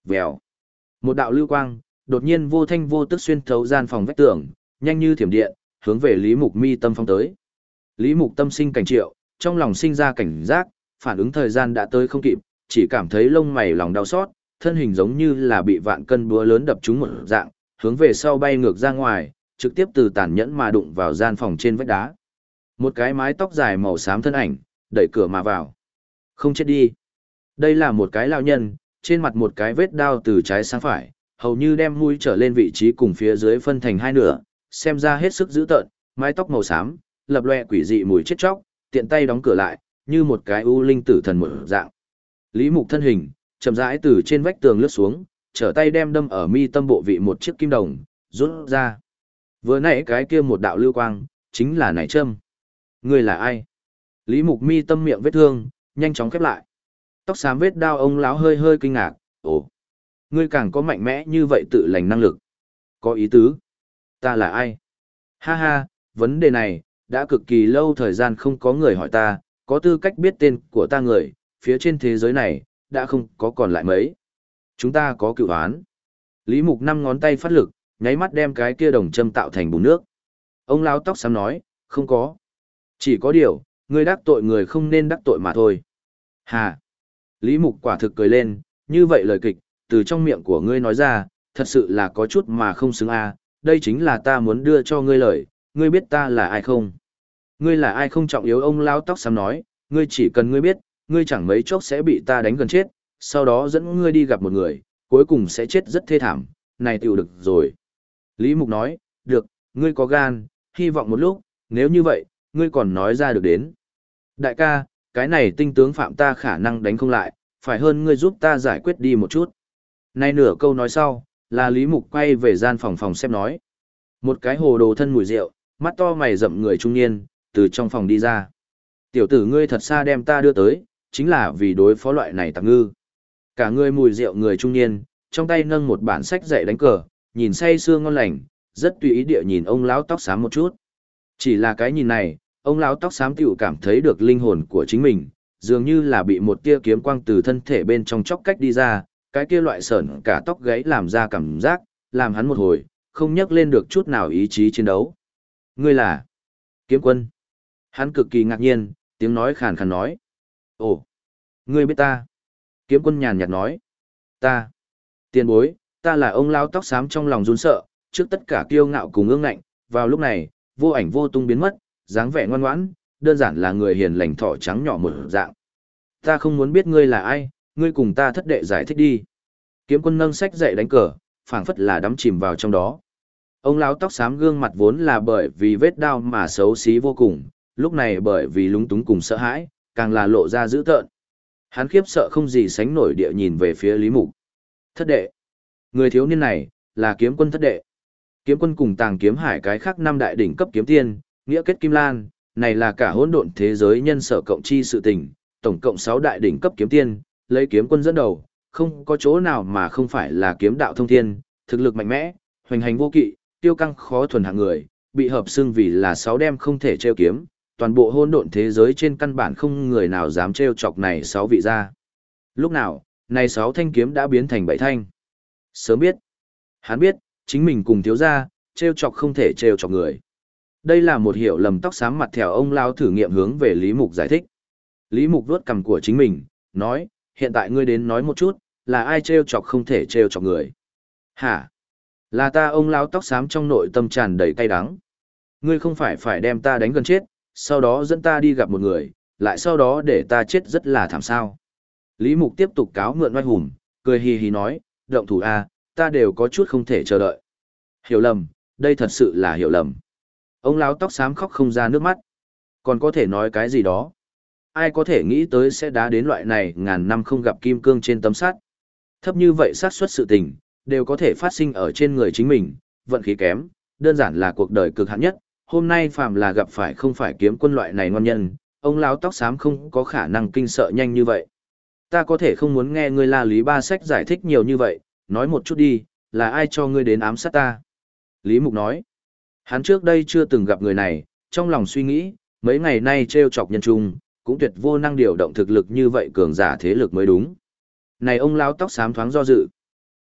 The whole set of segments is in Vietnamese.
Vèo. Một đạo lưu quang, đột nhiên vô thanh vô tức xuyên thấu gian phòng vách tường, nhanh như thiểm điện, hướng về Lý Mục mi tâm phong tới. Lý Mục tâm sinh cảnh triệu, trong lòng sinh ra cảnh giác, phản ứng thời gian đã tới không kịp, chỉ cảm thấy lông mày lòng đau xót, thân hình giống như là bị vạn cân búa lớn đập trúng một dạng, hướng về sau bay ngược ra ngoài, trực tiếp từ tàn nhẫn mà đụng vào gian phòng trên vách đá. Một cái mái tóc dài màu xám thân ảnh, đẩy cửa mà vào. Không chết đi. Đây là một cái lão nhân, trên mặt một cái vết đao từ trái sang phải, hầu như đem mũi trở lên vị trí cùng phía dưới phân thành hai nửa, xem ra hết sức dữ tợn, mái tóc màu xám, lập loè quỷ dị mùi chết chóc, tiện tay đóng cửa lại, như một cái u linh tử thần một dạng. Lý Mục thân hình, chậm rãi từ trên vách tường lướt xuống, trở tay đem đâm ở mi tâm bộ vị một chiếc kim đồng, rút ra. Vừa nãy cái kia một đạo lưu quang, chính là nảy châm. Ngươi là ai? Lý Mục mi tâm miệng vết thương, nhanh chóng khép lại. Tóc xám vết đao ông lão hơi hơi kinh ngạc, ồ, ngươi càng có mạnh mẽ như vậy tự lành năng lực. Có ý tứ. Ta là ai? Ha ha, vấn đề này, đã cực kỳ lâu thời gian không có người hỏi ta, có tư cách biết tên của ta người, phía trên thế giới này, đã không có còn lại mấy. Chúng ta có cựu án. Lý Mục năm ngón tay phát lực, nháy mắt đem cái kia đồng châm tạo thành bùn nước. Ông lão tóc xám nói, không có. Chỉ có điều, ngươi đắc tội người không nên đắc tội mà thôi. Hà. Lý Mục quả thực cười lên, như vậy lời kịch, từ trong miệng của ngươi nói ra, thật sự là có chút mà không xứng a. Đây chính là ta muốn đưa cho ngươi lời, ngươi biết ta là ai không? Ngươi là ai không trọng yếu, ông lão tóc xám nói, ngươi chỉ cần ngươi biết, ngươi chẳng mấy chốc sẽ bị ta đánh gần chết, sau đó dẫn ngươi đi gặp một người, cuối cùng sẽ chết rất thê thảm, này tiểu được rồi. Lý Mục nói, được, ngươi có gan, hy vọng một lúc, nếu như vậy, ngươi còn nói ra được đến. Đại ca, cái này tinh tướng phạm ta khả năng đánh không lại, phải hơn ngươi giúp ta giải quyết đi một chút. Nay nửa câu nói sau, là Lý Mục quay về gian phòng xếp nói. Một cái hồ đồ thân mùi rượu, mắt to mày rậm người trung niên, từ trong phòng đi ra. Tiểu tử ngươi thật xa đem ta đưa tới, chính là vì đối phó loại này tạp ngư. Cả người mùi rượu người trung niên, trong tay nâng một bản sách dạy đánh cờ, nhìn say sưa ngon lành, rất tùy ý địa nhìn ông lão tóc xám một chút. Chỉ là cái nhìn này, ông lão tóc xám tiểu cảm thấy được linh hồn của chính mình, dường như là bị một tia kiếm quang từ thân thể bên trong chóc cách đi ra, cái kia loại sởn cả tóc gáy làm ra cảm giác, làm hắn một hồi, không nhắc lên được chút nào ý chí chiến đấu. Ngươi là Kiếm Quân. Hắn cực kỳ ngạc nhiên, tiếng nói khàn khàn nói. Ồ, ngươi biết ta? Kiếm Quân nhàn nhạt nói. Ta. Tiền bối, ta là ông lão tóc xám trong lòng run sợ, trước tất cả kiêu ngạo cùng ương ngạnh, vào lúc này, vô ảnh vô tung biến mất, dáng vẻ ngoan ngoãn, đơn giản là người hiền lành thỏ trắng nhỏ một dạng. Ta không muốn biết ngươi là ai, ngươi cùng ta thất đệ giải thích đi. Kiếm Quân nâng sách dậy đánh cờ, phảng phất là đắm chìm vào trong đó. Ông lão tóc xám gương mặt vốn là bởi vì vết đau mà xấu xí vô cùng, lúc này bởi vì lúng túng cùng sợ hãi, càng là lộ ra dữ tợn. Hắn khiếp sợ không gì sánh nổi địa nhìn về phía Lý Mục. Thất đệ. Người thiếu niên này, là Kiếm Quân thất đệ. Kiếm Quân cùng Tàng Kiếm Hải cái khác năm đại đỉnh cấp kiếm tiên, nghĩa kết kim lan, này là cả hỗn độn thế giới nhân sở cộng chi sự tình, tổng cộng 6 đại đỉnh cấp kiếm tiên, lấy Kiếm Quân dẫn đầu, không có chỗ nào mà không phải là kiếm đạo thông thiên, thực lực mạnh mẽ, hoành hành vô kỵ, tiêu căng khó thuần hạng người, bị hợp xưng vì là 6 đem không thể trêu kiếm, toàn bộ hỗn độn thế giới trên căn bản không người nào dám trêu chọc này 6 vị ra. Lúc nào, này 6 thanh kiếm đã biến thành 7 thanh. Sớm biết, hắn biết, chính mình cùng thiếu gia, trêu chọc không thể trêu chọc người. Đây là một hiểu lầm tóc xám mặt thẻo ông lao thử nghiệm hướng về Lý Mục giải thích. Lý Mục vuốt cằm của chính mình, nói, hiện tại ngươi đến nói một chút, là ai trêu chọc không thể trêu chọc người. Hả? Là ta, ông lao tóc xám trong nội tâm tràn đầy cay đắng. Ngươi không phải đem ta đánh gần chết, sau đó dẫn ta đi gặp một người, lại sau đó để ta chết rất là thảm sao. Lý Mục tiếp tục cáo mượn oai hùng, cười hì hì nói, động thủ a, ta đều có chút không thể chờ đợi. Hiểu lầm, đây thật sự là hiểu lầm. Ông lão tóc xám khóc không ra nước mắt. Còn có thể nói cái gì đó? Ai có thể nghĩ tới sẽ đá đến loại này ngàn năm không gặp kim cương trên tấm sắt. Thấp như vậy xác suất sự tình, đều có thể phát sinh ở trên người chính mình, vận khí kém, đơn giản là cuộc đời cực hạn nhất. Hôm nay phàm là gặp phải không phải Kiếm Quân loại này ngon nhân, ông lão tóc xám không có khả năng kinh sợ nhanh như vậy. Ta có thể không muốn nghe ngươi La Lý Ba Sách giải thích nhiều như vậy, nói một chút đi, là ai cho ngươi đến ám sát ta? Lý Mục nói, hắn trước đây chưa từng gặp người này, trong lòng suy nghĩ, mấy ngày nay trêu chọc nhân trung, cũng tuyệt vô năng điều động thực lực như vậy cường giả thế lực mới đúng. Này ông lão tóc xám thoáng do dự.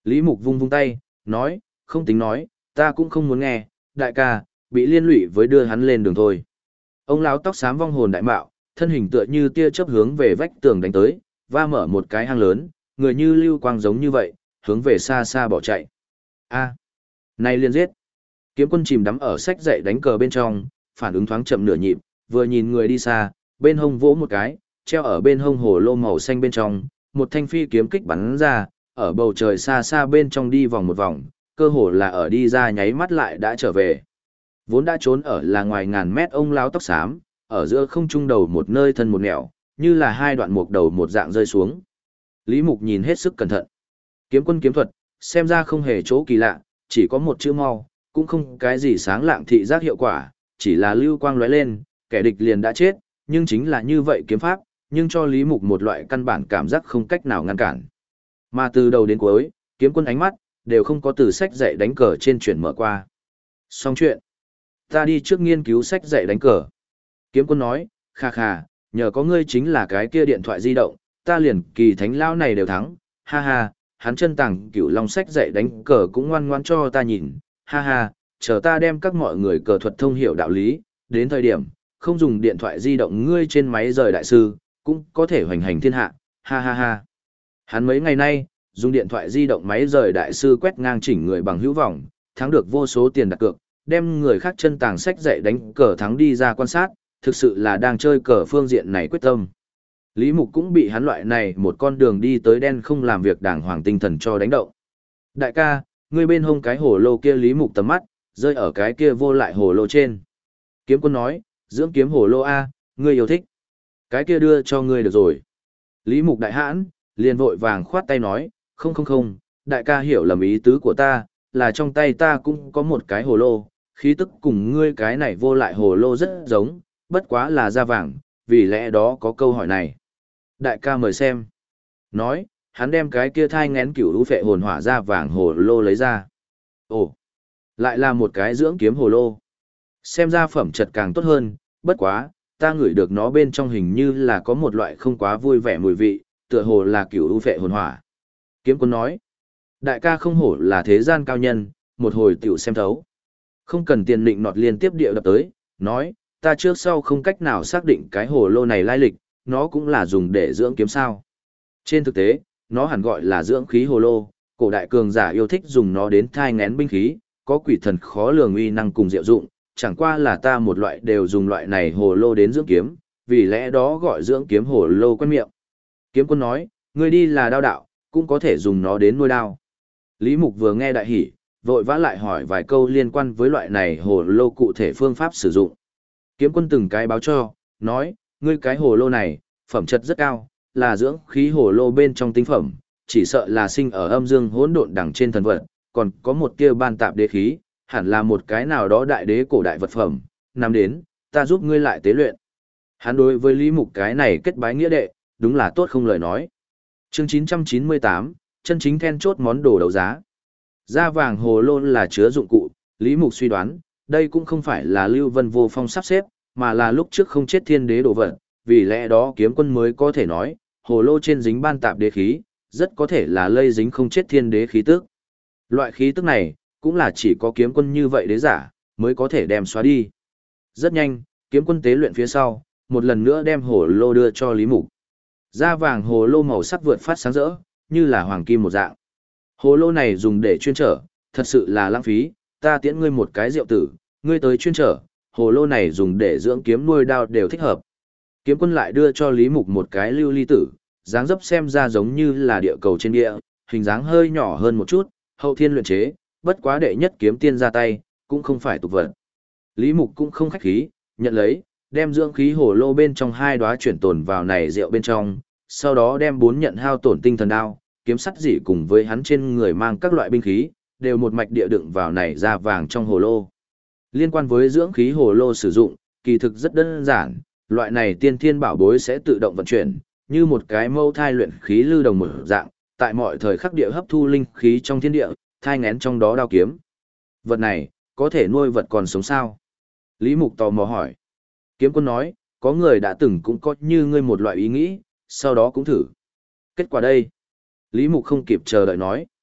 Lý Mục vung vung tay, nói, không tính nói, ta cũng không muốn nghe, đại ca, bị liên lụy với đưa hắn lên đường thôi. Ông lão tóc xám vong hồn đại mạo, thân hình tựa như tia chớp hướng về vách tường đánh tới, và mở một cái hang lớn, người như lưu quang giống như vậy, hướng về xa xa bỏ chạy. A, này liền giết. Kiếm Quân chìm đắm ở sách dạy đánh cờ bên trong, phản ứng thoáng chậm nửa nhịp, vừa nhìn người đi xa, bên hông vỗ một cái, treo ở bên hông hồ lô màu xanh bên trong, một thanh phi kiếm kích bắn ra, ở bầu trời xa xa bên trong đi vòng một vòng, cơ hồ là ở đi ra nháy mắt lại đã trở về. Vốn đã trốn ở là ngoài ngàn mét ông lão tóc xám, ở giữa không trung đầu một nơi thân một nẻo, như là hai đoạn mục đầu một dạng rơi xuống. Lý Mục nhìn hết sức cẩn thận. Kiếm Quân kiếm thuật, xem ra không hề chỗ kỳ lạ, chỉ có một chữ mau, cũng không cái gì sáng lạng thị giác hiệu quả, chỉ là lưu quang lóe lên, kẻ địch liền đã chết, nhưng chính là như vậy kiếm pháp, nhưng cho Lý Mục một loại căn bản cảm giác không cách nào ngăn cản. Mà từ đầu đến cuối, Kiếm Quân ánh mắt đều không có từ sách dạy đánh cờ trên chuyển mở qua. Xong chuyện, ta đi trước nghiên cứu sách dạy đánh cờ. Kiếm Quân nói, kha kha, nhờ có ngươi chính là cái kia điện thoại di động, ta liền kỳ thánh lao này đều thắng, ha ha, hắn chân tàng cửu long sách dạy đánh cờ cũng ngoan ngoan cho ta nhìn, ha ha, chờ ta đem các mọi người cờ thuật thông hiểu đạo lý, đến thời điểm, không dùng điện thoại di động ngươi trên máy rời đại sư, cũng có thể hoành hành thiên hạ, ha ha ha. Hắn mấy ngày nay, dùng điện thoại di động máy rời đại sư quét ngang chỉnh người bằng hữu vọng, thắng được vô số tiền đặt cược, đem người khác chân tàng sách dạy đánh cờ thắng đi ra quan sát, thực sự là đang chơi cờ phương diện này quyết tâm. Lý Mục cũng bị hắn loại này một con đường đi tới đen không làm việc đàng hoàng tinh thần cho đánh động. Đại ca, ngươi bên hông cái hồ lô kia Lý Mục tầm mắt, rơi ở cái kia vô lại hồ lô trên. Kiếm Quân nói, dưỡng kiếm hồ lô A, ngươi yêu thích. Cái kia đưa cho ngươi được rồi. Lý Mục đại hãn, liền vội vàng khoát tay nói, không không không, đại ca hiểu lầm ý tứ của ta, là trong tay ta cũng có một cái hồ lô, khí tức cùng ngươi cái này vô lại hồ lô rất giống, bất quá là da vàng, vì lẽ đó có câu hỏi này. Đại ca mời xem. Nói, hắn đem cái kia thai ngén cửu lũ phệ hồn hỏa da vàng hồ lô lấy ra. Ồ, lại là một cái dưỡng kiếm hồ lô. Xem ra phẩm chất càng tốt hơn, bất quá, ta ngửi được nó bên trong hình như là có một loại không quá vui vẻ mùi vị, tựa hồ là cửu lũ phệ hồn hỏa. Kiếm Quân nói, đại ca không hổ là thế gian cao nhân, một hồi tiểu xem thấu. Không cần tiền định nọt liên tiếp địa đập tới, nói, ta trước sau không cách nào xác định cái hồ lô này lai lịch, nó cũng là dùng để dưỡng kiếm sao. Trên thực tế, nó hẳn gọi là dưỡng khí hồ lô, cổ đại cường giả yêu thích dùng nó đến thai ngén binh khí, có quỷ thần khó lường uy năng cùng diệu dụng, chẳng qua là ta một loại đều dùng loại này hồ lô đến dưỡng kiếm, vì lẽ đó gọi dưỡng kiếm hồ lô quen miệng. Kiếm Quân nói, người đi là đao đạo, cũng có thể dùng nó đến nuôi đao. Lý Mục vừa nghe đại hỉ, vội vã lại hỏi vài câu liên quan với loại này hồ lô cụ thể phương pháp sử dụng. Kiếm Quân từng cái báo cho, nói, ngươi cái hồ lô này, phẩm chất rất cao, là dưỡng khí hồ lô bên trong tinh phẩm, chỉ sợ là sinh ở âm dương hỗn độn đẳng trên thần vật, còn có một tia ban tạp đế khí, hẳn là một cái nào đó đại đế cổ đại vật phẩm, nằm đến, ta giúp ngươi lại tế luyện. Hắn đối với Lý Mục cái này kết bái nghĩa đệ, đúng là tốt không lời nói. Chương 998, chân chính then chốt món đồ đấu giá. Da vàng hồ lô là chứa dụng cụ, Lý Mục suy đoán, đây cũng không phải là Lưu Vân Vô Phong sắp xếp, mà là lúc trước không chết thiên đế đồ vật, vì lẽ đó Kiếm Quân mới có thể nói, hồ lô trên dính ban tạp đế khí, rất có thể là lây dính không chết thiên đế khí tức. Loại khí tức này, cũng là chỉ có Kiếm Quân như vậy đế giả, mới có thể đem xóa đi. Rất nhanh, Kiếm Quân tế luyện phía sau, một lần nữa đem hồ lô đưa cho Lý Mục. Da vàng hồ lô màu sắc vượt phát sáng rỡ, như là hoàng kim một dạng. Hồ lô này dùng để chuyên trở, thật sự là lãng phí, ta tiễn ngươi một cái rượu tử, ngươi tới chuyên trở, hồ lô này dùng để dưỡng kiếm nuôi đao đều thích hợp. Kiếm Quân lại đưa cho Lý Mục một cái lưu ly tử, dáng dấp xem ra giống như là địa cầu trên địa, hình dáng hơi nhỏ hơn một chút, hậu thiên luyện chế, bất quá đệ nhất kiếm tiên ra tay, cũng không phải tục vật. Lý Mục cũng không khách khí, nhận lấy, đem dưỡng khí hồ lô bên trong hai đóa chuyển tồn vào này rượu bên trong, sau đó đem 4 nhận hao tổn tinh thần đao, kiếm sắt dị cùng với hắn trên người mang các loại binh khí, đều một mạch địa đựng vào này da vàng trong hồ lô. Liên quan với dưỡng khí hồ lô sử dụng, kỳ thực rất đơn giản, loại này tiên thiên bảo bối sẽ tự động vận chuyển, như một cái mâu thai luyện khí lưu đồng mở dạng, tại mọi thời khắc địa hấp thu linh khí trong thiên địa, thai ngén trong đó đao kiếm. Vật này, có thể nuôi vật còn sống sao? Lý Mục tò mò hỏi. Kiếm Quân nói, có người đã từng cũng có như ngươi một loại ý nghĩ, sau đó cũng thử. Kết quả đây. Lý Mục không kịp chờ đợi nói.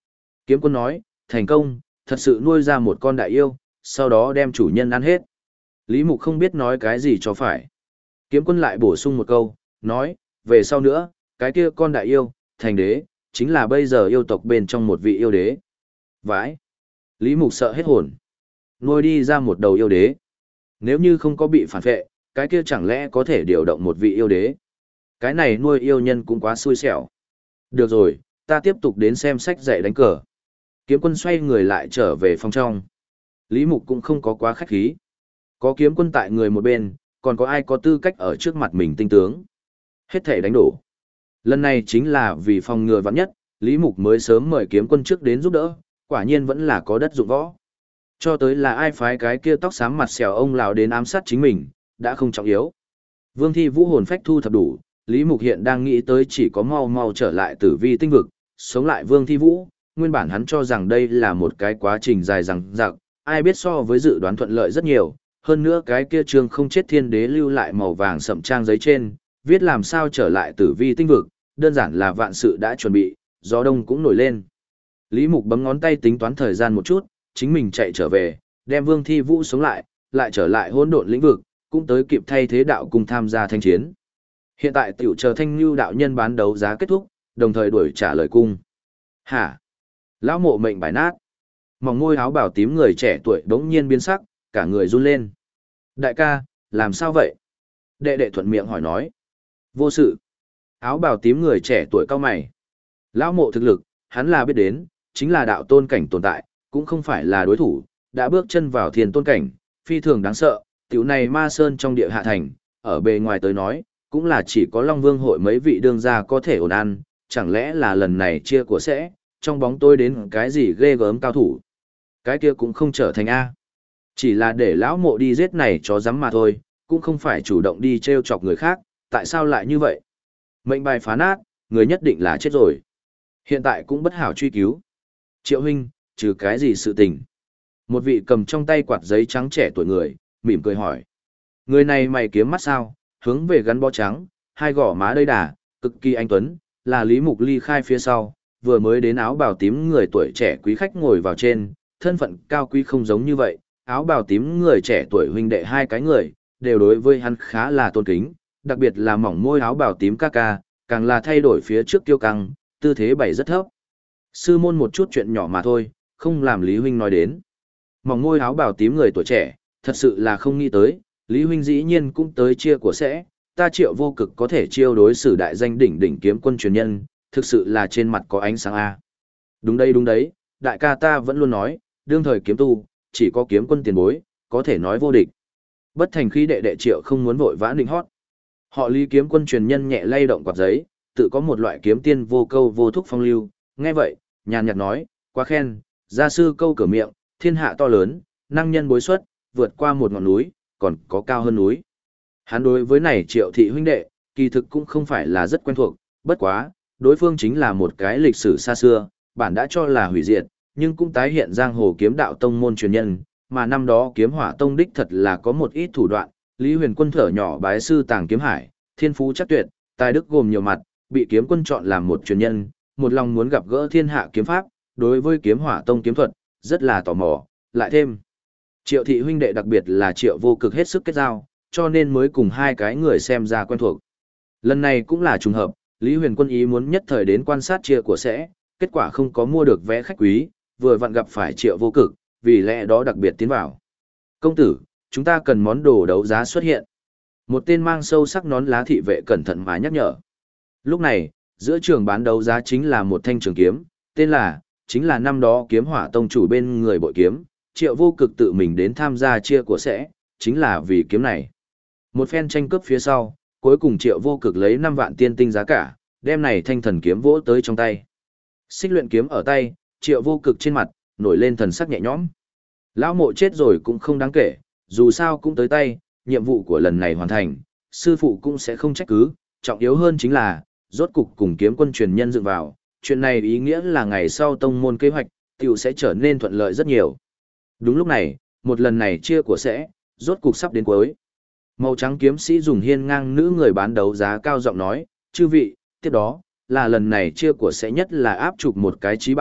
Kiếm quân nói, thành công, thật sự nuôi ra một con đại yêu, sau đó đem chủ nhân ăn hết. Lý Mục không biết nói cái gì cho phải. Kiếm quân lại bổ sung một câu, nói, về sau nữa, cái kia con đại yêu, thành đế, chính là bây giờ yêu tộc bên trong một vị yêu đế. Vãi. Lý Mục sợ hết hồn. Nuôi đi ra một đầu yêu đế. Nếu như không có bị phản vệ, cái kia chẳng lẽ có thể điều động một vị yêu đế. Cái này nuôi yêu nhân cũng quá xui xẻo. Được rồi, ta tiếp tục đến xem sách dạy đánh cờ. Kiếm quân xoay người lại trở về phòng trong. Lý Mục cũng không có quá khách khí. Có kiếm quân tại người một bên, còn có ai có tư cách ở trước mặt mình tinh tướng. Hết thể đánh đổ. Lần này chính là vì phòng ngừa vắng nhất, Lý Mục mới sớm mời kiếm quân trước đến giúp đỡ, quả nhiên vẫn là có đất dụng võ. Cho tới là ai phái cái kia tóc xám mặt xèo ông lão đến ám sát chính mình, đã không trọng yếu. Vương Thi Vũ hồn phách thu thập đủ, Lý Mục hiện đang nghĩ tới chỉ có mau mau trở lại Tử Vi tinh vực, sống lại Vương Thi Vũ, nguyên bản hắn cho rằng đây là một cái quá trình dài dằng dặc, ai biết so với dự đoán thuận lợi rất nhiều, hơn nữa cái kia chương không chết thiên đế lưu lại màu vàng sậm trang giấy trên, viết làm sao trở lại Tử Vi tinh vực, đơn giản là vạn sự đã chuẩn bị, gió đông cũng nổi lên. Lý Mục bấm ngón tay tính toán thời gian một chút, chính mình chạy trở về, đem Vương Thi Vũ sống lại, lại trở lại hỗn độn lĩnh vực, cũng tới kịp thay thế đạo cùng tham gia thanh chiến. Hiện tại tiểu chờ Thanh Nưu đạo nhân bán đấu giá kết thúc, đồng thời đuổi trả lời cung. Hả? Lão mộ mệnh bài nát. Mỏng môi áo bào tím người trẻ tuổi đống nhiên biến sắc, cả người run lên. Đại ca, làm sao vậy? Đệ đệ thuận miệng hỏi nói. Vô sự. Áo bào tím người trẻ tuổi cao mày. Lão mộ thực lực, hắn là biết đến, chính là đạo tôn cảnh tồn tại, cũng không phải là đối thủ, đã bước chân vào thiên tôn cảnh, phi thường đáng sợ, tiểu này ma sơn trong địa hạ thành, ở bề ngoài tới nói, cũng là chỉ có Long Vương hội mấy vị đương gia có thể ổn ăn, chẳng lẽ là lần này chia của sẽ, trong bóng tôi đến cái gì ghê gớm cao thủ. Cái kia cũng không trở thành A. Chỉ là để lão mộ đi giết này chó rắm mà thôi, cũng không phải chủ động đi treo chọc người khác, tại sao lại như vậy? Mệnh bài phá nát, người nhất định là chết rồi. Hiện tại cũng bất hảo truy cứu. Triệu huynh, trừ cái gì sự tình? Một vị cầm trong tay quạt giấy trắng trẻ tuổi người, mỉm cười hỏi. Người này mày kiếm mắt sao, hướng về gắn bó trắng, hai gò má đầy đà, cực kỳ anh tuấn, là Lý Mục ly khai phía sau, vừa mới đến áo bào tím người tuổi trẻ quý khách ngồi vào trên, thân phận cao quý không giống như vậy, áo bào tím người trẻ tuổi huynh đệ hai cái người, đều đối với hắn khá là tôn kính, đặc biệt là mỏng môi áo bào tím ca ca, càng là thay đổi phía trước kiêu căng, tư thế bày rất thấp. Sư môn một chút chuyện nhỏ mà thôi, không làm Lý huynh nói đến. Mỏng môi áo bào tím người tuổi trẻ, thật sự là không nghĩ tới, Lý huynh dĩ nhiên cũng tới chia của sẽ, ta Triệu Vô Cực có thể chiêu đối xử đại danh đỉnh đỉnh kiếm quân truyền nhân, thực sự là trên mặt có ánh sáng A. Đúng đấy, đại ca ta vẫn luôn nói, đương thời kiếm tu, chỉ có kiếm quân tiền bối, có thể nói vô địch. Bất thành khí đệ đệ Triệu không muốn vội vã định hót. Họ Lý kiếm quân truyền nhân nhẹ lay động quạt giấy, tự có một loại kiếm tiên vô câu vô thúc phong lưu, nghe vậy, nhàn nhạt nói, quá khen, gia sư câu cửa miệng, thiên hạ to lớn, năng nhân bối xuất, vượt qua một ngọn núi, còn có cao hơn núi. Hắn đối với này Triệu thị huynh đệ, kỳ thực cũng không phải là rất quen thuộc, bất quá, đối phương chính là một cái lịch sử xa xưa, bản đã cho là hủy diệt, nhưng cũng tái hiện giang hồ kiếm đạo tông môn truyền nhân, mà năm đó kiếm hỏa tông đích thật là có một ít thủ đoạn, Lý Huyền Quân thở nhỏ bái sư Tàng Kiếm Hải, thiên phú chắc tuyệt, tài đức gồm nhiều mặt, bị kiếm quân chọn làm một truyền nhân, một lòng muốn gặp gỡ thiên hạ kiếm pháp, đối với kiếm hỏa tông kiếm thuật, rất là tò mò, lại thêm. Triệu thị huynh đệ đặc biệt là Triệu Vô Cực hết sức kết giao, cho nên mới cùng hai cái người xem ra quen thuộc. Lần này cũng là trùng hợp, Lý Huyền Quân ý muốn nhất thời đến quan sát chia của sẽ, kết quả không có mua được vé khách quý, vừa vặn gặp phải Triệu Vô Cực, vì lẽ đó đặc biệt tiến vào. Công tử, chúng ta cần món đồ đấu giá xuất hiện. Một tên mang sâu sắc nón lá thị vệ cẩn thận mà nhắc nhở. Lúc này, giữa trường bán đấu giá chính là một thanh trường kiếm, chính là năm đó kiếm hỏa tông chủ bên người bội kiếm, Triệu Vô Cực tự mình đến tham gia chia của sẽ, chính là vì kiếm này. Một phen tranh cướp phía sau, cuối cùng Triệu Vô Cực lấy 5 vạn tiên tinh giá cả, đem này thanh thần kiếm vỗ tới trong tay. Xích luyện kiếm ở tay, Triệu Vô Cực trên mặt, nổi lên thần sắc nhẹ nhõm. Lão mộ chết rồi cũng không đáng kể, dù sao cũng tới tay, nhiệm vụ của lần này hoàn thành, sư phụ cũng sẽ không trách cứ, trọng yếu hơn chính là, rốt cục cùng kiếm quân truyền nhân dựng vào, chuyện này ý nghĩa là ngày sau tông môn kế hoạch, tiểu sẽ trở nên thuận lợi rất nhiều. Đúng lúc này, một lần này chia của sẽ, rốt cục sắp đến cuối. Màu trắng kiếm sĩ dùng hiên ngang nữ người bán đấu giá cao giọng nói, chư vị, tiếp đó, là lần này chia của sẽ nhất là áp chụp một cái trí bảo,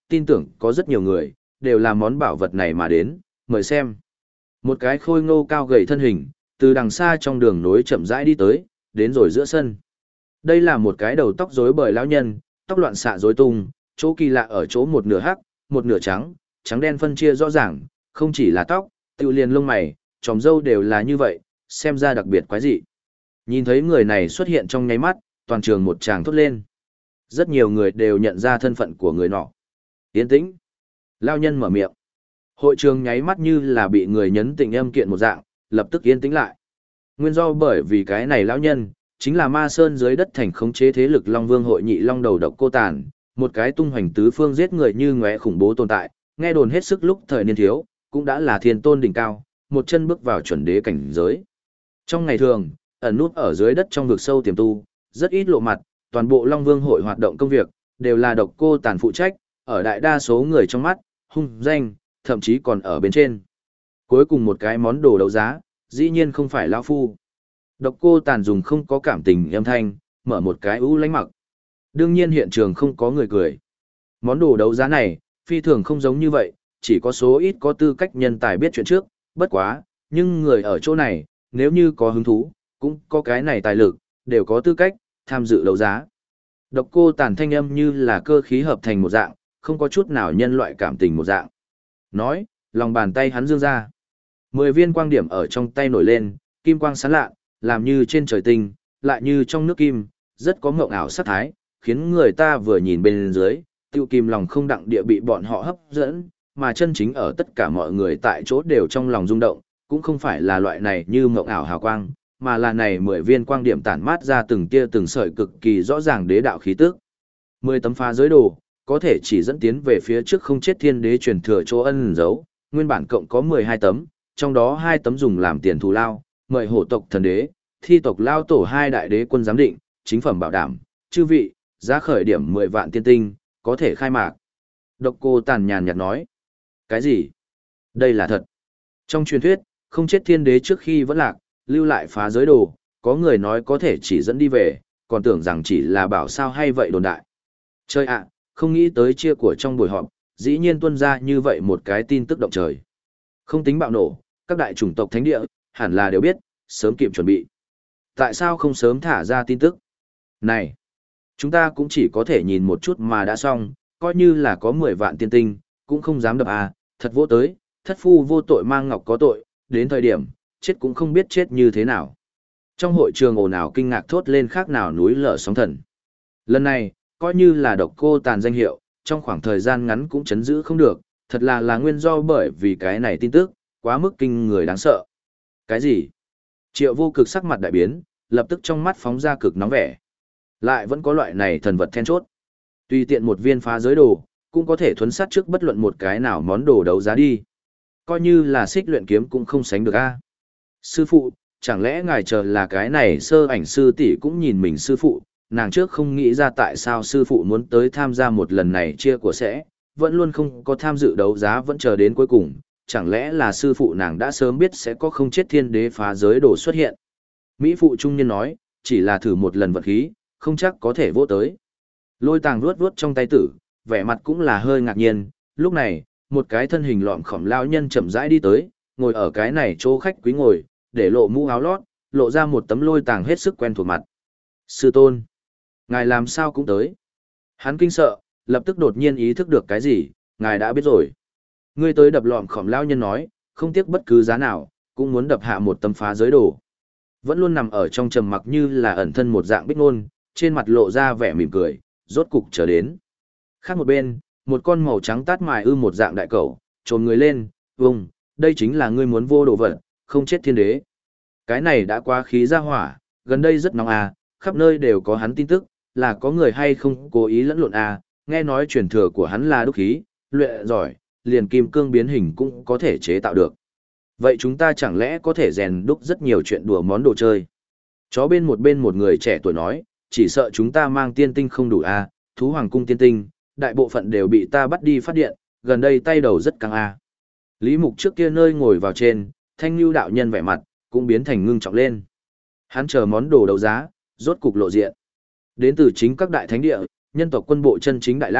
tin tưởng có rất nhiều người, đều là món bảo vật này mà đến, mời xem. Một cái khôi ngô cao gầy thân hình, từ đằng xa trong đường nối chậm rãi đi tới, đến rồi giữa sân. Đây là một cái đầu tóc rối bời lão nhân, tóc loạn xạ rối tung, chỗ kỳ lạ ở chỗ một nửa hắc, một nửa trắng, trắng đen phân chia rõ ràng, không chỉ là tóc, tiêu liền lông mày, tròm râu đều là như vậy, xem ra đặc biệt quái dị. Nhìn thấy người này xuất hiện trong nháy mắt, toàn trường một tràng thốt lên. Rất nhiều người đều nhận ra thân phận của người nọ. Yên tĩnh. Lao nhân mở miệng. Hội trường nháy mắt như là bị người nhấn tình âm kiện một dạng, lập tức yên tĩnh lại. Nguyên do bởi vì cái này lão nhân, chính là Ma Sơn dưới đất thành khống chế thế lực Long Vương hội nhị Long đầu độc cô tàn, một cái tung hoành tứ phương giết người như ngóe khủng bố tồn tại, nghe đồn hết sức lúc thời niên thiếu, cũng đã là thiên tôn đỉnh cao, một chân bước vào chuẩn đế cảnh giới. Trong ngày thường, ẩn nút ở dưới đất trong vực sâu tiềm tu, rất ít lộ mặt, toàn bộ Long Vương hội hoạt động công việc, đều là độc cô tàn phụ trách, ở đại đa số người trong mắt, hung danh, thậm chí còn ở bên trên. Cuối cùng một cái món đồ đấu giá, dĩ nhiên không phải lão phu. Độc cô tàn dùng không có cảm tình âm thanh, mở một cái ưu lánh mặc. Đương nhiên hiện trường không có người cười. Món đồ đấu giá này, phi thường không giống như vậy, chỉ có số ít có tư cách nhân tài biết chuyện trước, bất quá, nhưng người ở chỗ này, nếu như có hứng thú, cũng có cái này tài lực, đều có tư cách, tham dự đấu giá. Độc cô tàn thanh âm như là cơ khí hợp thành một dạng, không có chút nào nhân loại cảm tình một dạng. Nói, lòng bàn tay hắn dương ra. 10 viên quang điểm ở trong tay nổi lên, kim quang sáng lạ, làm như trên trời tinh, lại như trong nước kim, rất có ngộng ảo sắc thái, khiến người ta vừa nhìn bên dưới, tiêu kim lòng không đặng địa bị bọn họ hấp dẫn, mà chân chính ở tất cả mọi người tại chỗ đều trong lòng rung động, cũng không phải là loại này như ngộng ảo hào quang, mà là này 10 viên quang điểm tản mát ra từng tia từng sợi cực kỳ rõ ràng đế đạo khí tức. 10 tấm phá giới đồ, có thể chỉ dẫn tiến về phía trước không chết thiên đế truyền thừa chỗ ân giấu, nguyên bản cộng có 12 tấm, trong đó 2 tấm dùng làm tiền thù lao, mời hổ tộc thần đế, thi tộc lao tổ 2 đại đế quân giám định, chính phẩm bảo đảm, chư vị, giá khởi điểm 10 vạn tiên tinh, có thể khai mạc. Độc cô tàn nhàn nhạt nói. Cái gì? Đây là thật. Trong truyền thuyết, không chết thiên đế trước khi vẫn lạc, lưu lại phá giới đồ, có người nói có thể chỉ dẫn đi về, còn tưởng rằng chỉ là bảo sao hay vậy đồn đại. Chơi ạ, không nghĩ tới chia của trong buổi họp, dĩ nhiên tuân ra như vậy một cái tin tức động trời. Không tính bạo nổ, các đại chủng tộc thánh địa, hẳn là đều biết, sớm kịp chuẩn bị. Tại sao không sớm thả ra tin tức? Này, chúng ta cũng chỉ có thể nhìn một chút mà đã xong, coi như là có 10 vạn tiên tinh, cũng không dám đập à, thật vô tới, thất phu vô tội mang ngọc có tội, đến thời điểm, chết cũng không biết chết như thế nào. Trong hội trường ồn ào kinh ngạc thốt lên khác nào núi lở sóng thần. Lần này, coi như là độc cô tàn danh hiệu, trong khoảng thời gian ngắn cũng chấn giữ không được, thật là nguyên do bởi vì cái này tin tức, quá mức kinh người đáng sợ. Cái gì? Triệu Vô Cực sắc mặt đại biến, lập tức trong mắt phóng ra cực nóng vẻ. Lại vẫn có loại này thần vật then chốt. Tùy tiện một viên phá giới đồ, cũng có thể thuấn sát trước bất luận một cái nào món đồ đấu giá đi. Coi như là xích luyện kiếm cũng không sánh được a. Sư phụ, chẳng lẽ ngài chờ là cái này sơ ảnh sư tỷ cũng nhìn mình sư phụ, nàng trước không nghĩ ra tại sao sư phụ muốn tới tham gia một lần này chia của sẽ, vẫn luôn không có tham dự đấu giá vẫn chờ đến cuối cùng, chẳng lẽ là sư phụ nàng đã sớm biết sẽ có không chết thiên đế phá giới đồ xuất hiện. Mỹ phụ trung niên nói, chỉ là thử một lần vật khí, không chắc có thể vô tới. Lôi tàng vuốt vuốt trong tay tử, vẻ mặt cũng là hơi ngạc nhiên, lúc này, một cái thân hình lọm khỏm lao nhân chậm rãi đi tới, ngồi ở cái này chỗ khách quý ngồi, để lộ mũ áo lót, lộ ra một tấm lôi tàng hết sức quen thuộc mặt. Sư tôn, ngài làm sao cũng tới. Hắn kinh sợ, lập tức đột nhiên ý thức được cái gì, ngài đã biết rồi. Ngươi tới đập lọm khỏm lao nhân nói, không tiếc bất cứ giá nào, cũng muốn đập hạ một tấm phá giới đồ. Vẫn luôn nằm ở trong trầm mặc như là ẩn thân một dạng bích ngôn, trên mặt lộ ra vẻ mỉm cười, rốt cục trở đến. Khác một bên, một con màu trắng tát mài một dạng đại cẩu, trồm người lên, vùng, đây chính là ngươi muốn vô đồ vật, không chết thiên đế. Cái này đã quá khí ra hỏa, gần đây rất nóng à, khắp nơi đều có hắn tin tức, là có người hay không cố ý lẫn lộn à, nghe nói truyền thừa của hắn là đúc khí, luyện giỏi, liền kim cương biến hình cũng có thể chế tạo được. Vậy chúng ta chẳng lẽ có thể rèn đúc rất nhiều chuyện đùa món đồ chơi? Chó bên một người trẻ tuổi nói, chỉ sợ chúng ta mang tiên tinh không đủ à, thú hoàng cung tiên tinh, đại bộ phận đều bị ta bắt đi phát điện, gần đây tay đầu rất căng à. Lý Mục trước kia nơi ngồi vào trên, thanh lưu đạo nhân vẻ mặt, cũng biến thành ngưng trọng lên. Hắn chờ món đồ đấu giá, rốt cục lộ diện. Đến từ chính các đại thánh địa, nhân tộc quân bộ chân chính đại lão,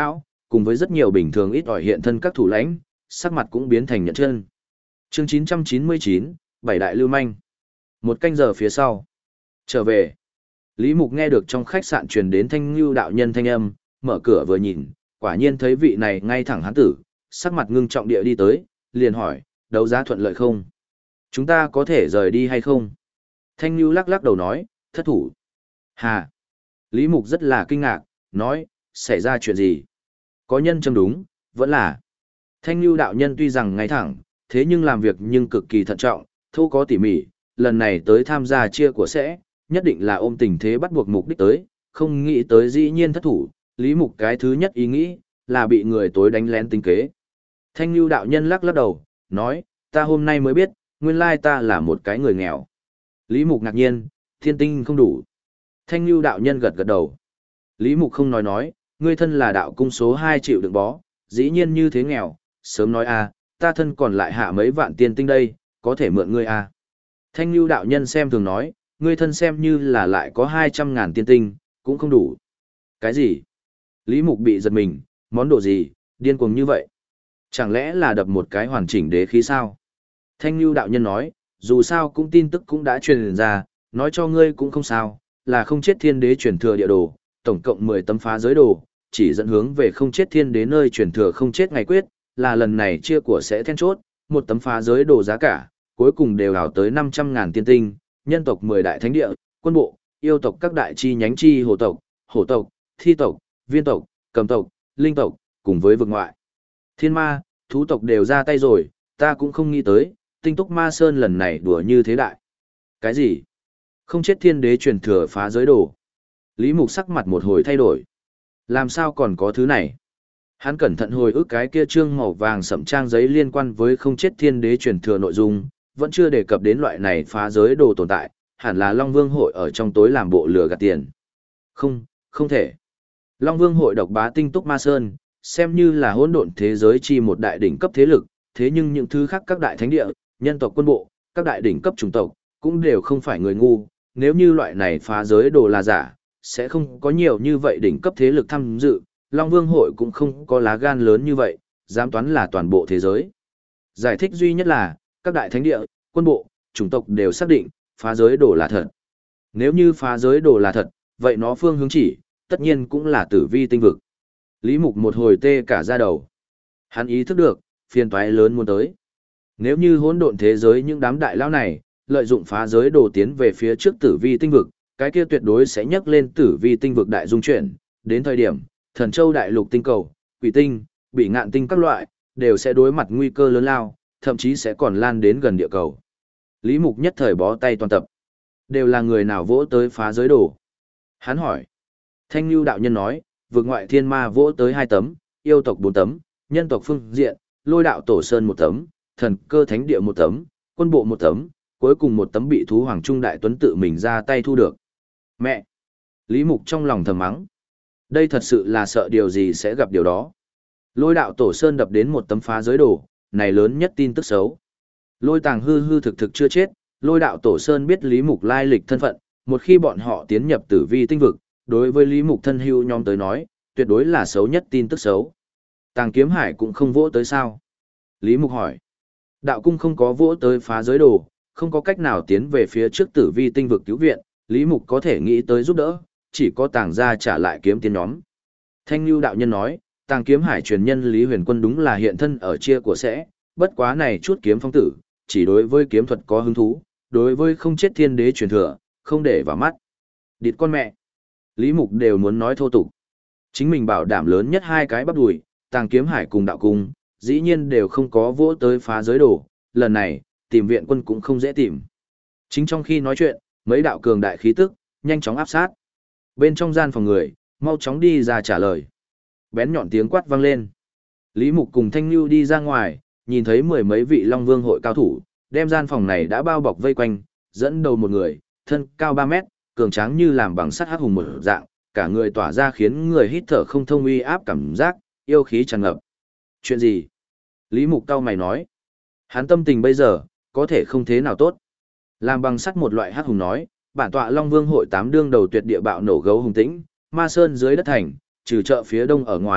cùng với rất nhiều bình thường ít ỏi hiện thân các thủ lãnh, sắc mặt cũng biến thành nhận chân. Chương 999, Bảy đại lưu manh. Một canh giờ phía sau. Trở về. Lý Mục nghe được trong khách sạn truyền đến Thanh Nhu đạo nhân thanh âm, mở cửa vừa nhìn, quả nhiên thấy vị này ngay thẳng hán tử, sắc mặt ngưng trọng địa đi tới, liền hỏi, đấu giá thuận lợi không? Chúng ta có thể rời đi hay không? Thanh Nhu lắc lắc đầu nói, thất thủ. Hà. Lý Mục rất là kinh ngạc, nói, xảy ra chuyện gì? Có nhân châm đúng, vẫn là. Thanh Nhu đạo nhân tuy rằng ngay thẳng, thế nhưng làm việc nhưng cực kỳ thận trọng, thô có tỉ mỉ, lần này tới tham gia chia của sẽ, nhất định là ôm tình thế bắt buộc mục đích tới, không nghĩ tới dĩ nhiên thất thủ, Lý Mục cái thứ nhất ý nghĩ, là bị người tối đánh lén tính kế. Thanh Nhu đạo nhân lắc lắc đầu, nói, ta hôm nay mới biết, nguyên lai ta là một cái người nghèo. Lý Mục ngạc nhiên, thiên tinh không đủ. Thanh Nhu đạo nhân gật gật đầu. Lý Mục không nói, ngươi thân là đạo cung số 2 triệu đựng bó, dĩ nhiên như thế nghèo, sớm nói a, ta thân còn lại hạ mấy vạn tiên tinh đây, có thể mượn ngươi a. Thanh Nhu đạo nhân xem thường nói, ngươi thân xem như là lại có 200.000 tiên tinh, cũng không đủ. Cái gì? Lý Mục bị giật mình, món đồ gì, điên cuồng như vậy? Chẳng lẽ là đập một cái hoàn chỉnh đế khí sao? Thanh Nhu đạo nhân nói, dù sao cũng tin tức cũng đã truyền ra, nói cho ngươi cũng không sao, là không chết thiên đế truyền thừa địa đồ, tổng cộng 10 tấm phá giới đồ, chỉ dẫn hướng về không chết thiên đế nơi truyền thừa không chết ngày quyết, là lần này chia của sẽ then chốt, một tấm phá giới đồ giá cả, cuối cùng đều ảo tới 500.000 tiên tinh, nhân tộc 10 đại thánh địa, quân bộ, yêu tộc các đại chi nhánh chi hổ tộc, thi tộc, viên tộc, cầm tộc, linh tộc, cùng với vực ngoại. Thiên ma, thú tộc đều ra tay rồi, ta cũng không nghĩ tới, tinh túc ma sơn lần này đùa như thế đại. Cái gì? Không chết thiên đế truyền thừa phá giới đồ. Lý Mục sắc mặt một hồi thay đổi. Làm sao còn có thứ này? Hắn cẩn thận hồi ức cái kia trương màu vàng sẫm trang giấy liên quan với không chết thiên đế truyền thừa nội dung, vẫn chưa đề cập đến loại này phá giới đồ tồn tại, hẳn là Long Vương hội ở trong tối làm bộ lừa gạt tiền. Không, không thể. Long Vương hội độc bá tinh túc ma sơn, xem như là hỗn độn thế giới chi một đại đỉnh cấp thế lực, thế nhưng những thứ khác các đại thánh địa, nhân tộc quân bộ, các đại đỉnh cấp chủng tộc, cũng đều không phải người ngu, nếu như loại này phá giới đồ là giả, sẽ không có nhiều như vậy đỉnh cấp thế lực tham dự, Long Vương hội cũng không có lá gan lớn như vậy, dám toán là toàn bộ thế giới. Giải thích duy nhất là, các đại thánh địa, quân bộ, chủng tộc đều xác định, phá giới đồ là thật. Nếu như phá giới đồ là thật, vậy nó phương hướng chỉ, tất nhiên cũng là tử vi tinh vực. Lý Mục một hồi tê cả da đầu. Hắn ý thức được, phiền toái lớn muốn tới. Nếu như hỗn độn thế giới những đám đại lao này, lợi dụng phá giới đồ tiến về phía trước tử vi tinh vực, cái kia tuyệt đối sẽ nhấc lên tử vi tinh vực đại dung chuyển, đến thời điểm, thần châu đại lục tinh cầu, quỷ tinh, bị ngạn tinh các loại, đều sẽ đối mặt nguy cơ lớn lao, thậm chí sẽ còn lan đến gần địa cầu. Lý Mục nhất thời bó tay toàn tập. Đều là người nào vỗ tới phá giới đồ? Hắn hỏi. Thanh Nhu đạo nhân nói, vực ngoại thiên ma vỗ tới 2 tấm, yêu tộc 4 tấm, nhân tộc phương diện, lôi đạo tổ sơn 1 tấm, thần cơ thánh địa 1 tấm, quân bộ 1 tấm, cuối cùng 1 tấm bị thú hoàng trung đại tuấn tự mình ra tay thu được. Mẹ! Lý Mục trong lòng thầm mắng. Đây thật sự là sợ điều gì sẽ gặp điều đó. Lôi đạo tổ sơn đập đến 1 tấm phá giới đồ, này lớn nhất tin tức xấu. Lôi tàng hư hư thực thực chưa chết, lôi đạo tổ sơn biết Lý Mục lai lịch thân phận, một khi bọn họ tiến nhập tử vi tinh vực, đối với Lý Mục thân hưu nhóm tới nói, tuyệt đối là xấu nhất tin tức xấu. Tàng kiếm hải cũng không vỗ tới sao? Lý Mục hỏi. Đạo cung không có vỗ tới phá giới đồ, không có cách nào tiến về phía trước tử vi tinh vực cứu viện, Lý Mục có thể nghĩ tới giúp đỡ, chỉ có tàng gia trả lại kiếm tiên nhóm. Thanh Nhu đạo nhân nói, tàng kiếm hải truyền nhân Lý Huyền Quân đúng là hiện thân ở chia của sẽ, bất quá này chút kiếm phong tử, chỉ đối với kiếm thuật có hứng thú, đối với không chết thiên đế truyền thừa, không để vào mắt. Địt con mẹ! Lý Mục đều muốn nói thô tục. Chính mình bảo đảm lớn nhất 2 cái bắp đùi, tàng kiếm hải cùng đạo cung, dĩ nhiên đều không có vỗ tới phá giới đồ, lần này, tìm viện quân cũng không dễ tìm. Chính trong khi nói chuyện, mấy đạo cường đại khí tức, nhanh chóng áp sát. Bên trong gian phòng người, mau chóng đi ra trả lời. Bén nhọn tiếng quát vang lên. Lý Mục cùng Thanh Nhu đi ra ngoài, nhìn thấy 10 mấy vị Long Vương hội cao thủ, đem gian phòng này đã bao bọc vây quanh, dẫn đầu một người, thân cao 3 mét, cường tráng như làm bằng sắt hắc hùng một dạng, cả người tỏa ra khiến người hít thở không thông uy áp cảm giác, yêu khí tràn ngập. Chuyện gì? Lý Mục cau mày nói. Hắn tâm tình bây giờ, có thể không thế nào tốt. Làm bằng sắt một loại hắc hùng nói, bản tọa Long Vương hội 8 đương đầu tuyệt địa bạo nổ gấu hùng tĩnh, ma sơn dưới đất thành, trừ chợ phía đông ở ngoài,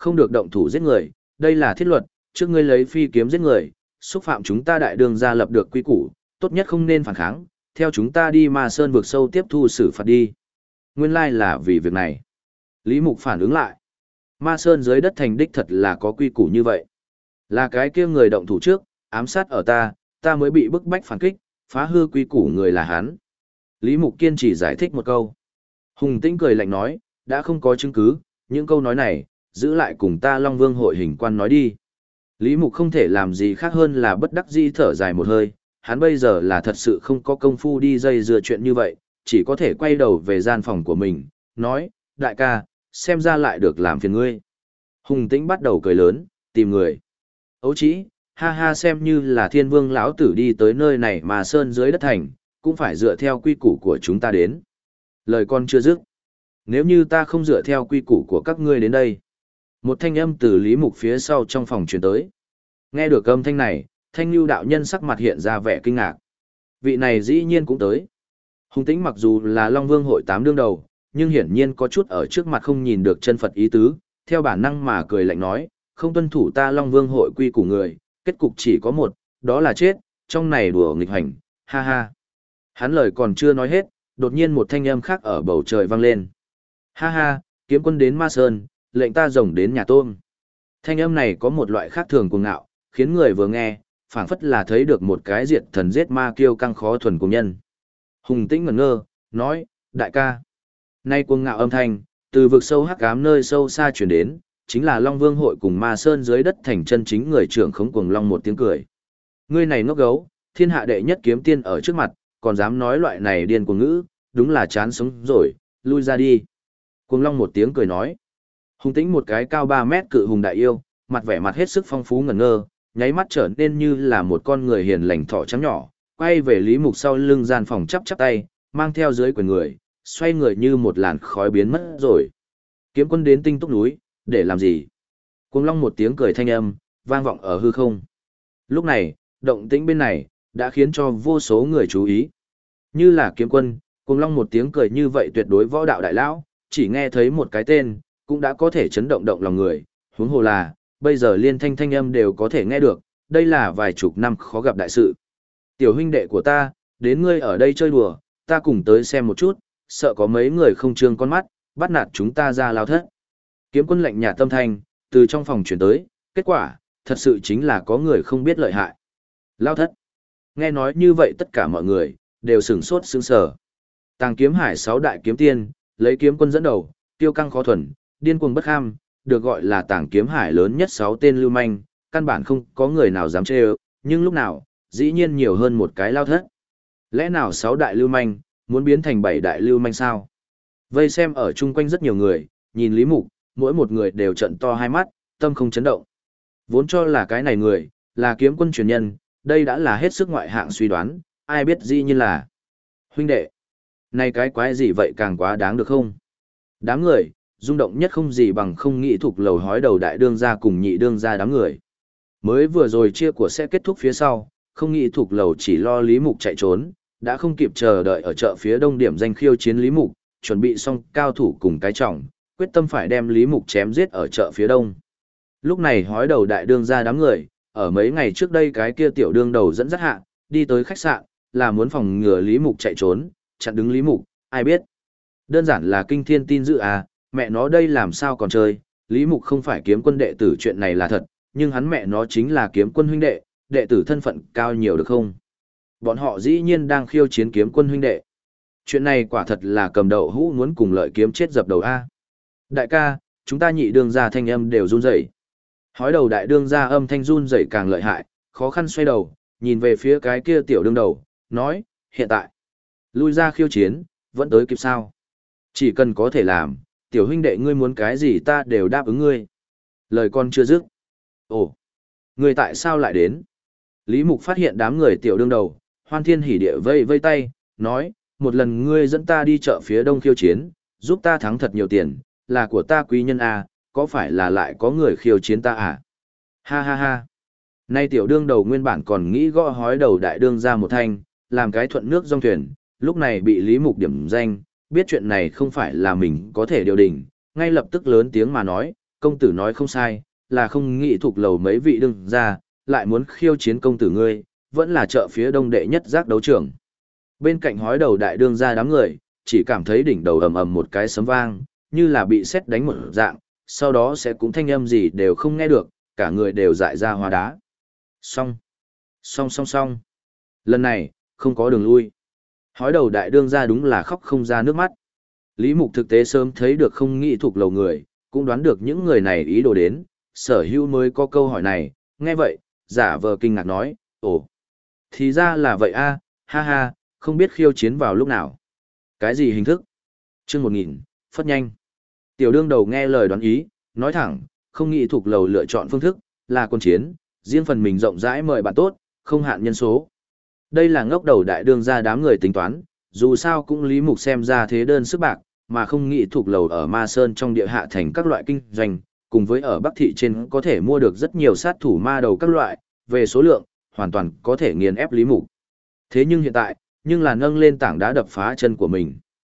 không được động thủ giết người, đây là thiết luật, trước ngươi lấy phi kiếm giết người, xúc phạm chúng ta đại đường gia lập được quy củ, tốt nhất không nên phản kháng, theo chúng ta đi Ma Sơn vực sâu tiếp thu xử phạt đi. Nguyên lai là vì việc này. Lý Mục phản ứng lại. Ma Sơn dưới đất thành đích thật là có quy củ như vậy. Là cái kia người động thủ trước, ám sát ở ta mới bị bức bách phản kích, phá hư quy củ người là hắn. Lý Mục kiên trì giải thích một câu. Hùng Tĩnh cười lạnh nói, đã không có chứng cứ, những câu nói này, giữ lại cùng ta Long Vương hội hình quan nói đi. Lý Mục không thể làm gì khác hơn là bất đắc dĩ thở dài một hơi, hắn bây giờ là thật sự không có công phu đi dây dưa chuyện như vậy, chỉ có thể quay đầu về gian phòng của mình, nói, đại ca, xem ra lại được làm phiền ngươi. Hùng Tĩnh bắt đầu cười lớn, tìm người. Ấu chỉ, ha ha, xem như là Thiên Vương lão tử đi tới nơi này mà sơn dưới đất thành, cũng phải dựa theo quy củ của chúng ta đến. Lời con chưa dứt. Nếu như ta không dựa theo quy củ của các ngươi đến đây. Một thanh âm từ Lý Mục phía sau trong phòng truyền tới. Nghe được âm thanh này, Thanh Nhu đạo nhân sắc mặt hiện ra vẻ kinh ngạc. Vị này dĩ nhiên cũng tới. Hùng Tĩnh mặc dù là Long Vương hội 8 đương đầu, nhưng hiển nhiên có chút ở trước mặt không nhìn được chân Phật ý tứ, theo bản năng mà cười lạnh nói, không tuân thủ ta Long Vương hội quy củ người, kết cục chỉ có một, đó là chết, trong này đùa nghịch hành, ha ha. Hắn lời còn chưa nói hết, đột nhiên một thanh âm khác ở bầu trời vang lên. Ha ha, kiếm quân đến Ma Sơn, lệnh ta rồng đến nhà tôm. Thanh âm này có một loại khác thường cuồng ngạo, khiến người vừa nghe, phảng phất là thấy được một cái diệt thần giết ma kiêu căng khó thuần cùng nhân. Hùng Tĩnh ngẩn ngơ, nói, đại ca. Nay cuồng ngạo âm thanh, từ vực sâu hắc ám nơi sâu xa chuyển đến, chính là Long Vương hội cùng Ma Sơn dưới đất thành chân chính người trưởng khống cuồng long một tiếng cười. Ngươi này ngốc gấu, thiên hạ đệ nhất kiếm tiên ở trước mặt, còn dám nói loại này điên cuồng ngữ, đúng là chán sống rồi, lui ra đi. Cuồng long một tiếng cười nói. Hùng Tĩnh một cái cao 3 mét cự hùng đại yêu, mặt vẻ mặt hết sức phong phú ngẩn ngơ, nháy mắt trở nên như là một con người hiền lành thỏ trắng nhỏ, quay về Lý Mục sau lưng gian phòng chắp chắp tay, mang theo dưới quyền người, xoay người như một làn khói biến mất rồi. Kiếm quân đến Tinh Túc núi, để làm gì? Cuồng long một tiếng cười thanh âm, vang vọng ở hư không. Lúc này, động tĩnh bên này, đã khiến cho vô số người chú ý. Như là kiếm quân, cuồng long một tiếng cười như vậy tuyệt đối võ đạo đại lão, chỉ nghe thấy một cái tên, cũng đã có thể chấn động động lòng người, huống hồ là, bây giờ liên thanh thanh âm đều có thể nghe được, đây là vài chục năm khó gặp đại sự. Tiểu huynh đệ của ta, đến ngươi ở đây chơi đùa, ta cùng tới xem một chút, sợ có mấy người không trương con mắt, bắt nạt chúng ta ra lao thất. Kiếm quân lạnh nhạt tâm thanh, từ trong phòng chuyển tới, kết quả, thật sự chính là có người không biết lợi hại. Lao thất. Nghe nói như vậy tất cả mọi người, đều sửng sốt sững sờ. Tàng kiếm hải 6 đại kiếm tiên, lấy kiếm quân dẫn đầu, tiêu căng khó thuần, điên cuồng bất kham, được gọi là tàng kiếm hải lớn nhất 6 tên lưu manh, căn bản không có người nào dám chê ơ, nhưng lúc nào, dĩ nhiên nhiều hơn một cái lao thất. Lẽ nào 6 đại lưu manh, muốn biến thành 7 đại lưu manh sao? Vây xem ở chung quanh rất nhiều người, nhìn Lý Mục, mỗi một người đều trận to hai mắt, tâm không chấn động. Vốn cho là cái này người, là kiếm quân truyền nhân, đây đã là hết sức ngoại hạng suy đoán, ai biết dĩ nhiên là. Huynh đệ, này cái quái gì vậy càng quá đáng được không? Đám người, rung động nhất không gì bằng không nghĩ thuộc lầu hói đầu đại đương gia cùng nhị đương gia đám người. Mới vừa rồi chia của sẽ kết thúc phía sau, không nghĩ thuộc lầu chỉ lo Lý Mục chạy trốn, đã không kịp chờ đợi ở chợ phía đông điểm danh khiêu chiến Lý Mục, chuẩn bị xong cao thủ cùng cái trọng, quyết tâm phải đem Lý Mục chém giết ở chợ phía đông. Lúc này hói đầu đại đương gia đám người, ở mấy ngày trước đây cái kia tiểu đương đầu dẫn dắt hạ, đi tới khách sạn, là muốn phòng ngừa Lý Mục chạy trốn, chặn đứng Lý Mục, ai biết. Đơn giản là kinh thiên tin dữ à, mẹ nó đây làm sao còn chơi, Lý Mục không phải kiếm quân đệ tử chuyện này là thật, nhưng hắn mẹ nó chính là kiếm quân huynh đệ, đệ tử thân phận cao nhiều được không? Bọn họ dĩ nhiên đang khiêu chiến kiếm quân huynh đệ. Chuyện này quả thật là cầm đậu hũ muốn cùng lợi kiếm chết dập đầu A. Đại ca, chúng ta nhị đương gia thanh âm đều run rẩy. Hói đầu đại đương gia âm thanh run rẩy càng lợi hại, khó khăn xoay đầu, nhìn về phía cái kia tiểu đương đầu, nói, hiện tại, lui ra khiêu chiến, vẫn tới kịp sao? Chỉ cần có thể làm, tiểu huynh đệ ngươi muốn cái gì ta đều đáp ứng ngươi. Lời con chưa dứt. Ồ, ngươi tại sao lại đến? Lý Mục phát hiện đám người tiểu đương đầu, hoan thiên hỉ địa vây vây tay, nói, một lần ngươi dẫn ta đi chợ phía đông khiêu chiến, giúp ta thắng thật nhiều tiền, là của ta quý nhân à, có phải là lại có người khiêu chiến ta à? Ha ha ha. Nay tiểu đương đầu nguyên bản còn nghĩ gõ hói đầu đại đương ra một thanh, làm cái thuận nước dòng thuyền, lúc này bị Lý Mục điểm danh, biết chuyện này không phải là mình có thể điều đình, ngay lập tức lớn tiếng mà nói, công tử nói không sai, là không nghĩ thuộc lầu mấy vị đương ra, lại muốn khiêu chiến công tử ngươi, vẫn là chợ phía đông đệ nhất giác đấu trường. Bên cạnh hói đầu đại đương ra đám người, chỉ cảm thấy đỉnh đầu ầm ầm một cái sấm vang, như là bị sét đánh một dạng, sau đó sẽ cũng thanh âm gì đều không nghe được, cả người đều dại ra hóa đá. Xong. Xong xong xong. Lần này, không có đường lui. Hói đầu đại đương ra đúng là khóc không ra nước mắt. Lý Mục thực tế sớm thấy được không nghĩ thuộc lầu người, cũng đoán được những người này ý đồ đến, sở hữu mới có câu hỏi này, nghe vậy, giả vờ kinh ngạc nói, ồ, thì ra là vậy a, ha ha, không biết khiêu chiến vào lúc nào. Cái gì hình thức? Chương 1000, phất nhanh. Tiểu đương đầu nghe lời đoán ý, nói thẳng, không nghĩ thuộc lầu lựa chọn phương thức, là quân chiến, riêng phần mình rộng rãi mời bạn tốt, không hạn nhân số. Đây là ngốc đầu đại đương ra đám người tính toán, dù sao cũng Lý Mục xem ra thế đơn sức bạc, mà không nghĩ thuộc lầu ở Ma Sơn trong địa hạ thành các loại kinh doanh, cùng với ở Bắc Thị trên có thể mua được rất nhiều sát thủ ma đầu các loại, về số lượng, hoàn toàn có thể nghiền ép Lý Mục. Thế nhưng hiện tại, nhưng là nâng lên tảng đá đập phá chân của mình.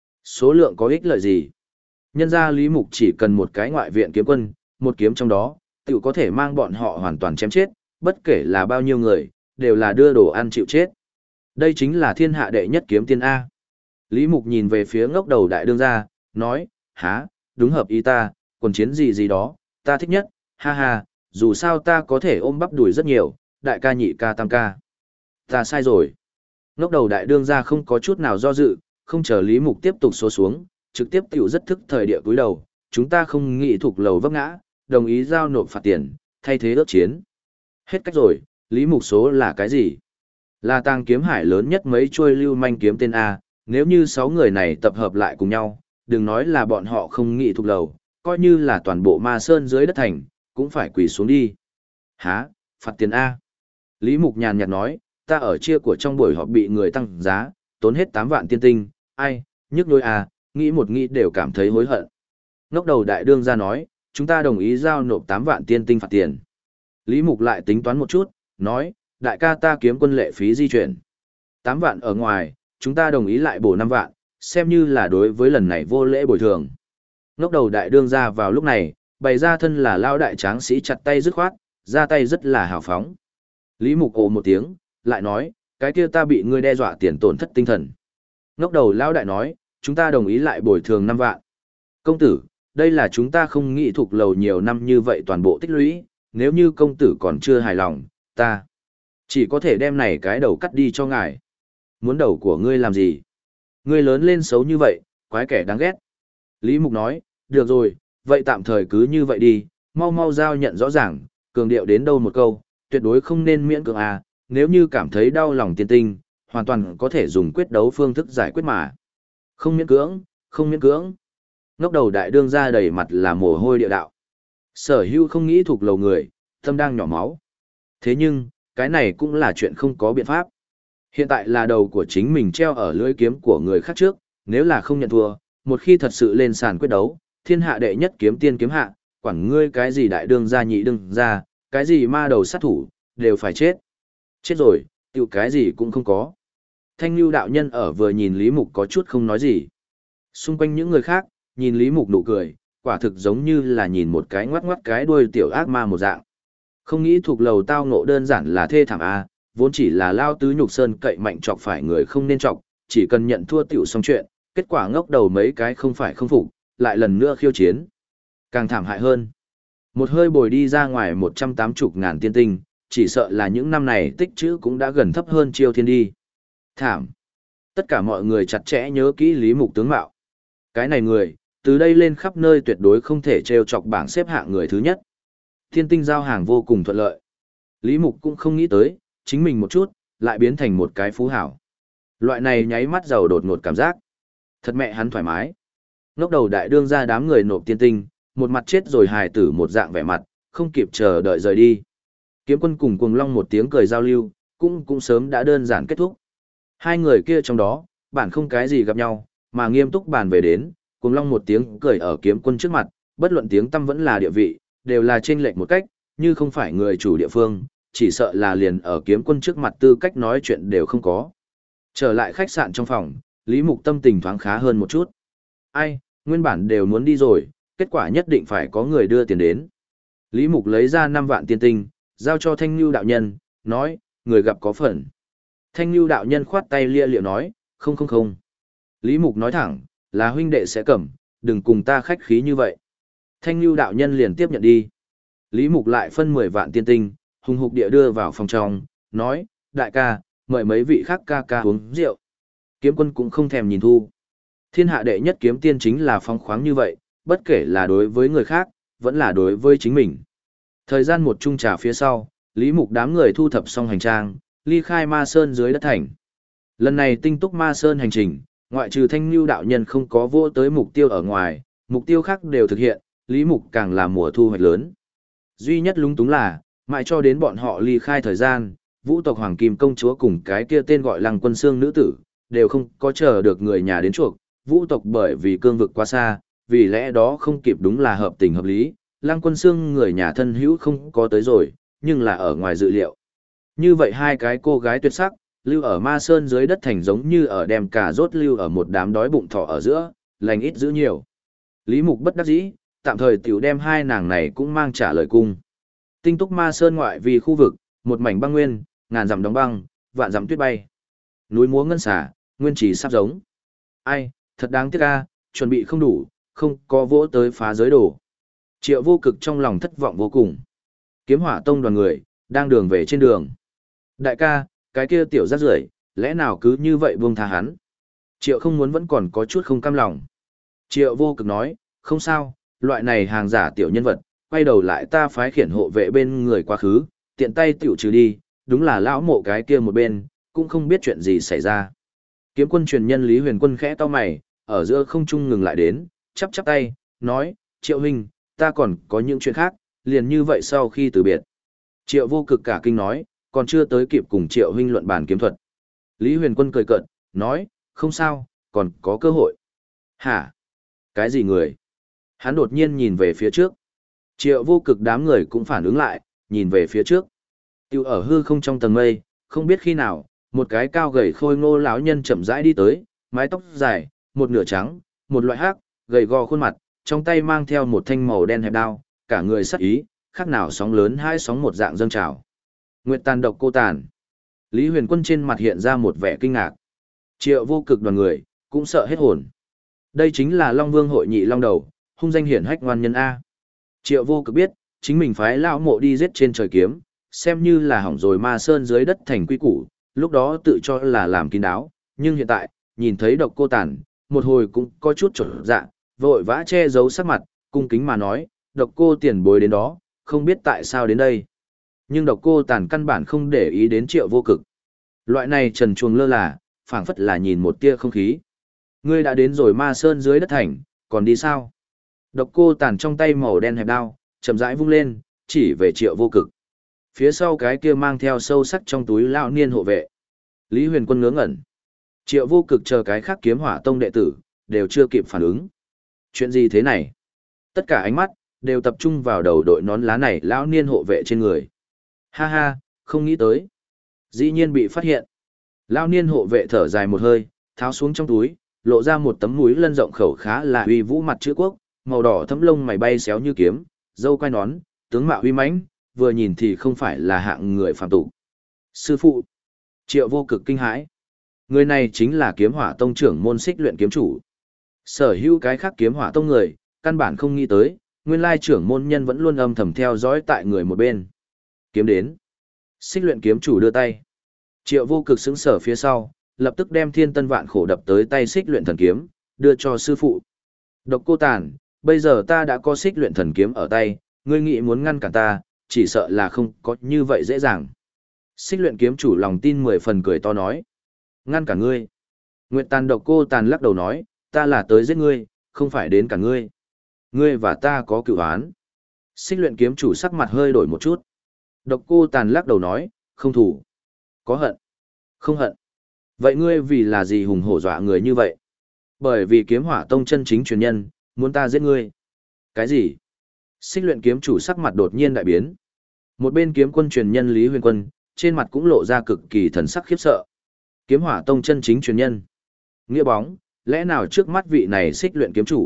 Số lượng có ích lợi gì? Nhân ra Lý Mục chỉ cần một cái ngoại viện kiếm quân, một kiếm trong đó, tự có thể mang bọn họ hoàn toàn chém chết, bất kể là bao nhiêu người, đều là đưa đồ ăn chịu chết. Đây chính là thiên hạ đệ nhất kiếm tiên A. Lý Mục nhìn về phía ngốc đầu đại đương gia, nói, há, đúng hợp ý ta, quần chiến gì gì đó, ta thích nhất, ha ha, dù sao ta có thể ôm bắp đùi rất nhiều, đại ca nhị ca tam ca. Ta sai rồi. Ngốc đầu đại đương gia không có chút nào do dự, không chờ Lý Mục tiếp tục số xuống, trực tiếp tiểu rất thức thời địa cúi đầu, chúng ta không nghĩ thuộc lầu vấp ngã, đồng ý giao nộp phạt tiền, thay thế ước chiến. Hết cách rồi, Lý Mục số là cái gì? Là tàng kiếm hải lớn nhất mấy chuôi lưu manh kiếm tên A, nếu như 6 người này tập hợp lại cùng nhau, đừng nói là bọn họ không nghĩ thuộc lầu, coi như là toàn bộ Ma Sơn dưới đất thành, cũng phải quỳ xuống đi. Hả, phạt tiền A. Lý Mục nhàn nhạt nói, ta ở chia của trong buổi họp bị người tăng giá, tốn hết 8 vạn tiên tinh, ai, nhức nhối A, nghĩ một nghĩ đều cảm thấy hối hận. Ngốc đầu đại đương ra nói, chúng ta đồng ý giao nộp 8 vạn tiên tinh phạt tiền. Lý Mục lại tính toán một chút, nói, đại ca ta kiếm quân lệ phí di chuyển. 8 vạn ở ngoài, chúng ta đồng ý lại bổ 5 vạn, xem như là đối với lần này vô lễ bồi thường. Ngốc đầu đại đương ra vào lúc này, bày ra thân là lao đại tráng sĩ chặt tay dứt khoát, ra tay rất là hào phóng. Lý Mục ồ một tiếng, lại nói, cái kia ta bị ngươi đe dọa tiền tổn thất tinh thần. Ngốc đầu lao đại nói, chúng ta đồng ý lại bồi thường 5 vạn. Công tử, đây là chúng ta không nghĩ thuộc lầu nhiều năm như vậy toàn bộ tích lũy, nếu như công tử còn chưa hài lòng, ta chỉ có thể đem này cái đầu cắt đi cho ngài. Muốn đầu của ngươi làm gì? Ngươi lớn lên xấu như vậy, quái kẻ đáng ghét. Lý Mục nói, được rồi, vậy tạm thời cứ như vậy đi, mau mau giao nhận rõ ràng, cường điệu đến đâu một câu, tuyệt đối không nên miễn cưỡng à, nếu như cảm thấy đau lòng tiên tinh, hoàn toàn có thể dùng quyết đấu phương thức giải quyết mà. Không miễn cưỡng, không miễn cưỡng. Ngốc đầu đại đương ra đầy mặt là mồ hôi địa đạo. Sở hữu không nghĩ thuộc lầu người, tâm đang nhỏ máu. Thế nhưng, cái này cũng là chuyện không có biện pháp. Hiện tại là đầu của chính mình treo ở lưỡi kiếm của người khác trước, nếu là không nhận thua, một khi thật sự lên sàn quyết đấu, thiên hạ đệ nhất kiếm tiên kiếm hạ, quản ngươi cái gì đại đương gia nhị đương gia, cái gì ma đầu sát thủ, đều phải chết. Chết rồi, tiểu cái gì cũng không có. Thanh Nhu đạo nhân ở vừa nhìn Lý Mục có chút không nói gì. Xung quanh những người khác, nhìn Lý Mục nụ cười, quả thực giống như là nhìn một cái ngoắc ngoắc cái đuôi tiểu ác ma một dạng. Không nghĩ thuộc lầu tao ngộ đơn giản là thê thảm a, vốn chỉ là lao tứ nhục sơn cậy mạnh chọc phải người không nên chọc, chỉ cần nhận thua tiểu xong chuyện, kết quả ngốc đầu mấy cái không phải không phục, lại lần nữa khiêu chiến. Càng thảm hại hơn. Một hơi bồi đi ra ngoài 180.000 tiên tinh, chỉ sợ là những năm này tích trữ cũng đã gần thấp hơn Chiêu Thiên đi. Thảm. Tất cả mọi người chặt chẽ nhớ kỹ Lý Mục tướng mạo. Cái này người, từ đây lên khắp nơi tuyệt đối không thể trêu chọc bảng xếp hạng người thứ nhất. Thiên tinh giao hàng vô cùng thuận lợi. Lý Mục cũng không nghĩ tới, chính mình một chút, lại biến thành một cái phú hảo. Loại này nháy mắt giàu đột ngột cảm giác. Thật mẹ hắn thoải mái. Ngốc đầu đại đương ra đám người nộp tiên tinh, một mặt chết rồi hài tử một dạng vẻ mặt, không kịp chờ đợi rời đi. Kiếm quân cùng Cuồng Long một tiếng cười giao lưu, cũng sớm đã đơn giản kết thúc. Hai người kia trong đó, bản không cái gì gặp nhau, mà nghiêm túc bàn về đến, Cuồng Long một tiếng cười ở kiếm quân trước mặt, bất luận tiếng tâm vẫn là địa vị, đều là chênh lệch một cách, như không phải người chủ địa phương, chỉ sợ là liền ở kiếm quân trước mặt tư cách nói chuyện đều không có. Trở lại khách sạn trong phòng, Lý Mục tâm tình thoáng khá hơn một chút. Ai, nguyên bản đều muốn đi rồi, kết quả nhất định phải có người đưa tiền đến. Lý Mục lấy ra 5 vạn tiên tinh, giao cho Thanh Nhu đạo nhân, nói, người gặp có phần. Thanh Nhu đạo nhân khoát tay lia liệu nói, không không không. Lý Mục nói thẳng, là huynh đệ sẽ cầm, đừng cùng ta khách khí như vậy. Thanh Nhu đạo nhân liền tiếp nhận đi. Lý Mục lại phân 10 vạn tiên tinh, hùng hục địa đưa vào phòng trong, nói, đại ca, mời mấy vị khác ca ca uống rượu. Kiếm Quân cũng không thèm nhìn thu. Thiên hạ đệ nhất kiếm tiên chính là phong khoáng như vậy, bất kể là đối với người khác, vẫn là đối với chính mình. Thời gian một chung trà phía sau, Lý Mục đám người thu thập xong hành trang, ly khai Ma Sơn dưới đất thành. Lần này tinh túc Ma Sơn hành trình, ngoại trừ Thanh Nhu đạo nhân không có vô tới mục tiêu ở ngoài, mục tiêu khác đều thực hiện, Lý Mục càng là mùa thu hoạch lớn. Duy nhất lúng túng là, mãi cho đến bọn họ ly khai thời gian, Vũ tộc Hoàng Kim công chúa cùng cái kia tên gọi Lăng Quân Xương nữ tử, đều không có chờ được người nhà đến chuộc, Vũ tộc bởi vì cương vực quá xa, vì lẽ đó không kịp đúng là hợp tình hợp lý, Lăng Quân Xương người nhà thân hữu không có tới rồi, nhưng là ở ngoài dự liệu. Như vậy hai cái cô gái tuyệt sắc, lưu ở Ma Sơn dưới đất thành giống như ở đem cà rốt lưu ở một đám đói bụng thỏ ở giữa, lành ít giữ nhiều. Lý Mục bất đắc dĩ, tạm thời tiểu đem hai nàng này cũng mang trả lời cung. Tinh túc Ma Sơn ngoại vì khu vực, một mảnh băng nguyên, ngàn dặm đóng băng, vạn dặm tuyết bay. Núi múa ngân xả, nguyên trì sắp giống. Ai, thật đáng tiếc a, chuẩn bị không đủ, không có vỗ tới phá giới đồ. Triệu Vô Cực trong lòng thất vọng vô cùng. Kiếm Hỏa Tông đoàn người, đang đường về trên đường. Đại ca, cái kia tiểu rác rưởi, lẽ nào cứ như vậy buông tha hắn? Triệu không muốn vẫn còn có chút không cam lòng. Triệu Vô Cực nói, không sao, loại này hàng giả tiểu nhân vật, quay đầu lại ta phái khiển hộ vệ bên người quá khứ, tiện tay tiểu trừ đi, đúng là lão mộ cái kia một bên, cũng không biết chuyện gì xảy ra. Kiếm quân truyền nhân Lý Huyền Quân khẽ cau mày, ở giữa không trung ngừng lại đến, chắp chắp tay, nói, Triệu huynh, ta còn có những chuyện khác, liền như vậy sau khi từ biệt. Triệu Vô Cực cả kinh nói, còn chưa tới kịp cùng Triệu huynh luận bàn kiếm thuật. Lý Huyền Quân cười cợt, nói, không sao, còn có cơ hội. Hả? Cái gì người? Hắn đột nhiên nhìn về phía trước. Triệu Vô Cực đám người cũng phản ứng lại, nhìn về phía trước. Tiêu ở hư không trong tầng mây, không biết khi nào, một cái cao gầy khôi ngô lão nhân chậm rãi đi tới, mái tóc dài, một nửa trắng, một loại hắc, gầy gò khuôn mặt, trong tay mang theo một thanh màu đen hẹp đao, cả người sắc ý, khác nào sóng lớn hai sóng một dạng dâng trào. Nguyệt Tàn Độc Cô Tàn. Lý Huyền Quân trên mặt hiện ra một vẻ kinh ngạc. Triệu Vô Cực đoàn người, cũng sợ hết hồn. Đây chính là Long Vương hội nhị long đầu, hung danh hiển hách ngoan nhân A. Triệu Vô Cực biết, chính mình phái lão mộ đi giết trên trời kiếm, xem như là hỏng rồi Ma Sơn dưới đất thành quy củ, lúc đó tự cho là làm kín đáo, nhưng hiện tại, nhìn thấy Độc Cô Tàn, một hồi cũng có chút trở dạ, vội vã che giấu sắc mặt, cung kính mà nói, Độc Cô tiền bối đến đó, không biết tại sao đến đây. Nhưng Độc Cô Tàn căn bản không để ý đến Triệu Vô Cực. Loại này trần truồng lơ là, phảng phất là nhìn một tia không khí. Ngươi đã đến rồi Ma Sơn dưới đất thành, còn đi sao? Độc Cô Tàn trong tay màu đen hẹp đao, chậm rãi vung lên, chỉ về Triệu Vô Cực. Phía sau cái kia mang theo sâu sắc trong túi lão niên hộ vệ. Lý Huyền Quân ngớ ngẩn. Triệu Vô Cực chờ cái khác Kiếm Hỏa Tông đệ tử, đều chưa kịp phản ứng. Chuyện gì thế này? Tất cả ánh mắt, đều tập trung vào đầu đội nón lá này lão niên hộ vệ trên người. Ha ha, không nghĩ tới. Dĩ nhiên bị phát hiện. Lão niên hộ vệ thở dài một hơi, tháo xuống trong túi, lộ ra một tấm mũi lân rộng khẩu khá là uy vũ mặt chữ quốc, màu đỏ thấm lông mày bay xéo như kiếm, râu quai nón, tướng mạo uy mãnh, vừa nhìn thì không phải là hạng người phàm tục. Sư phụ. Triệu Vô Cực kinh hãi. Người này chính là Kiếm Hỏa Tông trưởng môn Xích Luyện kiếm chủ. Sở hữu cái khác Kiếm Hỏa Tông người, căn bản không nghĩ tới, nguyên lai trưởng môn nhân vẫn luôn âm thầm theo dõi tại người một bên. Kiếm đến. Xích Luyện kiếm chủ đưa tay. Triệu Vô Cực sững sờ phía sau, lập tức đem thiên tân vạn khổ đập tới tay Xích Luyện thần kiếm, đưa cho sư phụ. Độc Cô Tàn, bây giờ ta đã có Xích Luyện thần kiếm ở tay, ngươi nghĩ muốn ngăn cản ta, chỉ sợ là không có như vậy dễ dàng. Xích Luyện kiếm chủ lòng tin 10 phần cười to nói. Ngăn cản ngươi. Nguyệt Tàn Độc Cô Tàn lắc đầu nói, ta là tới giết ngươi, không phải đến cả ngươi. Ngươi và ta có cựu oán. Xích Luyện kiếm chủ sắc mặt hơi đổi một chút. Độc Cô Tàn lắc đầu nói, không thủ. Có hận. Không hận. Vậy ngươi vì là gì hùng hổ dọa người như vậy? Bởi vì Kiếm Hỏa Tông chân chính truyền nhân, muốn ta giết ngươi. Cái gì? Xích Luyện kiếm chủ sắc mặt đột nhiên đại biến. Một bên kiếm quân truyền nhân Lý Huyền Quân, trên mặt cũng lộ ra cực kỳ thần sắc khiếp sợ. Kiếm Hỏa Tông chân chính truyền nhân. Nghĩa bóng, lẽ nào trước mắt vị này Xích Luyện kiếm chủ,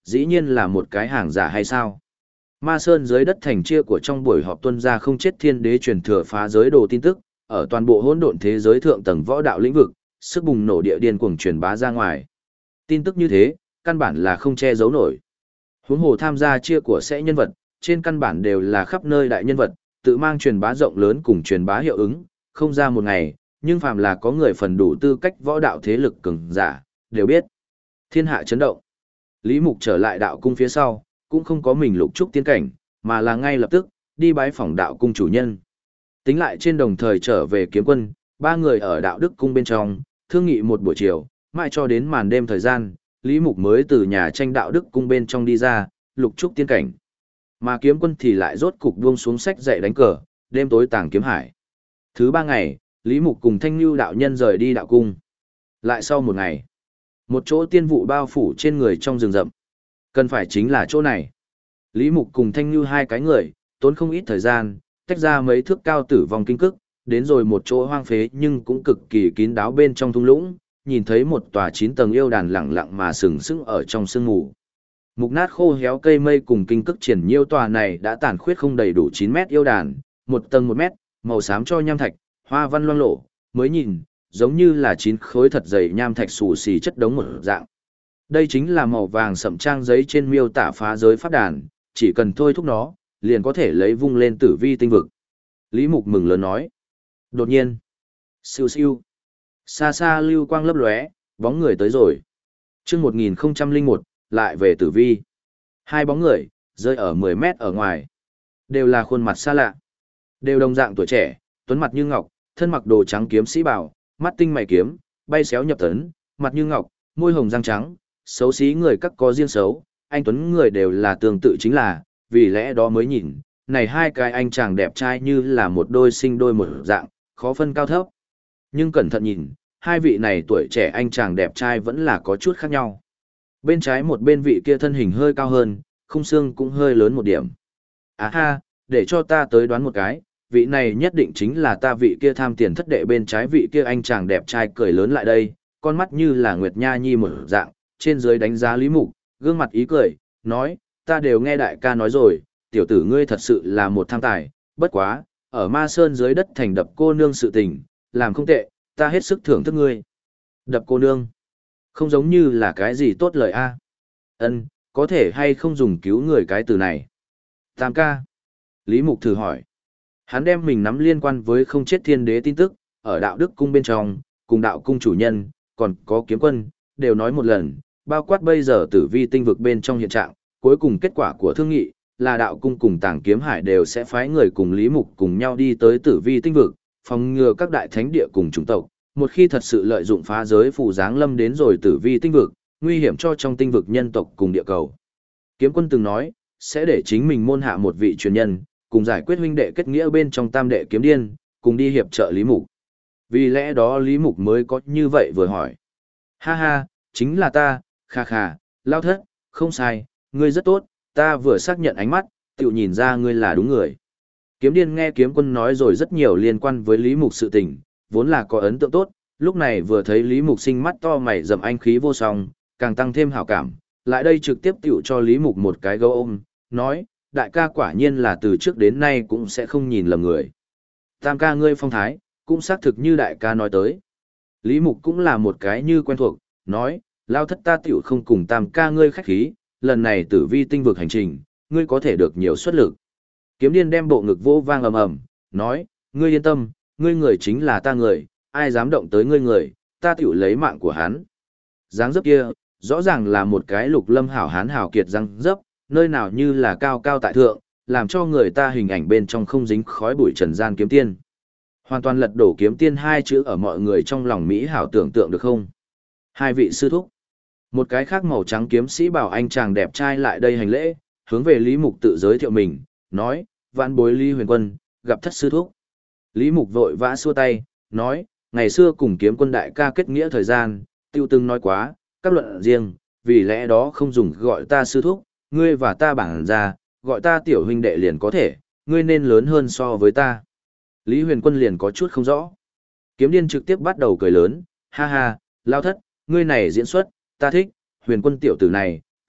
dĩ nhiên là một cái hàng giả hay sao? Ma Sơn dưới đất thành chia của trong buổi họp tuân ra không chết thiên đế truyền thừa phá giới đồ tin tức, ở toàn bộ hỗn độn thế giới thượng tầng võ đạo lĩnh vực, sức bùng nổ địa điên cuồng truyền bá ra ngoài. Tin tức như thế, căn bản là không che giấu nổi. Huống hồ tham gia chia của sẽ nhân vật, trên căn bản đều là khắp nơi đại nhân vật, tự mang truyền bá rộng lớn cùng truyền bá hiệu ứng, không ra một ngày, nhưng phàm là có người phần đủ tư cách võ đạo thế lực cường giả, đều biết. Thiên hạ chấn động. Lý Mục trở lại đạo cung phía sau, cũng không có mình lục trúc tiên cảnh, mà là ngay lập tức, đi bái phỏng đạo cung chủ nhân. Tính lại trên đồng thời trở về kiếm quân, ba người ở đạo đức cung bên trong, thương nghị một buổi chiều, mãi cho đến màn đêm thời gian, Lý Mục mới từ nhà tranh đạo đức cung bên trong đi ra, lục trúc tiên cảnh. Mà kiếm quân thì lại rốt cục buông xuống sách dạy đánh cờ, đêm tối tàng kiếm hải. Thứ ba ngày, Lý Mục cùng Thanh Nhu đạo nhân rời đi đạo cung. Lại sau một ngày, một chỗ tiên vụ bao phủ trên người trong rừng rậm. Cần phải chính là chỗ này. Lý Mục cùng Thanh Nhu hai cái người, tốn không ít thời gian, tách ra mấy thước cao tử vong kinh cức, đến rồi một chỗ hoang phế nhưng cũng cực kỳ kín đáo bên trong thung lũng, nhìn thấy một tòa 9 tầng yêu đàn lặng lặng mà sừng sững ở trong sương mù. Mục nát khô héo cây mây cùng kinh cức triển nhiêu tòa này đã tàn khuyết không đầy đủ 9 mét yêu đàn, một tầng 1 mét, màu xám cho nham thạch, hoa văn loang lổ, mới nhìn, giống như là 9 khối thật dày nham thạch xù xì chất đống một dạng. Đây chính là màu vàng sậm trang giấy trên miêu tả phá giới pháp đàn, chỉ cần thôi thúc nó, liền có thể lấy vung lên tử vi tinh vực. Lý Mục mừng lớn nói. Đột nhiên, siêu siêu, xa xa lưu quang lấp lóe, bóng người tới rồi. Chương 1001, lại về tử vi. Hai bóng người, rơi ở 10 mét ở ngoài. Đều là khuôn mặt xa lạ. Đều đồng dạng tuổi trẻ, tuấn mặt như ngọc, thân mặc đồ trắng kiếm sĩ bảo, mắt tinh mày kiếm, bay xéo nhập tấn, mặt như ngọc, môi hồng răng trắng, xấu xí người các có riêng xấu, anh tuấn người đều là tương tự chính là, vì lẽ đó mới nhìn, này hai cái anh chàng đẹp trai như là một đôi sinh đôi một dạng, khó phân cao thấp. Nhưng cẩn thận nhìn, hai vị này tuổi trẻ anh chàng đẹp trai vẫn là có chút khác nhau. Bên trái một bên vị kia thân hình hơi cao hơn, khung xương cũng hơi lớn một điểm. À ha, để cho ta tới đoán một cái, vị này nhất định chính là ta vị kia tham tiền thất đệ. Bên trái vị kia anh chàng đẹp trai cười lớn lại đây, con mắt như là Nguyệt Nha Nhi một dạng, trên dưới đánh giá Lý Mục, gương mặt ý cười, nói, ta đều nghe đại ca nói rồi, tiểu tử ngươi thật sự là một tham tài, bất quá, ở Ma Sơn dưới đất thành đập cô nương sự tình, làm không tệ, ta hết sức thưởng thức ngươi. Đập cô nương, không giống như là cái gì tốt lời a. Ân, có thể hay không dùng cứu người cái từ này. Tam ca. Lý Mục thử hỏi. Hắn đem mình nắm liên quan với không chết thiên đế tin tức, ở đạo đức cung bên trong, cùng đạo cung chủ nhân, còn có kiếm quân, đều nói một lần, bao quát bây giờ tử vi tinh vực bên trong hiện trạng, cuối cùng kết quả của thương nghị, là đạo cung cùng tàng kiếm hải đều sẽ phái người cùng Lý Mục cùng nhau đi tới tử vi tinh vực, phòng ngừa các đại thánh địa cùng chủng tộc, một khi thật sự lợi dụng phá giới phù giáng lâm đến rồi tử vi tinh vực, nguy hiểm cho trong tinh vực nhân tộc cùng địa cầu. Kiếm quân từng nói, sẽ để chính mình môn hạ một vị truyền nhân, cùng giải quyết huynh đệ kết nghĩa bên trong tam đệ kiếm điên, cùng đi hiệp trợ Lý Mục. Vì lẽ đó Lý Mục mới có như vậy vừa hỏi. Ha ha, chính là ta, khà khà, lao thất, không sai, ngươi rất tốt, ta vừa xác nhận ánh mắt, tự nhìn ra ngươi là đúng người. Kiếm điên nghe kiếm quân nói rồi rất nhiều liên quan với Lý Mục sự tình, vốn là có ấn tượng tốt, lúc này vừa thấy Lý Mục sinh mắt to mày rậm anh khí vô song, càng tăng thêm hảo cảm, lại đây trực tiếp tiểu cho Lý Mục một cái gấu ôm, nói, đại ca quả nhiên là từ trước đến nay cũng sẽ không nhìn lầm người. Tam ca ngươi phong thái, cũng xác thực như đại ca nói tới. Lý Mục cũng là một cái như quen thuộc, nói, lao thất ta tiểu không cùng tam ca ngươi khách khí, lần này tử vi tinh vực hành trình, ngươi có thể được nhiều xuất lực. Kiếm điên đem bộ ngực vô vang ầm ầm, nói, ngươi yên tâm, ngươi người chính là ta người, ai dám động tới ngươi người, ta tiểu lấy mạng của hắn. Dáng dấp kia, rõ ràng là một cái lục lâm hảo hán hảo kiệt răng dấp, nơi nào như là cao cao tại thượng, làm cho người ta hình ảnh bên trong không dính khói bụi trần gian kiếm tiên. Hoàn toàn lật đổ kiếm tiên hai chữ ở mọi người trong lòng Mỹ hảo tưởng tượng được không? Hai vị sư thúc. Một cái khác màu trắng kiếm sĩ bảo anh chàng đẹp trai lại đây hành lễ, hướng về Lý Mục tự giới thiệu mình, nói, vãn bối Lý Huyền Quân, gặp thất sư thúc. Lý Mục vội vã xua tay, nói, ngày xưa cùng kiếm quân đại ca kết nghĩa thời gian, tiêu từng nói quá, các luận riêng, vì lẽ đó không dùng gọi ta sư thúc, ngươi và ta bảng ra, gọi ta tiểu huynh đệ liền có thể, ngươi nên lớn hơn so với ta. Lý Huyền Quân liền có chút không rõ. Kiếm điên trực tiếp bắt đầu cười lớn, ha ha, lao thất, ngươi này diễn xuất, ta thích, Huyền Quân tiểu tử này,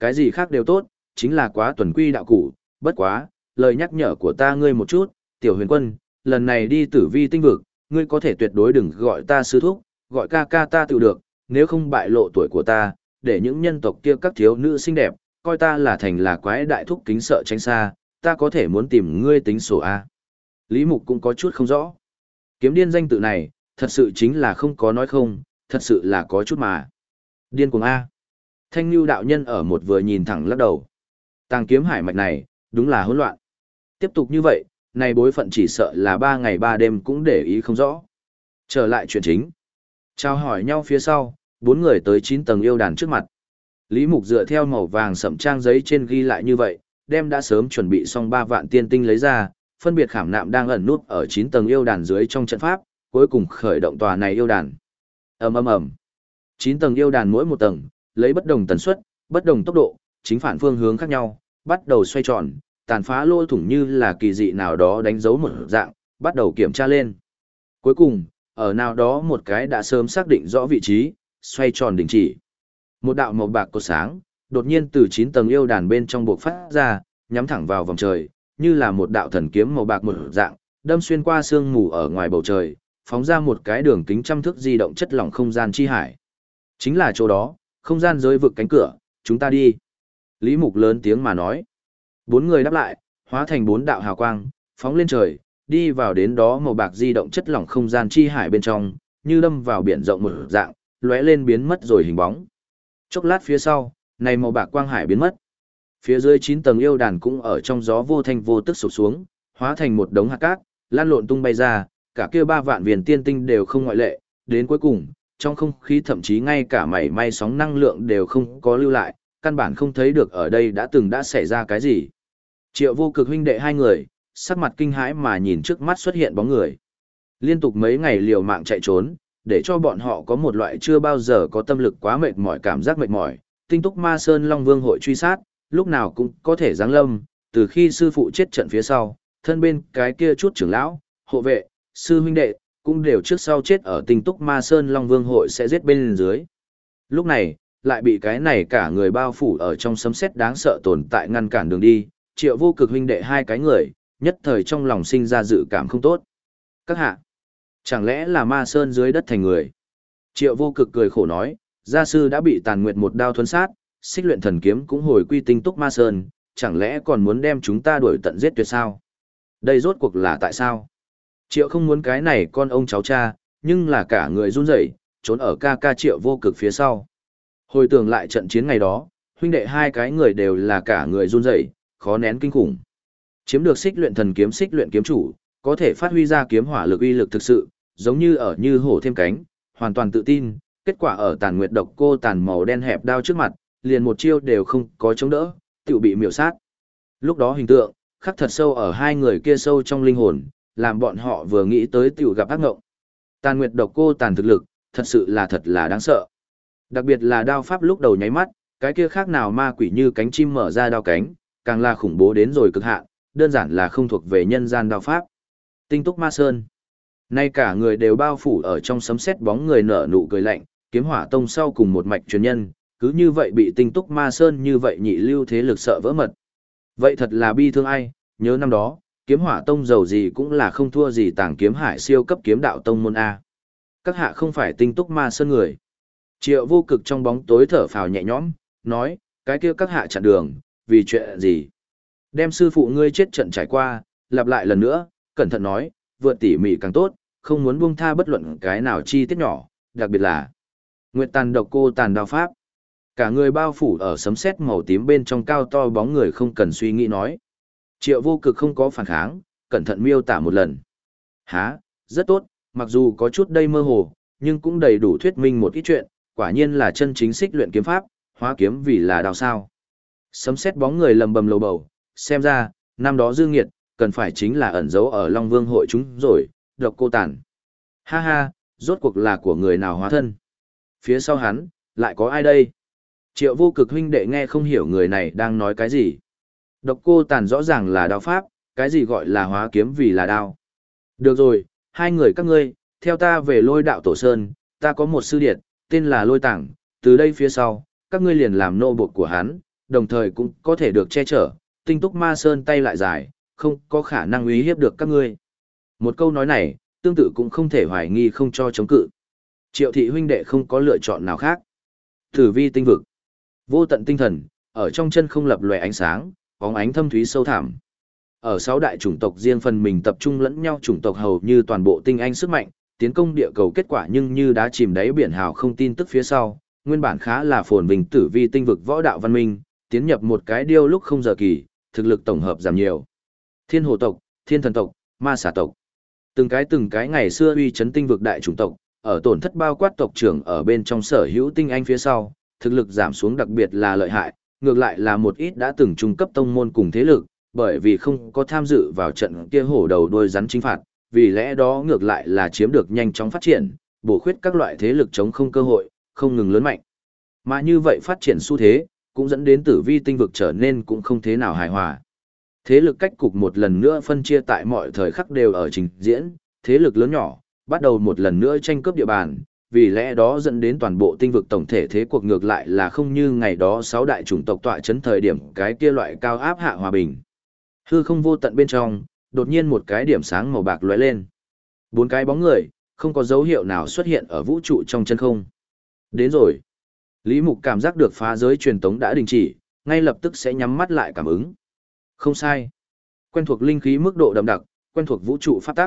cái gì khác đều tốt, chính là quá tuần quy đạo cụ, bất quá, lời nhắc nhở của ta ngươi một chút, Tiểu Huyền Quân, lần này đi Tử Vi tinh vực, ngươi có thể tuyệt đối đừng gọi ta sư thúc, gọi ca ca ta tự được, nếu không bại lộ tuổi của ta, để những nhân tộc kia các thiếu nữ xinh đẹp, coi ta là thành là quái đại thúc kính sợ tránh xa, ta có thể muốn tìm ngươi tính sổ A. Lý Mục cũng có chút không rõ. Kiếm điên danh tự này, thật sự chính là không có nói không, thật sự là có chút mà. Điên cuồng A. Thanh Nhu đạo nhân ở một vừa nhìn thẳng lắc đầu. Tàng kiếm hải mạch này, đúng là hỗn loạn. Tiếp tục như vậy, này bối phận chỉ sợ là 3 ngày 3 đêm cũng để ý không rõ. Trở lại chuyện chính. Chào hỏi nhau phía sau, 4 người tới 9 tầng yêu đàn trước mặt. Lý Mục dựa theo màu vàng sẫm trang giấy trên ghi lại như vậy, đem đã sớm chuẩn bị xong 3 vạn tiên tinh lấy ra, phân biệt khảm nạm đang ẩn nút ở 9 tầng yêu đàn dưới trong trận pháp, cuối cùng khởi động tòa này yêu đàn. Ầm ầm ầm. 9 tầng yêu đàn mỗi một tầng, lấy bất đồng tần suất, bất đồng tốc độ, chính phản phương hướng khác nhau, bắt đầu xoay tròn, tàn phá lỗ thủng như là kỳ dị nào đó đánh dấu một dạng, bắt đầu kiểm tra lên. Cuối cùng, ở nào đó một cái đã sớm xác định rõ vị trí, xoay tròn đình chỉ. Một đạo màu bạc cột sáng, đột nhiên từ 9 tầng yêu đàn bên trong buộc phát ra, nhắm thẳng vào vòng trời, như là một đạo thần kiếm màu bạc một dạng, đâm xuyên qua sương mù ở ngoài bầu trời, phóng ra một cái đường kính trăm thước di động chất lỏng không gian chi hải. Chính là chỗ đó, không gian giới vực cánh cửa, chúng ta đi. Lý Mục lớn tiếng mà nói. 4 người đáp lại, hóa thành 4 đạo hào quang, phóng lên trời, đi vào đến đó màu bạc di động chất lỏng không gian chi hải bên trong, như đâm vào biển rộng một dạng, lóe lên biến mất rồi hình bóng. Chốc lát phía sau, này màu bạc quang hải biến mất. Phía dưới 9 tầng yêu đàn cũng ở trong gió vô thanh vô tức sụp xuống, hóa thành một đống hạt cát, lan lộn tung bay ra, cả kia 3 vạn viền tiên tinh đều không ngoại lệ, đến cuối cùng, trong không khí thậm chí ngay cả mảy may sóng năng lượng đều không có lưu lại, căn bản không thấy được ở đây đã xảy ra cái gì. Triệu Vô Cực huynh đệ hai người, sắc mặt kinh hãi mà nhìn trước mắt xuất hiện bóng người. Liên tục mấy ngày liều mạng chạy trốn, để cho bọn họ có một loại chưa bao giờ có tâm lực quá mệt mỏi cảm giác mệt mỏi. Tinh Túc Ma Sơn Long Vương hội truy sát, lúc nào cũng có thể giáng lâm, từ khi sư phụ chết trận phía sau, thân bên cái kia chút trưởng lão, hộ vệ, sư huynh đệ, cũng đều trước sau chết ở Tinh Túc Ma Sơn Long Vương hội sẽ giết bên dưới. Lúc này, lại bị cái này cả người bao phủ ở trong sấm sét đáng sợ tồn tại ngăn cản đường đi, Triệu Vô Cực huynh đệ hai cái người, nhất thời trong lòng sinh ra dự cảm không tốt. Các hạ, chẳng lẽ là Ma Sơn dưới đất thành người? Triệu Vô Cực cười khổ nói, gia sư đã bị Tàn Nguyệt một đao thuấn sát, Xích Luyện Thần Kiếm cũng hồi quy Tinh Túc Ma Sơn, chẳng lẽ còn muốn đem chúng ta đuổi tận giết tuyệt sao? Đây rốt cuộc là tại sao? Triệu không muốn cái này con ông cháu cha, nhưng là cả người run rẩy, trốn ở ca ca Triệu Vô Cực phía sau. Hồi tưởng lại trận chiến ngày đó, huynh đệ hai cái người đều là cả người run rẩy, khó nén kinh khủng. Chiếm được Xích Luyện Thần Kiếm Xích Luyện kiếm chủ, có thể phát huy ra kiếm hỏa lực uy lực thực sự, giống như ở như hổ thêm cánh, hoàn toàn tự tin, kết quả ở Tàn Nguyệt độc cô tàn màu đen hẹp đao trước mặt, liền một chiêu đều không có chống đỡ, tự bị miểu sát. Lúc đó hình tượng, khắc thật sâu ở hai người kia sâu trong linh hồn, làm bọn họ vừa nghĩ tới tiểu gặp ác ngộng. Tàn Nguyệt độc cô tàn thực lực, thật là đáng sợ. Đặc biệt là đao pháp lúc đầu nháy mắt, cái kia khác nào ma quỷ như cánh chim mở ra đao cánh, càng là khủng bố đến rồi cực hạn, đơn giản là không thuộc về nhân gian đao pháp. Tinh Túc Ma Sơn. Nay cả người đều bao phủ ở trong sấm sét bóng người nở nụ cười lạnh, Kiếm Hỏa Tông sau cùng một mạch truyền nhân, cứ như vậy bị Tinh Túc Ma Sơn như vậy nhị lưu thế lực sợ vỡ mật. Vậy thật là bi thương ai, nhớ năm đó, Kiếm Hỏa Tông giàu gì cũng là không thua gì Tàng Kiếm Hải siêu cấp kiếm đạo tông môn A. Các hạ không phải Tinh Túc Ma Sơn người. Triệu Vô Cực trong bóng tối thở phào nhẹ nhõm, nói, cái kia các hạ chặn đường, vì chuyện gì? Đem sư phụ ngươi chết trận trải qua, lặp lại lần nữa, cẩn thận nói, vượt tỉ mỉ càng tốt, không muốn buông tha bất luận cái nào chi tiết nhỏ, đặc biệt là Nguyệt Tàn độc cô tàn đao pháp. Cả người bao phủ ở sấm sét màu tím bên trong cao to bóng người không cần suy nghĩ nói. Triệu Vô Cực không có phản kháng, cẩn thận miêu tả một lần. Hả, rất tốt, mặc dù có chút đây mơ hồ, nhưng cũng đầy đủ thuyết minh một ít chuyện, quả nhiên là chân chính xích luyện kiếm pháp, hóa kiếm vì là đao sao. Sấm sét bóng người lầm bầm lầu bầu, xem ra, năm đó Dương Nghiệt, cần phải chính là ẩn giấu ở Long Vương hội chúng rồi, độc cô tàn. Ha ha, rốt cuộc là của người nào hóa thân. Phía sau hắn, lại có ai đây? Triệu Vô Cực huynh đệ nghe không hiểu người này đang nói cái gì. Độc cô tàn rõ ràng là đao pháp, cái gì gọi là hóa kiếm vì là đao. Được rồi, hai người các ngươi, theo ta về Lôi Đạo Tổ Sơn, ta có một sư điệt, tên là Lôi Tảng, từ đây phía sau, các ngươi liền làm nô bộc của hắn, đồng thời cũng có thể được che chở, Tinh Túc Ma Sơn tay lại dài, không có khả năng uy hiếp được các ngươi. Một câu nói này, tương tự cũng không thể hoài nghi không cho chống cự. Triệu thị huynh đệ không có lựa chọn nào khác. Tử vi tinh vực, vô tận tinh thần, ở trong chân không lập lòe ánh sáng, bóng ánh thâm thúy sâu thẳm. Ở sáu đại chủng tộc riêng phần mình tập trung lẫn nhau, chủng tộc hầu như toàn bộ tinh anh sức mạnh, tiến công địa cầu kết quả nhưng như đá chìm đáy biển, hào không tin tức phía sau, nguyên bản khá là phồn vinh tử vi tinh vực võ đạo văn minh, tiến nhập một cái điêu lúc không giờ kỳ, thực lực tổng hợp giảm nhiều. Thiên hồ tộc, thiên thần tộc, ma xà tộc, từng cái ngày xưa uy chấn tinh vực đại chủng tộc, ở tổn thất bao quát tộc trưởng ở bên trong sở hữu tinh anh phía sau, thực lực giảm xuống đặc biệt là lợi hại, ngược lại là một ít đã từng trung cấp tông môn cùng thế lực, bởi vì không có tham dự vào trận kia hổ đầu đuôi rắn chính phạt, vì lẽ đó ngược lại là chiếm được nhanh chóng phát triển, bổ khuyết các loại thế lực chống không cơ hội, không ngừng lớn mạnh. Mà như vậy phát triển xu thế, cũng dẫn đến tử vi tinh vực trở nên cũng không thế nào hài hòa. Thế lực cách cục một lần nữa phân chia tại mọi thời khắc đều ở trình diễn, thế lực lớn nhỏ, bắt đầu một lần nữa tranh cướp địa bàn, vì lẽ đó dẫn đến toàn bộ tinh vực tổng thể thế cuộc ngược lại là không như ngày đó sáu đại chủng tộc tọa chấn thời điểm cái kia loại cao áp hạ hòa bình. Hư không vô tận bên trong, đột nhiên một cái điểm sáng màu bạc lóe lên. Bốn cái bóng người, không có dấu hiệu nào xuất hiện ở vũ trụ trong chân không. Đến rồi. Lý Mục cảm giác được phá giới truyền tống đã đình chỉ, ngay lập tức sẽ nhắm mắt lại cảm ứng. Không sai. Quen thuộc linh khí mức độ đậm đặc, quen thuộc vũ trụ pháp tắc.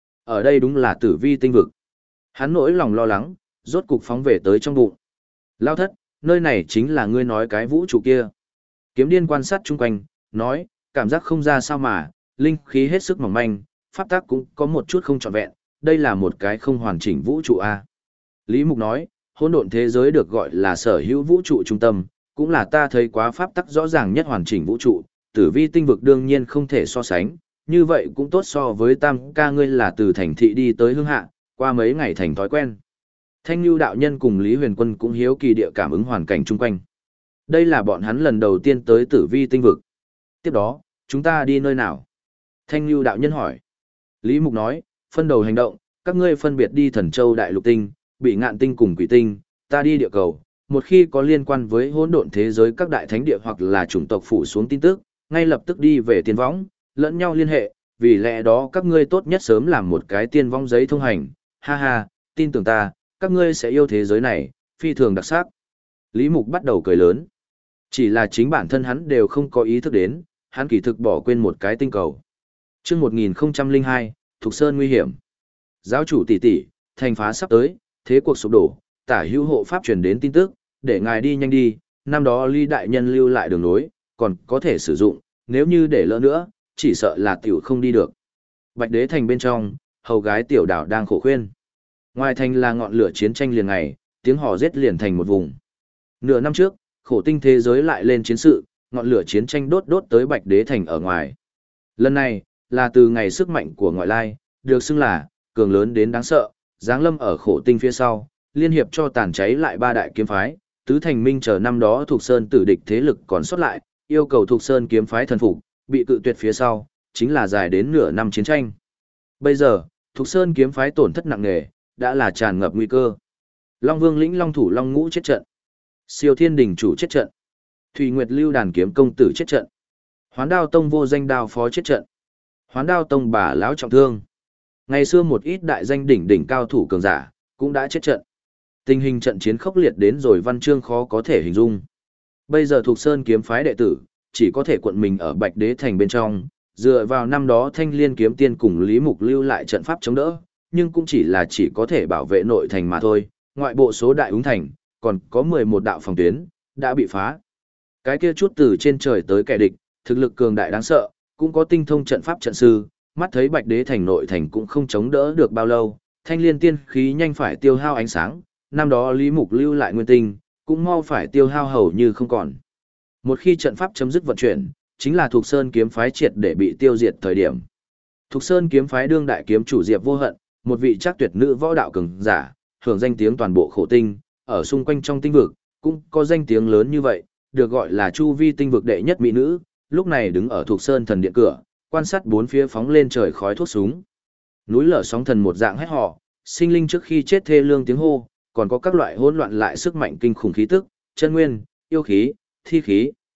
Ở đây đúng là tử vi tinh vực. Hắn nỗi lòng lo lắng, rốt cục phóng về tới trong bụng. Lao thất, nơi này chính là ngươi nói cái vũ trụ kia. Kiếm điên quan sát chung quanh, nói, cảm giác không ra sao mà, linh khí hết sức mỏng manh, pháp tắc cũng có một chút không trọn vẹn, đây là một cái không hoàn chỉnh vũ trụ A. Lý Mục nói, hỗn độn thế giới được gọi là sở hữu vũ trụ trung tâm, cũng là ta thấy quá pháp tắc rõ ràng nhất hoàn chỉnh vũ trụ, tử vi tinh vực đương nhiên không thể so sánh, như vậy cũng tốt so với tam ca ngươi là từ thành thị đi tới hương hạ, qua mấy ngày thành thói quen. Thanh Nhu đạo nhân cùng Lý Huyền Quân cũng hiếu kỳ địa cảm ứng hoàn cảnh chung quanh. Đây là bọn hắn lần đầu tiên tới tử vi tinh vực. Tiếp đó, chúng ta đi nơi nào? Thanh Nhu đạo nhân hỏi. Lý Mục nói, phân đầu hành động, các ngươi phân biệt đi Thần Châu Đại Lục Tinh, Bị Ngạn Tinh cùng Quỷ Tinh, ta đi địa cầu. Một khi có liên quan với hỗn độn thế giới các đại thánh địa hoặc là chủng tộc phủ xuống tin tức, ngay lập tức đi về tiên võng, lẫn nhau liên hệ, vì lẽ đó các ngươi tốt nhất sớm làm một cái tiên vong giấy thông hành, ha ha, tin tưởng ta, các ngươi sẽ yêu thế giới này, phi thường đặc sắc. Lý Mục bắt đầu cười lớn. Chỉ là chính bản thân hắn đều không có ý thức đến, hắn kỳ thực bỏ quên một cái tinh cầu. Trước 1002, Thục Sơn nguy hiểm. Giáo chủ tỷ tỷ, thành phá sắp tới, thế cuộc sụp đổ, tả hữu hộ pháp truyền đến tin tức, để ngài đi nhanh đi, năm đó Ly đại nhân lưu lại đường nối, còn có thể sử dụng, nếu như để lỡ nữa, chỉ sợ là tiểu không đi được. Bạch Đế thành bên trong, hầu gái tiểu đảo đang khổ khuyên. Ngoài thành là ngọn lửa chiến tranh liền ngày, tiếng hò giết liền thành một vùng. Nửa năm trước, khổ tinh thế giới lại lên chiến sự, ngọn lửa chiến tranh đốt tới Bạch Đế thành ở ngoài. Lần này, là từ ngày sức mạnh của ngoại lai, được xưng là cường lớn đến đáng sợ, giáng lâm ở khổ tinh phía sau, liên hiệp cho tàn cháy lại ba đại kiếm phái, tứ thành minh chờ năm đó thuộc sơn tử địch thế lực còn sót lại, yêu cầu thuộc sơn kiếm phái thần phục, bị cự tuyệt phía sau, chính là dài đến nửa năm chiến tranh. Bây giờ, thuộc sơn kiếm phái tổn thất nặng nề, đã là tràn ngập nguy cơ. Long Vương lĩnh Long thủ Long Ngũ chết trận, Siêu Thiên Đình chủ chết trận, Thủy Nguyệt Lưu đàn kiếm công tử chết trận, Hoán Đao Tông vô danh đao phó chết trận, Hoán Đao Tông bà lão trọng thương. Ngày xưa một ít đại danh đỉnh cao thủ cường giả cũng đã chết trận. Tình hình trận chiến khốc liệt đến rồi văn chương khó có thể hình dung. Bây giờ thuộc sơn kiếm phái đệ tử chỉ có thể cuộn mình ở Bạch Đế thành bên trong, dựa vào năm đó Thanh Liên kiếm tiên cùng Lý Mục lưu lại trận pháp chống đỡ, nhưng cũng chỉ có thể bảo vệ nội thành mà thôi, ngoại bộ số đại úng thành, còn có 11 đạo phòng tuyến, đã bị phá. Cái kia chút từ trên trời tới kẻ địch, thực lực cường đại đáng sợ, cũng có tinh thông trận pháp trận sư, mắt thấy Bạch Đế thành nội thành cũng không chống đỡ được bao lâu, Thanh Liên tiên khí nhanh phải tiêu hao ánh sáng, năm đó Lý Mục lưu lại nguyên tinh, cũng mau phải tiêu hao hầu như không còn. Một khi trận pháp chấm dứt vận chuyển, chính là Thục Sơn kiếm phái triệt để bị tiêu diệt thời điểm. Thục Sơn kiếm phái đương đại kiếm chủ Diệp Vô Hận, một vị chắc tuyệt nữ võ đạo cường giả, hưởng danh tiếng toàn bộ khổ tinh, ở xung quanh trong tinh vực, cũng có danh tiếng lớn như vậy, được gọi là chu vi tinh vực đệ nhất mỹ nữ, lúc này đứng ở Thục Sơn thần điện cửa, quan sát bốn phía phóng lên trời khói thuốc súng. Núi lở sóng thần một dạng hét họ, sinh linh trước khi chết thê lương tiếng hô, còn có các loại hỗn loạn lại sức mạnh kinh khủng khí tức, chân nguyên, yêu khí, thi khí,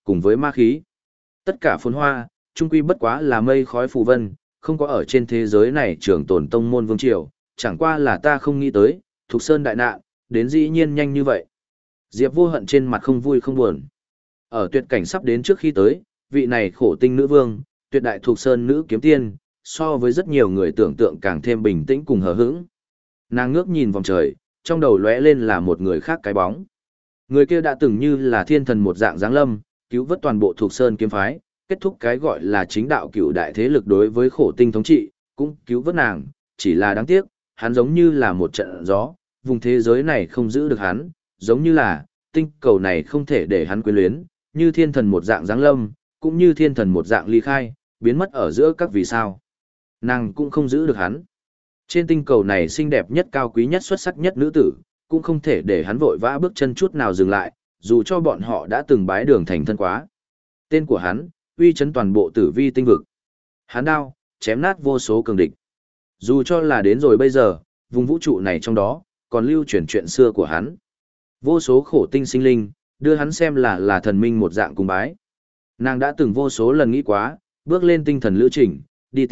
cùng với ma khí. Tất cả phồn hoa, trung quy bất quá là mây khói phù vân, không có ở trên thế giới này trường tồn tông môn vương triều, chẳng qua là ta không nghĩ tới, Thục Sơn đại nạn, đến dĩ nhiên nhanh như vậy. Diệp Vô Hận trên mặt không vui không buồn. Ở tuyệt cảnh sắp đến trước khi tới, vị này khổ tinh nữ vương, tuyệt đại Thục Sơn nữ kiếm tiên, so với rất nhiều người tưởng tượng càng thêm bình tĩnh cùng hờ hững. Nàng ngước nhìn vòng trời, trong đầu lóe lên là một người khác cái bóng. Người kia đã từng như là thiên thần một dạng giáng lâm, cứu vớt toàn bộ Thục Sơn kiếm phái, kết thúc cái gọi là chính đạo cựu đại thế lực đối với khổ tinh thống trị, cũng cứu vớt nàng, chỉ là đáng tiếc, hắn giống như là một trận gió, vùng thế giới này không giữ được hắn, giống như là tinh cầu này không thể để hắn quyến luyến, như thiên thần một dạng giáng lâm, cũng như thiên thần một dạng ly khai, biến mất ở giữa các vì sao. Nàng cũng không giữ được hắn. Trên tinh cầu này xinh đẹp nhất, cao quý nhất, xuất sắc nhất nữ tử, cũng không thể để hắn vội vã bước chân chút nào dừng lại, dù cho bọn họ đã từng bái đường thành thân quá. Tên của hắn, uy chấn toàn bộ tử vi tinh vực. Hắn đao, chém nát vô số cường địch. Dù cho là đến rồi bây giờ, vùng vũ trụ này trong đó, còn lưu truyền chuyện xưa của hắn. Vô số khổ tinh sinh linh, đưa hắn xem là thần minh một dạng cung bái. Nàng đã từng vô số lần nghĩ quá, bước lên tinh thần lữ trình, đi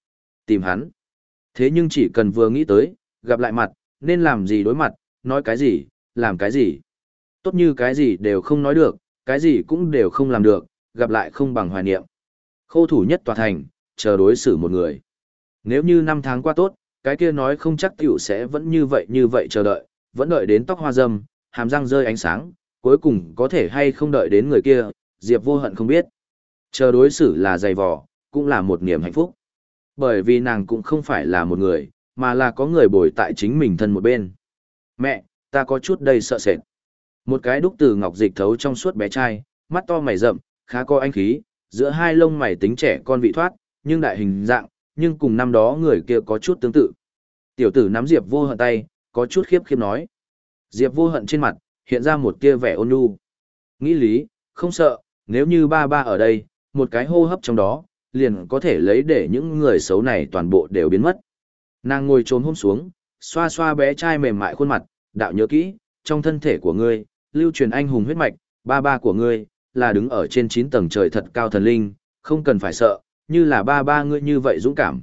tìm hắn. Thế nhưng chỉ cần vừa nghĩ tới, gặp lại mặt, nên làm gì đối mặt, nói cái gì, làm cái gì. Tốt như cái gì đều không nói được, cái gì cũng đều không làm được, gặp lại không bằng hoài niệm. Khô thủ nhất tòa thành, chờ đối xử một người. Nếu như năm tháng qua tốt, cái kia nói không chắc tiểu sẽ vẫn như vậy chờ đợi, vẫn đợi đến tóc hoa râm, hàm răng rơi ánh sáng, cuối cùng có thể hay không đợi đến người kia, Diệp Vô Hận không biết. Chờ đối xử là dày vò, cũng là một niềm hạnh phúc. Bởi vì nàng cũng không phải là một người, mà là có người bồi tại chính mình thân một bên. Mẹ, ta có chút đầy sợ sệt. Một cái đúc từ ngọc dịch thấu trong suốt bé trai, mắt to mày rậm, khá có anh khí, giữa hai lông mày tính trẻ con vị thoát, nhưng đại hình dạng, nhưng cùng năm đó người kia có chút tương tự. Tiểu tử nắm Diệp Vô Hận tay, có chút khiếp nói. Diệp Vô Hận trên mặt, hiện ra một tia vẻ ôn nhu. Nghĩ lý, không sợ, nếu như ba ba ở đây, một cái hô hấp trong đó, liền có thể lấy để những người xấu này toàn bộ đều biến mất. Nàng ngồi trồm hôm xuống, xoa xoa bé trai mềm mại khuôn mặt, đạo nhớ kỹ, trong thân thể của ngươi, lưu truyền anh hùng huyết mạch, ba ba của ngươi, là đứng ở trên 9 tầng trời thật cao thần linh, không cần phải sợ, như là ba ba ngươi như vậy dũng cảm.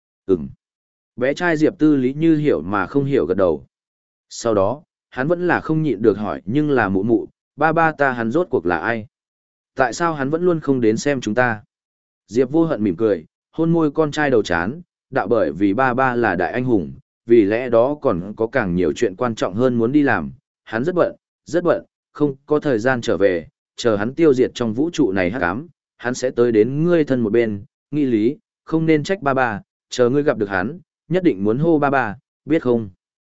Bé trai Diệp Tư Lý như hiểu mà không hiểu gật đầu. Sau đó, hắn vẫn là không nhịn được hỏi, nhưng là mụ mụ, ba ba ta hắn rốt cuộc là ai? Tại sao hắn vẫn luôn không đến xem chúng ta? Diệp Vô Hận mỉm cười, hôn môi con trai đầu chán, đạo bởi vì ba ba là đại anh hùng, vì lẽ đó còn có càng nhiều chuyện quan trọng hơn muốn đi làm, hắn rất bận, không có thời gian trở về, chờ hắn tiêu diệt trong vũ trụ này hắc ám, hắn sẽ tới đến ngươi thân một bên, nghĩ lý, không nên trách ba ba, chờ ngươi gặp được hắn, nhất định muốn hô ba ba, biết không?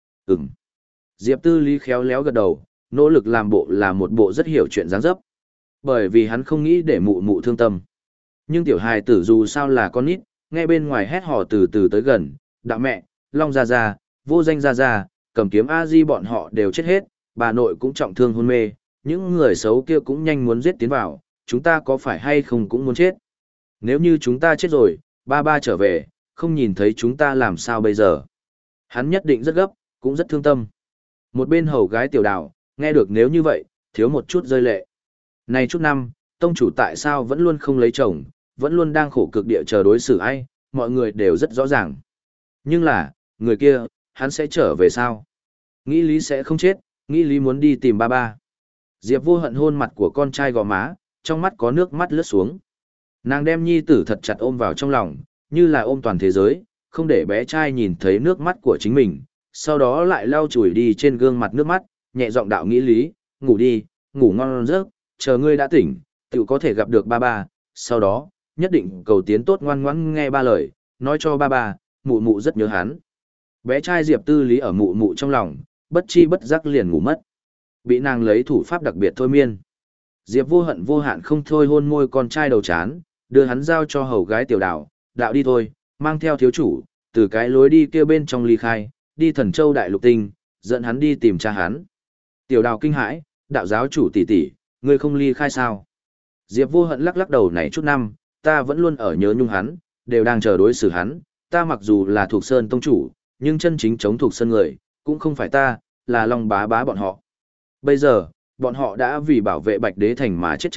Diệp Tư Lý khéo léo gật đầu, nỗ lực làm bộ là một bộ rất hiểu chuyện dáng dấp. Bởi vì hắn không nghĩ để mụ mụ thương tâm. Nhưng tiểu hài tử dù sao là con nít, nghe bên ngoài hét hò từ từ tới gần, đạo mẹ, Long Gia Gia, Vô Danh Gia Gia, Cầm Kiếm A Di bọn họ đều chết hết, bà nội cũng trọng thương hôn mê, những người xấu kia cũng nhanh muốn giết tiến vào, chúng ta có phải hay không cũng muốn chết. Nếu như chúng ta chết rồi, ba ba trở về, không nhìn thấy chúng ta làm sao bây giờ. Hắn nhất định rất gấp, cũng rất thương tâm. Một bên hầu gái tiểu đào, nghe được nếu như vậy, thiếu một chút rơi lệ. Này chút năm, tông chủ tại sao vẫn luôn không lấy chồng, vẫn luôn đang khổ cực địa chờ đối xử ai, mọi người đều rất rõ ràng. Nhưng là, người kia, hắn sẽ trở về sao? Nghĩ lý sẽ không chết, nghĩ lý muốn đi tìm ba ba. Diệp Vô Hận hôn mặt của con trai gò má, trong mắt có nước mắt lướt xuống. Nàng đem nhi tử thật chặt ôm vào trong lòng, như là ôm toàn thế giới, không để bé trai nhìn thấy nước mắt của chính mình, sau đó lại lau chùi đi trên gương mặt nước mắt, nhẹ giọng đạo nghĩ lý, ngủ đi, ngủ ngon giấc, chờ ngươi đã tỉnh, tự có thể gặp được ba ba, sau đó, nhất định cầu tiến tốt ngoan ngoãn nghe ba lời, nói cho ba ba, mụ mụ rất nhớ hắn. Bé trai Diệp Tư Lý ở mụ mụ trong lòng, bất chi bất giác liền ngủ mất. Bị nàng lấy thủ pháp đặc biệt thôi miên. Diệp Vô Hận vô hạn không thôi hôn môi con trai đầu chán, đưa hắn giao cho hầu gái tiểu đạo, đạo đi thôi, mang theo thiếu chủ, từ cái lối đi kia bên trong ly khai, đi Thần Châu Đại Lục Tinh, dẫn hắn đi tìm cha hắn. Tiểu đào kinh hãi, đạo giáo chủ tỷ tỷ, ngươi không ly khai sao? Diệp Vô Hận lắc lắc đầu này chút năm, ta vẫn luôn ở nhớ nhung hắn, đều đang chờ đối xử hắn, ta mặc dù là thuộc Sơn tông chủ, nhưng chân chính chống thuộc Sơn người, cũng không phải ta, là Long Bá Bá bọn họ. Bây giờ, bọn họ đã vì bảo vệ Bạch Đế Thành mà chết trận,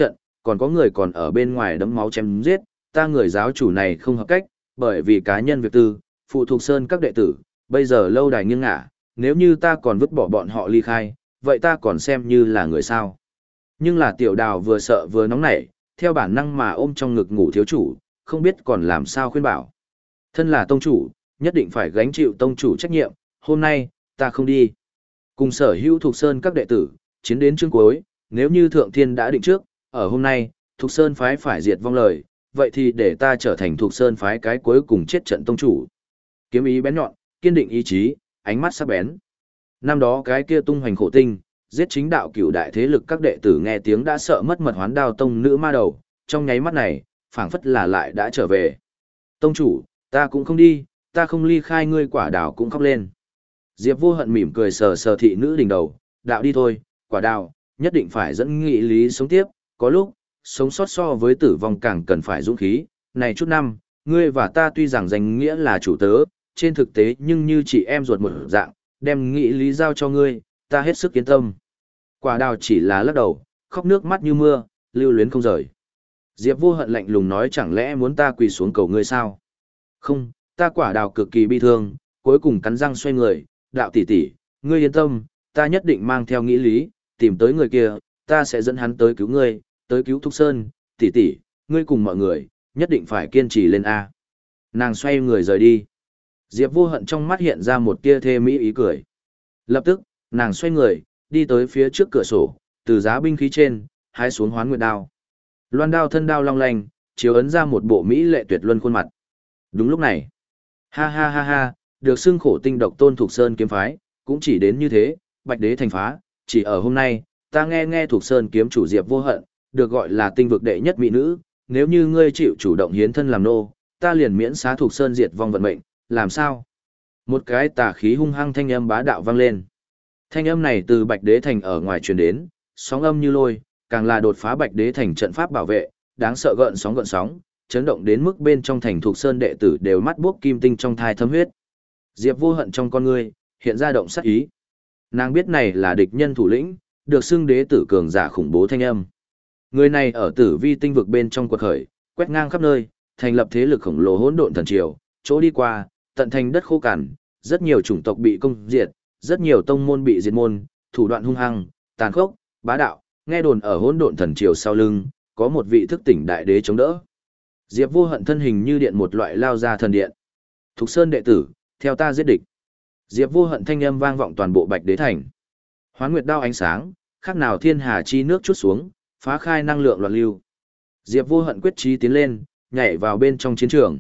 còn có người còn ở bên ngoài đấm máu chém giết, ta người giáo chủ này không hợp cách, bởi vì cá nhân việc tư, phụ thuộc sơn các đệ tử, bây giờ lâu đài nghiêng ngả, nếu như ta còn vứt bỏ bọn họ ly khai, vậy ta còn xem như là người sao. Nhưng là tiểu đào vừa sợ vừa nóng nảy, theo bản năng mà ôm trong ngực ngủ thiếu chủ, không biết còn làm sao khuyên bảo. Thân là tông chủ, nhất định phải gánh chịu tông chủ trách nhiệm, hôm nay, ta không đi. Cùng sở hữu thuộc sơn các đệ tử, chiến đến chương cuối, nếu như thượng thiên đã định trước, ở hôm nay, thuộc sơn phái phải diệt vong lời, vậy thì để ta trở thành thuộc sơn phái cái cuối cùng chết trận tông chủ. Kiếm ý bén nhọn, kiên định ý chí, ánh mắt sắc bén. Năm đó cái kia tung hoành khổ tinh, giết chính đạo cửu đại thế lực các đệ tử nghe tiếng đã sợ mất mật hoán đao tông nữ ma đầu, trong nháy mắt này, phảng phất là lại đã trở về. Tông chủ, ta cũng không đi, ta không ly khai ngươi. Quả đào cũng khóc lên. Diệp Vô Hận mỉm cười sờ sờ thị nữ đỉnh đầu, đạo đi thôi, quả đào, nhất định phải dẫn nghị lý sống tiếp, có lúc, sống sót so với tử vong càng cần phải dũng khí. Này chút năm, ngươi và ta tuy rằng danh nghĩa là chủ tớ, trên thực tế nhưng như chị em ruột một dạng, đem nghị lý giao cho ngươi, ta hết sức yên tâm. Quả đào chỉ là lắc đầu, khóc nước mắt như mưa, lưu luyến không rời. Diệp Vô Hận lạnh lùng nói, chẳng lẽ muốn ta quỳ xuống cầu ngươi sao? Không, ta quả đào cực kỳ bi thương, cuối cùng cắn răng xoay người, đạo tỷ tỷ, ngươi yên tâm, ta nhất định mang theo nghĩ lý, tìm tới người kia, ta sẽ dẫn hắn tới cứu ngươi, tới cứu Thục Sơn, tỷ tỷ, ngươi cùng mọi người, nhất định phải kiên trì lên A. Nàng xoay người rời đi. Diệp Vô Hận trong mắt hiện ra một tia thê mỹ ý cười. Lập tức, nàng xoay người, đi tới phía trước cửa sổ, từ giá binh khí trên, hái xuống Hoán Nguyệt đao. Loan đao thân đao long lanh, chiếu ấn ra một bộ mỹ lệ tuyệt luân khuôn mặt. Đúng lúc này, ha ha ha ha, được xưng khổ tinh độc tôn Thục Sơn kiếm phái, cũng chỉ đến như thế, Bạch Đế thành phá, chỉ ở hôm nay, ta nghe Thục Sơn kiếm chủ Diệp Vô Hận, được gọi là tinh vực đệ nhất mỹ nữ, nếu như ngươi chịu chủ động hiến thân làm nô, ta liền miễn xá Thục Sơn diệt vong vận mệnh, làm sao? Một cái tà khí hung hăng thanh âm bá đạo vang lên. Thanh âm này từ Bạch Đế thành ở ngoài truyền đến, sóng âm như lôi, càng là đột phá Bạch Đế thành trận pháp bảo vệ, đáng sợ gợn sóng, chấn động đến mức bên trong thành Thục Sơn đệ tử đều mắt buốc kim tinh trong thai thấm huyết. Diệp Vô Hận trong con ngươi hiện ra động sát ý. Nàng biết này là địch nhân thủ lĩnh, được xưng đế tử cường giả khủng bố thanh âm. Người này ở Tử Vi tinh vực bên trong quật khởi, quét ngang khắp nơi, thành lập thế lực khổng lồ hỗn độn thần triều, chỗ đi qua, tận thành đất khô cằn, rất nhiều chủng tộc bị công diệt, rất nhiều tông môn bị diệt môn, thủ đoạn hung hăng, tàn khốc, bá đạo, nghe đồn ở hỗn độn thần triều sau lưng, có một vị thức tỉnh đại đế chống đỡ. Diệp Vô Hận thân hình như điện một loại lao ra thần điện. Thục Sơn đệ tử, theo ta giết địch. Diệp Vô Hận thanh âm vang vọng toàn bộ Bạch Đế thành. Hoán Nguyệt đao ánh sáng, khác nào thiên hà chi nước chút xuống, phá khai năng lượng loạn lưu. Diệp Vô Hận quyết chí tiến lên, nhảy vào bên trong chiến trường.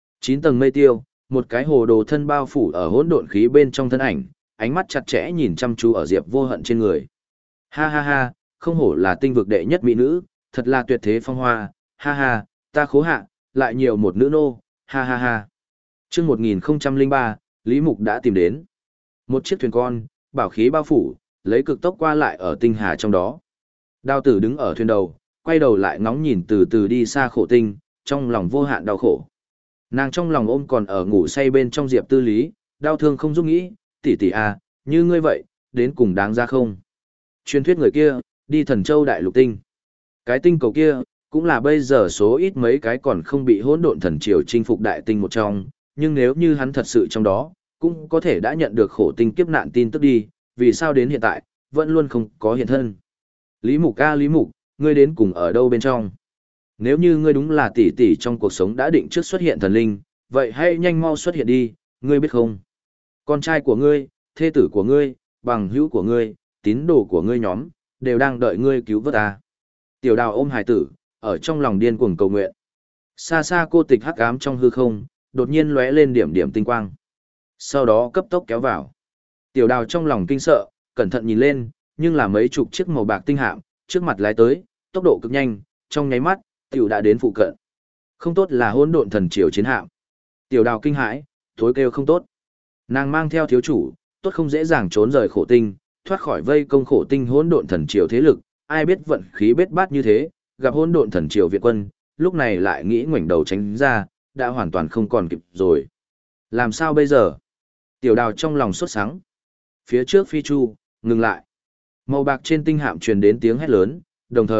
9 tầng mây tiêu, một cái hồ đồ thân bao phủ ở hỗn độn khí bên trong thân ảnh, ánh mắt chặt chẽ nhìn chăm chú ở Diệp Vô Hận trên người. Ha ha ha, không hổ là tinh vực đệ nhất mỹ nữ, thật là tuyệt thế phong hoa, ha ha, ta khố hạ, lại nhiều một nữ nô, ha ha ha. Chương 1003, Lý Mục đã tìm đến. Một chiếc thuyền con, bảo khí bao phủ, lấy cực tốc qua lại ở tinh hà trong đó. Đao tử đứng ở thuyền đầu, quay đầu lại ngóng nhìn từ từ đi xa khổ tinh, trong lòng vô hạn đau khổ. Nàng trong lòng ôm còn ở ngủ say bên trong Diệp Tư Lý, đau thương không giúp nghĩ, tỷ tỷ à, như ngươi vậy, đến cùng đáng ra không? Truyền thuyết người kia, đi Thần Châu Đại Lục Tinh. Cái tinh cầu kia, cũng là bây giờ số ít mấy cái còn không bị hỗn độn thần triều chinh phục đại tinh một trong, nhưng nếu như hắn thật sự trong đó, cũng có thể đã nhận được khổ tinh kiếp nạn tin tức đi, vì sao đến hiện tại, vẫn luôn không có hiện thân. Lý Mục a Lý Mục, ngươi đến cùng ở đâu bên trong? Nếu như ngươi đúng là tỷ tỷ trong cuộc sống đã định trước xuất hiện thần linh, vậy hãy nhanh mau xuất hiện đi, ngươi biết không? Con trai của ngươi, thê tử của ngươi, bằng hữu của ngươi, tín đồ của ngươi nhóm, đều đang đợi ngươi cứu vớt ta. Tiểu Đào ôm hài tử, ở trong lòng điên cuồng cầu nguyện. Xa xa cô tịch hắc ám trong hư không, đột nhiên lóe lên điểm điểm tinh quang. Sau đó cấp tốc kéo vào. Tiểu Đào trong lòng kinh sợ, cẩn thận nhìn lên, nhưng là mấy chục chiếc màu bạc tinh hạm, trước mặt lái tới, tốc độ cực nhanh, trong nháy mắt, tiểu đã đến phụ cận. Không tốt là hỗn độn thần triều chiến hạm. Tiểu Đào kinh hãi, thối kêu không tốt. Nàng mang theo thiếu chủ, tốt không dễ dàng trốn rời khổ tinh, thoát khỏi vây công khổ tinh hỗn độn thần triều thế lực, ai biết vận khí bết bát như thế, gặp hỗn độn thần triều Việt quân, lúc này lại nghĩ ngoảnh đầu tránh ra, đã hoàn toàn không còn kịp rồi. Làm sao bây giờ? Tiểu Đào trong lòng sốt sắng. Phía trước phi chu, ngừng lại. Màu bạc trên tinh hạm truyền đến tiếng hét lớn, đồng thời,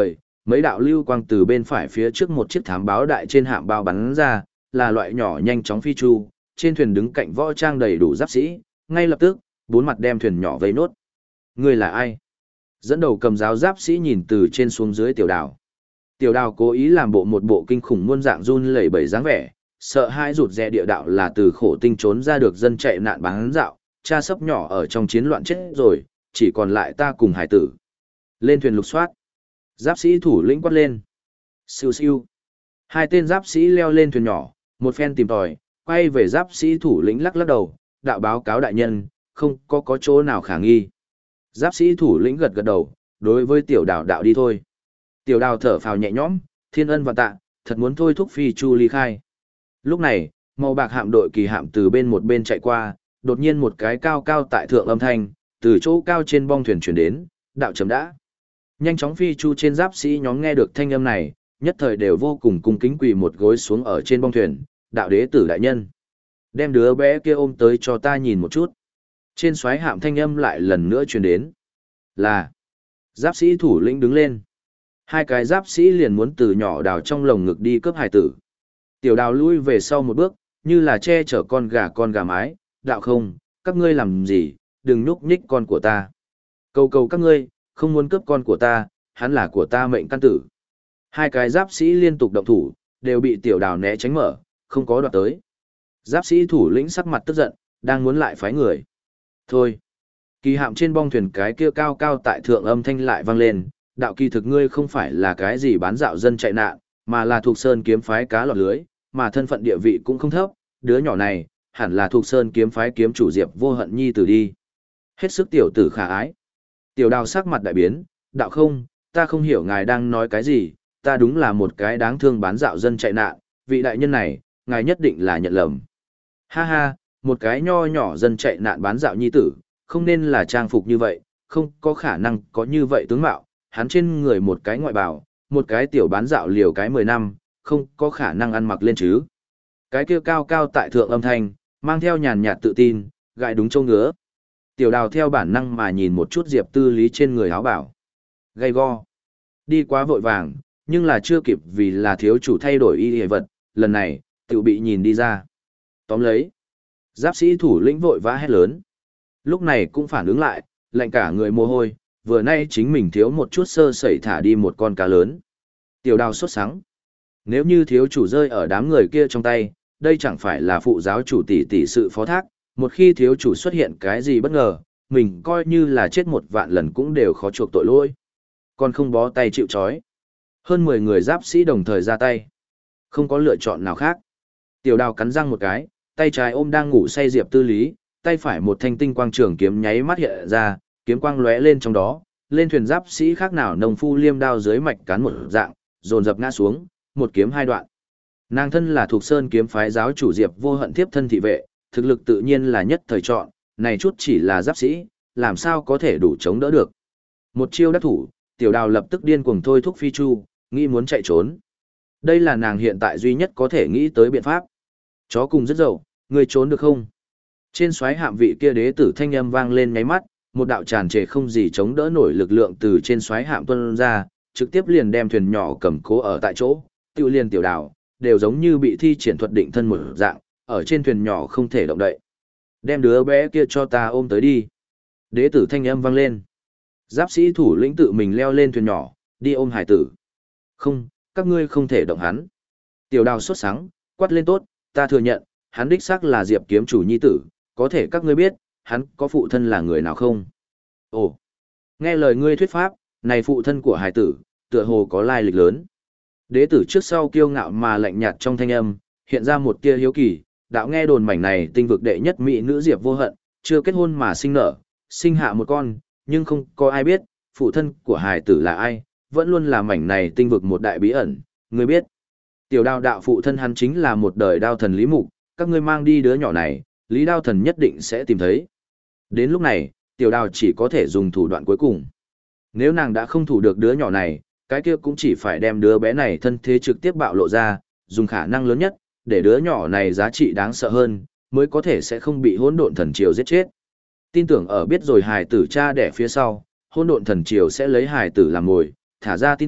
Mấy đạo lưu quang từ bên phải phía trước một chiếc thám báo đại trên hạm bao bắn ra, là loại nhỏ nhanh chóng phi chu, trên thuyền đứng cạnh võ trang đầy đủ giáp sĩ, ngay lập tức, bốn mặt đem thuyền nhỏ vây nốt. Người là ai? Dẫn đầu cầm giáo giáp sĩ nhìn từ trên xuống dưới Tiểu Đào. Tiểu Đào cố ý làm bộ một bộ kinh khủng muôn dạng run lẩy bẩy dáng vẻ, sợ hãi rụt rè địa đạo là từ khổ tinh trốn ra được dân chạy nạn bán dạo, cha sấp nhỏ ở trong chiến loạn chết rồi, chỉ còn lại ta cùng hải tử. Lên thuyền lục soát. Giáp sĩ thủ lĩnh quát lên. Siêu siêu. Hai tên giáp sĩ leo lên thuyền nhỏ, một phen tìm tòi, quay về giáp sĩ thủ lĩnh lắc lắc đầu, đạo báo cáo đại nhân, không có chỗ nào khả nghi. Giáp sĩ thủ lĩnh gật gật đầu, đối với Tiểu Đào đạo đi thôi. Tiểu Đào thở phào nhẹ nhõm, thiên ân và tạ, thật muốn thôi thúc phi chu ly khai. Lúc này, màu bạc hạm đội kỳ hạm từ bên một bên chạy qua, đột nhiên một cái cao cao tại thượng âm thanh, từ chỗ cao trên bong thuyền chuyển đến, đạo chấm đã. Nhanh chóng phi chu trên giáp sĩ nhóm nghe được thanh âm này, nhất thời đều vô cùng cung kính quỳ một gối xuống ở trên bong thuyền, đạo đế tử đại nhân. Đem đứa bé kia ôm tới cho ta nhìn một chút. Trên xoáy hạm thanh âm lại lần nữa truyền đến. Là. Giáp sĩ thủ lĩnh đứng lên. Hai cái giáp sĩ liền muốn từ nhỏ Đào trong lồng ngực đi cướp hài tử. Tiểu Đào lui về sau một bước, như là che chở con gà mái. Đạo không, các ngươi làm gì, đừng nhúc nhích con của ta. Cầu các ngươi, không muốn cướp con của ta, hắn là của ta mệnh căn tử. Hai cái giáp sĩ liên tục động thủ, đều bị Tiểu Đào né tránh mở, không có đoạt tới. Giáp sĩ thủ lĩnh sắc mặt tức giận, đang muốn lại phái người. Thôi. Kỳ hạm trên bong thuyền cái kia cao cao tại thượng âm thanh lại vang lên, đạo kỳ thực ngươi không phải là cái gì bán dạo dân chạy nạn, mà là thuộc sơn kiếm phái cá lọt lưới, mà thân phận địa vị cũng không thấp, đứa nhỏ này, hẳn là thuộc sơn kiếm phái kiếm chủ Diệp Vô Hận nhi tử đi. Hết sức tiểu tử khả ái. Tiểu Đào sắc mặt đại biến, đạo không, ta không hiểu ngài đang nói cái gì, ta đúng là một cái đáng thương bán dạo dân chạy nạn, vị đại nhân này, ngài nhất định là nhận lầm. Ha ha, một cái nho nhỏ dân chạy nạn bán dạo nhi tử, không nên là trang phục như vậy, không có khả năng có như vậy tướng mạo, hắn trên người một cái ngoại bào, một cái tiểu bán dạo liều cái 10 năm, không có khả năng ăn mặc lên chứ. Cái kia cao cao tại thượng âm thanh, mang theo nhàn nhạt tự tin, gại đúng châu ngứa. Tiểu Đào theo bản năng mà nhìn một chút Diệp Tư Lý trên người áo bảo. Gay go. Đi quá vội vàng, nhưng là chưa kịp vì là thiếu chủ thay đổi y hề vật, lần này, tự bị nhìn đi ra. Tóm lấy. Giáp sĩ thủ lĩnh vội vã hét lớn. Lúc này cũng phản ứng lại, lạnh cả người mồ hôi, vừa nay chính mình thiếu một chút sơ sẩy thả đi một con cá lớn. Tiểu Đào sốt sắng. Nếu như thiếu chủ rơi ở đám người kia trong tay, đây chẳng phải là phụ giáo chủ tỷ sự phó thác, một khi thiếu chủ xuất hiện cái gì bất ngờ, mình coi như là chết 1.000.000 lần cũng đều khó chuộc tội lỗi. Còn không bó tay chịu trói. Hơn 10 người giáp sĩ đồng thời ra tay. Không có lựa chọn nào khác. Tiểu Đào cắn răng một cái, tay trái ôm đang ngủ say Diệp Tư Lý, tay phải một thanh tinh quang trường kiếm nháy mắt hiện ra, kiếm quang lóe lên trong đó, lên thuyền giáp sĩ khác nào nông phu liêm đao dưới mạch cán một dạng, dồn dập ngã xuống, một kiếm hai đoạn. Nàng thân là thuộc sơn kiếm phái giáo chủ Diệp Vô Hận tiếp thân thị vệ, thực lực tự nhiên là nhất thời chọn, này chút chỉ là giáp sĩ, làm sao có thể đủ chống đỡ được. Một chiêu đắc thủ, Tiểu Đào lập tức điên cuồng thôi thúc phi chu, nghĩ muốn chạy trốn. Đây là nàng hiện tại duy nhất có thể nghĩ tới biện pháp. Chó cùng rất dậu, người trốn được không? Trên xoáy hạm vị kia đế tử thanh âm vang lên nháy mắt, một đạo tràn trề không gì chống đỡ nổi lực lượng từ trên xoáy hạm tuôn ra, trực tiếp liền đem thuyền nhỏ cầm cố ở tại chỗ, tiêu liền Tiểu Đào, đều giống như bị thi triển thuật định thân một dạng, ở trên thuyền nhỏ không thể động đậy. Đem đứa bé kia cho ta ôm tới đi. Đế tử thanh âm vang lên. Giáp sĩ thủ lĩnh tự mình leo lên thuyền nhỏ, đi ôm hải tử. Không, các ngươi không thể động hắn. Tiểu Đào sốt sắng, quát lên tốt, ta thừa nhận, hắn đích xác là Diệp kiếm chủ nhi tử, có thể các ngươi biết, hắn có phụ thân là người nào không? Ồ, nghe lời ngươi thuyết pháp, này phụ thân của hải tử, tựa hồ có lai lịch lớn. Đế tử trước sau kiêu ngạo mà lạnh nhạt trong thanh âm, hiện ra một tia hiếu kỳ, đạo nghe đồn mảnh này tinh vực đệ nhất mỹ nữ Diệp Vô Hận, chưa kết hôn mà sinh nở, sinh hạ một con, nhưng không có ai biết, phụ thân của hải tử là ai, vẫn luôn là mảnh này tinh vực một đại bí ẩn, ngươi biết. Tiểu Đào đạo phụ thân hắn chính là một đời đao thần Lý Mục, các ngươi mang đi đứa nhỏ này, Lý đao thần nhất định sẽ tìm thấy. Đến lúc này, Tiểu Đào chỉ có thể dùng thủ đoạn cuối cùng. Nếu nàng đã không thủ được đứa nhỏ này, cái kia cũng chỉ phải đem đứa bé này thân thế trực tiếp bạo lộ ra, dùng khả năng lớn nhất, để đứa nhỏ này giá trị đáng sợ hơn, mới có thể sẽ không bị hỗn độn thần triều giết chết. Tin tưởng ở biết rồi hài tử cha đẻ phía sau, hỗn độn thần triều sẽ lấy hài tử làm mồi, thả ra tin tức,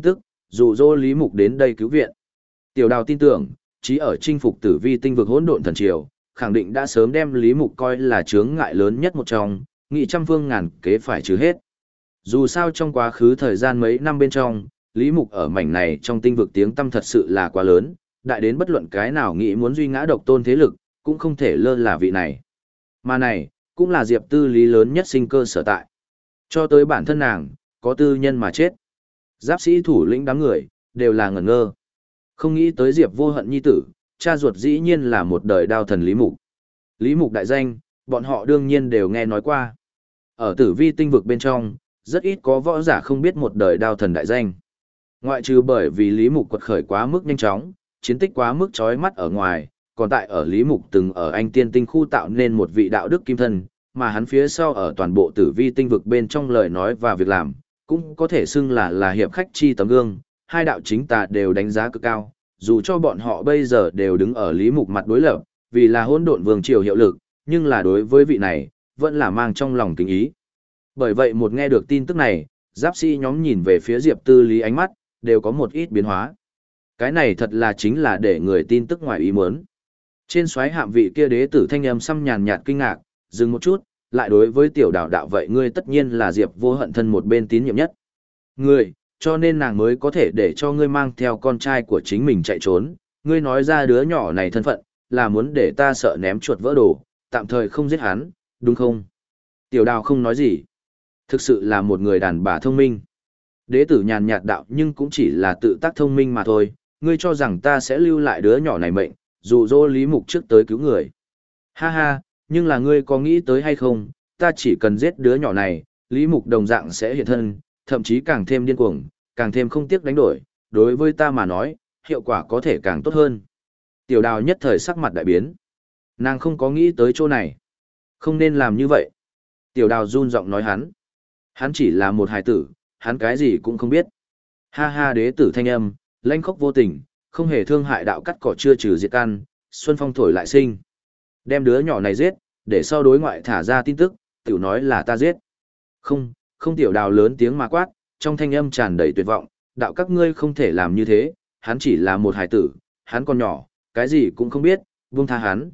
dụ dỗ Lý Mục đến đây cứu viện. Tiểu Đào tin tưởng, chí ở chinh phục tử vi tinh vực hỗn độn thần triều, khẳng định đã sớm đem Lý Mục coi là chướng ngại lớn nhất một trong, nghị trăm phương ngàn kế phải trừ hết. Dù sao trong quá khứ thời gian mấy năm bên trong, Lý Mục ở mảnh này trong tinh vực tiếng tăm thật sự là quá lớn, đại đến bất luận cái nào nghĩ muốn duy ngã độc tôn thế lực, cũng không thể lơ là vị này. Mà này, cũng là Diệp Tư Lý lớn nhất sinh cơ sở tại. Cho tới bản thân nàng, có tư nhân mà chết. Giáp sĩ thủ lĩnh đám người, đều là ngẩn ngơ. Không nghĩ tới Diệp Vô Hận nhi tử, cha ruột dĩ nhiên là một đời đao thần Lý Mục. Lý Mục đại danh, bọn họ đương nhiên đều nghe nói qua. Ở tử vi tinh vực bên trong, rất ít có võ giả không biết một đời đao thần đại danh. Ngoại trừ bởi vì Lý Mục quật khởi quá mức nhanh chóng, chiến tích quá mức chói mắt ở ngoài, còn tại ở Lý Mục từng ở Anh Tiên Tinh khu tạo nên một vị đạo đức kim thân, mà hắn phía sau ở toàn bộ tử vi tinh vực bên trong lời nói và việc làm, cũng có thể xưng là hiệp khách chi tấm gương, hai đạo chính tà đều đánh giá cực cao, dù cho bọn họ bây giờ đều đứng ở Lý Mục mặt đối lập, vì là hỗn độn vương triều hiệu lực, nhưng là đối với vị này, vẫn là mang trong lòng kính ý. Bởi vậy một nghe được tin tức này, giáp sĩ nhóm nhìn về phía Diệp Tư Lý ánh mắt, đều có một ít biến hóa. Cái này thật là chính là để người tin tức ngoài ý muốn. Trên xoáy hạm vị kia đế tử thanh âm xăm nhàn nhạt kinh ngạc, dừng một chút, lại đối với tiểu đạo đạo vậy ngươi tất nhiên là Diệp Vô Hận thân một bên tín nhiệm nhất. Ngươi, cho nên nàng mới có thể để cho ngươi mang theo con trai của chính mình chạy trốn, ngươi nói ra đứa nhỏ này thân phận, là muốn để ta sợ ném chuột vỡ đồ, tạm thời không giết hắn, đúng không? Tiểu đào không nói gì. Thực sự là một người đàn bà thông minh. Đế tử nhàn nhạt đạo nhưng cũng chỉ là tự tác thông minh mà thôi, ngươi cho rằng ta sẽ lưu lại đứa nhỏ này mệnh, dụ dỗ Lý Mục trước tới cứu người. Ha ha, nhưng là ngươi có nghĩ tới hay không, ta chỉ cần giết đứa nhỏ này, Lý Mục đồng dạng sẽ hiện thân, thậm chí càng thêm điên cuồng, càng thêm không tiếc đánh đổi, đối với ta mà nói, hiệu quả có thể càng tốt hơn. Tiểu đào nhất thời sắc mặt đại biến. Nàng không có nghĩ tới chỗ này. Không nên làm như vậy. Tiểu đào run giọng nói hắn. Hắn chỉ là một hài tử, hắn cái gì cũng không biết. Ha ha đế tử thanh âm, lanh khốc vô tình, không hề thương hại đạo cắt cỏ chưa trừ diệt căn, xuân phong thổi lại sinh. Đem đứa nhỏ này giết, để sau đối ngoại thả ra tin tức, tiểu nói là ta giết. Không, không tiểu đào lớn tiếng mà quát, trong thanh âm tràn đầy tuyệt vọng, đạo các ngươi không thể làm như thế, hắn chỉ là một hài tử, hắn còn nhỏ, cái gì cũng không biết, buông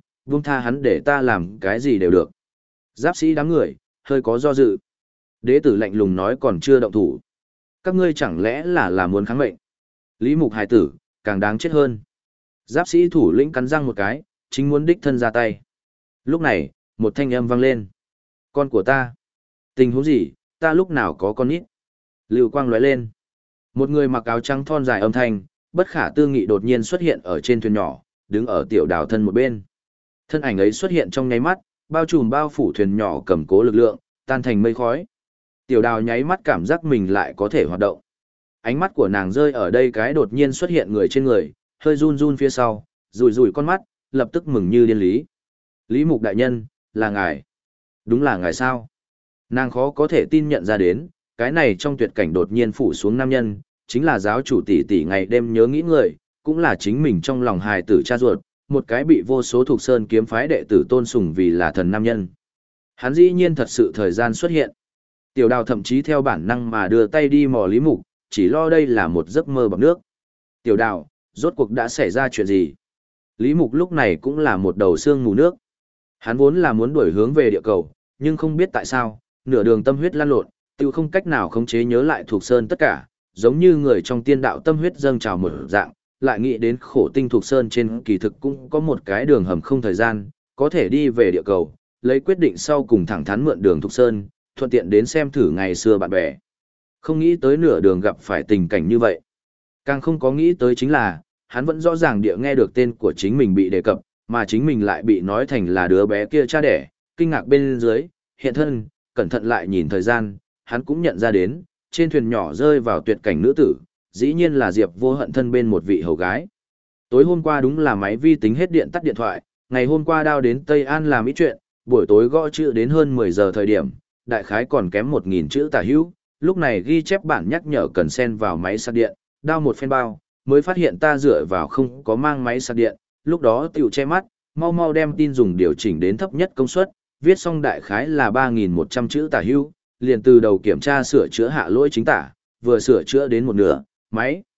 tha hắn để ta làm cái gì đều được. Giáp sĩ đám người, hơi có do dự. Đế tử lạnh lùng nói còn chưa động thủ. Các ngươi chẳng lẽ là muốn kháng mệnh? Lý Mục hài tử, càng đáng chết hơn. Giáp sĩ thủ lĩnh cắn răng một cái, chính muốn đích thân ra tay. Lúc này, một thanh âm vang lên. Con của ta. Tình huống gì, ta lúc nào có con nít? Lưu quang lóe lên. Một người mặc áo trắng thon dài âm thanh, bất khả tư nghị đột nhiên xuất hiện ở trên thuyền nhỏ, đứng ở tiểu đào thân một bên. Thân ảnh ấy xuất hiện trong nháy mắt, bao trùm bao phủ thuyền nhỏ cầm cố lực lượng, tan thành mây khói. Tiểu đào nháy mắt cảm giác mình lại có thể hoạt động. Ánh mắt của nàng rơi ở đây cái đột nhiên xuất hiện người trên người, hơi run run phía sau, rủi rủi con mắt, lập tức mừng như điên lý. Lý Mục đại nhân, là ngài. Đúng là ngài sao? Nàng khó có thể tin nhận ra đến, cái này trong tuyệt cảnh đột nhiên phủ xuống nam nhân, chính là giáo chủ tỷ tỷ ngày đêm nhớ nghĩ người, cũng là chính mình trong lòng hài tử cha ruột, một cái bị vô số thuộc sơn kiếm phái đệ tử tôn sùng vì là thần nam nhân. Hắn dĩ nhiên thật sự thời gian xuất hiện. Tiểu đào thậm chí theo bản năng mà đưa tay đi mò Lý Mục, chỉ lo đây là một giấc mơ bằng nước. Tiểu đào, rốt cuộc đã xảy ra chuyện gì? Lý Mục lúc này cũng là một đầu xương mù nước. Hắn vốn là muốn đuổi hướng về địa cầu, nhưng không biết tại sao, nửa đường tâm huyết lan lộn, tiêu không cách nào khống chế nhớ lại thuộc sơn tất cả, giống như người trong tiên đạo tâm huyết dâng trào một dạng, lại nghĩ đến khổ tinh thuộc sơn trên kỳ thực cũng có một cái đường hầm không thời gian, có thể đi về địa cầu, lấy quyết định sau cùng thẳng thắn mượn đường thuộc sơn, thuận tiện đến xem thử ngày xưa bạn bè. Không nghĩ tới nửa đường gặp phải tình cảnh như vậy. Càng không có nghĩ tới chính là, hắn vẫn rõ ràng địa nghe được tên của chính mình bị đề cập, mà chính mình lại bị nói thành là đứa bé kia cha đẻ, kinh ngạc bên dưới, hiện thân, cẩn thận lại nhìn thời gian, hắn cũng nhận ra đến, trên thuyền nhỏ rơi vào tuyệt cảnh nữ tử, dĩ nhiên là Diệp Vô Hận thân bên một vị hầu gái. Tối hôm qua đúng là máy vi tính hết điện tắt điện thoại, ngày hôm qua đao đến Tây An làm ít chuyện, buổi tối gõ chữ đến hơn 10 giờ thời điểm, đại khái còn kém 1000 chữ tả hữu, lúc này ghi chép bản nhắc nhở cần xen vào máy sạc điện, đao một phen bao, mới phát hiện ta dựa vào không có mang máy sạc điện, lúc đó tiểu che mắt, mau mau đem tin dùng điều chỉnh đến thấp nhất công suất, viết xong đại khái là 3100 chữ tả hữu, liền từ đầu kiểm tra sửa chữa hạ lỗi chính tả, vừa sửa chữa đến một nửa, máy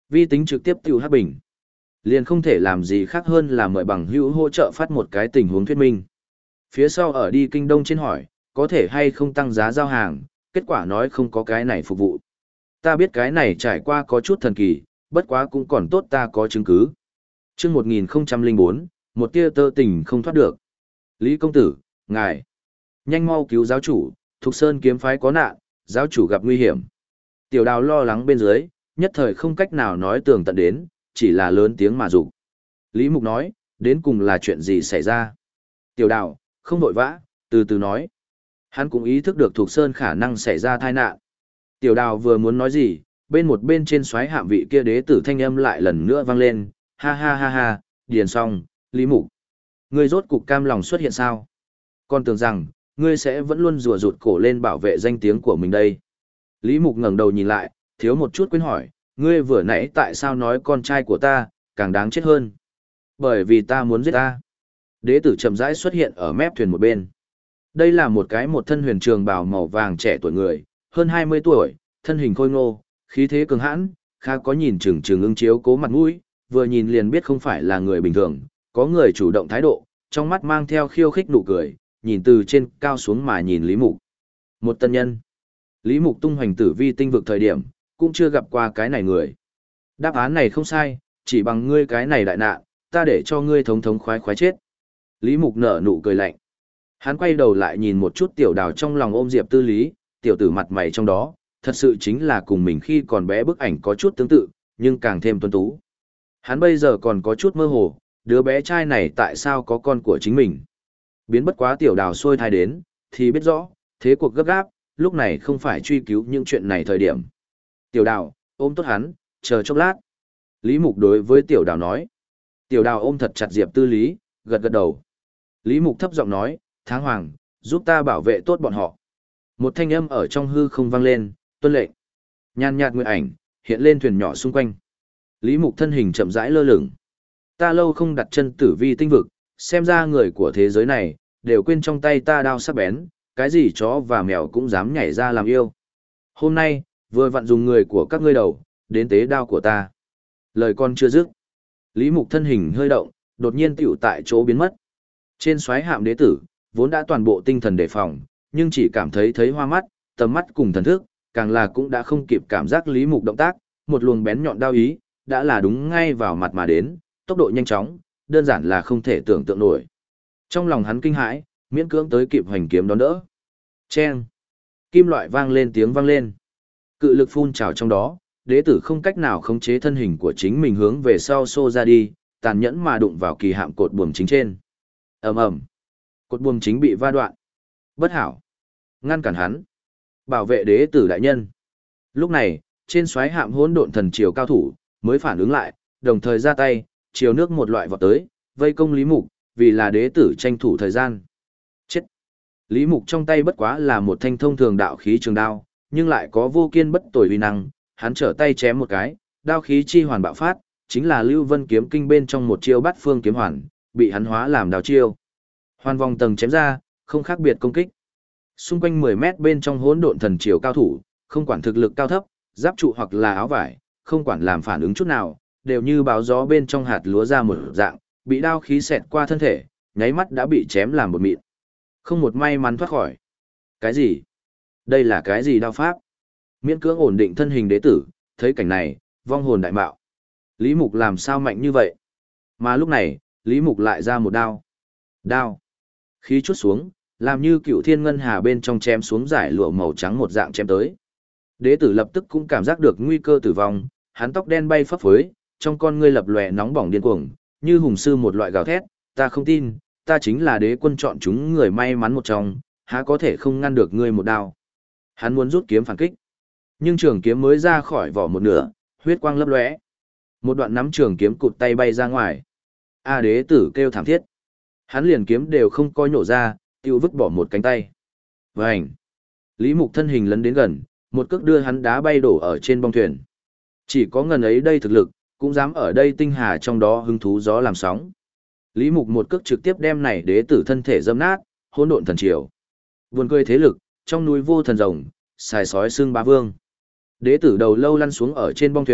Vi tính trực tiếp tiêu hắc bình. Liền không thể làm gì khác hơn là mời bằng hữu hỗ trợ phát một cái tình huống thuyết minh. Phía sau ở đi Kinh Đông trên hỏi, có thể hay không tăng giá giao hàng, kết quả nói không có cái này phục vụ. Ta biết cái này trải qua có chút thần kỳ, bất quá cũng còn tốt ta có chứng cứ. Chương 1004, một tia tơ tình không thoát được. Lý công tử, ngài, nhanh mau cứu giáo chủ, Thục Sơn kiếm phái có nạn, giáo chủ gặp nguy hiểm. Tiểu Đào lo lắng bên dưới, nhất thời không cách nào nói tường tận đến, chỉ là lớn tiếng mà dục. Lý Mục nói, đến cùng là chuyện gì xảy ra? Tiểu Đào, không vội vã, từ từ nói. Hắn cũng ý thức được Thục Sơn khả năng xảy ra tai nạn. Tiểu Đào vừa muốn nói gì, bên trên xoáy hạm vị kia đế tử thanh âm lại lần nữa vang lên, ha ha ha ha, điền xong, Lý Mục. Ngươi rốt cục cam lòng xuất hiện sao? Con tưởng rằng, ngươi sẽ vẫn luôn rùa rụt cổ lên bảo vệ danh tiếng của mình đây. Lý Mục ngẩng đầu nhìn lại, thiếu một chút quên hỏi, ngươi vừa nãy tại sao nói con trai của ta, càng đáng chết hơn? Bởi vì ta muốn giết ta. Đế tử chậm rãi xuất hiện ở mép thuyền một bên. Đây là một thân huyền trường bào màu vàng trẻ tuổi người, hơn 20 tuổi, thân hình khôi ngô, khí thế cường hãn, khá có nhìn chừng ưng chiếu cố mặt mũi, vừa nhìn liền biết không phải là người bình thường, có người chủ động thái độ, trong mắt mang theo khiêu khích nụ cười, nhìn từ trên cao xuống mà nhìn Lý Mục. Một tân nhân. Lý Mục tung hoành tử vi tinh vực thời điểm, cũng chưa gặp qua cái này người. Đáp án này không sai, chỉ bằng ngươi cái này đại nạn, ta để cho ngươi thống thống khoái khoái chết. Lý Mục nở nụ cười lạnh. Hắn quay đầu lại nhìn một chút Tiểu Đào trong lòng ôm Diệp Tư Lý, tiểu tử mặt mày trong đó, thật sự chính là cùng mình khi còn bé bức ảnh có chút tương tự, nhưng càng thêm tuấn tú. Hắn bây giờ còn có chút mơ hồ, đứa bé trai này tại sao có con của chính mình. Biến bất quá Tiểu Đào xuôi thai đến, thì biết rõ, thế cuộc gấp gáp, lúc này không phải truy cứu những chuyện này thời điểm. Tiểu Đào, ôm tốt hắn, chờ chốc lát. Lý Mục đối với Tiểu Đào nói. Tiểu Đào ôm thật chặt Diệp Tư Lý, gật gật đầu. Lý Mục thấp giọng nói, Tháng Hoàng, giúp ta bảo vệ tốt bọn họ. Một thanh âm ở trong hư không vang lên, tuân lệnh. Nhàn nhạt nguyệt ảnh, hiện lên thuyền nhỏ xung quanh. Lý Mục thân hình chậm rãi lơ lửng. Ta lâu không đặt chân tử vi tinh vực, xem ra người của thế giới này, đều quên trong tay ta đao sắc bén, cái gì chó và mèo cũng dám nhảy ra làm yêu. Hôm nay, vừa vặn dùng người của các ngươi đầu, đến tế đao của ta. Lời con chưa dứt. Lý Mục thân hình hơi động, đột nhiên tiểu tại chỗ biến mất. Trên xoáy hạm đế tử, vốn đã toàn bộ tinh thần đề phòng, nhưng chỉ cảm thấy hoa mắt, tầm mắt cùng thần thức, càng là cũng đã không kịp cảm giác Lý Mục động tác, một luồng bén nhọn đao ý, đã là đúng ngay vào mặt mà đến, tốc độ nhanh chóng, đơn giản là không thể tưởng tượng nổi. Trong lòng hắn kinh hãi, miễn cưỡng tới kịp hoành kiếm đón đỡ. Chen! Kim loại vang lên tiếng vang lên. Cự lực phun trào trong đó, đế tử không cách nào khống chế thân hình của chính mình hướng về sau xô ra đi, tàn nhẫn mà đụng vào kỳ hạm cột buồm chính trên. Ầm ầm, cột buồm chính bị va đoạn. Bất hảo, ngăn cản hắn, bảo vệ đế tử đại nhân. Lúc này, trên xoáy hạm hỗn độn thần triều cao thủ mới phản ứng lại, đồng thời ra tay, chiều nước một loại vọt tới, vây công Lý Mục, vì là đế tử tranh thủ thời gian. Chết. Lý Mục trong tay bất quá là một thanh thông thường đạo khí trường đao, nhưng lại có vô kiên bất tồi uy năng, hắn trở tay chém một cái, đao khí chi hoàn bạo phát, chính là Lưu Vân kiếm kinh bên trong một chiêu Bát Phương kiếm hoàn, bị hắn hóa làm đao chiêu. Hoàn vòng tầng chém ra, không khác biệt công kích. Xung quanh 10 mét bên trong hỗn độn thần triều cao thủ, không quản thực lực cao thấp, giáp trụ hoặc là áo vải, không quản làm phản ứng chút nào, đều như báo gió bên trong hạt lúa ra một dạng, bị đao khí xẹt qua thân thể, nháy mắt đã bị chém làm một mịn. Không một may mắn thoát khỏi. Cái gì? Đây là cái gì đao pháp? Miễn cưỡng ổn định thân hình đế tử, thấy cảnh này, vong hồn đại mạo. Lý Mục làm sao mạnh như vậy? Mà lúc này, Lý Mục lại ra một đao. Đao. Khí chút xuống, làm như cựu thiên ngân hà bên trong chém xuống giải lụa màu trắng một dạng chém tới. Đế tử lập tức cũng cảm giác được nguy cơ tử vong, hắn tóc đen bay phấp phới, trong con ngươi lập lòe nóng bỏng điên cuồng, như hùng sư một loại gào thét, ta không tin, ta chính là đế quân chọn chúng người may mắn một trong, há có thể không ngăn được ngươi một đao. Hắn muốn rút kiếm phản kích, nhưng trường kiếm mới ra khỏi vỏ một nửa, huyết quang lấp lóe. Một đoạn nắm trường kiếm cụt tay bay ra ngoài. A đế tử kêu thảm thiết. Hắn liền kiếm đều không coi nhổ ra, tiêu vứt bỏ một cánh tay. Vành. Lý Mục thân hình lấn đến gần, một cước đưa hắn đá bay đổ ở trên bong thuyền. Chỉ có ngần ấy đây thực lực, cũng dám ở đây tinh hà trong đó hứng thú gió làm sóng. Lý Mục một cước trực tiếp đem này đế tử thân thể dâm nát, hỗn độn thần triều. Buồn cười thế lực, trong núi vô thần rồng, xài sói xương bá vương. Đế tử đầu lâu lăn xuống ở trên bong thuyền,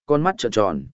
con mắt trợn tròn,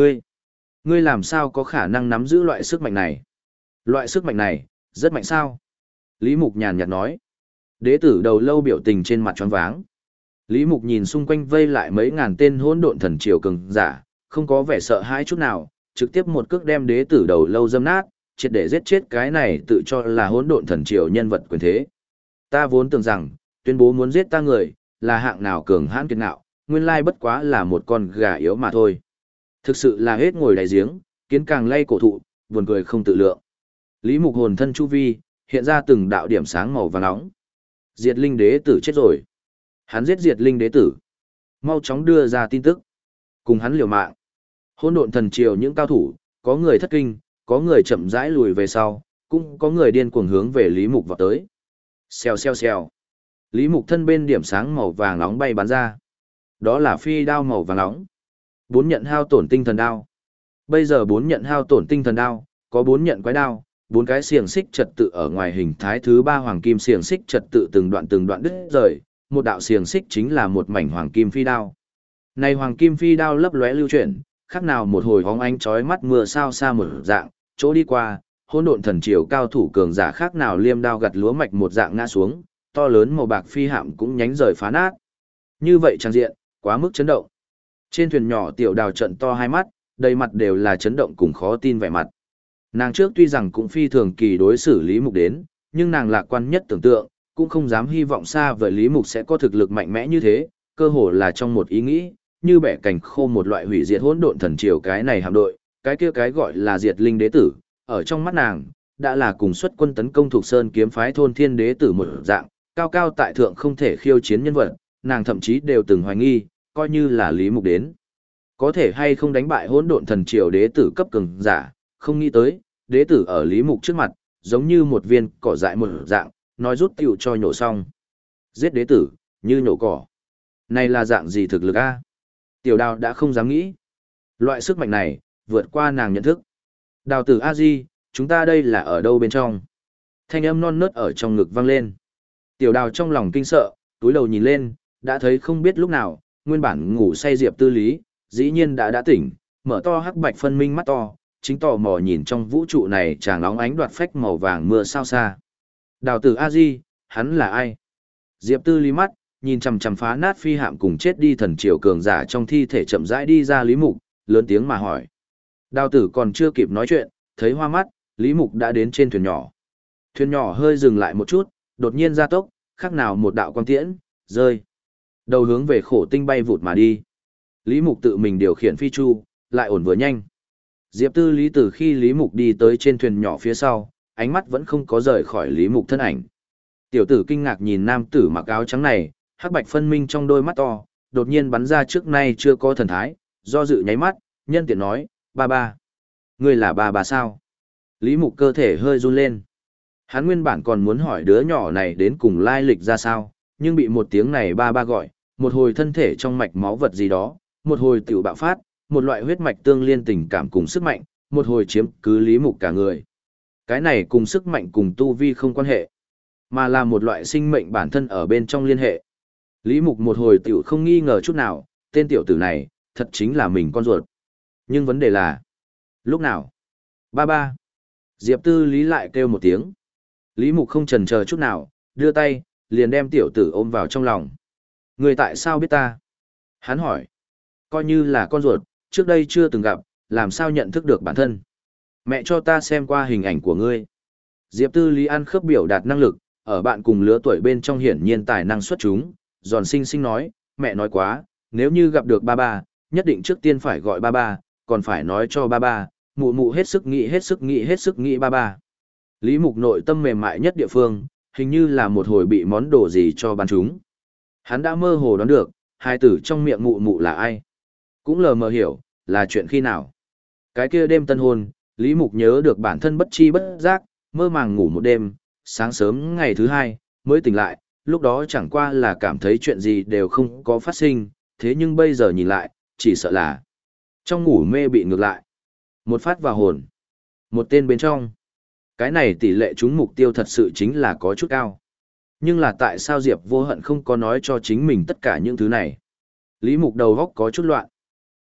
ngươi làm sao có khả năng nắm giữ loại sức mạnh này? Loại sức mạnh này, rất mạnh sao? Lý Mục nhàn nhạt nói. Đế tử đầu lâu biểu tình trên mặt tròn váng. Lý Mục nhìn xung quanh vây lại mấy ngàn tên hỗn độn thần triều cường giả, không có vẻ sợ hãi chút nào, trực tiếp một cước đem đế tử đầu lâu dâm nát, triệt để giết chết cái này tự cho là hỗn độn thần triều nhân vật quyền thế. Ta vốn tưởng rằng, tuyên bố muốn giết ta người, là hạng nào cường hãn kiệt ngạo, nguyên lai bất quá là một con gà yếu mà thôi. Thực sự là hết ngồi đáy giếng, kiến càng lay cổ thụ, buồn cười không tự lượng. Lý Mục hồn thân chu vi, hiện ra từng đạo điểm sáng màu vàng nóng. Diệt linh đế tử chết rồi. Hắn giết diệt linh đế tử. Mau chóng đưa ra tin tức. Cùng hắn liều mạng. Hỗn độn thần triều những cao thủ, có người thất kinh, có người chậm rãi lùi về sau, cũng có người điên cuồng hướng về Lý Mục vào tới. Xèo xèo xèo. Lý Mục thân bên điểm sáng màu vàng nóng bay bắn ra. Đó là phi đao màu vàng nóng. 4 nhận hao tổn tinh thần đao. Bây giờ 4 nhận hao tổn tinh thần đao, có 4 nhận quái đao, 4 cái xiềng xích trật tự ở ngoài hình thái thứ 3 hoàng kim xiềng xích trật tự từng đoạn đứt rời, một đạo xiềng xích chính là một mảnh hoàng kim phi đao. Này hoàng kim phi đao lấp lóe lưu chuyển, khác nào một hồi hóng ánh chói mắt mưa sao xa một dạng, chỗ đi qua, hỗn độn thần triều cao thủ cường giả khác nào liêm đao gặt lúa mạch một dạng ngã xuống, to lớn màu bạc phi hạm cũng nhánh rời phá nát. Như vậy trang diện, quá mức chấn động. Trên thuyền nhỏ Tiểu Đào trận to hai mắt, đầy mặt đều là chấn động cùng khó tin vẻ mặt. Nàng trước tuy rằng cũng phi thường kỳ đối xử Lý Mục đến, nhưng nàng lạc quan nhất tưởng tượng, cũng không dám hy vọng xa vời Lý Mục sẽ có thực lực mạnh mẽ như thế, cơ hồ là trong một ý nghĩ, như bẻ cành khô một loại hủy diệt hỗn độn thần triều cái này hạm đội, cái kia cái gọi là diệt linh đế tử, ở trong mắt nàng, đã là cùng xuất quân tấn công thuộc sơn kiếm phái thôn thiên đế tử một dạng, cao cao tại thượng không thể khiêu chiến nhân vật, nàng thậm chí đều từng hoài nghi, coi như là Lý Mục đến. Có thể hay không đánh bại hỗn độn thần triều đế tử cấp cường giả, không nghĩ tới, đế tử ở Lý Mục trước mặt, giống như một viên cỏ dại một dạng, nói rút tiểu cho nhổ xong. Giết đế tử, như nhổ cỏ. Này là dạng gì thực lực a? Tiểu Đào đã không dám nghĩ. Loại sức mạnh này, vượt qua nàng nhận thức. Đào tử A-di, chúng ta đây là ở đâu bên trong? Thanh âm non nớt ở trong ngực vang lên. Tiểu Đào trong lòng kinh sợ, túi đầu nhìn lên, đã thấy không biết lúc nào, nguyên bản ngủ say Diệp Tư Lý, dĩ nhiên đã tỉnh, mở to hắc bạch phân minh mắt to, chính tò mò nhìn trong vũ trụ này chàng óng ánh đoạt phách màu vàng mưa sao xa. Đào tử A-di, hắn là ai? Diệp Tư Lý mắt, nhìn chằm chằm phá nát phi hạm cùng chết đi thần triều cường giả trong thi thể chậm rãi đi ra Lý Mục, lớn tiếng mà hỏi. Đào tử còn chưa kịp nói chuyện, thấy hoa mắt, Lý Mục đã đến trên thuyền nhỏ. Thuyền nhỏ hơi dừng lại một chút, đột nhiên gia tốc, khác nào một đạo quang tiễn, rơi. Đầu hướng về khổ tinh bay vụt mà đi. Lý Mục tự mình điều khiển phi chu, lại ổn vừa nhanh. Diệp Tư Lý từ khi Lý Mục đi tới trên thuyền nhỏ phía sau, ánh mắt vẫn không có rời khỏi Lý Mục thân ảnh. Tiểu tử kinh ngạc nhìn nam tử mặc áo trắng này, hắc bạch phân minh trong đôi mắt to, đột nhiên bắn ra trước nay chưa có thần thái, do dự nháy mắt, nhân tiện nói, ba ba. Ngươi là ba ba sao? Lý Mục cơ thể hơi run lên. Hắn nguyên bản còn muốn hỏi đứa nhỏ này đến cùng lai lịch ra sao, nhưng bị một tiếng này ba ba gọi, một hồi thân thể trong mạch máu vật gì đó, một hồi tiểu bạo phát, một loại huyết mạch tương liên tình cảm cùng sức mạnh, một hồi chiếm cứ Lý Mục cả người. Cái này cùng sức mạnh cùng tu vi không quan hệ, mà là một loại sinh mệnh bản thân ở bên trong liên hệ. Lý Mục một hồi tiểu không nghi ngờ chút nào, tên tiểu tử này, thật chính là mình con ruột. Nhưng vấn đề là, lúc nào? Ba ba. Diệp Tư Lý lại kêu một tiếng. Lý Mục không chần chờ chút nào, đưa tay, liền đem tiểu tử ôm vào trong lòng. Người tại sao biết ta? Hắn hỏi. Coi như là con ruột, trước đây chưa từng gặp, làm sao nhận thức được bản thân? Mẹ cho ta xem qua hình ảnh của ngươi. Diệp Tư Lý ăn khớp biểu đạt năng lực, ở bạn cùng lứa tuổi bên trong hiển nhiên tài năng xuất chúng, giòn xinh xinh nói, mẹ nói quá, nếu như gặp được ba ba, nhất định trước tiên phải gọi ba ba, còn phải nói cho ba ba, mụ mụ hết sức nghĩ ba ba. Lý Mục nội tâm mềm mại nhất địa phương, hình như là một hồi bị món đồ gì cho bắn chúng. Hắn đã mơ hồ đoán được, hai tử trong miệng mụ mụ là ai. Cũng lờ mờ hiểu, là chuyện khi nào. Cái kia đêm tân hôn, Lý Mục nhớ được bản thân bất chi bất giác, mơ màng ngủ một đêm, sáng sớm ngày thứ hai, mới tỉnh lại, lúc đó chẳng qua là cảm thấy chuyện gì đều không có phát sinh, thế nhưng bây giờ nhìn lại, chỉ sợ là trong ngủ mê bị ngược lại. Một phát vào hồn, một tên bên trong. Cái này tỷ lệ trúng mục tiêu thật sự chính là có chút cao. Nhưng là tại sao Diệp Vô Hận không có nói cho chính mình tất cả những thứ này? Lý Mục đầu góc có chút loạn.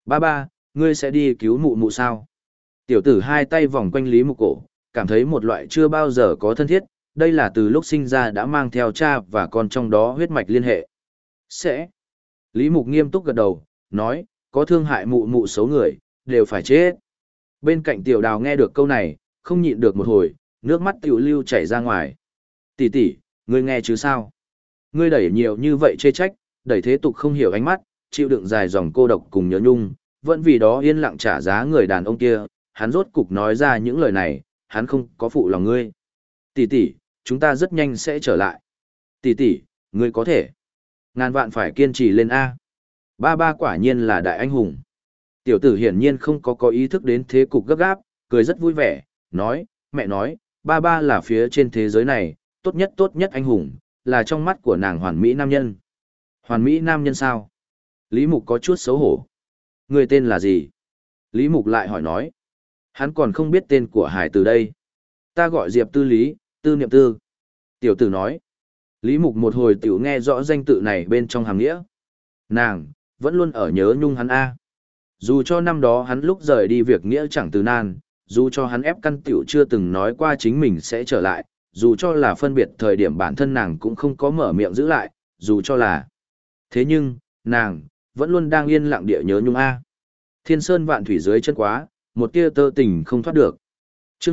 Ba ba, ngươi sẽ đi cứu mụ mụ sao? Tiểu tử hai tay vòng quanh Lý Mục cổ, cảm thấy một loại chưa bao giờ có thân thiết, đây là từ lúc sinh ra đã mang theo cha và con trong đó huyết mạch liên hệ. Sẽ. Lý Mục nghiêm túc gật đầu, nói, có thương hại mụ mụ xấu người, đều phải chết. Bên cạnh tiểu đào nghe được câu này, không nhịn được một hồi, nước mắt tiểu lưu chảy ra ngoài. Tỷ tỷ, ngươi nghe chứ sao? Ngươi đẩy nhiều như vậy chê trách, đẩy thế tục không hiểu ánh mắt, chịu đựng dài dòng cô độc cùng nhớ nhung, vẫn vì đó yên lặng trả giá người đàn ông kia, hắn rốt cục nói ra những lời này, hắn không có phụ lòng ngươi. Tỷ tỷ, chúng ta rất nhanh sẽ trở lại. Tỷ tỷ, ngươi có thể. Ngàn vạn phải kiên trì lên A. Ba ba quả nhiên là đại anh hùng. Tiểu tử hiển nhiên không có ý thức đến thế cục gấp gáp, cười rất vui vẻ, nói, mẹ nói, ba ba là phía trên thế giới này, tốt nhất anh hùng, là trong mắt của nàng hoàn mỹ nam nhân. Hoàn mỹ nam nhân sao? Lý Mục có chút xấu hổ. Người tên là gì? Lý Mục lại hỏi nói. Hắn còn không biết tên của hải từ đây. Ta gọi Diệp Tư Lý, Tư Niệm Tư. Tiểu tử nói. Lý Mục một hồi tiểu nghe rõ danh tự này bên trong hàm nghĩa. Nàng, vẫn luôn ở nhớ nhung hắn A. Dù cho năm đó hắn lúc rời đi việc nghĩa chẳng từ nan, dù cho hắn ép căn tiểu chưa từng nói qua chính mình sẽ trở lại, dù cho là phân biệt thời điểm bản thân nàng cũng không có mở miệng giữ lại, dù cho là. Thế nhưng, nàng, vẫn luôn đang yên lặng địa nhớ nhung A. Thiên sơn vạn thủy dưới chân quá, một tia tơ tình không thoát được. Trước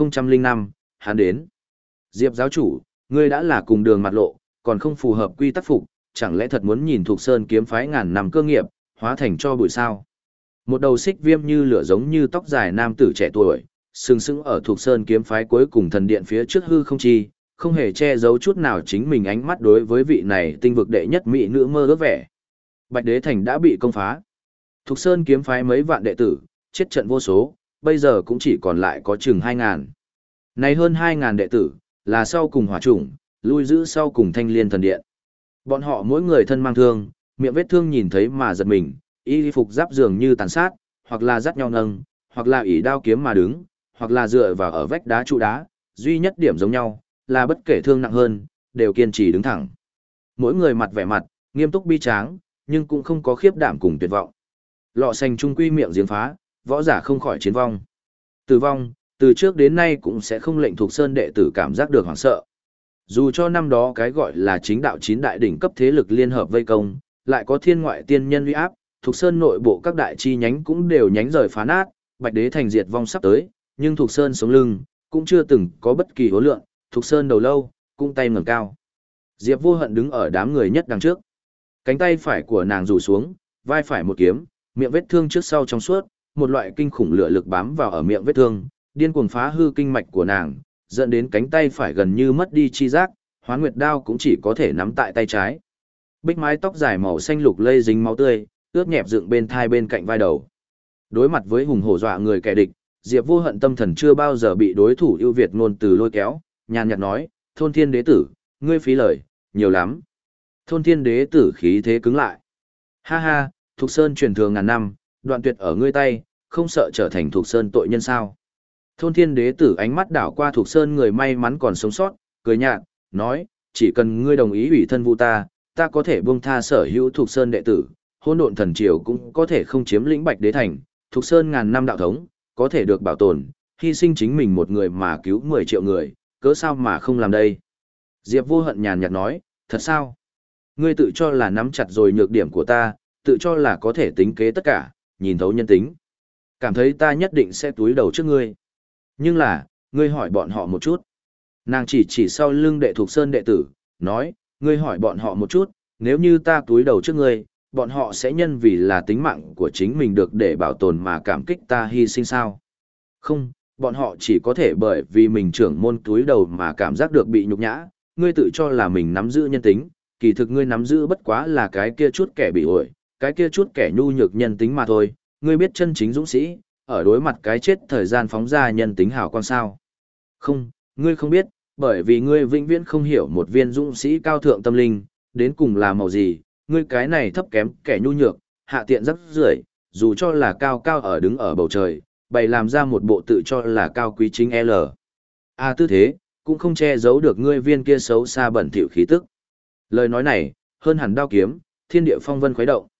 1005, hắn đến. Diệp giáo chủ, ngươi đã là cùng đường mặt lộ, còn không phù hợp quy tắc phục, chẳng lẽ thật muốn nhìn Thục Sơn kiếm phái ngàn năm cơ nghiệp, hóa thành cho bụi sao? Một đầu xích viêm như lửa giống như tóc dài nam tử trẻ tuổi, sừng sững ở Thục Sơn kiếm phái cuối cùng thần điện phía trước hư không chi, không hề che giấu chút nào chính mình ánh mắt đối với vị này tinh vực đệ nhất mỹ nữ mơ ước vẻ. Bạch Đế Thành đã bị công phá. Thục Sơn kiếm phái mấy vạn đệ tử, chết trận vô số, bây giờ cũng chỉ còn lại có chừng 2.000. Này hơn 2.000 đệ tử, là sau cùng hỏa chủng, lui giữ sau cùng thanh liên thần điện. Bọn họ mỗi người thân mang thương, miệng vết thương nhìn thấy mà giật mình, y phục giáp dường như tàn sát, hoặc là dắt nhau nâng, hoặc là ỷ đao kiếm mà đứng, hoặc là dựa vào ở vách đá trụ đá, duy nhất điểm giống nhau, là bất kể thương nặng hơn, đều kiên trì đứng thẳng. Mỗi người mặt vẻ mặt, nghiêm túc bi tráng, nhưng cũng không có khiếp đảm cùng tuyệt vọng. Lọ xanh trung quy miệng giếng phá, võ giả không khỏi chiến vong. Tử vong, từ trước đến nay cũng sẽ không lệnh thuộc sơn đệ tử cảm giác được hoảng sợ. Dù cho năm đó cái gọi là chính đạo chín đại đỉnh cấp thế lực liên hợp vây công, lại có thiên ngoại tiên nhân uy áp, thuộc sơn nội bộ các đại chi nhánh cũng đều nhánh rời phá nát, Bạch Đế Thành diệt vong sắp tới, nhưng thuộc sơn sống lưng, cũng chưa từng có bất kỳ hối lượng, thuộc sơn đầu lâu, cũng tay ngẩng cao. Diệp Vô Hận đứng ở đám người nhất đằng trước. Cánh tay phải của nàng rủ xuống, vai phải một kiếm, miệng vết thương trước sau trong suốt, một loại kinh khủng lửa lực bám vào ở miệng vết thương, điên cuồng phá hư kinh mạch của nàng, dẫn đến cánh tay phải gần như mất đi chi giác, Hoán Nguyệt đao cũng chỉ có thể nắm tại tay trái. Bích mái tóc dài màu xanh lục lây dính máu tươi, ướt nhẹp dựng bên thai bên cạnh vai đầu. Đối mặt với hùng hổ dọa người kẻ địch, Diệp Vô Hận tâm thần chưa bao giờ bị đối thủ ưu việt ngôn từ lôi kéo, nhàn nhạt nói, "Thôn Thiên Đế tử, ngươi phí lời, nhiều lắm." Thôn Thiên Đế tử khí thế cứng lại. "Ha ha, Thục Sơn truyền thừa ngàn năm, đoạn tuyệt ở ngươi tay, không sợ trở thành Thục Sơn tội nhân sao?" Thôn Thiên Đế tử ánh mắt đảo qua Thục Sơn người may mắn còn sống sót, cười nhạt, nói, "Chỉ cần ngươi đồng ý ủy thân vu ta, ta có thể buông tha sở hữu Thục Sơn đệ tử, Hỗn Độn Thần Triều cũng có thể không chiếm lĩnh Bạch Đế Thành, Thục Sơn ngàn năm đạo thống, có thể được bảo tồn, hy sinh chính mình một người mà cứu 10 triệu người, cớ sao mà không làm đây?" Diệp Vô Hận nhàn nhạt nói, "Thật sao? Ngươi tự cho là nắm chặt rồi nhược điểm của ta, tự cho là có thể tính kế tất cả, nhìn thấu nhân tính. Cảm thấy ta nhất định sẽ túi đầu trước ngươi. Nhưng là, ngươi hỏi bọn họ một chút." Nàng chỉ sau lưng đệ thuộc sơn đệ tử, nói, "Ngươi hỏi bọn họ một chút, nếu như ta túi đầu trước ngươi, bọn họ sẽ nhân vì là tính mạng của chính mình được để bảo tồn mà cảm kích ta hy sinh sao? Không, bọn họ chỉ có thể bởi vì mình trưởng môn túi đầu mà cảm giác được bị nhục nhã, ngươi tự cho là mình nắm giữ nhân tính, kỳ thực ngươi nắm giữ bất quá là cái kia chút kẻ bị ổi, cái kia chút kẻ nhu nhược nhân tính mà thôi, ngươi biết chân chính dũng sĩ, ở đối mặt cái chết thời gian phóng ra nhân tính hào quang sao? Không, ngươi không biết, bởi vì ngươi vĩnh viễn không hiểu một viên dũng sĩ cao thượng tâm linh, đến cùng là màu gì, ngươi cái này thấp kém kẻ nhu nhược, hạ tiện rất rưởi, dù cho là cao cao ở đứng ở bầu trời, bày làm ra một bộ tự cho là cao quý chính L. A tư thế, cũng không che giấu được ngươi viên kia xấu xa bẩn thỉu khí tức. Lời nói này, hơn hẳn đao kiếm, thiên địa phong vân khuấy động.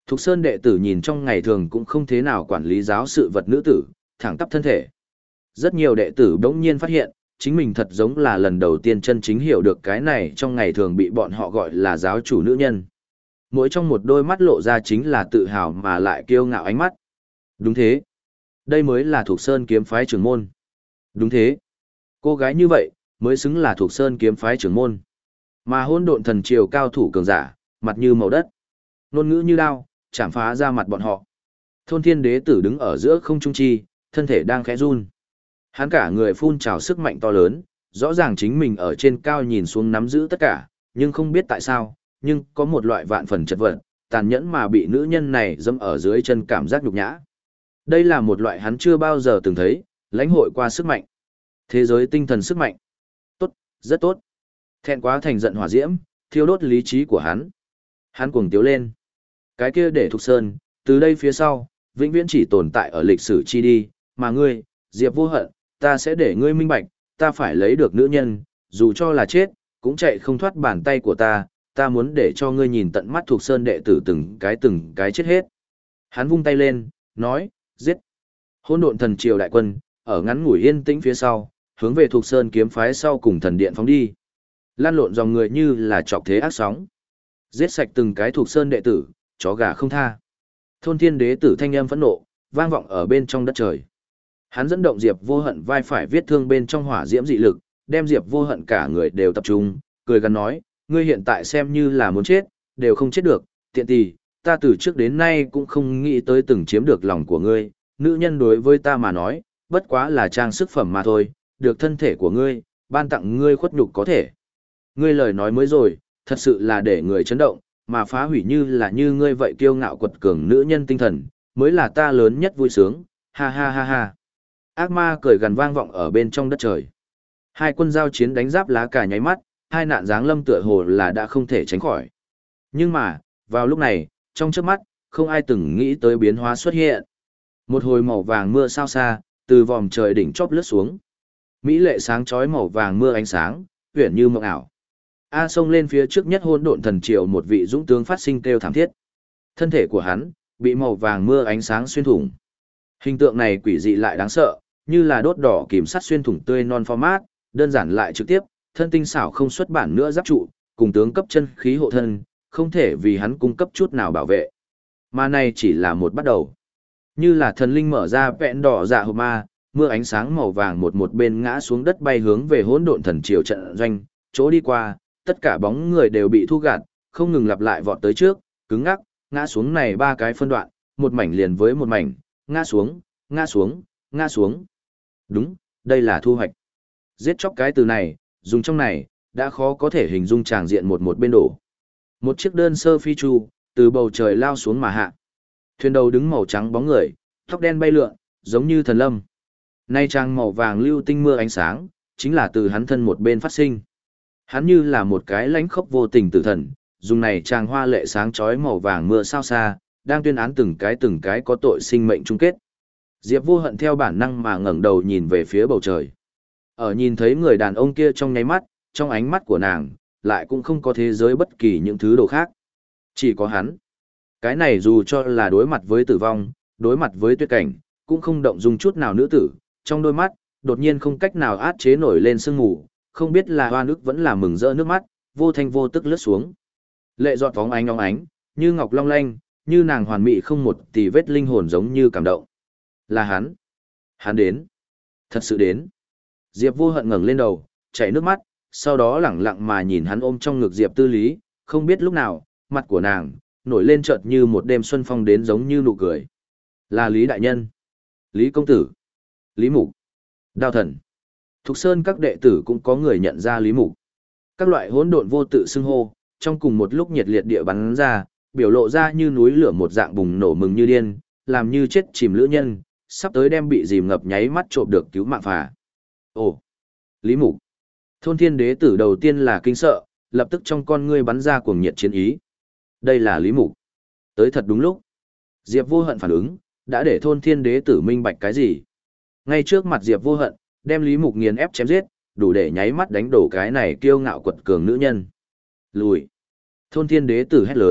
Thục Sơn đệ tử nhìn trong ngày thường cũng không thế nào quản lý giáo sự vật nữ tử, thẳng tắp thân thể. Rất nhiều đệ tử đống nhiên phát hiện, chính mình thật giống là lần đầu tiên chân chính hiểu được cái này trong ngày thường bị bọn họ gọi là giáo chủ nữ nhân. Mỗi trong một đôi mắt lộ ra chính là tự hào mà lại kiêu ngạo ánh mắt. Đúng thế. Đây mới là Thục Sơn kiếm phái trưởng môn. Đúng thế. Cô gái như vậy, mới xứng là Thục Sơn kiếm phái trưởng môn. Mà hôn độn thần triều cao thủ cường giả, mặt như màu đất. Ngôn ngữ như đao, chạm phá ra mặt bọn họ. Thôn Thiên Đế tử đứng ở giữa không trung chi, thân thể đang khẽ run. Hắn cả người phun trào sức mạnh to lớn, rõ ràng chính mình ở trên cao nhìn xuống nắm giữ tất cả, nhưng không biết tại sao, nhưng có một loại vạn phần chật vật, tàn nhẫn mà bị nữ nhân này dẫm ở dưới chân cảm giác nhục nhã. Đây là một loại hắn chưa bao giờ từng thấy, lãnh hội qua sức mạnh. Thế giới tinh thần sức mạnh. Tốt, rất tốt. Thẹn quá thành giận hỏa diễm, thiêu đốt lý trí của hắn. Hắn cuồng tiếu lên. Cái kia để Thục Sơn, từ đây phía sau, vĩnh viễn chỉ tồn tại ở lịch sử chi đi, mà ngươi, Diệp Vô Hận, ta sẽ để ngươi minh bạch, ta phải lấy được nữ nhân, dù cho là chết, cũng chạy không thoát bàn tay của ta muốn để cho ngươi nhìn tận mắt Thục Sơn đệ tử từng cái chết hết. Hắn vung tay lên, nói, giết. Hỗn độn thần triều đại quân, ở ngắn ngủi yên tĩnh phía sau, hướng về Thục Sơn kiếm phái sau cùng thần điện phóng đi. Lan lộn dòng người như là chọc thế ác sóng. Giết sạch từng cái Thục Sơn đệ tử, chó gà không tha. Thôn Thiên Đế tử thanh âm phẫn nộ, vang vọng ở bên trong đất trời. Hắn dẫn động Diệp Vô Hận vai phải viết thương bên trong hỏa diễm dị lực, đem Diệp Vô Hận cả người đều tập trung, cười gằn nói, ngươi hiện tại xem như là muốn chết, đều không chết được, tiện tỳ, ta từ trước đến nay cũng không nghĩ tới từng chiếm được lòng của ngươi, nữ nhân đối với ta mà nói, bất quá là trang sức phẩm mà thôi, được thân thể của ngươi, ban tặng ngươi khuất nhục có thể. Ngươi lời nói mới rồi, thật sự là để người chấn động, mà phá hủy như là như ngươi vậy kiêu ngạo quật cường nữ nhân tinh thần, mới là ta lớn nhất vui sướng, ha ha ha ha. Ác ma cười gần vang vọng ở bên trong đất trời. Hai quân giao chiến đánh giáp lá cả nháy mắt, hai nạn giáng lâm tựa hồ là đã không thể tránh khỏi. Nhưng mà, vào lúc này, trong chớp mắt, không ai từng nghĩ tới biến hóa xuất hiện. Một hồi màu vàng mưa sao xa, từ vòm trời đỉnh chóp lướt xuống. Mỹ lệ sáng chói màu vàng mưa ánh sáng, uyển như mộng ảo. A xông lên phía trước nhất hôn độn thần triều một vị dũng tướng phát sinh kêu thảm thiết. Thân thể của hắn, bị màu vàng mưa ánh sáng xuyên thủng. Hình tượng này quỷ dị lại đáng sợ, như là đốt đỏ kìm sắt xuyên thủng tươi non format, đơn giản lại trực tiếp, thân tinh xảo không xuất bản nữa giáp trụ, cùng tướng cấp chân khí hộ thân, không thể vì hắn cung cấp chút nào bảo vệ. Mà này chỉ là một bắt đầu. Như là thần linh mở ra vẹn đỏ dạ hộp ma, mưa ánh sáng màu vàng một bên ngã xuống đất bay hướng về hỗn độn thần triều trận doanh, chỗ đi qua, tất cả bóng người đều bị thu gạt, không ngừng lặp lại vọt tới trước, cứng ngắc, ngã xuống này ba cái phân đoạn, một mảnh liền với một mảnh, ngã xuống, ngã xuống, ngã xuống. Đúng, đây là thu hoạch. Giết chóc cái từ này, dùng trong này, đã khó có thể hình dung tràng diện một bên đổ. Một chiếc đơn sơ phi chu, từ bầu trời lao xuống mà hạ. Thuyền đầu đứng màu trắng bóng người, tóc đen bay lượn, giống như thần lâm. Nay trang màu vàng lưu tinh mưa ánh sáng, chính là từ hắn thân một bên phát sinh. Hắn như là một cái lãnh khốc vô tình tử thần, dùng này trang hoa lệ sáng chói màu vàng mưa sao xa, đang tuyên án từng cái có tội sinh mệnh chung kết. Diệp Vô Hận theo bản năng mà ngẩng đầu nhìn về phía bầu trời. Ở nhìn thấy người đàn ông kia trong nháy mắt, trong ánh mắt của nàng, lại cũng không có thế giới bất kỳ những thứ đồ khác. Chỉ có hắn. Cái này dù cho là đối mặt với tử vong, đối mặt với tuyệt cảnh, cũng không động dung chút nào nữ tử, trong đôi mắt, đột nhiên không cách nào át chế nổi lên sương mù, không biết là hoa nước vẫn là mừng rỡ nước mắt, vô thanh vô tức lướt xuống. Lệ giọt phóng ánh óng ánh, như ngọc long lanh, như nàng hoàn mỹ không một tì vết linh hồn giống như cảm động. Là hắn. Hắn đến. Thật sự đến. Diệp Vô Hận ngẩng lên đầu, chảy nước mắt, sau đó lẳng lặng mà nhìn hắn ôm trong ngực Diệp Tư Lý, không biết lúc nào, mặt của nàng, nổi lên chợt như một đêm xuân phong đến giống như nụ cười. Là Lý Đại Nhân. Lý Công Tử. Lý Mục. Đao Thần. Thục Sơn các đệ tử cũng có người nhận ra Lý Mục. Các loại hỗn độn vô tự xưng hô, trong cùng một lúc nhiệt liệt địa bắn ra, biểu lộ ra như núi lửa một dạng bùng nổ mừng như điên, làm như chết chìm lữ nhân, sắp tới đem bị dìm ngập nháy mắt trộm được cứu mạng phà. Ồ, Lý Mục. Thôn Thiên Đế tử đầu tiên là kinh sợ, lập tức trong con ngươi bắn ra cuồng nhiệt chiến ý. Đây là Lý Mục. Tới thật đúng lúc. Diệp Vô Hận phản ứng, đã để Thôn Thiên Đế tử minh bạch cái gì. Ngay trước mặt Diệp Vô Hận, đem Lý Mục nghiền ép chém giết, đủ để nháy mắt đánh đổ cái này kiêu ngạo quật cường nữ nhân. Lùi. Thôn Thiên Đế tử hét lớn,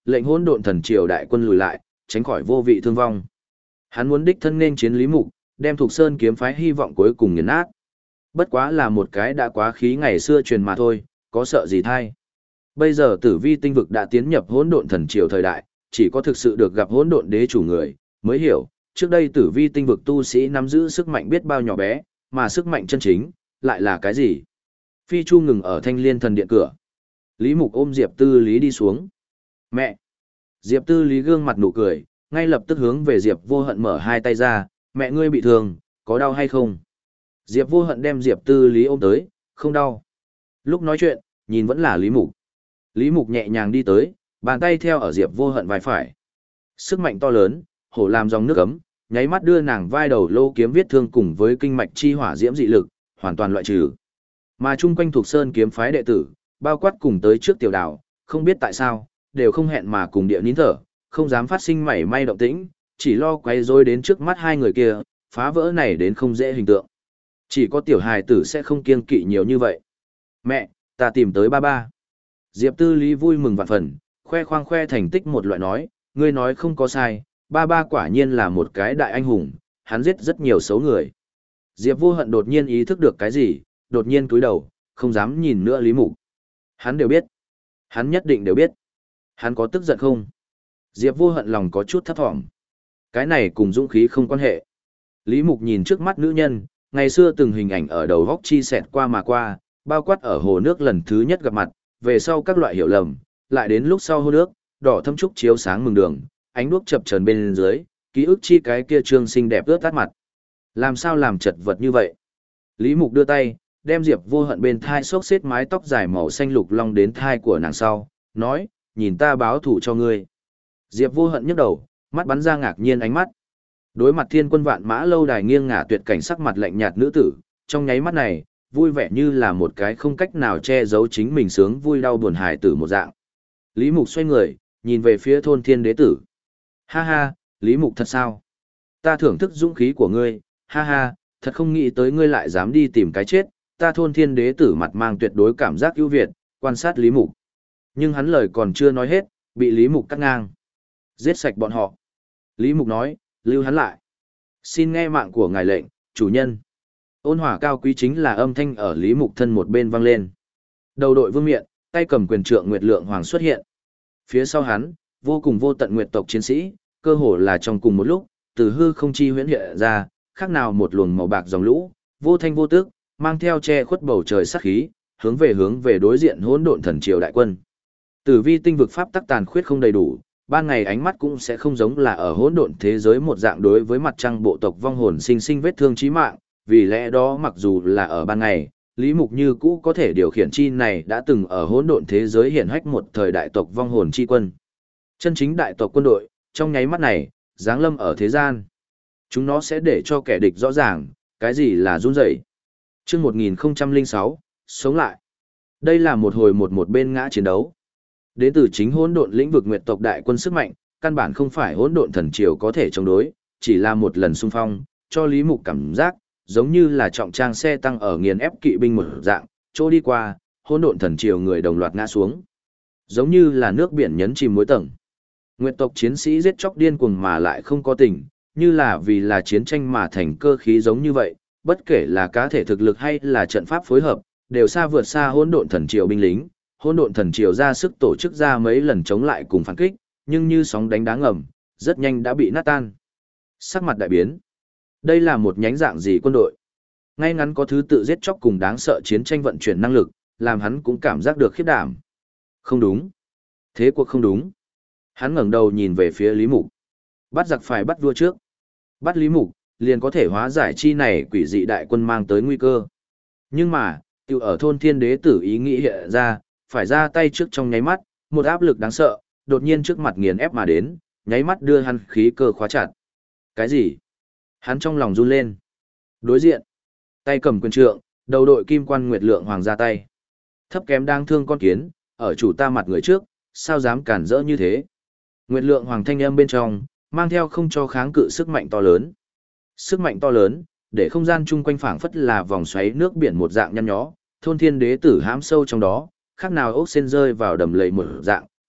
lệnh hỗn độn thần triều đại quân lùi lại, tránh khỏi vô vị thương vong. Hắn muốn đích thân nên chiến Lý Mục, đem Thục Sơn kiếm phái hy vọng cuối cùng nghiền nát. Bất quá là một cái đã quá khí ngày xưa truyền mà thôi, có sợ gì thay. Bây giờ Tử Vi tinh vực đã tiến nhập hỗn độn thần triều thời đại, chỉ có thực sự được gặp hỗn độn đế chủ người mới hiểu, trước đây Tử Vi tinh vực tu sĩ nắm giữ sức mạnh biết bao nhỏ bé, mà sức mạnh chân chính lại là cái gì? Phi Chu ngừng ở Thanh Liên thần điện cửa. Lý Mục ôm Diệp Tư Lý đi xuống. Mẹ! Diệp Tư Lý gương mặt nụ cười, ngay lập tức hướng về Diệp Vô Hận mở hai tay ra, mẹ ngươi bị thương, có đau hay không? Diệp Vô Hận đem Diệp Tư Lý ôm tới, không đau. Lúc nói chuyện, nhìn vẫn là Lý Mục. Lý Mục nhẹ nhàng đi tới, bàn tay theo ở Diệp Vô Hận vai phải. Sức mạnh to lớn, hổ làm dòng nước ấm, nháy mắt đưa nàng vai đầu lô kiếm viết thương cùng với kinh mạch chi hỏa diễm dị lực, hoàn toàn loại trừ. Mà chung quanh Thục Sơn kiếm phái đệ tử, bao quát cùng tới trước tiểu đảo, không biết tại sao, đều không hẹn mà cùng địa nín thở, không dám phát sinh mảy may động tĩnh, chỉ lo quay rối đến trước mắt hai người kia, phá vỡ này đến không dễ hình tượng. Chỉ có tiểu hài tử sẽ không kiêng kỵ nhiều như vậy. Mẹ, ta tìm tới ba ba. Diệp Tư Lý vui mừng vạn phần, khoe khoang khoe thành tích một loại nói, ngươi nói không có sai, ba ba quả nhiên là một cái đại anh hùng, hắn giết rất nhiều xấu người. Diệp Vô Hận đột nhiên ý thức được cái gì, đột nhiên cúi đầu, không dám nhìn nữa Lý Mục. Hắn đều biết. Hắn nhất định đều biết. Hắn có tức giận không? Diệp Vô Hận lòng có chút thấp thỏm. Cái này cùng dũng khí không quan hệ. Lý Mục nhìn trước mắt nữ nhân, ngày xưa từng hình ảnh ở đầu góc chi xẹt qua mà qua, bao quát ở hồ nước lần thứ nhất gặp mặt, về sau các loại hiểu lầm, lại đến lúc sau hồ nước, đỏ thâm trúc chiếu sáng mừng đường, ánh đuốc chập chờn bên dưới, ký ức chi cái kia trương xinh đẹp ướt át mặt. Làm sao làm chật vật như vậy? Lý Mục đưa tay, đem Diệp Vô Hận bên thai xốc xếp mái tóc dài màu xanh lục long đến thai của nàng sau, nói, nhìn ta báo thủ cho ngươi. Diệp Vô Hận nhấc đầu, mắt bắn ra ngạc nhiên ánh mắt. Đối mặt thiên quân vạn mã lâu đài nghiêng ngả tuyệt cảnh sắc mặt lạnh nhạt nữ tử, trong nháy mắt này, vui vẻ như là một cái không cách nào che giấu chính mình sướng vui đau buồn hài tử một dạng. Lý Mục xoay người, nhìn về phía thôn thiên đế tử. Ha ha, Lý Mục thật sao? Ta thưởng thức dũng khí của ngươi, ha ha, thật không nghĩ tới ngươi lại dám đi tìm cái chết, ta thôn thiên đế tử mặt mang tuyệt đối cảm giác ưu việt, quan sát Lý Mục. Nhưng hắn lời còn chưa nói hết, bị Lý Mục cắt ngang. Giết sạch bọn họ. Lý Mục nói, lưu hắn lại. Xin nghe mạng của ngài lệnh, chủ nhân. Ôn hòa cao quý chính là âm thanh ở Lý Mục thân một bên vang lên. Đầu đội vương miện, tay cầm quyền trượng Nguyệt Lượng Hoàng xuất hiện. Phía sau hắn, vô cùng vô tận nguyệt tộc chiến sĩ, cơ hồ là trong cùng một lúc, từ hư không chi huyễn hiện ra, khác nào một luồng màu bạc dòng lũ, vô thanh vô tức, mang theo che khuất bầu trời sát khí, hướng về đối diện hỗn độn thần triều đại quân. Tử Vi tinh vực pháp tắc tàn khuyết không đầy đủ, ban ngày ánh mắt cũng sẽ không giống là ở hỗn độn thế giới một dạng đối với mặt trăng bộ tộc vong hồn sinh sinh vết thương chí mạng, vì lẽ đó mặc dù là ở ban ngày, Lý Mục như cũ có thể điều khiển chi này đã từng ở hỗn độn thế giới hiển hách một thời đại tộc vong hồn chi quân. Chân chính đại tộc quân đội, trong nháy mắt này, giáng lâm ở thế gian. Chúng nó sẽ để cho kẻ địch rõ ràng, cái gì là run rẩy. Chương 1006, sống lại. Đây là một hồi một bên ngã chiến đấu. Đến từ chính hỗn độn lĩnh vực nguyệt tộc đại quân sức mạnh, căn bản không phải hỗn độn thần triều có thể chống đối, chỉ là một lần xung phong, cho Lý Mục cảm giác giống như là trọng trang xe tăng ở nghiền ép kỵ binh một dạng, chỗ đi qua, hỗn độn thần triều người đồng loạt ngã xuống. Giống như là nước biển nhấn chìm mỗi tầng. Nguyệt tộc chiến sĩ giết chóc điên cuồng mà lại không có tình, như là vì là chiến tranh mà thành cơ khí giống như vậy, bất kể là cá thể thực lực hay là trận pháp phối hợp, đều xa vượt xa hỗn độn thần triều binh lính. Hỗn độn thần triều ra sức tổ chức ra mấy lần chống lại cùng phản kích, nhưng như sóng đánh đá ngầm, rất nhanh đã bị nát tan. Sắc mặt đại biến. Đây là một nhánh dạng gì quân đội? Ngay ngắn có thứ tự giết chóc cùng đáng sợ chiến tranh vận chuyển năng lực, làm hắn cũng cảm giác được khiếp đảm. Không đúng. Thế cuộc không đúng. Hắn ngẩng đầu nhìn về phía Lý Mục. Bắt giặc phải bắt vua trước. Bắt Lý Mục, liền có thể hóa giải chi này quỷ dị đại quân mang tới nguy cơ. Nhưng mà, tiểu ở thôn thiên đế tử ý nghĩ hiện ra, phải ra tay trước trong nháy mắt, một áp lực đáng sợ, đột nhiên trước mặt nghiền ép mà đến, nháy mắt đưa hắn khí cơ khóa chặt. Cái gì? Hắn trong lòng run lên. Đối diện, tay cầm quyền trượng, đầu đội kim quan Nguyệt Lượng Hoàng ra tay. Thấp kém đang thương con kiến, ở chủ ta mặt người trước, sao dám cản rỡ như thế? Nguyệt Lượng Hoàng thanh âm bên trong, mang theo không cho kháng cự sức mạnh to lớn. Sức mạnh to lớn, để không gian chung quanh phảng phất là vòng xoáy nước biển một dạng nhăn nhó, thôn thiên đế tử hãm sâu trong đó, khác nào ốc sen rơi vào đầm lầy một dạng,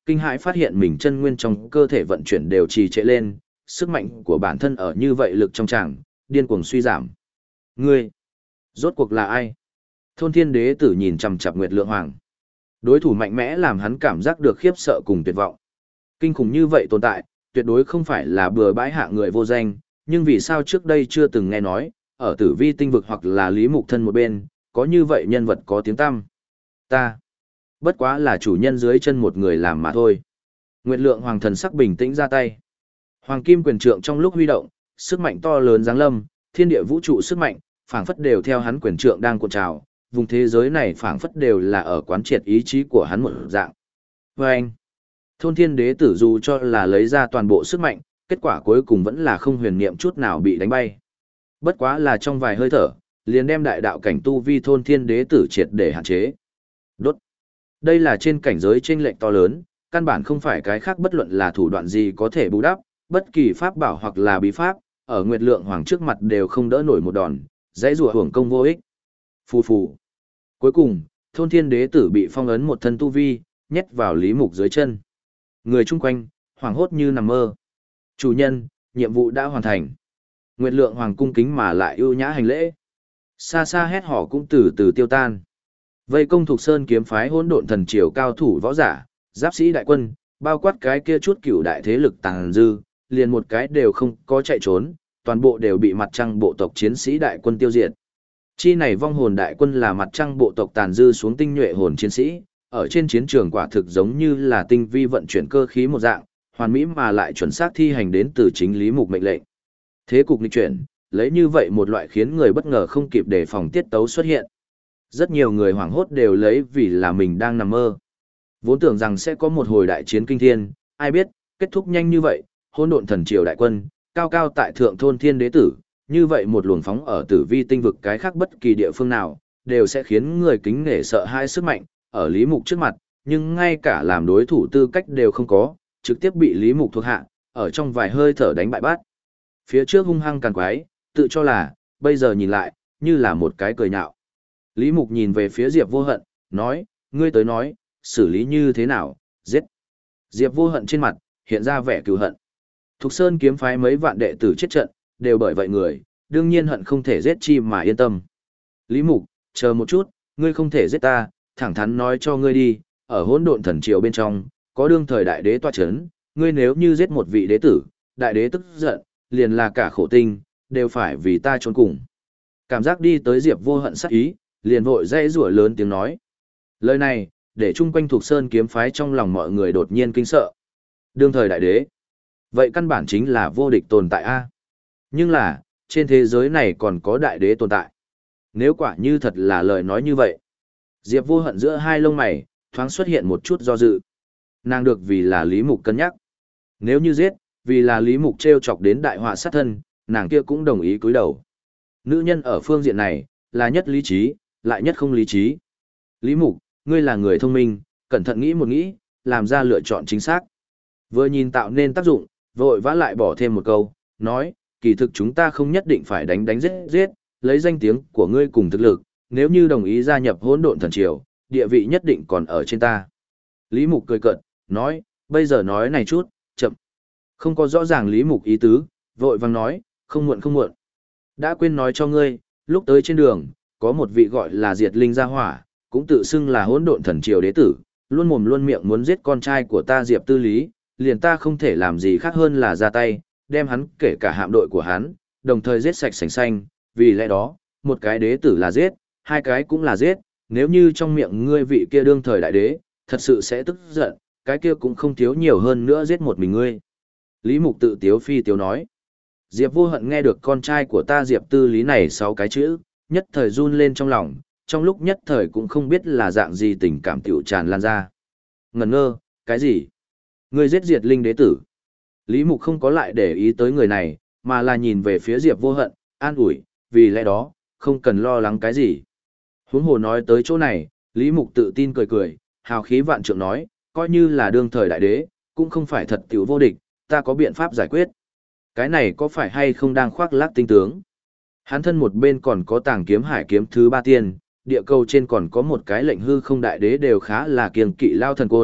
kinh hãi phát hiện mình chân nguyên trong cơ thể vận chuyển đều trì trệ lên, sức mạnh của bản thân ở như vậy lực trong tràng, điên cuồng suy giảm. Ngươi, rốt cuộc là ai? Thôn Thiên Đế tử nhìn chằm chằm Nguyệt Lượng Hoàng. Đối thủ mạnh mẽ làm hắn cảm giác được khiếp sợ cùng tuyệt vọng. Kinh khủng như vậy tồn tại, tuyệt đối không phải là bừa bãi hạ người vô danh, nhưng vì sao trước đây chưa từng nghe nói, ở Tử Vi tinh vực hoặc là Lý Mục thân một bên, có như vậy nhân vật có tiếng tăm. Ta, bất quá là chủ nhân dưới chân một người làm mà thôi. Nguyệt Lượng Hoàng thần sắc bình tĩnh ra tay. Hoàng kim quyền trượng trong lúc huy động, sức mạnh to lớn giáng lâm, thiên địa vũ trụ sức mạnh, phảng phất đều theo hắn quyền trượng đang cuộn trào, vùng thế giới này phảng phất đều là ở quán triệt ý chí của hắn một dạng. Và anh, Thôn Thiên Đế tử dù cho là lấy ra toàn bộ sức mạnh, kết quả cuối cùng vẫn là không huyền niệm chút nào bị đánh bay. Bất quá là trong vài hơi thở, liền đem đại đạo cảnh tu vi Thôn Thiên Đế tử triệt để hạn chế. Đốt. Đây là trên cảnh giới chênh lệch to lớn, căn bản không phải cái khác bất luận là thủ đoạn gì có thể bù đắp, bất kỳ pháp bảo hoặc là bí pháp, ở Nguyệt Lượng Hoàng trước mặt đều không đỡ nổi một đòn, dãy rủa hưởng công vô ích. Phù phù. Cuối cùng, Thôn Thiên Đế tử bị phong ấn một thân tu vi, nhét vào Lý Mục dưới chân. Người chung quanh, hoảng hốt như nằm mơ. Chủ nhân, nhiệm vụ đã hoàn thành. Nguyệt Lượng Hoàng cung kính mà lại ưu nhã hành lễ. Xa xa hét hò cũng từ từ tiêu tan. Vây công Thục Sơn kiếm phái hỗn độn thần triều cao thủ võ giả, giáp sĩ đại quân, bao quát cái kia chút cửu đại thế lực tàng dư, liền một cái đều không có chạy trốn, toàn bộ đều bị mặt trăng bộ tộc chiến sĩ đại quân tiêu diệt. Chi này vong hồn đại quân là mặt trăng bộ tộc tàn dư xuống tinh nhuệ hồn chiến sĩ, ở trên chiến trường quả thực giống như là tinh vi vận chuyển cơ khí một dạng, hoàn mỹ mà lại chuẩn xác thi hành đến từ chính Lý Mục mệnh lệnh. Thế cục nghịch chuyển, lấy như vậy một loại khiến người bất ngờ không kịp đề phòng tiết tấu xuất hiện. Rất nhiều người hoảng hốt đều lấy vì là mình đang nằm mơ. Vốn tưởng rằng sẽ có một hồi đại chiến kinh thiên, ai biết, kết thúc nhanh như vậy, hỗn độn thần triều đại quân, cao cao tại thượng Thôn Thiên Đế tử, như vậy một luồng phóng ở Tử Vi tinh vực cái khác bất kỳ địa phương nào, đều sẽ khiến người kính nể sợ hãi sức mạnh, ở Lý Mục trước mặt, nhưng ngay cả làm đối thủ tư cách đều không có, trực tiếp bị Lý Mục thuộc hạ, ở trong vài hơi thở đánh bại bát. Phía trước hung hăng càn quái, tự cho là, bây giờ nhìn lại, như là một cái cười nhạo. Lý Mục nhìn về phía Diệp Vô Hận, nói, ngươi tới nói, xử lý như thế nào, giết. Diệp Vô Hận trên mặt, hiện ra vẻ cừu hận. Thục Sơn kiếm phái mấy vạn đệ tử chết trận, đều bởi vậy người, đương nhiên hận không thể giết chi mà yên tâm. Lý Mục, chờ một chút, ngươi không thể giết ta, thẳng thắn nói cho ngươi đi, ở hỗn độn thần triều bên trong, có đương thời đại đế tọa chấn, ngươi nếu như giết một vị đế tử, đại đế tức giận, liền là cả khổ tinh, đều phải vì ta trốn cùng. Cảm giác đi tới Diệp Vô Hận sắc ý, liền vội dãy rủa lớn tiếng nói. Lời này, để chung quanh Thục Sơn kiếm phái trong lòng mọi người đột nhiên kinh sợ. Đương thời đại đế. Vậy căn bản chính là vô địch tồn tại a. Nhưng là, trên thế giới này còn có đại đế tồn tại. Nếu quả như thật là lời nói như vậy. Diệp Vô Hận giữa hai lông mày, thoáng xuất hiện một chút do dự. Nàng được vì là Lý Mục cân nhắc. Nếu như giết, vì là Lý Mục treo chọc đến đại họa sát thân, nàng kia cũng đồng ý cúi đầu. Nữ nhân ở phương diện này, là nhất lý trí, lại nhất không lý trí. Lý Mục, ngươi là người thông minh, cẩn thận nghĩ một nghĩ, làm ra lựa chọn chính xác. Vừa nhìn tạo nên tác dụng, vội vã lại bỏ thêm một câu, nói, kỳ thực chúng ta không nhất định phải đánh giết giết, lấy danh tiếng của ngươi cùng thực lực, nếu như đồng ý gia nhập hỗn độn thần triều, địa vị nhất định còn ở trên ta. Lý Mục cười cợt, nói, bây giờ nói này chút, chậm. Không có rõ ràng Lý Mục ý tứ, vội vàng nói, không muộn không muộn. Đã quên nói cho ngươi, lúc tới trên đường, có một vị gọi là Diệt Linh gia hỏa, cũng tự xưng là hỗn độn thần triều đế tử, luôn mồm luôn miệng muốn giết con trai của ta Diệp Tư Lý, liền ta không thể làm gì khác hơn là ra tay, đem hắn kể cả hạm đội của hắn, đồng thời giết sạch sành xanh, vì lẽ đó, một cái đế tử là giết, hai cái cũng là giết, nếu như trong miệng ngươi vị kia đương thời đại đế, thật sự sẽ tức giận, cái kia cũng không thiếu nhiều hơn nữa giết một mình ngươi. Lý Mục tự tiếu phi tiếu nói. Diệp Vô Hận nghe được con trai của ta Diệp Tư Lý này 6 cái chữ, nhất thời run lên trong lòng, trong lúc nhất thời cũng không biết là dạng gì tình cảm tiểu tràn lan ra. Ngẩn ngơ, cái gì? Ngươi giết Diệt Linh đế tử. Lý Mục không có lại để ý tới người này, mà là nhìn về phía Diệp Vô Hận, an ủi, vì lẽ đó, không cần lo lắng cái gì. Huống hồ nói tới chỗ này, Lý Mục tự tin cười cười, hào khí vạn trượng nói, coi như là đương thời đại đế, cũng không phải thật tiểu vô địch, ta có biện pháp giải quyết. Cái này có phải hay không đang khoác lác tinh tướng? Hắn thân một bên còn có Tàng Kiếm Hải kiếm thứ 3 tiên, địa cầu trên còn có một cái lệnh hư không đại đế đều khá là kiêng kỵ Lao Thần Côn,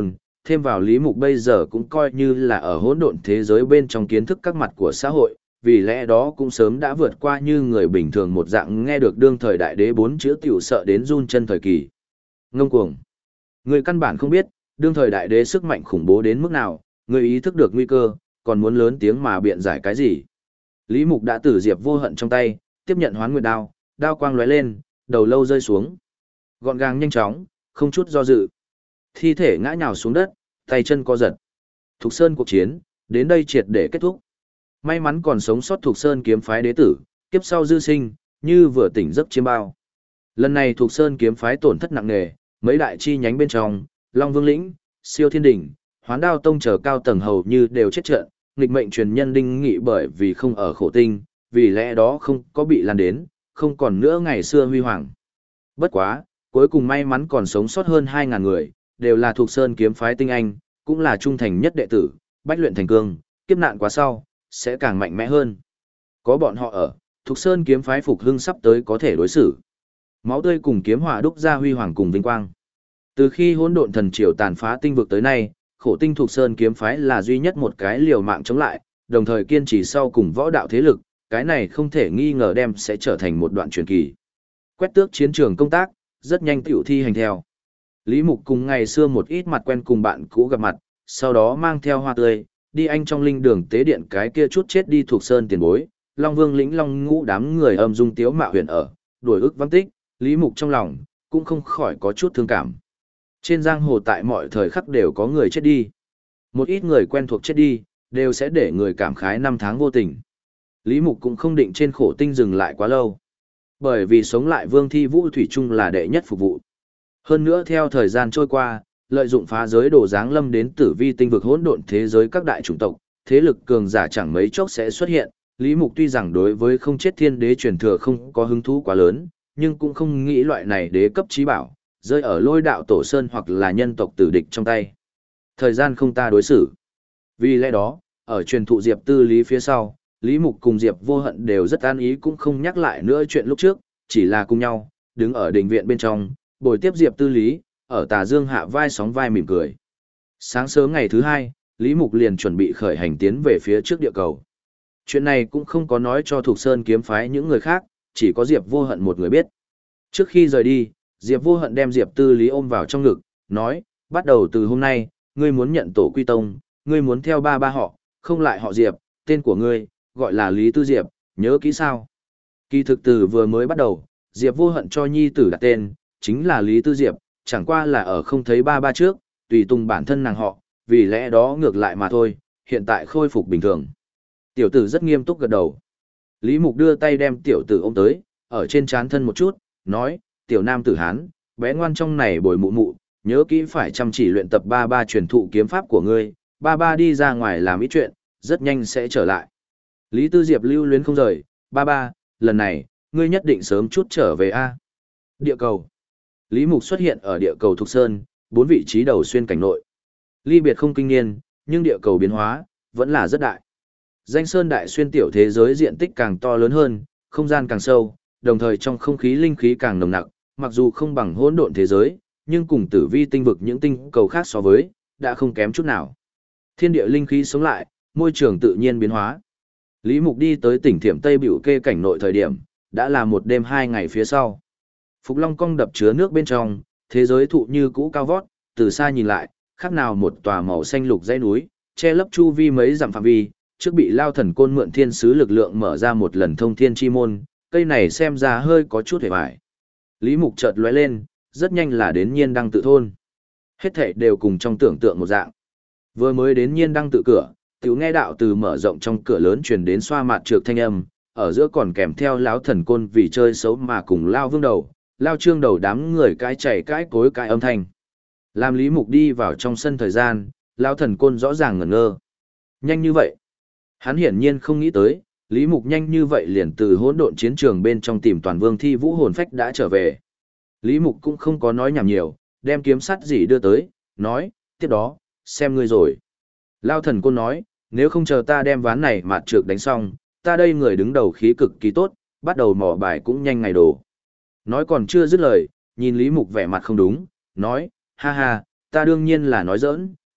thêm vào Lý Mục bây giờ cũng coi như là ở hỗn độn thế giới bên trong kiến thức các mặt của xã hội, vì lẽ đó cũng sớm đã vượt qua như người bình thường một dạng nghe được đương thời đại đế 4 chữ tiểu sợ đến run chân thời kỳ. Ngông cuồng. Người căn bản không biết, đương thời đại đế sức mạnh khủng bố đến mức nào, người ý thức được nguy cơ, còn muốn lớn tiếng mà biện giải cái gì. Lý Mục đã từ Diệp Vô Hận trong tay, tiếp nhận Hoán Nguyệt đao, đao quang lóe lên, đầu lâu rơi xuống. Gọn gàng nhanh chóng, không chút do dự. Thi thể ngã nhào xuống đất, tay chân co giật. Thục Sơn cuộc chiến, đến đây triệt để kết thúc. May mắn còn sống sót Thục Sơn kiếm phái đế tử, kiếp sau dư sinh, như vừa tỉnh giấc chiêm bao. Lần này Thục Sơn kiếm phái tổn thất nặng nề, mấy đại chi nhánh bên trong, Long Vương Lĩnh, Siêu Thiên Đỉnh, Hoán Đao Tông chờ cao tầng hầu như đều chết trận, nghịch mệnh truyền nhân Đinh Nghị bởi vì không ở khổ tinh, vì lẽ đó không có bị lan đến, không còn nữa ngày xưa huy hoàng. Bất quá, cuối cùng may mắn còn sống sót hơn 2.000 người, đều là Thục Sơn kiếm phái tinh anh, cũng là trung thành nhất đệ tử, bách luyện thành cương, kiếp nạn quá sau, sẽ càng mạnh mẽ hơn. Có bọn họ ở, Thục Sơn kiếm phái phục hưng sắp tới có thể đối xử. Máu tươi cùng kiếm hỏa đúc ra huy hoàng cùng vinh quang. Từ khi hỗn độn thần triều tàn phá tinh vực tới nay, khổ tinh Thục Sơn kiếm phái là duy nhất một cái liều mạng chống lại, đồng thời kiên trì sau cùng võ đạo thế lực, cái này không thể nghi ngờ đem sẽ trở thành một đoạn truyền kỳ. Quét tước chiến trường công tác, rất nhanh tiểu thi hành theo. Lý Mục cùng ngày xưa một ít mặt quen cùng bạn cũ gặp mặt, sau đó mang theo hoa tươi, đi anh trong linh đường tế điện cái kia chút chết đi Thục Sơn tiền bối, Long Vương Lĩnh Long Ngũ đám người âm dung tiếu mạo huyền ở, đuổi ức vắng tích, Lý Mục trong lòng cũng không khỏi có chút thương cảm. Trên giang hồ tại mọi thời khắc đều có người chết đi. Một ít người quen thuộc chết đi, đều sẽ để người cảm khái năm tháng vô tình. Lý Mục cũng không định trên khổ tinh dừng lại quá lâu. Bởi vì sống lại Vương Thi Vũ thủy chung là đệ nhất phục vụ. Hơn nữa theo thời gian trôi qua, lợi dụng phá giới đồ giáng lâm đến tử vi tinh vực hỗn độn thế giới các đại chủng tộc, thế lực cường giả chẳng mấy chốc sẽ xuất hiện. Lý Mục tuy rằng đối với không chết thiên đế truyền thừa không có hứng thú quá lớn, nhưng cũng không nghĩ loại này đế cấp trí bảo, rơi ở Lôi Đạo Tổ Sơn hoặc là nhân tộc tử địch trong tay. Thời gian không ta đối xử. Vì lẽ đó, ở truyền thụ Diệp Tư Lý phía sau, Lý Mục cùng Diệp Vô Hận đều rất an ý cũng không nhắc lại nữa chuyện lúc trước, chỉ là cùng nhau, đứng ở đình viện bên trong, bồi tiếp Diệp Tư Lý, ở tà dương hạ vai sóng vai mỉm cười. Sáng sớm ngày thứ hai, Lý Mục liền chuẩn bị khởi hành tiến về phía trước địa cầu. Chuyện này cũng không có nói cho Thục Sơn kiếm phái những người khác, chỉ có Diệp Vô Hận một người biết. Trước khi rời đi, Diệp Vô Hận đem Diệp Tư Lý ôm vào trong ngực, nói, bắt đầu từ hôm nay, ngươi muốn nhận tổ quy tông, ngươi muốn theo ba họ, không lại họ Diệp, tên của ngươi, gọi là Lý Tư Diệp, nhớ kỹ sao? Kỳ thực từ vừa mới bắt đầu, Diệp Vô Hận cho nhi tử đặt tên, chính là Lý Tư Diệp, chẳng qua là ở không thấy ba trước, tùy tùng bản thân nàng họ, vì lẽ đó ngược lại mà thôi, hiện tại khôi phục bình thường. Tiểu tử rất nghiêm túc gật đầu. Lý Mục đưa tay đem tiểu tử ôm tới, ở trên trán thân một chút, nói, tiểu nam tử Hán, bé ngoan trong này bồi mụ mụ, nhớ kỹ phải chăm chỉ luyện tập ba truyền thụ kiếm pháp của ngươi, ba đi ra ngoài làm ít chuyện, rất nhanh sẽ trở lại. Lý Tư Diệp lưu luyến không rời, ba, lần này, ngươi nhất định sớm chút trở về a. Địa cầu. Lý Mục xuất hiện ở địa cầu Thục Sơn, 4 vị trí đầu xuyên cảnh nội. Ly biệt không kinh niên, nhưng địa cầu biến hóa, vẫn là rất đại. Danh Sơn Đại Xuyên tiểu thế giới diện tích càng to lớn hơn, không gian càng sâu, đồng thời trong không khí linh khí càng nồng nặc, mặc dù không bằng hỗn độn thế giới, nhưng cùng tử vi tinh vực những tinh cầu khác so với, đã không kém chút nào. Thiên địa linh khí sống lại, môi trường tự nhiên biến hóa. Lý Mục đi tới tỉnh Thiểm Tây Bửu Kê cảnh nội thời điểm, đã là một đêm 2 ngày phía sau. Phục Long Cong đập chứa nước bên trong, thế giới thụ như cũ cao vót, từ xa nhìn lại, khác nào một tòa màu xanh lục dãy núi, che lấp chu vi mấy dặm phạm vi, trước bị Lao Thần Côn mượn thiên sứ lực lượng mở ra một lần thông thiên chi môn, cây này xem ra hơi có chút hề bại. Lý Mục chợt lóe lên, rất nhanh là đến Nhiên Đăng tự thôn. Hết thảy đều cùng trong tưởng tượng một dạng. Vừa mới đến Nhiên Đăng tự cửa, tiểu nghe đạo từ mở rộng trong cửa lớn truyền đến xoa mạt trược thanh âm, ở giữa còn kèm theo Lão Thần Côn vì chơi xấu mà cùng Lao Vương Đầu, Lao Trương Đầu đám người cái chảy cái cối cái âm thanh. Làm Lý Mục đi vào trong sân thời gian, Lão Thần Côn rõ ràng ngẩn ngơ. Nhanh như vậy. Hắn hiển nhiên không nghĩ tới, Lý Mục nhanh như vậy liền từ hỗn độn chiến trường bên trong tìm toàn Vương Thi Vũ hồn phách đã trở về. Lý Mục cũng không có nói nhảm nhiều, đem kiếm sắt gì đưa tới, nói, tiếp đó, xem ngươi rồi. Lao Thần Côn nói, nếu không chờ ta đem ván này mạt trược đánh xong, ta đây người đứng đầu khí cực kỳ tốt, bắt đầu mỏ bài cũng nhanh ngày đồ. Nói còn chưa dứt lời, nhìn Lý Mục vẻ mặt không đúng, nói, ha ha, ta đương nhiên là nói giỡn,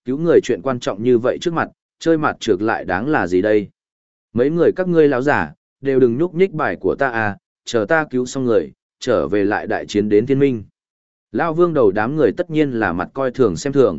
cứu người chuyện quan trọng như vậy trước mặt, chơi mặt trược lại đáng là gì đây? Mấy người các ngươi lão giả, đều đừng nhúc nhích bài của ta à, chờ ta cứu xong người, trở về lại đại chiến đến thiên minh. Lao vương đầu đám người tất nhiên là mặt coi thường xem thường.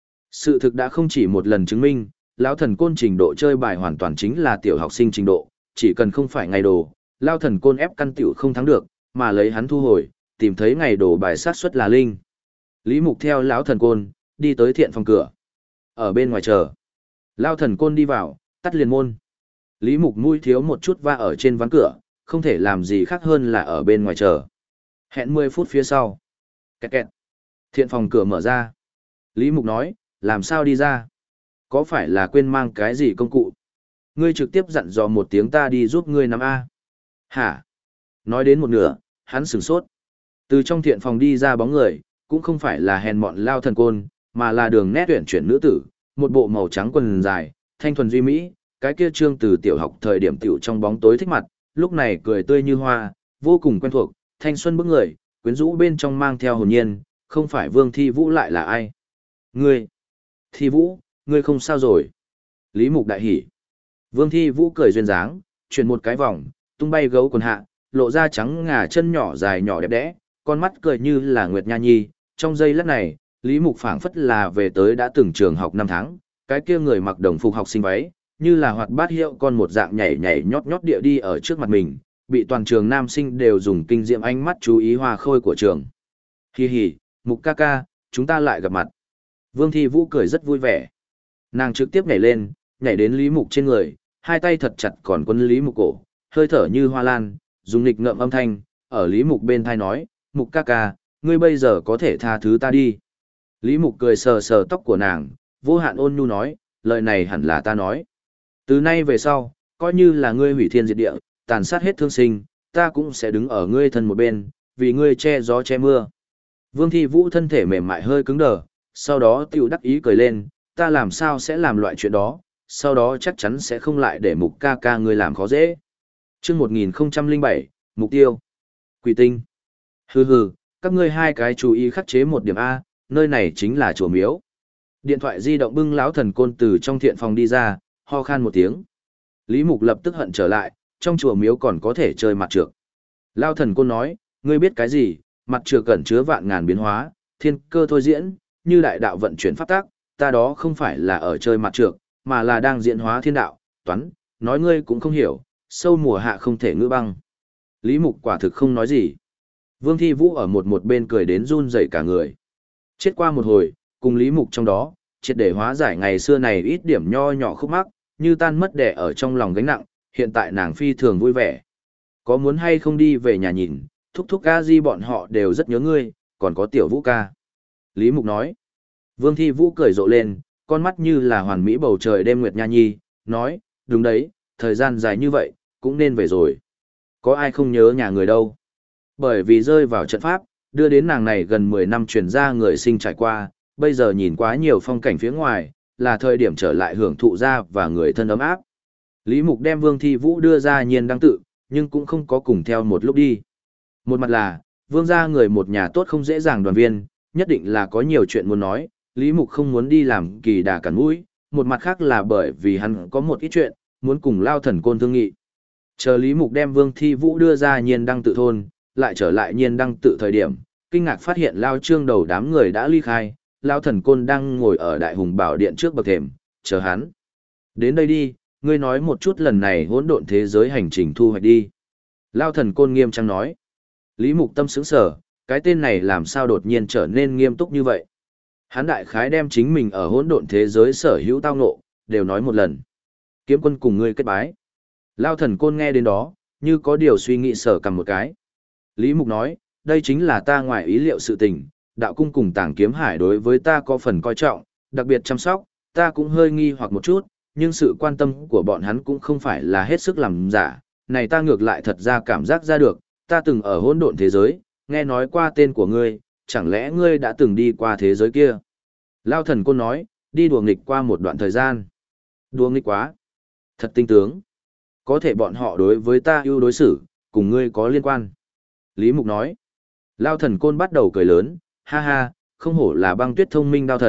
Sự thực đã không chỉ một lần chứng minh, lão thần côn trình độ chơi bài hoàn toàn chính là tiểu học sinh trình độ, chỉ cần không phải ngày đồ, lao thần côn ép căn tiểu không thắng được, mà lấy hắn thu hồi, tìm thấy ngày đồ bài sát suất là linh. Lý Mục theo lão thần côn, đi tới thiện phòng cửa. Ở bên ngoài chờ. Lao thần côn đi vào, tắt liền môn. Lý Mục mũi thiếu một chút va ở trên ván cửa, không thể làm gì khác hơn là ở bên ngoài chờ. Hẹn 10 phút phía sau. Kẹt kẹt. Thiện phòng cửa mở ra. Lý Mục nói, làm sao đi ra? Có phải là quên mang cái gì công cụ? Ngươi trực tiếp dặn dò một tiếng ta đi giúp ngươi nắm A. Hả? Nói đến một nửa, hắn sửng sốt. Từ trong thiện phòng đi ra bóng người, cũng không phải là hèn mọn lao thần côn, mà là đường nét tuyển chuyển nữ tử, một bộ màu trắng quần dài, thanh thuần duy mỹ, cái kia trương từ tiểu học thời điểm tiểu trong bóng tối thích mặt, lúc này cười tươi như hoa, vô cùng quen thuộc, thanh xuân bức người, quyến rũ bên trong mang theo hồn nhiên, không phải Vương Thi Vũ lại là ai? Ngươi! Thi Vũ, ngươi không sao rồi? Lý Mục đại hỉ. Vương Thi Vũ cười duyên dáng, chuyển một cái vòng, tung bay gấu quần hạ, lộ ra trắng ngà chân nhỏ dài nhỏ đẹp đẽ, con mắt cười như là Nguyệt Nha Nhi. Trong giây lát này, Lý Mục phảng phất là về tới đã từng trường học năm tháng, cái kia người mặc đồng phục học sinh váy, như là hoạt bát hiệu con một dạng nhảy nhảy nhót nhót địa đi ở trước mặt mình, bị toàn trường nam sinh đều dùng kinh diệm ánh mắt chú ý hoa khôi của trường. Hi hi, Mục ca ca, chúng ta lại gặp mặt. Vương Thi Vũ cười rất vui vẻ. Nàng trực tiếp nhảy lên, nhảy đến Lý Mục trên người, hai tay thật chặt còn quấn Lý Mục cổ, hơi thở như hoa lan, dùng nghịch ngợm âm thanh, ở Lý Mục bên thai nói, Mục ca ca, ngươi bây giờ có thể tha thứ ta đi. Lý Mục cười sờ sờ tóc của nàng, vô hạn ôn nhu nói, lời này hẳn là ta nói. Từ nay về sau, coi như là ngươi hủy thiên diệt địa, tàn sát hết thương sinh, ta cũng sẽ đứng ở ngươi thân một bên, vì ngươi che gió che mưa. Vương Thi Vũ thân thể mềm mại hơi cứng đờ, sau đó tiểu đắc ý cười lên, ta làm sao sẽ làm loại chuyện đó, sau đó chắc chắn sẽ không lại để Mục ca ca ngươi làm khó dễ. Chương 1007, mục tiêu. Quỷ tinh. Hừ hừ, các ngươi hai cái chú ý khắc chế một điểm A, nơi này chính là chùa miếu. Điện thoại di động bưng lão thần côn từ trong thiện phòng đi ra, ho khan một tiếng. Lý Mục lập tức hận trở lại, trong chùa miếu còn có thể chơi mặt trược. Lão thần côn nói, ngươi biết cái gì, mặt trược cẩn chứa vạn ngàn biến hóa, thiên cơ thôi diễn, như đại đạo vận chuyển pháp tác, ta đó không phải là ở chơi mặt trược, mà là đang diễn hóa thiên đạo, toán, nói ngươi cũng không hiểu, sâu mùa hạ không thể ngữ băng. Lý Mục quả thực không nói gì. Vương Thi Vũ ở một bên cười đến run rẩy cả người. Chết qua một hồi, cùng Lý Mục trong đó, triệt để hóa giải ngày xưa này ít điểm nho nhỏ khúc mắc, như tan mất đẻ ở trong lòng gánh nặng, hiện tại nàng phi thường vui vẻ. Có muốn hay không đi về nhà nhìn, thúc thúc ca di bọn họ đều rất nhớ ngươi, còn có tiểu Vũ ca. Lý Mục nói. Vương Thi Vũ cười rộ lên, con mắt như là hoàn mỹ bầu trời đêm nguyệt nha nhi, nói, đúng đấy, thời gian dài như vậy, cũng nên về rồi. Có ai không nhớ nhà người đâu. Bởi vì rơi vào trận pháp, đưa đến nàng này gần 10 năm chuyển ra người sinh trải qua, bây giờ nhìn quá nhiều phong cảnh phía ngoài, là thời điểm trở lại hưởng thụ ra và người thân ấm áp. Lý Mục đem Vương Thi Vũ đưa ra nhiên đăng tự, nhưng cũng không có cùng theo một lúc đi. Một mặt là, Vương gia người một nhà tốt không dễ dàng đoàn viên, nhất định là có nhiều chuyện muốn nói, Lý Mục không muốn đi làm kỳ đà cản mũi, một mặt khác là bởi vì hắn có một ít chuyện, muốn cùng lao thần côn thương nghị. Chờ Lý Mục đem Vương Thi Vũ đưa ra nhiên đăng tự thôn, lại trở lại nhiên đăng tự thời điểm, kinh ngạc phát hiện lao trương đầu đám người đã ly khai, lao thần côn đang ngồi ở đại hùng bảo điện trước bậc thềm, chờ hắn. Đến đây đi, ngươi nói một chút lần này hỗn độn thế giới hành trình thu hoạch đi. Lao thần côn nghiêm trang nói. Lý Mục tâm sững sở, cái tên này làm sao đột nhiên trở nên nghiêm túc như vậy. Hắn đại khái đem chính mình ở hỗn độn thế giới sở hữu tao ngộ, đều nói một lần. Kiếm quân cùng ngươi kết bái. Lao thần côn nghe đến đó, như có điều suy nghĩ sở cầm một cái. Lý Mục nói, đây chính là ta ngoài ý liệu sự tình, đạo cung cùng tàng kiếm hải đối với ta có phần coi trọng, đặc biệt chăm sóc, ta cũng hơi nghi hoặc một chút, nhưng sự quan tâm của bọn hắn cũng không phải là hết sức làm giả, này ta ngược lại thật ra cảm giác ra được, ta từng ở hỗn độn thế giới, nghe nói qua tên của ngươi, chẳng lẽ ngươi đã từng đi qua thế giới kia? Lao thần côn nói, đi đùa nghịch qua một đoạn thời gian. Đùa nghịch quá. Thật tinh tướng. Có thể bọn họ đối với ta ưu đối xử, cùng ngươi có liên quan. Lý Mục nói. Lao thần côn bắt đầu cười lớn, ha ha, không hổ là băng tuyết thông minh đao thần,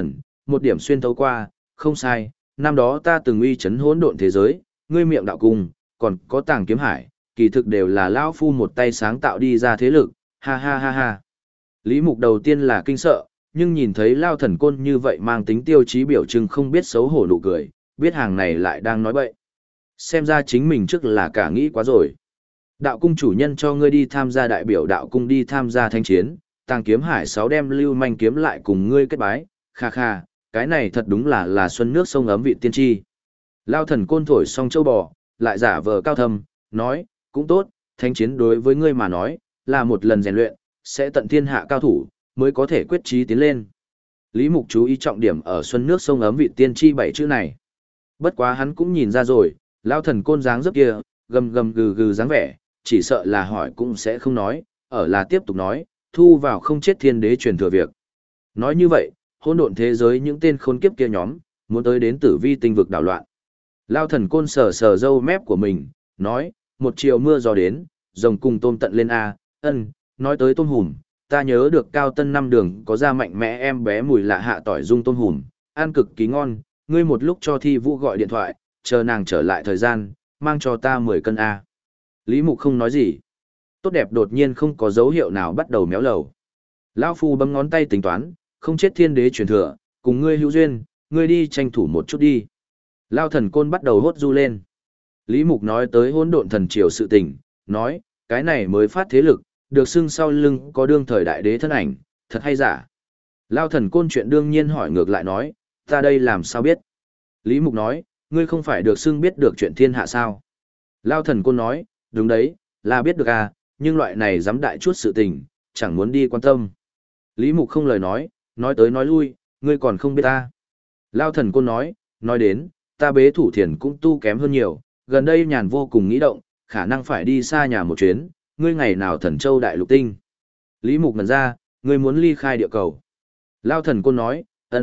một điểm xuyên thấu qua, không sai, năm đó ta từng uy chấn hỗn độn thế giới, ngươi miệng đạo cung, còn có tàng kiếm hải, kỳ thực đều là lão phu một tay sáng tạo đi ra thế lực, ha ha ha ha. Lý Mục đầu tiên là kinh sợ, nhưng nhìn thấy Lao Thần Côn như vậy mang tính tiêu chí biểu trưng không biết xấu hổ nụ cười, biết hàng này lại đang nói bậy. Xem ra chính mình trước là cả nghĩ quá rồi. Đạo cung chủ nhân cho ngươi đi tham gia đại biểu đạo cung đi tham gia thanh chiến, tàng kiếm hải 6 đem lưu manh kiếm lại cùng ngươi kết bái, kha kha, cái này thật đúng là xuân nước sông ấm vị tiên tri. Lao Thần Côn thổi xong châu bò, lại giả vờ cao thâm, nói, cũng tốt, thanh chiến đối với ngươi mà nói, là một lần rèn luyện, sẽ tận thiên hạ cao thủ, mới có thể quyết chí tiến lên. Lý Mục chú ý trọng điểm ở xuân nước sông ấm vị tiên tri 7 chữ này. Bất quá hắn cũng nhìn ra rồi, Lao Thần Côn dáng dấp kia, gầm gầm gừ gừ dáng vẻ, chỉ sợ là hỏi cũng sẽ không nói, ở là tiếp tục nói, thu vào không chết thiên đế truyền thừa việc. Nói như vậy, hỗn độn thế giới những tên khốn kiếp kia nhóm, muốn tới đến tử vi tinh vực đảo loạn. Lao Thần Côn sờ sờ râu mép của mình, nói, một chiều mưa gió đến, rồng cùng tôm tận lên A, nói tới tôm hùm, ta nhớ được Cao Tân năm đường có ra mạnh mẽ em bé mùi lạ hạ tỏi dung tôm hùm, ăn cực kỳ ngon, ngươi một lúc cho Thi Vũ gọi điện thoại, chờ nàng trở lại thời gian, mang cho ta 10 cân A. Lý Mục không nói gì. Tốt đẹp đột nhiên không có dấu hiệu nào bắt đầu méo lầu. Lão Phu bấm ngón tay tính toán, không chết thiên đế truyền thừa, cùng ngươi hữu duyên, ngươi đi tranh thủ một chút đi. Lao Thần Côn bắt đầu hốt du lên. Lý Mục nói tới hỗn độn thần triều sự tình, nói, cái này mới phát thế lực, được xưng sau lưng có đương thời đại đế thân ảnh, thật hay giả. Lao Thần Côn chuyện đương nhiên hỏi ngược lại nói, ta đây làm sao biết. Lý Mục nói, ngươi không phải được xưng biết được chuyện thiên hạ sao. Lao Thần Côn nói, đúng đấy, là biết được à, nhưng loại này dám đại chút sự tình, chẳng muốn đi quan tâm. Lý Mục không lời nói tới nói lui, ngươi còn không biết ta. Lao Thần Côn nói đến, ta bế thủ thiền cũng tu kém hơn nhiều, gần đây nhàn vô cùng nghĩ động, khả năng phải đi xa nhà một chuyến, ngươi ngày nào thần châu đại lục tinh. Lý Mục ngần ra, ngươi muốn ly khai địa cầu. Lao Thần Côn nói,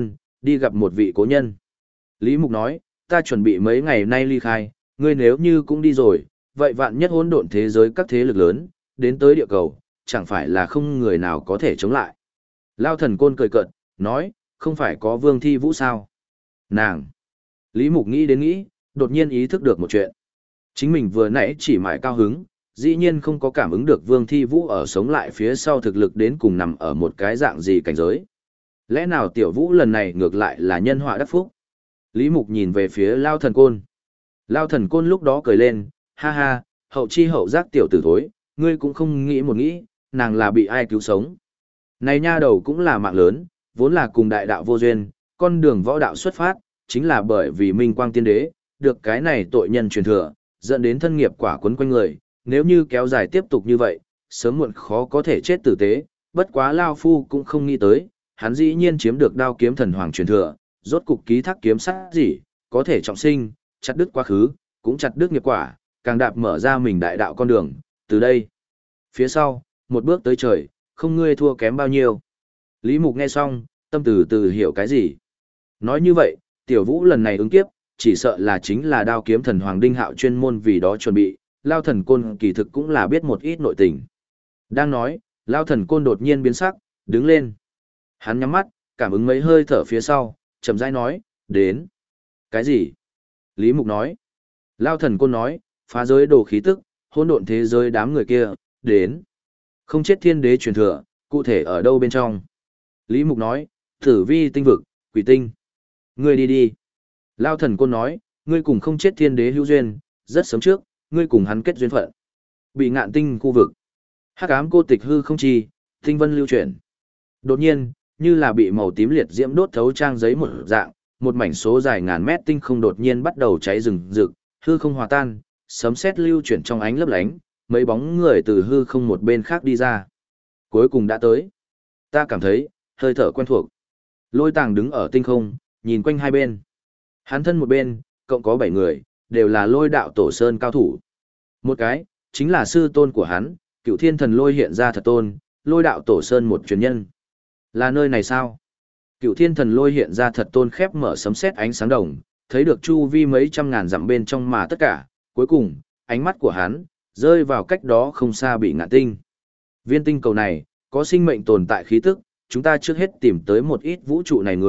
đi gặp một vị cố nhân. Lý Mục nói, ta chuẩn bị mấy ngày nay ly khai, ngươi nếu như cũng đi rồi, vậy vạn nhất hỗn độn thế giới các thế lực lớn, đến tới địa cầu, chẳng phải là không người nào có thể chống lại. Lao Thần Côn cười cợt, nói, không phải có Vương Thi Vũ sao? Nàng! Lý Mục nghĩ đến nghĩ, đột nhiên ý thức được một chuyện. Chính mình vừa nãy chỉ mải cao hứng, dĩ nhiên không có cảm ứng được Vương Thi Vũ ở sống lại phía sau thực lực đến cùng nằm ở một cái dạng gì cảnh giới. Lẽ nào Tiểu Vũ lần này ngược lại là nhân họa đắc phúc? Lý Mục nhìn về phía Lao Thần Côn. Lao Thần Côn lúc đó cười lên, ha ha, hậu chi hậu giác tiểu tử thối, ngươi cũng không nghĩ một nghĩ, nàng là bị ai cứu sống. Này nha đầu cũng là mạng lớn, vốn là cùng đại đạo vô duyên, con đường võ đạo xuất phát, chính là bởi vì Minh Quang Tiên Đế, được cái này tội nhân truyền thừa, dẫn đến thân nghiệp quả quấn quanh người, nếu như kéo dài tiếp tục như vậy, sớm muộn khó có thể chết tử tế, bất quá Lao Phu cũng không nghĩ tới, hắn dĩ nhiên chiếm được đao kiếm thần hoàng truyền thừa, rốt cục ký thác kiếm sát gì, có thể trọng sinh, chặt đứt quá khứ, cũng chặt đứt nghiệp quả, càng đạp mở ra mình đại đạo con đường, từ đây. Phía sau, một bước tới trời, không ngươi thua kém bao nhiêu. Lý Mục nghe xong, tâm từ từ hiểu cái gì. Nói như vậy, Tiểu Vũ lần này ứng kiếp, chỉ sợ là chính là đao kiếm thần Hoàng Đinh Hạo chuyên môn vì đó chuẩn bị, Lao Thần Côn kỳ thực cũng là biết một ít nội tình. Đang nói, Lao Thần Côn đột nhiên biến sắc, đứng lên. Hắn nhắm mắt, cảm ứng mấy hơi thở phía sau, chậm rãi nói, đến. Cái gì? Lý Mục nói. Lao Thần Côn nói, phá giới đồ khí tức, hỗn độn thế giới đám người kia, đến. Không chết thiên đế truyền thừa, cụ thể ở đâu bên trong? Lý Mục nói, Tử Vi tinh vực, Quỷ tinh. Ngươi đi đi. Lao Thần Côn nói, ngươi cùng không chết thiên đế hữu duyên, rất sớm trước, ngươi cùng hắn kết duyên phận. Bị ngạn tinh khu vực. Hắc ám cô tịch hư không chi, tinh vân lưu chuyển. Đột nhiên, như là bị màu tím liệt diễm đốt thấu trang giấy một dạng, một mảnh số dài ngàn mét tinh không đột nhiên bắt đầu cháy rừng rực, hư không hòa tan, sấm sét lưu chuyển trong ánh lấp lánh, mấy bóng người từ hư không một bên khác đi ra. Cuối cùng đã tới. Ta cảm thấy, hơi thở quen thuộc. Lôi Tàng đứng ở tinh không, nhìn quanh hai bên. Hắn thân một bên, cộng có 7 người, đều là Lôi đạo tổ sơn cao thủ. Một cái, chính là sư tôn của hắn, Cựu Thiên Thần Lôi hiện ra thật tôn, Lôi đạo tổ sơn một truyền nhân. Là nơi này sao? Cựu Thiên Thần Lôi hiện ra thật tôn khép mở sấm sét ánh sáng đồng, thấy được chu vi mấy trăm ngàn dặm bên trong mà tất cả, cuối cùng, ánh mắt của hắn rơi vào cách đó không xa Bị Ngạn tinh. Viên tinh cầu này có sinh mệnh tồn tại khí tức, chúng ta trước hết tìm tới một ít vũ trụ này người,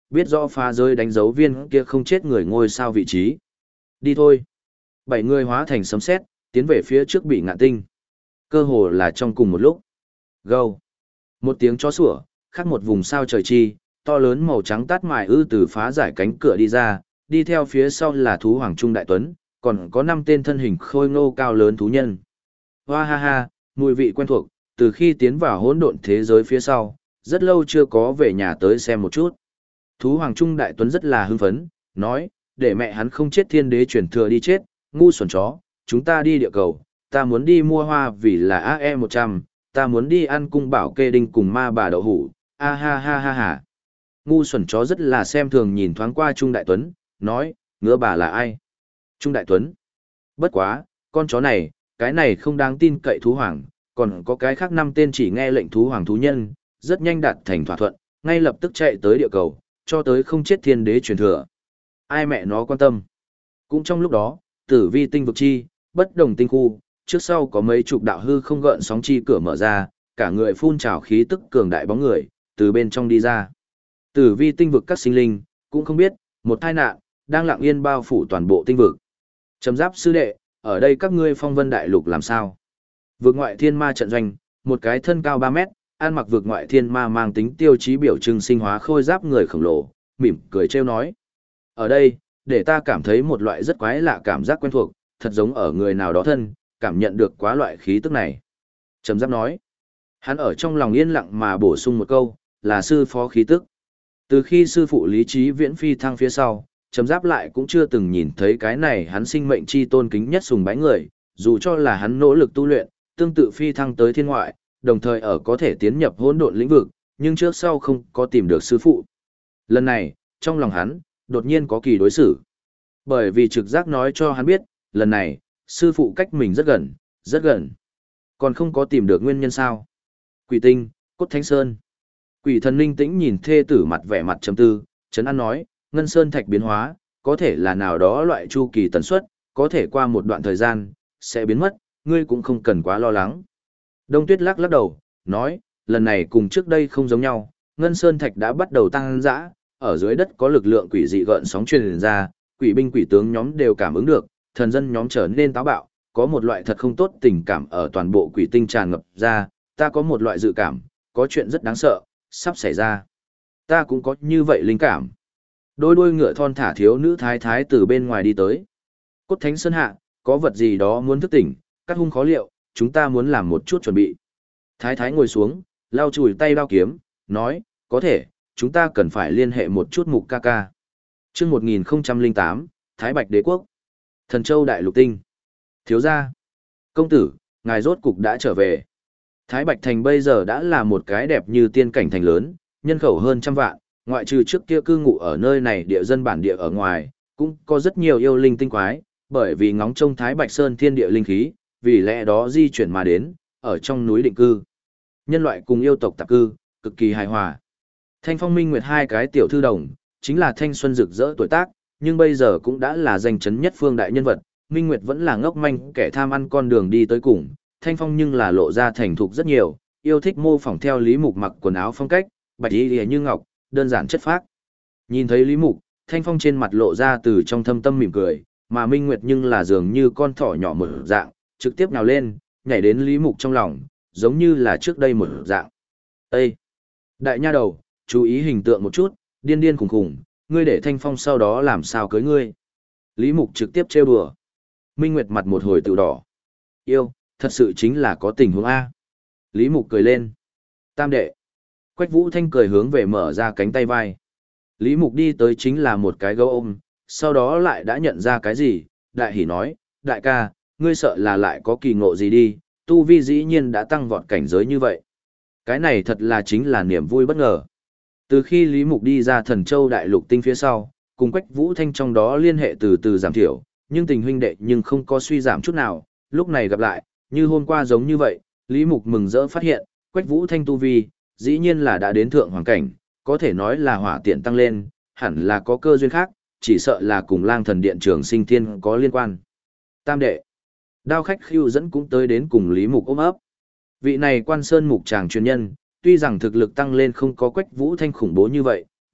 biết rõ phá giới đánh dấu viên kia không chết người ngôi sao vị trí. Đi thôi. 7 người hóa thành sấm sét, tiến về phía trước Bị Ngạn Tinh. Cơ hồ là trong cùng một lúc. Gâu. Một tiếng chó sủa, khác một vùng sao trời chi, to lớn màu trắng tát mài từ phá giải cánh cửa đi ra, đi theo phía sau là thú hoàng trung đại tuấn, còn có 5 tên thân hình khôi ngô cao lớn thú nhân. Hoa ha ha, mùi vị quen thuộc, từ khi tiến vào hỗn độn thế giới phía sau, rất lâu chưa có về nhà tới xem một chút. Thú hoàng trung đại tuấn rất là hưng phấn, nói, để mẹ hắn không chết thiên đế chuyển thừa đi chết, ngu xuẩn chó, chúng ta đi địa cầu, ta muốn đi mua hoa vì là AE100, ta muốn đi ăn cung bảo kê đinh cùng ma bà đậu hủ, a ha ha ha ha. Ngu xuẩn chó rất là xem thường nhìn thoáng qua Trung Đại Tuấn, nói, ngứa bà là ai? Trung Đại Tuấn. Bất quá, con chó này, cái này không đáng tin cậy thú hoàng, còn có cái khác 5 tên chỉ nghe lệnh thú hoàng thú nhân, rất nhanh đạt thành thỏa thuận, ngay lập tức chạy tới địa cầu, cho tới không chết thiên đế truyền thừa. Ai mẹ nó quan tâm. Cũng trong lúc đó, tử vi tinh vực chi, bất đồng tinh khu, trước sau có mấy chục đạo hư không gợn sóng chi cửa mở ra, cả người phun trào khí tức cường đại bóng người, từ bên trong đi ra. Tử vi tinh vực các sinh linh, cũng không biết, một tai nạn, đang lặng yên bao phủ toàn bộ tinh vực. Trầm giáp sư đệ, ở đây các ngươi phong vân đại lục làm sao? Vực ngoại thiên ma trận doanh, một cái thân cao 3 mét, ăn mặc vực ngoại thiên ma mang tính tiêu chí biểu trưng sinh hóa khôi giáp người khổng lồ, mỉm cười trêu nói. Ở đây, để ta cảm thấy một loại rất quái lạ cảm giác quen thuộc, thật giống ở người nào đó thân, cảm nhận được quá loại khí tức này. Trầm giáp nói. Hắn ở trong lòng yên lặng mà bổ sung một câu, là sư phó khí tức. Từ khi sư phụ lý trí viễn phi thăng phía sau, Trầm giáp lại cũng chưa từng nhìn thấy cái này hắn sinh mệnh chi tôn kính nhất sùng bái người, dù cho là hắn nỗ lực tu luyện, tương tự phi thăng tới thiên ngoại, đồng thời ở có thể tiến nhập hỗn độn lĩnh vực, nhưng trước sau không có tìm được sư phụ. Lần này, trong lòng hắn, đột nhiên có kỳ đối xử. Bởi vì trực giác nói cho hắn biết, lần này, sư phụ cách mình rất gần, rất gần. Còn không có tìm được nguyên nhân sao? Quỷ tinh, cốt thánh sơn. Quỷ thần ninh tĩnh nhìn thê tử mặt vẻ mặt trầm tư, Trấn An nói, ngân sơn thạch biến hóa, có thể là nào đó loại chu kỳ tần suất, có thể qua một đoạn thời gian, sẽ biến mất, ngươi cũng không cần quá lo lắng. Đông Tuyết lắc lắc đầu, nói, lần này cùng trước đây không giống nhau, ngân sơn thạch đã bắt đầu tăng dã, ở dưới đất có lực lượng quỷ dị gợn sóng truyền ra, quỷ binh quỷ tướng nhóm đều cảm ứng được, thần dân nhóm trở nên táo bạo, có một loại thật không tốt tình cảm ở toàn bộ quỷ tinh tràn ngập ra, ta có một loại dự cảm, có chuyện rất đáng sợ, sắp xảy ra. Ta cũng có như vậy linh cảm. Đôi đuôi ngựa thon thả thiếu nữ thái thái từ bên ngoài đi tới. Cốt thánh sơn hạ, có vật gì đó muốn thức tỉnh, cắt hung khó liệu, chúng ta muốn làm một chút chuẩn bị. Thái thái ngồi xuống, lau chùi tay đao kiếm, nói, có thể, chúng ta cần phải liên hệ một chút mục ca ca. Trước 1008, Thái Bạch Đế Quốc. Thần Châu Đại Lục Tinh. Thiếu gia. Công tử, ngài rốt cục đã trở về. Thái Bạch Thành bây giờ đã là một cái đẹp như tiên cảnh thành lớn, nhân khẩu hơn 100 vạn, ngoại trừ trước kia cư ngụ ở nơi này địa dân bản địa ở ngoài, cũng có rất nhiều yêu linh tinh quái, bởi vì ngóng trông Thái Bạch Sơn thiên địa linh khí, vì lẽ đó di chuyển mà đến, ở trong núi định cư. Nhân loại cùng yêu tộc tạp cư, cực kỳ hài hòa. Thanh Phong Minh Nguyệt hai cái tiểu thư đồng, chính là thanh xuân rực rỡ tuổi tác, nhưng bây giờ cũng đã là danh chấn nhất phương đại nhân vật. Minh Nguyệt vẫn là ngốc manh kẻ tham ăn con đường đi tới cùng, Thanh Phong nhưng là lộ ra thành thục rất nhiều, yêu thích mô phỏng theo Lý Mục mặc quần áo phong cách, bạch y như ngọc, đơn giản chất phác. Nhìn thấy Lý Mục, Thanh Phong trên mặt lộ ra từ trong thâm tâm mỉm cười, mà Minh Nguyệt nhưng là dường như con thỏ nhỏ mở dạng, trực tiếp nhào lên, nhảy đến Lý Mục trong lòng, giống như là trước đây một dạng. Ê! Đại nha đầu, chú ý hình tượng một chút, điên điên khủng khủng, ngươi để Thanh Phong sau đó làm sao cưới ngươi. Lý Mục trực tiếp trêu đùa. Minh Nguyệt mặt một hồi tự đỏ. Yêu, thật sự chính là có tình huống A. Lý Mục cười lên. Tam đệ. Quách Vũ Thanh cười hướng về mở ra cánh tay vai. Lý Mục đi tới chính là một cái gấu ôm, sau đó lại đã nhận ra cái gì, đại hỉ nói, đại ca, ngươi sợ là lại có kỳ ngộ gì đi, tu vi dĩ nhiên đã tăng vọt cảnh giới như vậy. Cái này thật là chính là niềm vui bất ngờ. Từ khi Lý Mục đi ra Thần Châu Đại Lục Tinh phía sau, cùng Quách Vũ Thanh trong đó liên hệ từ từ giảm thiểu, nhưng tình huynh đệ nhưng không có suy giảm chút nào, lúc này gặp lại, như hôm qua giống như vậy, Lý Mục mừng rỡ phát hiện, Quách Vũ Thanh tu vi, dĩ nhiên là đã đến thượng hoàng cảnh, có thể nói là hỏa tiện tăng lên, hẳn là có cơ duyên khác, chỉ sợ là cùng Lang Thần Điện Trường Sinh Thiên có liên quan. Tam đệ. Đao khách Khưu dẫn cũng tới đến cùng Lý Mục ôm ấp. Vị này Quan Sơn Mục chàng chuyên nhân, tuy rằng thực lực tăng lên không có Quách Vũ Thanh khủng bố như vậy,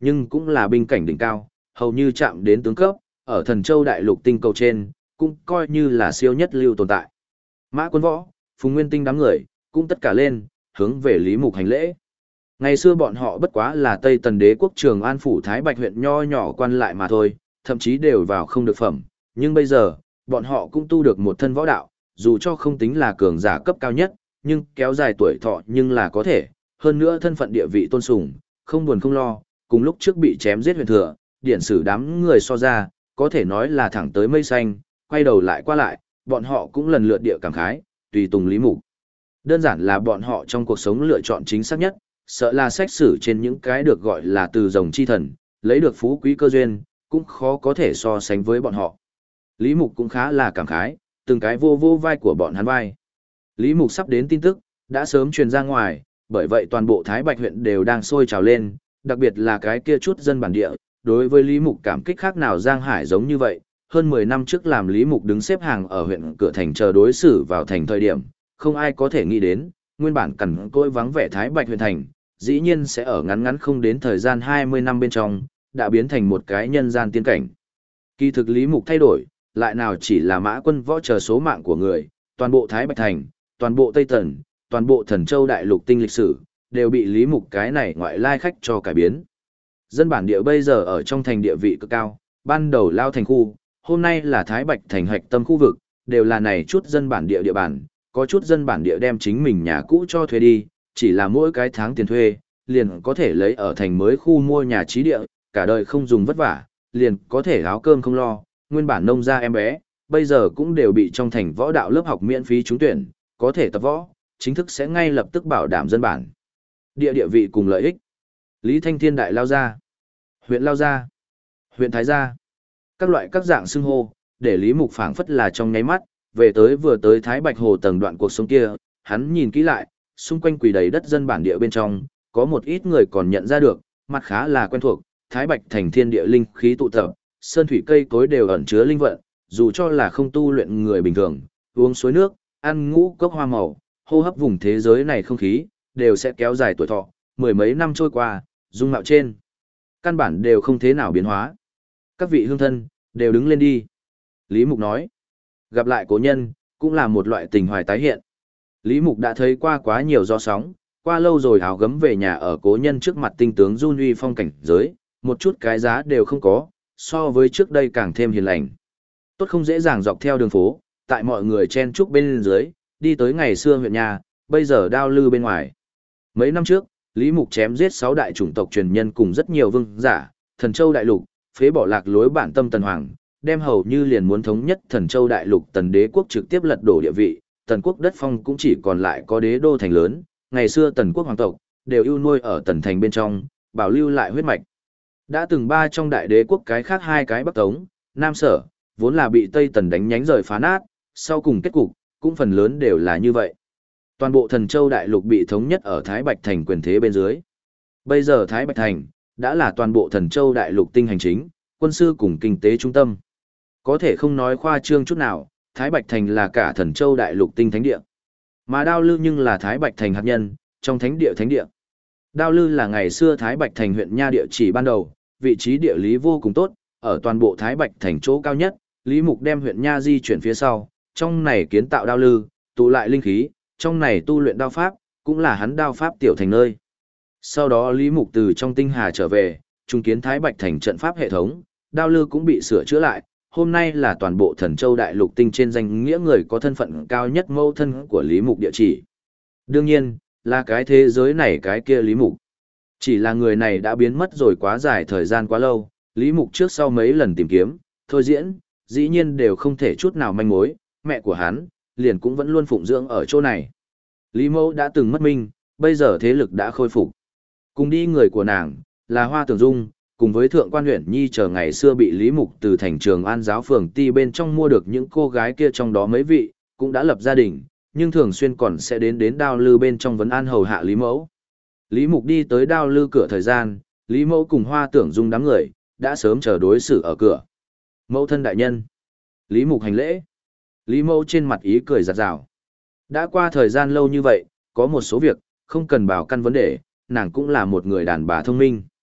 nhưng cũng là binh cảnh đỉnh cao, hầu như chạm đến tướng cấp, ở Thần Châu đại lục tinh cầu trên, cũng coi như là siêu nhất lưu tồn tại. Mã Quân Võ, Phùng Nguyên Tinh đám người, cũng tất cả lên, hướng về Lý Mục hành lễ. Ngày xưa bọn họ bất quá là Tây Tần Đế quốc Trường An phủ Thái Bạch huyện nho nhỏ quan lại mà thôi, thậm chí đều vào không được phẩm, nhưng bây giờ, bọn họ cũng tu được một thân võ đạo, dù cho không tính là cường giả cấp cao nhất, nhưng kéo dài tuổi thọ nhưng là có thể, hơn nữa thân phận địa vị tôn sùng, không buồn không lo, cùng lúc trước bị chém giết huyện thừa, điển sử đám người so ra, có thể nói là thẳng tới mây xanh, quay đầu lại qua lại, bọn họ cũng lần lượt địa cảm khái, tùy tùng Lý Mục. Đơn giản là bọn họ trong cuộc sống lựa chọn chính xác nhất, sợ là xét xử trên những cái được gọi là từ rồng chi thần, lấy được phú quý cơ duyên, cũng khó có thể so sánh với bọn họ. Lý Mục cũng khá là cảm khái, từng cái vô vô vai của bọn hắn vai. Lý Mục sắp đến tin tức, đã sớm truyền ra ngoài, bởi vậy toàn bộ Thái Bạch huyện đều đang sôi trào lên, đặc biệt là cái kia chút dân bản địa, đối với Lý Mục cảm kích khác nào Giang Hải giống như vậy. Hơn 10 năm trước làm Lý Mục đứng xếp hàng ở huyện cửa thành chờ đối xử vào thành thời điểm, không ai có thể nghĩ đến, nguyên bản cằn cỗi vắng vẻ Thái Bạch huyện thành, dĩ nhiên sẽ ở ngắn ngắn không đến thời gian 20 năm bên trong, đã biến thành một cái nhân gian tiên cảnh. Kỳ thực Lý Mục thay đổi, lại nào chỉ là Mã Quân Võ chờ số mạng của người, toàn bộ Thái Bạch thành, toàn bộ Tây Tần, toàn bộ Thần Châu đại lục tinh lịch sử, đều bị Lý Mục cái này ngoại lai khách cho cải biến. Dân bản địa bây giờ ở trong thành địa vị cực cao, ban đầu lao thành khu, hôm nay là Thái Bạch thành hạch tâm khu vực, đều là này chút dân bản địa địa bàn, có chút dân bản địa đem chính mình nhà cũ cho thuê đi, chỉ là mỗi cái tháng tiền thuê, liền có thể lấy ở thành mới khu mua nhà trí địa, cả đời không dùng vất vả, liền có thể áo cơm không lo, nguyên bản nông gia em bé, bây giờ cũng đều bị trong thành võ đạo lớp học miễn phí trúng tuyển, có thể tập võ, chính thức sẽ ngay lập tức bảo đảm dân bản. Địa vị cùng lợi ích. Lý Thanh Thiên đại lao gia, huyện lao gia, huyện Thái gia, các loại các dạng xưng hô, để Lý Mục phảng phất là trong nháy mắt, về tới vừa tới Thái Bạch Hồ tầng đoạn cuộc sống kia, hắn nhìn kỹ lại, xung quanh quỳ đầy đất dân bản địa bên trong, có một ít người còn nhận ra được, mặt khá là quen thuộc, Thái Bạch thành thiên địa linh khí tụ tập, sơn thủy cây cối đều ẩn chứa linh vận, dù cho là không tu luyện người bình thường, uống suối nước, ăn ngũ cốc hoa màu, hô hấp vùng thế giới này không khí, đều sẽ kéo dài tuổi thọ, mười mấy năm trôi qua, dung mạo trên, căn bản đều không thế nào biến hóa. Các vị hương thân, đều đứng lên đi. Lý Mục nói, gặp lại cố nhân, cũng là một loại tình hoài tái hiện. Lý Mục đã thấy qua quá nhiều gió sóng, qua lâu rồi háo gấm về nhà ở cố nhân trước mặt tinh tướng run uy phong cảnh giới, một chút cái giá đều không có, so với trước đây càng thêm hiền lành. Tốt không dễ dàng dọc theo đường phố, tại mọi người chen chúc bên dưới, đi tới ngày xưa huyện nhà, bây giờ đao lư bên ngoài. Mấy năm trước, Lý Mục chém giết 6 đại chủng tộc truyền nhân cùng rất nhiều vương giả, Thần Châu đại lục, phế bỏ lạc lối bản tâm Tần Hoàng, đem hầu như liền muốn thống nhất Thần Châu đại lục Tần Đế quốc trực tiếp lật đổ địa vị, Tần quốc đất phong cũng chỉ còn lại có đế đô thành lớn, ngày xưa Tần quốc hoàng tộc đều ưu nuôi ở Tần thành bên trong, bảo lưu lại huyết mạch. Đã từng ba trong đại đế quốc cái khác hai cái Bắc Tống, Nam Sở, vốn là bị Tây Tần đánh nhánh rời phá nát, sau cùng kết cục cũng phần lớn đều là như vậy. Toàn bộ Thần Châu đại lục bị thống nhất ở Thái Bạch thành quyền thế bên dưới. Bây giờ Thái Bạch thành đã là toàn bộ Thần Châu đại lục tinh hành chính, quân sư cùng kinh tế trung tâm. Có thể không nói khoa trương chút nào, Thái Bạch thành là cả Thần Châu đại lục tinh thánh địa. Mà Đao Lư nhưng là Thái Bạch thành hạt nhân, trong thánh địa thánh địa. Đao Lư là ngày xưa Thái Bạch thành huyện nha địa chỉ ban đầu, vị trí địa lý vô cùng tốt, ở toàn bộ Thái Bạch thành chỗ cao nhất, Lý Mục đem huyện nha di chuyển phía sau, trong này kiến tạo Đao Lư, tụ lại linh khí, trong này tu luyện đao pháp, cũng là hắn đao pháp tiểu thành nơi. Sau đó Lý Mục từ trong tinh hà trở về, trung kiến Thái Bạch thành trận pháp hệ thống, Đao Lư cũng bị sửa chữa lại, hôm nay là toàn bộ Thần Châu đại lục tinh trên danh nghĩa người có thân phận cao nhất mẫu thân của Lý Mục địa chỉ. Đương nhiên, là cái thế giới này cái kia Lý Mục. Chỉ là người này đã biến mất rồi quá dài thời gian quá lâu, Lý Mục trước sau mấy lần tìm kiếm, thôi diễn, dĩ nhiên đều không thể chút nào manh mối, mẹ của hắn, liền cũng vẫn luôn phụng dưỡng ở chỗ này. Lý Mẫu đã từng mất minh, bây giờ thế lực đã khôi phục. Cùng đi người của nàng, là Hoa Tưởng Dung, cùng với Thượng Quan Uyển Nhi chờ ngày xưa bị Lý Mục từ thành Trường An giáo phường ti bên trong mua được những cô gái kia trong đó mấy vị, cũng đã lập gia đình, nhưng thường xuyên còn sẽ đến Đao Lư bên trong vấn an hầu hạ Lý Mẫu. Lý Mục đi tới Đao Lư cửa thời gian, Lý Mẫu cùng Hoa Tưởng Dung đám người, đã sớm chờ đối xử ở cửa. Mẫu thân đại nhân. Lý Mục hành lễ. Lý Mẫu trên mặt ý cười rạt rào. Đã qua thời gian lâu như vậy, có một số việc, không cần bảo căn vấn đề, nàng cũng là một người đàn bà thông minh.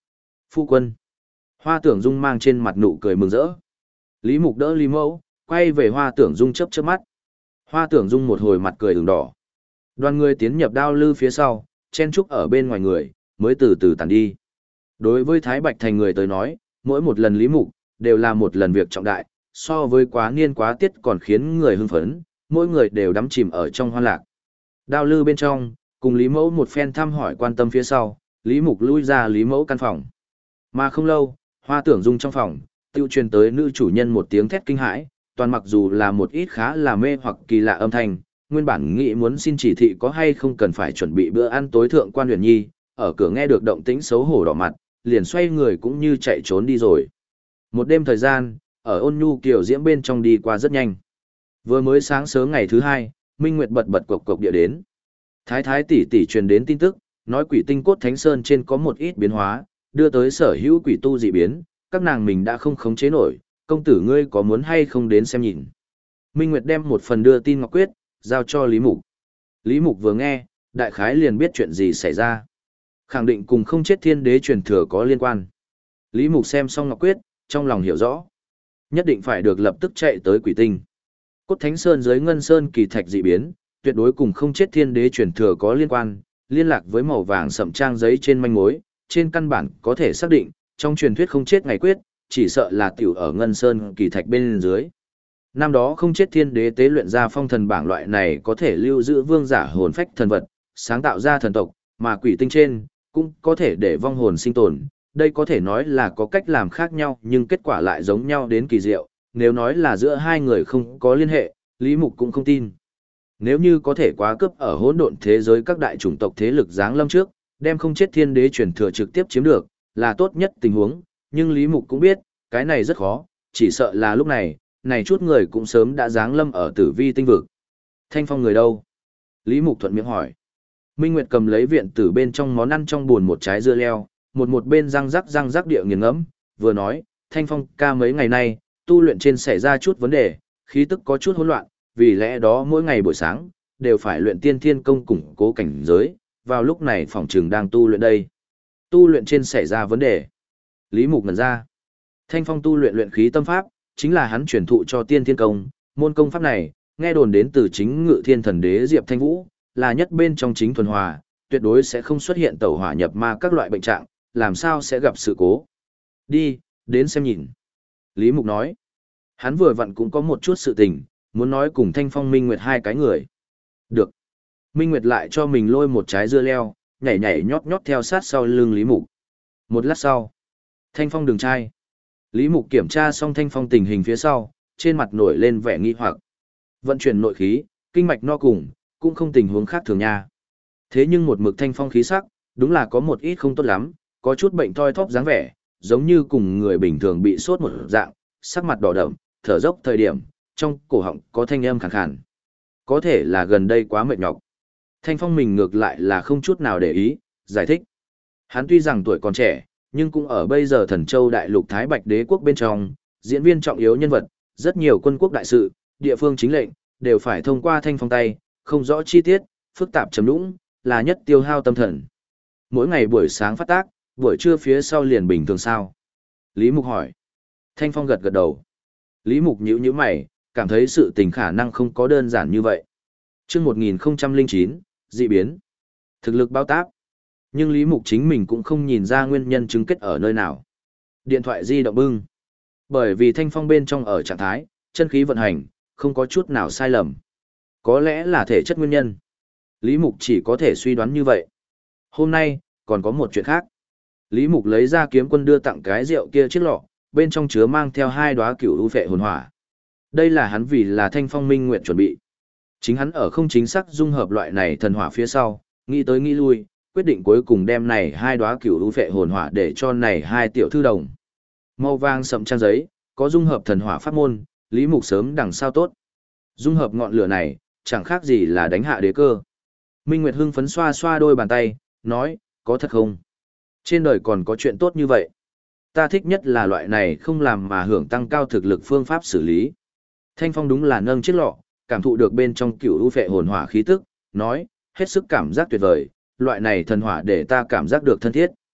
Phu quân. Hoa Tưởng Dung mang trên mặt nụ cười mừng rỡ. Lý Mục đỡ Lý Mẫu, quay về Hoa Tưởng Dung chớp chớp mắt. Hoa Tưởng Dung một hồi mặt cười ửng đỏ. Đoàn người tiến nhập đao lư phía sau, chen trúc ở bên ngoài người, mới từ từ tàn đi. Đối với Thái Bạch Thành người tới nói, mỗi một lần Lý Mục, đều là một lần việc trọng đại, so với quá niên quá tiết còn khiến người hưng phấn, mỗi người đều đắm chìm ở trong hoan lạc. Đao lư bên trong, cùng Lý Mẫu một phen thăm hỏi quan tâm phía sau, Lý Mục lui ra Lý Mẫu căn phòng. Mà không lâu, Hoa Tưởng Dung trong phòng, tiêu truyền tới nữ chủ nhân một tiếng thét kinh hãi, toàn mặc dù là một ít khá là mê hoặc kỳ lạ âm thanh, nguyên bản nghĩ muốn xin chỉ thị có hay không cần phải chuẩn bị bữa ăn tối thượng quan huyền nhi, ở cửa nghe được động tĩnh xấu hổ đỏ mặt, liền xoay người cũng như chạy trốn đi rồi. Một đêm thời gian, ở ôn nhu kiểu diễm bên trong đi qua rất nhanh. Vừa mới sáng sớm ngày thứ hai, Minh Nguyệt bật bật cộc cộc địa đến. Thái thái tỷ tỷ truyền đến tin tức, nói quỷ tinh cốt thánh sơn trên có một ít biến hóa, đưa tới sở hữu quỷ tu dị biến, các nàng mình đã không khống chế nổi, công tử ngươi có muốn hay không đến xem nhìn. Minh Nguyệt đem một phần đưa tin ngọc quyết, giao cho Lý Mục. Lý Mục vừa nghe, đại khái liền biết chuyện gì xảy ra. Khẳng định cùng không chết thiên đế truyền thừa có liên quan. Lý Mục xem xong ngọc quyết, trong lòng hiểu rõ. Nhất định phải được lập tức chạy tới quỷ tinh. Cốt thánh sơn dưới ngân sơn kỳ thạch dị biến, tuyệt đối cùng không chết thiên đế truyền thừa có liên quan, liên lạc với màu vàng sậm trang giấy trên manh mối, trên căn bản có thể xác định, trong truyền thuyết không chết ngày quyết, chỉ sợ là tiểu ở ngân sơn kỳ thạch bên dưới. Năm đó không chết thiên đế tế luyện ra phong thần bảng loại này có thể lưu giữ vương giả hồn phách thần vật, sáng tạo ra thần tộc, mà quỷ tinh trên, cũng có thể để vong hồn sinh tồn. Đây có thể nói là có cách làm khác nhau nhưng kết quả lại giống nhau đến kỳ diệu, nếu nói là giữa hai người không có liên hệ, Lý Mục cũng không tin. Nếu như có thể quá cấp ở hỗn độn thế giới các đại chủng tộc thế lực giáng lâm trước, đem không chết thiên đế truyền thừa trực tiếp chiếm được, là tốt nhất tình huống, nhưng Lý Mục cũng biết, cái này rất khó, chỉ sợ là lúc này, này chút người cũng sớm đã giáng lâm ở tử vi tinh vực. Thanh Phong người đâu? Lý Mục thuận miệng hỏi. Minh Nguyệt cầm lấy viện tử bên trong món ăn trong buồn một trái dưa leo, một bên răng rắc địa nghiền ngẫm, vừa nói, Thanh Phong ca mấy ngày nay, tu luyện trên xảy ra chút vấn đề, khí tức có chút hỗn loạn, vì lẽ đó mỗi ngày buổi sáng, đều phải luyện tiên thiên công củng cố cảnh giới, vào lúc này phòng trường đang tu luyện đây. Tu luyện trên xảy ra vấn đề. Lý Mục ngẩn ra. Thanh Phong tu luyện luyện khí tâm pháp, chính là hắn truyền thụ cho tiên thiên công, môn công pháp này, nghe đồn đến từ chính Ngự Thiên Thần Đế Diệp Thanh Vũ, là nhất bên trong chính thuần hòa, tuyệt đối sẽ không xuất hiện tẩu hỏa nhập ma các loại bệnh trạng, làm sao sẽ gặp sự cố. Đi, đến xem nhìn. Lý Mục nói. Hắn vừa vặn cũng có một chút sự tình, muốn nói cùng Thanh Phong Minh Nguyệt hai cái người. Được. Minh Nguyệt lại cho mình lôi một trái dưa leo, nhảy nhót nhót theo sát sau lưng Lý Mục. Một lát sau, Thanh Phong đường trai. Lý Mục kiểm tra xong Thanh Phong tình hình phía sau, trên mặt nổi lên vẻ nghi hoặc. Vận chuyển nội khí, kinh mạch no cùng, cũng không tình huống khác thường nha. Thế nhưng một mực Thanh Phong khí sắc, đúng là có một ít không tốt lắm, có chút bệnh thoi thóp dáng vẻ, giống như cùng người bình thường bị sốt một dạng, sắc mặt đỏ đậm, thở dốc thời điểm, trong cổ họng có thanh âm khàn khàn. Có thể là gần đây quá mệt nhọc. Thanh Phong mình ngược lại là không chút nào để ý, giải thích. Hắn tuy rằng tuổi còn trẻ, nhưng cũng ở bây giờ Thần Châu Đại Lục Thái Bạch Đế quốc bên trong, diễn viên trọng yếu nhân vật, rất nhiều quân quốc đại sự, địa phương chính lệnh, đều phải thông qua Thanh Phong tay, không rõ chi tiết, phức tạp trầm lũng, là nhất tiêu hao tâm thần. Mỗi ngày buổi sáng phát tác, buổi trưa phía sau liền bình thường sao? Lý Mục hỏi. Thanh Phong gật gật đầu. Lý Mục nhíu mày, cảm thấy sự tình khả năng không có đơn giản như vậy. Chương 1009, dị biến. Thực lực bao táp. Nhưng Lý Mục chính mình cũng không nhìn ra nguyên nhân chứng kết ở nơi nào. Điện thoại di động bưng. Bởi vì Thanh Phong bên trong ở trạng thái, chân khí vận hành, không có chút nào sai lầm. Có lẽ là thể chất nguyên nhân. Lý Mục chỉ có thể suy đoán như vậy. Hôm nay, còn có một chuyện khác. Lý Mục lấy ra kiếm quân đưa tặng cái rượu kia chiếc lọ, bên trong chứa mang theo 2 đóa cửu u phệ hồn hỏa. Đây là hắn vì là Thanh Phong minh nguyện chuẩn bị. Chính hắn ở không chính xác dung hợp loại này thần hỏa phía sau, nghĩ tới nghĩ lui, quyết định cuối cùng đem này 2 đóa cửu u phệ hồn hỏa để cho này 2 tiểu thư đồng. Màu vàng sậm trang giấy, có dung hợp thần hỏa pháp môn, Lý Mục sớm đằng sao tốt. Dung hợp ngọn lửa này, chẳng khác gì là đánh hạ đế cơ. Minh Nguyệt hưng phấn xoa xoa đôi bàn tay, nói, có thật không? Trên đời còn có chuyện tốt như vậy. Ta thích nhất là loại này không làm mà hưởng tăng cao thực lực phương pháp xử lý. Thanh Phong đúng là nâng chiếc lọ, cảm thụ được bên trong cửu u phệ hồn hỏa khí tức, nói, hết sức cảm giác tuyệt vời, loại này thần hỏa để ta cảm giác được thân thiết.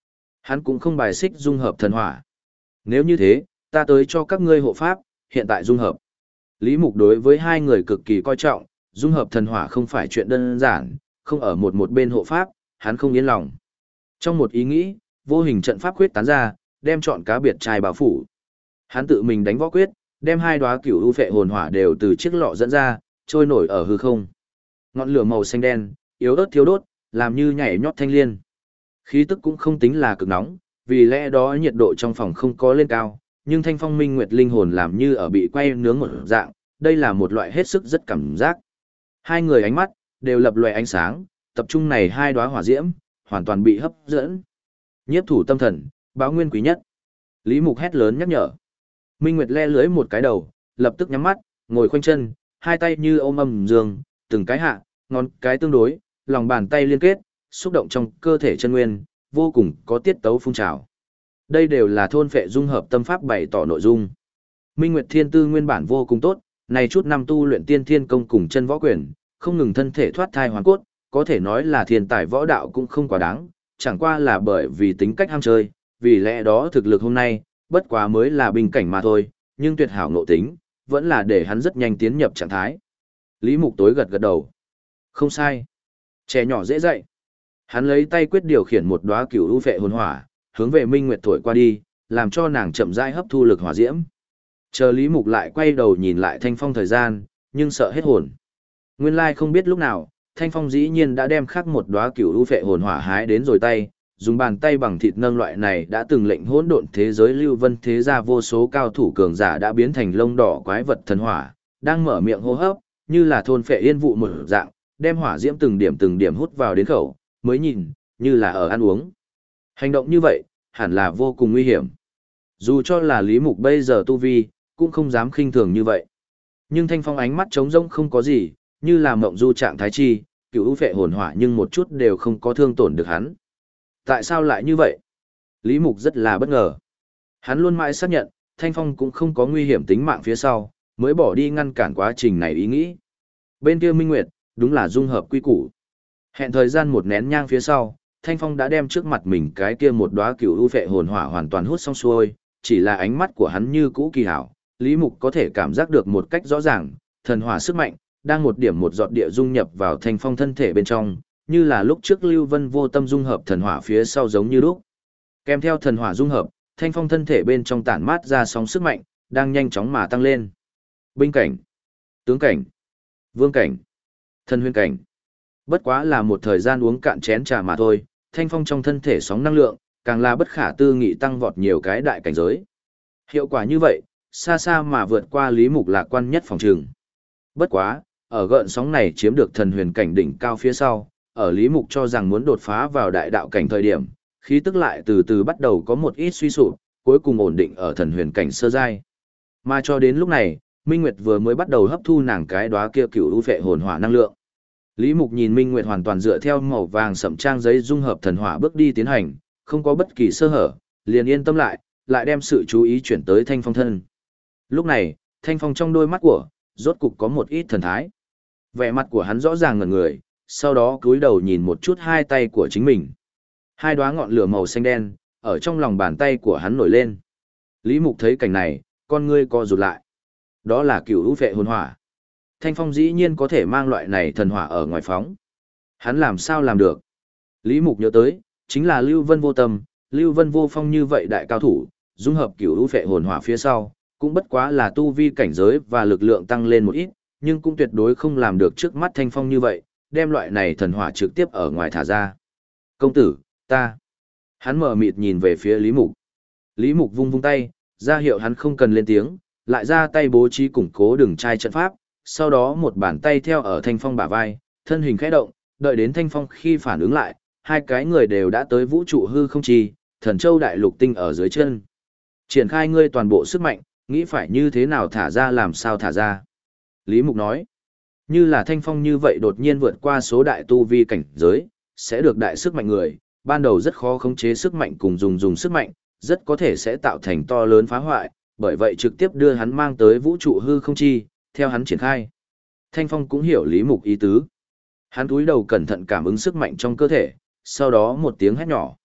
Hắn cũng không bài xích dung hợp thần hỏa. Nếu như thế, ta tới cho các ngươi hộ pháp, hiện tại dung hợp. Lý Mục đối với hai người cực kỳ coi trọng, dung hợp thần hỏa không phải chuyện đơn giản, không ở một bên hộ pháp, hắn không yên lòng. Trong một ý nghĩ, vô hình trận pháp quyết tán ra, đem chọn cá biệt trai bao phủ. Hắn tự mình đánh võ quyết, đem hai đóa cửu u phệ hồn hỏa đều từ chiếc lọ dẫn ra, trôi nổi ở hư không. Ngọn lửa màu xanh đen, yếu ớt thiếu đốt, làm như nhảy nhót thanh liên. Khí tức cũng không tính là cực nóng, vì lẽ đó nhiệt độ trong phòng không có lên cao, nhưng Thanh Phong Minh Nguyệt linh hồn làm như ở bị quay nướng một dạng, đây là một loại hết sức rất cảm giác. Hai người ánh mắt đều lập lòe ánh sáng, tập trung này hai đóa hỏa diễm, hoàn toàn bị hấp dẫn. Nhiếp thủ tâm thần, báo nguyên quý nhất. Lý Mục hét lớn nhắc nhở. Minh Nguyệt le lưới một cái đầu, lập tức nhắm mắt, ngồi khoanh chân, hai tay như ôm âm dương, từng cái hạ, ngón cái tương đối, lòng bàn tay liên kết, xúc động trong cơ thể chân nguyên, vô cùng có tiết tấu phun trào. Đây đều là thôn phệ dung hợp tâm pháp bày tỏ nội dung. Minh Nguyệt Thiên Tư nguyên bản vô cùng tốt, này chút năm tu luyện tiên thiên công cùng chân võ quyền, không ngừng thân thể thoát thai hoàn cốt, có thể nói là thiên tài võ đạo cũng không quá đáng, chẳng qua là bởi vì tính cách ham chơi, vì lẽ đó thực lực hôm nay, bất quá mới là bình cảnh mà thôi, nhưng tuyệt hảo ngộ tính, vẫn là để hắn rất nhanh tiến nhập trạng thái. Lý Mục tối gật gật đầu. Không sai. Trẻ nhỏ dễ dạy. Hắn lấy tay quyết điều khiển một đóa cửu u phệ hồn hỏa, hướng về Minh Nguyệt thổi qua đi, làm cho nàng chậm rãi hấp thu lực hỏa diễm. Chờ Lý Mục lại quay đầu nhìn lại Thanh Phong thời gian, nhưng sợ hết hồn. Nguyên lai không biết lúc nào, Thanh Phong dĩ nhiên đã đem khắc một đóa cửu u phệ hồn hỏa hái đến rồi tay, dùng bàn tay bằng thịt nâng loại này đã từng lệnh hỗn độn thế giới lưu vân thế gia vô số cao thủ cường giả đã biến thành lông đỏ quái vật thần hỏa, đang mở miệng hô hấp, như là thôn phệ yên vụ một dạng, đem hỏa diễm từng điểm hút vào đến khẩu, mới nhìn, như là ở ăn uống. Hành động như vậy, hẳn là vô cùng nguy hiểm. Dù cho là Lý Mục bây giờ tu vi, cũng không dám khinh thường như vậy. Nhưng Thanh Phong ánh mắt trống rỗng không có gì, như là mộng du trạng thái chi, cửu u phệ hồn hỏa nhưng một chút đều không có thương tổn được hắn. Tại sao lại như vậy? Lý Mục rất là bất ngờ. Hắn luôn mãi xác nhận, Thanh Phong cũng không có nguy hiểm tính mạng phía sau, mới bỏ đi ngăn cản quá trình này ý nghĩ. Bên kia Minh Nguyệt, đúng là dung hợp quy củ. Hẹn thời gian một nén nhang phía sau, Thanh Phong đã đem trước mặt mình cái kia một đóa cửu u phệ hồn hỏa hoàn toàn hút xong xuôi, chỉ là ánh mắt của hắn như cũ kỳ hảo, Lý Mục có thể cảm giác được một cách rõ ràng, thần hỏa sức mạnh đang một điểm một giọt địa dung nhập vào Thanh Phong thân thể bên trong, như là lúc trước Lưu Vân vô tâm dung hợp thần hỏa phía sau giống như lúc. Kèm theo thần hỏa dung hợp, Thanh Phong thân thể bên trong tản mát ra sóng sức mạnh, đang nhanh chóng mà tăng lên. Binh cảnh, tướng cảnh, vương cảnh, thần huyền cảnh. Bất quá là một thời gian uống cạn chén trà mà thôi, Thanh Phong trong thân thể sóng năng lượng, càng là bất khả tư nghị tăng vọt nhiều cái đại cảnh giới. Hiệu quả như vậy, xa xa mà vượt qua Lý Mục lạc quan nhất phòng trường. Bất quá, ở gợn sóng này chiếm được thần huyền cảnh đỉnh cao phía sau, ở Lý Mục cho rằng muốn đột phá vào đại đạo cảnh thời điểm, khí tức lại từ từ bắt đầu có một ít suy sụp, cuối cùng ổn định ở thần huyền cảnh sơ giai. Mà cho đến lúc này, Minh Nguyệt vừa mới bắt đầu hấp thu nàng cái đóa kia cửu u phệ hồn hỏa năng lượng. Lý Mục nhìn Minh Nguyệt hoàn toàn dựa theo màu vàng sẫm trang giấy dung hợp thần hỏa bước đi tiến hành, không có bất kỳ sơ hở, liền yên tâm lại đem sự chú ý chuyển tới Thanh Phong thân. Lúc này, Thanh Phong trong đôi mắt của, rốt cục có một ít thần thái. Vẻ mặt của hắn rõ ràng ngẩn người, sau đó cúi đầu nhìn một chút hai tay của chính mình. Hai đóa ngọn lửa màu xanh đen, ở trong lòng bàn tay của hắn nổi lên. Lý Mục thấy cảnh này, con ngươi co rụt lại. Đó là cửu u phệ hồn hỏa. Thanh Phong dĩ nhiên có thể mang loại này thần hỏa ở ngoài phóng. Hắn làm sao làm được? Lý Mục nhớ tới, chính là Lưu Vân vô tâm, Lưu Vân vô phong như vậy đại cao thủ, dung hợp cửu u phệ hồn hỏa phía sau, cũng bất quá là tu vi cảnh giới và lực lượng tăng lên một ít, nhưng cũng tuyệt đối không làm được trước mắt Thanh Phong như vậy, đem loại này thần hỏa trực tiếp ở ngoài thả ra. Công tử, ta. Hắn mở mịt nhìn về phía Lý Mục. Lý Mục vung vung tay, ra hiệu hắn không cần lên tiếng, lại ra tay bố trí củng cố đường trai trận pháp, sau đó một bàn tay theo ở Thanh Phong bả vai, thân hình khẽ động, đợi đến Thanh Phong khi phản ứng lại, hai cái người đều đã tới vũ trụ hư không trì, thần châu đại lục tinh ở dưới chân. Triển khai ngươi toàn bộ sức mạnh, nghĩ phải như thế nào thả ra làm sao thả ra. Lý Mục nói, như là Thanh Phong như vậy đột nhiên vượt qua số đại tu vi cảnh giới, sẽ được đại sức mạnh người, ban đầu rất khó khống chế sức mạnh cùng dùng sức mạnh, rất có thể sẽ tạo thành to lớn phá hoại, bởi vậy trực tiếp đưa hắn mang tới vũ trụ hư không chi, theo hắn triển khai. Thanh Phong cũng hiểu Lý Mục ý tứ. Hắn cúi đầu cẩn thận cảm ứng sức mạnh trong cơ thể, sau đó một tiếng hét nhỏ.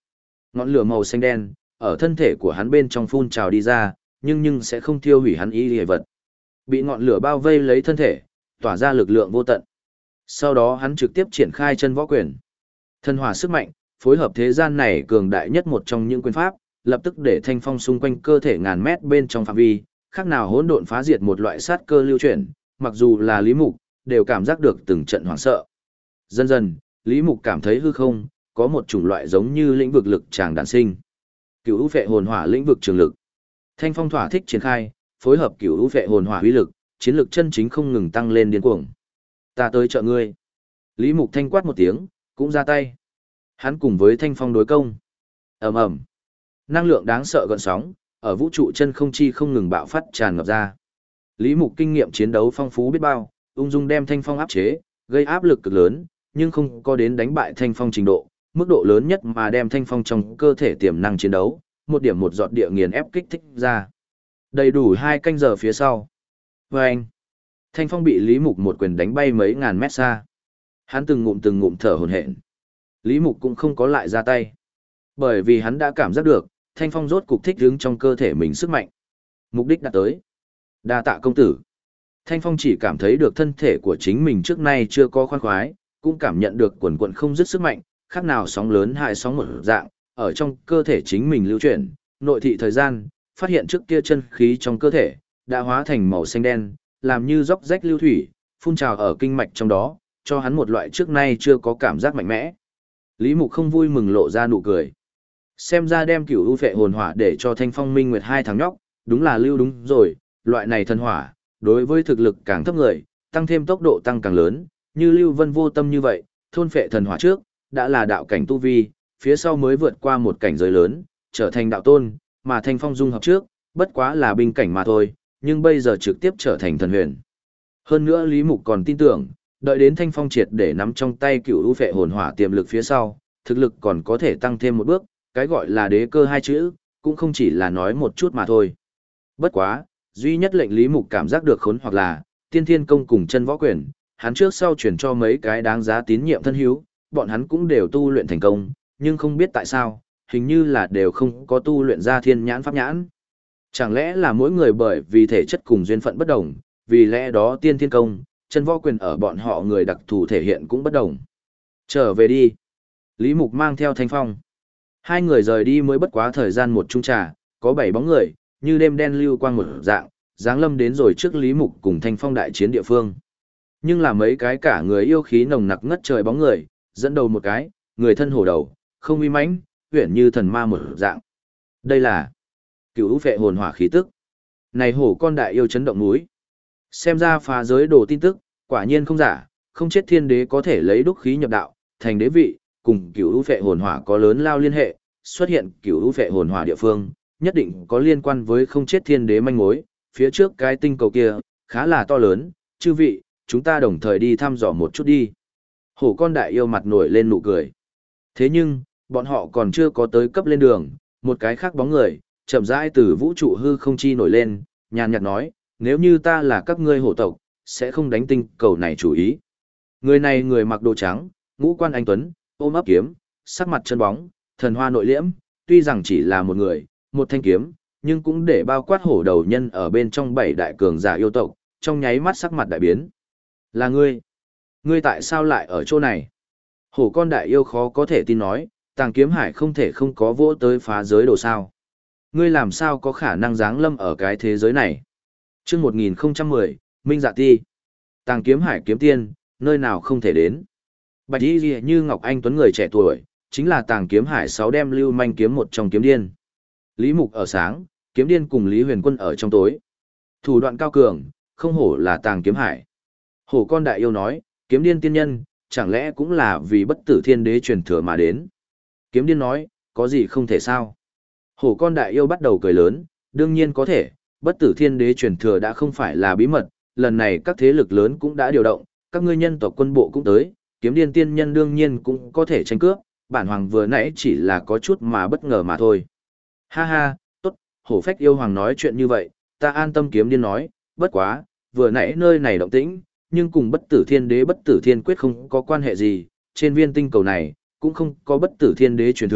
Ngọn lửa màu xanh đen, ở thân thể của hắn bên trong phun trào đi ra, nhưng sẽ không thiêu hủy hắn y hề vật. Bị ngọn lửa bao vây lấy thân thể, tỏa ra lực lượng vô tận. Sau đó hắn trực tiếp triển khai chân võ quyền. Thần hỏa sức mạnh, phối hợp thế gian này cường đại nhất một trong những quyền pháp, lập tức để thanh phong xung quanh cơ thể ngàn mét bên trong phạm vi, khác nào hỗn độn phá diệt một loại sát cơ lưu chuyển, mặc dù là Lý Mục, đều cảm giác được từng trận hoảng sợ. Dần dần, Lý Mục cảm thấy hư không, có một chủng loại giống như lĩnh vực lực tràng đản sinh. Cửu u phệ hồn hỏa lĩnh vực trường lực. Thanh phong thỏa thích triển khai, phối hợp cửu u phệ hồn hỏa uy lực, chiến lực chân chính không ngừng tăng lên điên cuồng. Ta tới trợ ngươi. Lý Mục thanh quát một tiếng, cũng ra tay. Hắn cùng với thanh phong đối công. Ầm ầm. Năng lượng đáng sợ gợn sóng, ở vũ trụ chân không chi không ngừng bạo phát tràn ngập ra. Lý Mục kinh nghiệm chiến đấu phong phú biết bao, ung dung đem thanh phong áp chế, gây áp lực cực lớn, nhưng không có đến đánh bại thanh phong trình độ, mức độ lớn nhất mà đem thanh phong trong cơ thể tiềm năng chiến đấu, một điểm một giọt địa nghiền ép kích thích ra. Đầy đủ 2 canh giờ phía sau. Vâng! Thanh phong bị Lý Mục một quyền đánh bay mấy ngàn mét xa. Hắn từng ngụm thở hổn hển. Lý Mục cũng không có lại ra tay. Bởi vì hắn đã cảm giác được, thanh phong rốt cục thích ứng trong cơ thể mình sức mạnh. Mục đích đã tới. Đa tạ công tử. Thanh phong chỉ cảm thấy được thân thể của chính mình trước nay chưa có khoan khoái, cũng cảm nhận được quần quần không dứt sức mạnh, khác nào sóng lớn hại sóng một dạng, ở trong cơ thể chính mình lưu chuyển, nội thị thời gian, phát hiện trước kia chân khí trong cơ thể, đã hóa thành màu xanh đen, làm như róc rách lưu thủy, phun trào ở kinh mạch trong đó, cho hắn một loại trước nay chưa có cảm giác mạnh mẽ. Lý Mục không vui mừng lộ ra nụ cười. Xem ra đem cửu u phệ hồn hỏa để cho Thanh Phong Minh Nguyệt 2 thằng nhóc, đúng là lưu đúng rồi, loại này thần hỏa, đối với thực lực càng thấp người, tăng thêm tốc độ tăng càng lớn, như Lưu Vân vô tâm như vậy, thôn phệ thần hỏa trước, đã là đạo cảnh tu vi, phía sau mới vượt qua một cảnh giới lớn, trở thành đạo tôn, mà Thanh Phong dung hợp trước, bất quá là binh cảnh mà thôi, nhưng bây giờ trực tiếp trở thành thần huyền. Hơn nữa Lý Mục còn tin tưởng, đợi đến Thanh Phong triệt để nắm trong tay cửu u phệ hồn hỏa tiềm lực phía sau, thực lực còn có thể tăng thêm một bước, cái gọi là đế cơ 2 chữ, cũng không chỉ là nói một chút mà thôi. Bất quá, duy nhất lệnh Lý Mục cảm giác được khốn hoặc là, tiên thiên công cùng chân võ quyền, hắn trước sau chuyển cho mấy cái đáng giá tín nhiệm thân hữu, bọn hắn cũng đều tu luyện thành công, nhưng không biết tại sao, hình như là đều không có tu luyện ra thiên nhãn pháp nhãn. Chẳng lẽ là mỗi người bởi vì thể chất cùng duyên phận bất đồng, vì lẽ đó tiên thiên công, chân võ quyền ở bọn họ người đặc thù thể hiện cũng bất đồng. Trở về đi. Lý Mục mang theo Thanh Phong. 2 người rời đi mới bất quá thời gian một chung trà, có 7 bóng người, như đêm đen lưu quang một dạng, dáng lâm đến rồi trước Lý Mục cùng Thanh Phong đại chiến địa phương. Nhưng là mấy cái cả người yêu khí nồng nặc ngất trời bóng người, dẫn đầu một cái, người thân hổ đầu, không uy mãnh, uyển như thần ma một dạng. Đây là cửu phệ hồn hỏa khí tức. Này hổ con đại yêu chấn động núi. Xem ra phá giới đồ tin tức, quả nhiên không giả, không chết thiên đế có thể lấy đúc khí nhập đạo, thành đế vị, cùng cửu phệ hồn hỏa có lớn lao liên hệ, xuất hiện cửu phệ hồn hỏa địa phương, nhất định có liên quan với không chết thiên đế manh mối, phía trước cái tinh cầu kia, khá là to lớn, chư vị, chúng ta đồng thời đi thăm dò một chút đi. Hổ con đại yêu mặt nổi lên nụ cười. Thế nhưng, bọn họ còn chưa có tới cấp lên đường, một cái khác bóng người, chậm rãi từ vũ trụ hư không chi nổi lên, nhàn nhạt nói, nếu như ta là các ngươi hổ tộc, sẽ không đánh tinh cầu này chủ ý. Người này người mặc đồ trắng, ngũ quan anh tuấn, ôm ấp kiếm, sắc mặt chân bóng, thần hoa nội liễm, tuy rằng chỉ là một người, một thanh kiếm, nhưng cũng để bao quát hổ đầu nhân ở bên trong 7 đại cường giả yêu tộc, trong nháy mắt sắc mặt đại biến. Là ngươi? Ngươi tại sao lại ở chỗ này? Hổ con đại yêu khó có thể tin nói, Tàng Kiếm Hải không thể không có vỗ tới phá giới đồ sao. Ngươi làm sao có khả năng giáng lâm ở cái thế giới này? Chương 1010, Minh Dạ Ti. Tàng Kiếm Hải kiếm tiên, nơi nào không thể đến. Bạch Y như Ngọc Anh tuấn người trẻ tuổi, chính là Tàng Kiếm Hải 6 đem lưu manh kiếm một trong kiếm điên. Lý Mục ở sáng, kiếm điên cùng Lý Huyền Quân ở trong tối. Thủ đoạn cao cường, không hổ là Tàng Kiếm Hải. Hổ con đại yêu nói, kiếm điên tiên nhân, chẳng lẽ cũng là vì bất tử thiên đế truyền thừa mà đến. Kiếm điên nói, có gì không thể sao. Hổ con đại yêu bắt đầu cười lớn, đương nhiên có thể, bất tử thiên đế truyền thừa đã không phải là bí mật, lần này các thế lực lớn cũng đã điều động, các ngươi nhân tộc quân bộ cũng tới, kiếm điên tiên nhân đương nhiên cũng có thể tranh cướp, bản hoàng vừa nãy chỉ là có chút mà bất ngờ mà thôi. Ha ha, tốt, hổ phách yêu hoàng nói chuyện như vậy, ta an tâm. Kiếm điên nói, bất quá, vừa nãy nơi này động tĩnh, nhưng cùng bất tử thiên đế bất tử thiên quyết không có quan hệ gì, trên viên tinh cầu này, cũng không có bất tử thiên đế truyền thừa,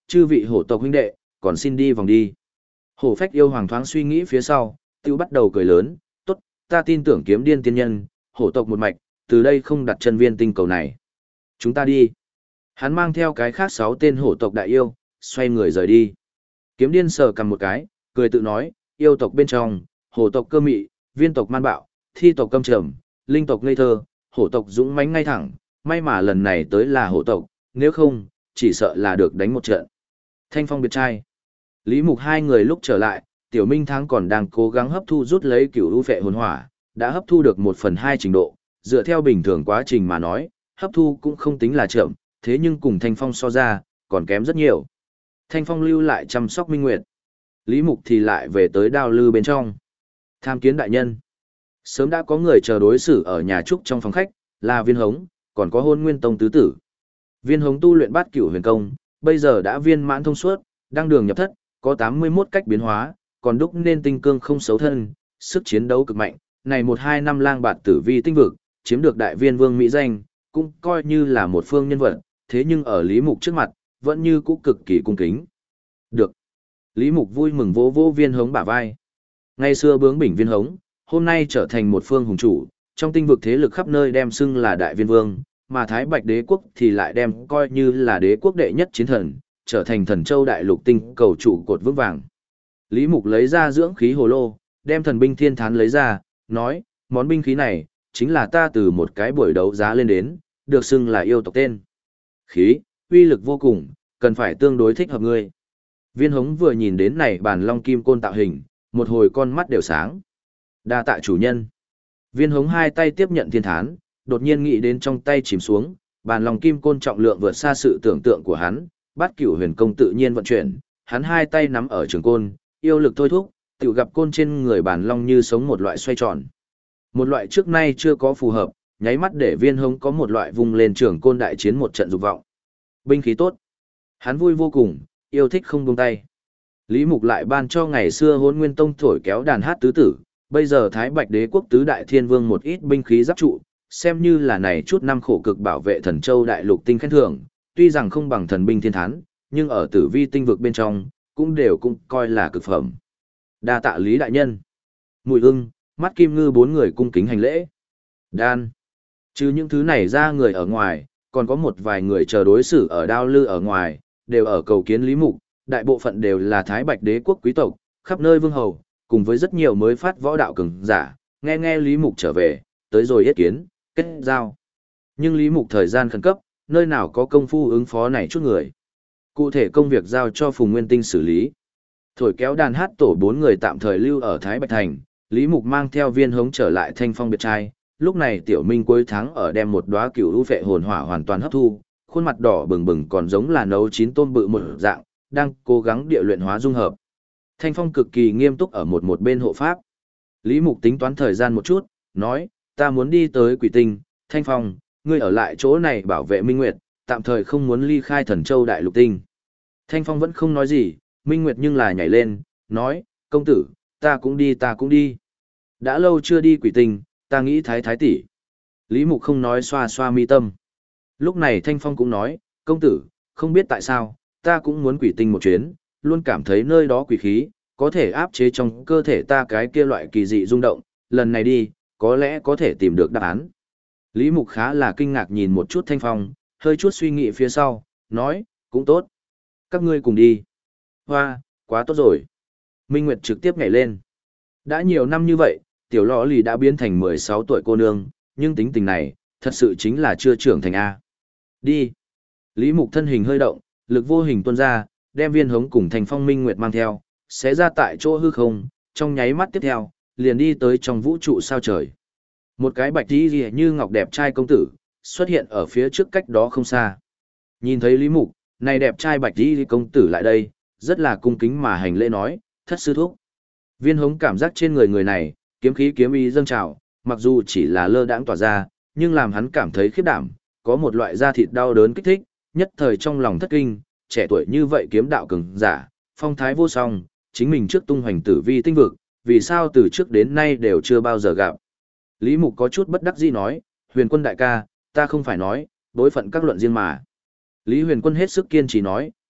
chư vị hổ tộc huynh đệ, còn xin đi vòng đi. Hổ phách yêu hoàng thoáng suy nghĩ phía sau, tiêu bắt đầu cười lớn, tốt, ta tin tưởng kiếm điên tiên nhân, hổ tộc một mạch, từ đây không đặt chân viên tinh cầu này. Chúng ta đi. Hắn mang theo cái khác 6 tên hổ tộc đại yêu, xoay người rời đi. Kiếm điên sờ cầm một cái, cười tự nói, yêu tộc bên trong, hổ tộc cơ mị, viên tộc man bạo, thi tộc căm trầm, linh tộc ngây thơ, hổ tộc dũng mãnh ngay thẳng, may mà lần này tới là hổ tộc, nếu không, chỉ sợ là được đánh một trận. Thanh phong biệt trai. Lý Mục hai người lúc trở lại, Tiểu Minh Thắng còn đang cố gắng hấp thu rút lấy cửu u phệ hồn hỏa, đã hấp thu được 1/2 trình độ, dựa theo bình thường quá trình mà nói, hấp thu cũng không tính là chậm, thế nhưng cùng Thanh Phong so ra, còn kém rất nhiều. Thanh Phong lưu lại chăm sóc Minh Nguyệt. Lý Mục thì lại về tới đao lư bên trong. Tham kiến đại nhân. Sớm đã có người chờ đối xử ở nhà trúc trong phòng khách, là Viên Hống, còn có Hôn Nguyên Tông tứ tử. Viên Hống tu luyện Bát Cửu Huyền Công, bây giờ đã viên mãn thông suốt, đang đường nhập thất, có 81 cách biến hóa, còn đúc nên tinh cương không xấu thân, sức chiến đấu cực mạnh. Này 1-2 năm lang bạt tử vi tinh vực, chiếm được đại viên vương mỹ danh, cũng coi như là một phương nhân vật, thế nhưng ở Lý Mục trước mặt, vẫn như cũ cực kỳ cung kính. Được. Lý Mục vui mừng vỗ vỗ Viên Hống bả vai. Ngày xưa bướng bỉnh Viên Hống, hôm nay trở thành một phương hùng chủ, trong tinh vực thế lực khắp nơi đem xưng là đại viên vương, mà Thái Bạch đế quốc thì lại đem coi như là đế quốc đệ nhất chiến thần, trở thành thần châu đại lục tinh cầu trụ cột vững vàng. Lý Mục lấy ra dưỡng khí hồ lô, đem thần binh thiên thán lấy ra, nói, món binh khí này, chính là ta từ một cái buổi đấu giá lên đến, được xưng là yêu tộc tên. Khí, uy lực vô cùng, cần phải tương đối thích hợp ngươi. Viên Hống vừa nhìn đến này bản long kim côn tạo hình, một hồi con mắt đều sáng. Đa tạ chủ nhân. Viên Hống hai tay tiếp nhận thiên thán, đột nhiên nghĩ đến trong tay chìm xuống, bản long kim côn trọng lượng vượt xa sự tưởng tượng của hắn, Bát Cửu Huyền Công tự nhiên vận chuyển, hắn hai tay nắm ở trường côn, yêu lực thôi thúc, tự gặp côn trên người bản long như sống một loại xoay tròn. Một loại trước nay chưa có phù hợp, nháy mắt để Viên Hống có một loại vung lên trường côn đại chiến một trận dục vọng. Binh khí tốt. Hắn vui vô cùng, yêu thích không buông tay. Lý Mục lại ban cho ngày xưa Hỗn Nguyên Tông thổi kéo đàn hát tứ tử, bây giờ Thái Bạch Đế quốc tứ đại thiên vương một ít binh khí giáp trụ, xem như là này chút năm khổ cực bảo vệ Thần Châu đại lục tinh khen thưởng, tuy rằng không bằng thần binh thiên thán, nhưng ở tử vi tinh vực bên trong, cũng đều coi là cực phẩm. Đa tạ Lý đại nhân. Mùi Ưng, Mắt Kim Ngư bốn người cung kính hành lễ. Đan. Trừ những thứ này ra người ở ngoài, còn có một vài người chờ đối xử ở đao lư ở ngoài, đều ở cầu kiến Lý Mục, đại bộ phận đều là Thái Bạch Đế quốc quý tộc, khắp nơi vương hầu, cùng với rất nhiều mới phát võ đạo cường giả, nghe Lý Mục trở về, tới rồi yết kiến, kết giao. Nhưng Lý Mục thời gian khẩn cấp, nơi nào có công phu ứng phó này chút người. Cụ thể công việc giao cho Phùng Nguyên Tinh xử lý. Thổi kéo đàn hát tổ 4 người tạm thời lưu ở Thái Bạch Thành, Lý Mục mang theo Viên Hống trở lại Thanh Phong biệt trai. Lúc này Tiểu Minh cuối tháng ở đem một đóa cửu u phệ hồn hỏa hoàn toàn hấp thu, khuôn mặt đỏ bừng bừng còn giống là nấu chín tôm bự một dạng, đang cố gắng địa luyện hóa dung hợp. Thanh Phong cực kỳ nghiêm túc ở một bên hộ pháp. Lý Mục tính toán thời gian một chút, nói, ta muốn đi tới Quỷ Tinh, Thanh Phong, ngươi ở lại chỗ này bảo vệ Minh Nguyệt, tạm thời không muốn ly khai Thần Châu đại lục tinh. Thanh Phong vẫn không nói gì, Minh Nguyệt nhưng là nhảy lên, nói, công tử, ta cũng đi. Đã lâu chưa đi Quỷ Tinh, ta nghĩ thái tỷ. Lý Mục không nói xoa xoa mi tâm. Lúc này Thanh Phong cũng nói, công tử, không biết tại sao, ta cũng muốn Quỷ Tinh một chuyến, luôn cảm thấy nơi đó quỷ khí, có thể áp chế trong cơ thể ta cái kia loại kỳ dị rung động, lần này đi, có lẽ có thể tìm được đáp án. Lý Mục khá là kinh ngạc nhìn một chút Thanh Phong, hơi chút suy nghĩ phía sau, nói, cũng tốt. Các ngươi cùng đi. Hoa, quá tốt rồi. Minh Nguyệt trực tiếp nhảy lên. Đã nhiều năm như vậy, tiểu lọ lì đã biến thành 16 tuổi cô nương, nhưng tính tình này, thật sự chính là chưa trưởng thành A. Đi. Lý Mục thân hình hơi động, lực vô hình tuôn ra, đem Viên Hống cùng Thanh Phong Minh Nguyệt mang theo, sẽ ra tại chỗ hư không, trong nháy mắt tiếp theo, liền đi tới trong vũ trụ sao trời. Một cái bạch y như ngọc đẹp trai công tử, xuất hiện ở phía trước cách đó không xa. Nhìn thấy Lý Mục, này đẹp trai bạch y công tử lại đây, rất là cung kính mà hành lễ nói, thất sư thúc. Viên Hống cảm giác trên người người này, kiếm khí kiếm ý dâng trào, mặc dù chỉ là lơ đãng tỏa ra, nhưng làm hắn cảm thấy khiếp đảm, có một loại da thịt đau đớn kích thích, nhất thời trong lòng thất kinh, trẻ tuổi như vậy kiếm đạo cường giả, phong thái vô song, chính mình trước tung hoành tử vi tinh vực, vì sao từ trước đến nay đều chưa bao giờ gặp. Lý Mục có chút bất đắc dĩ nói, Huyền Quân đại ca, ta không phải nói, đối phận các luận riêng mà. Lý Huyền Quân hết sức kiên trì nói,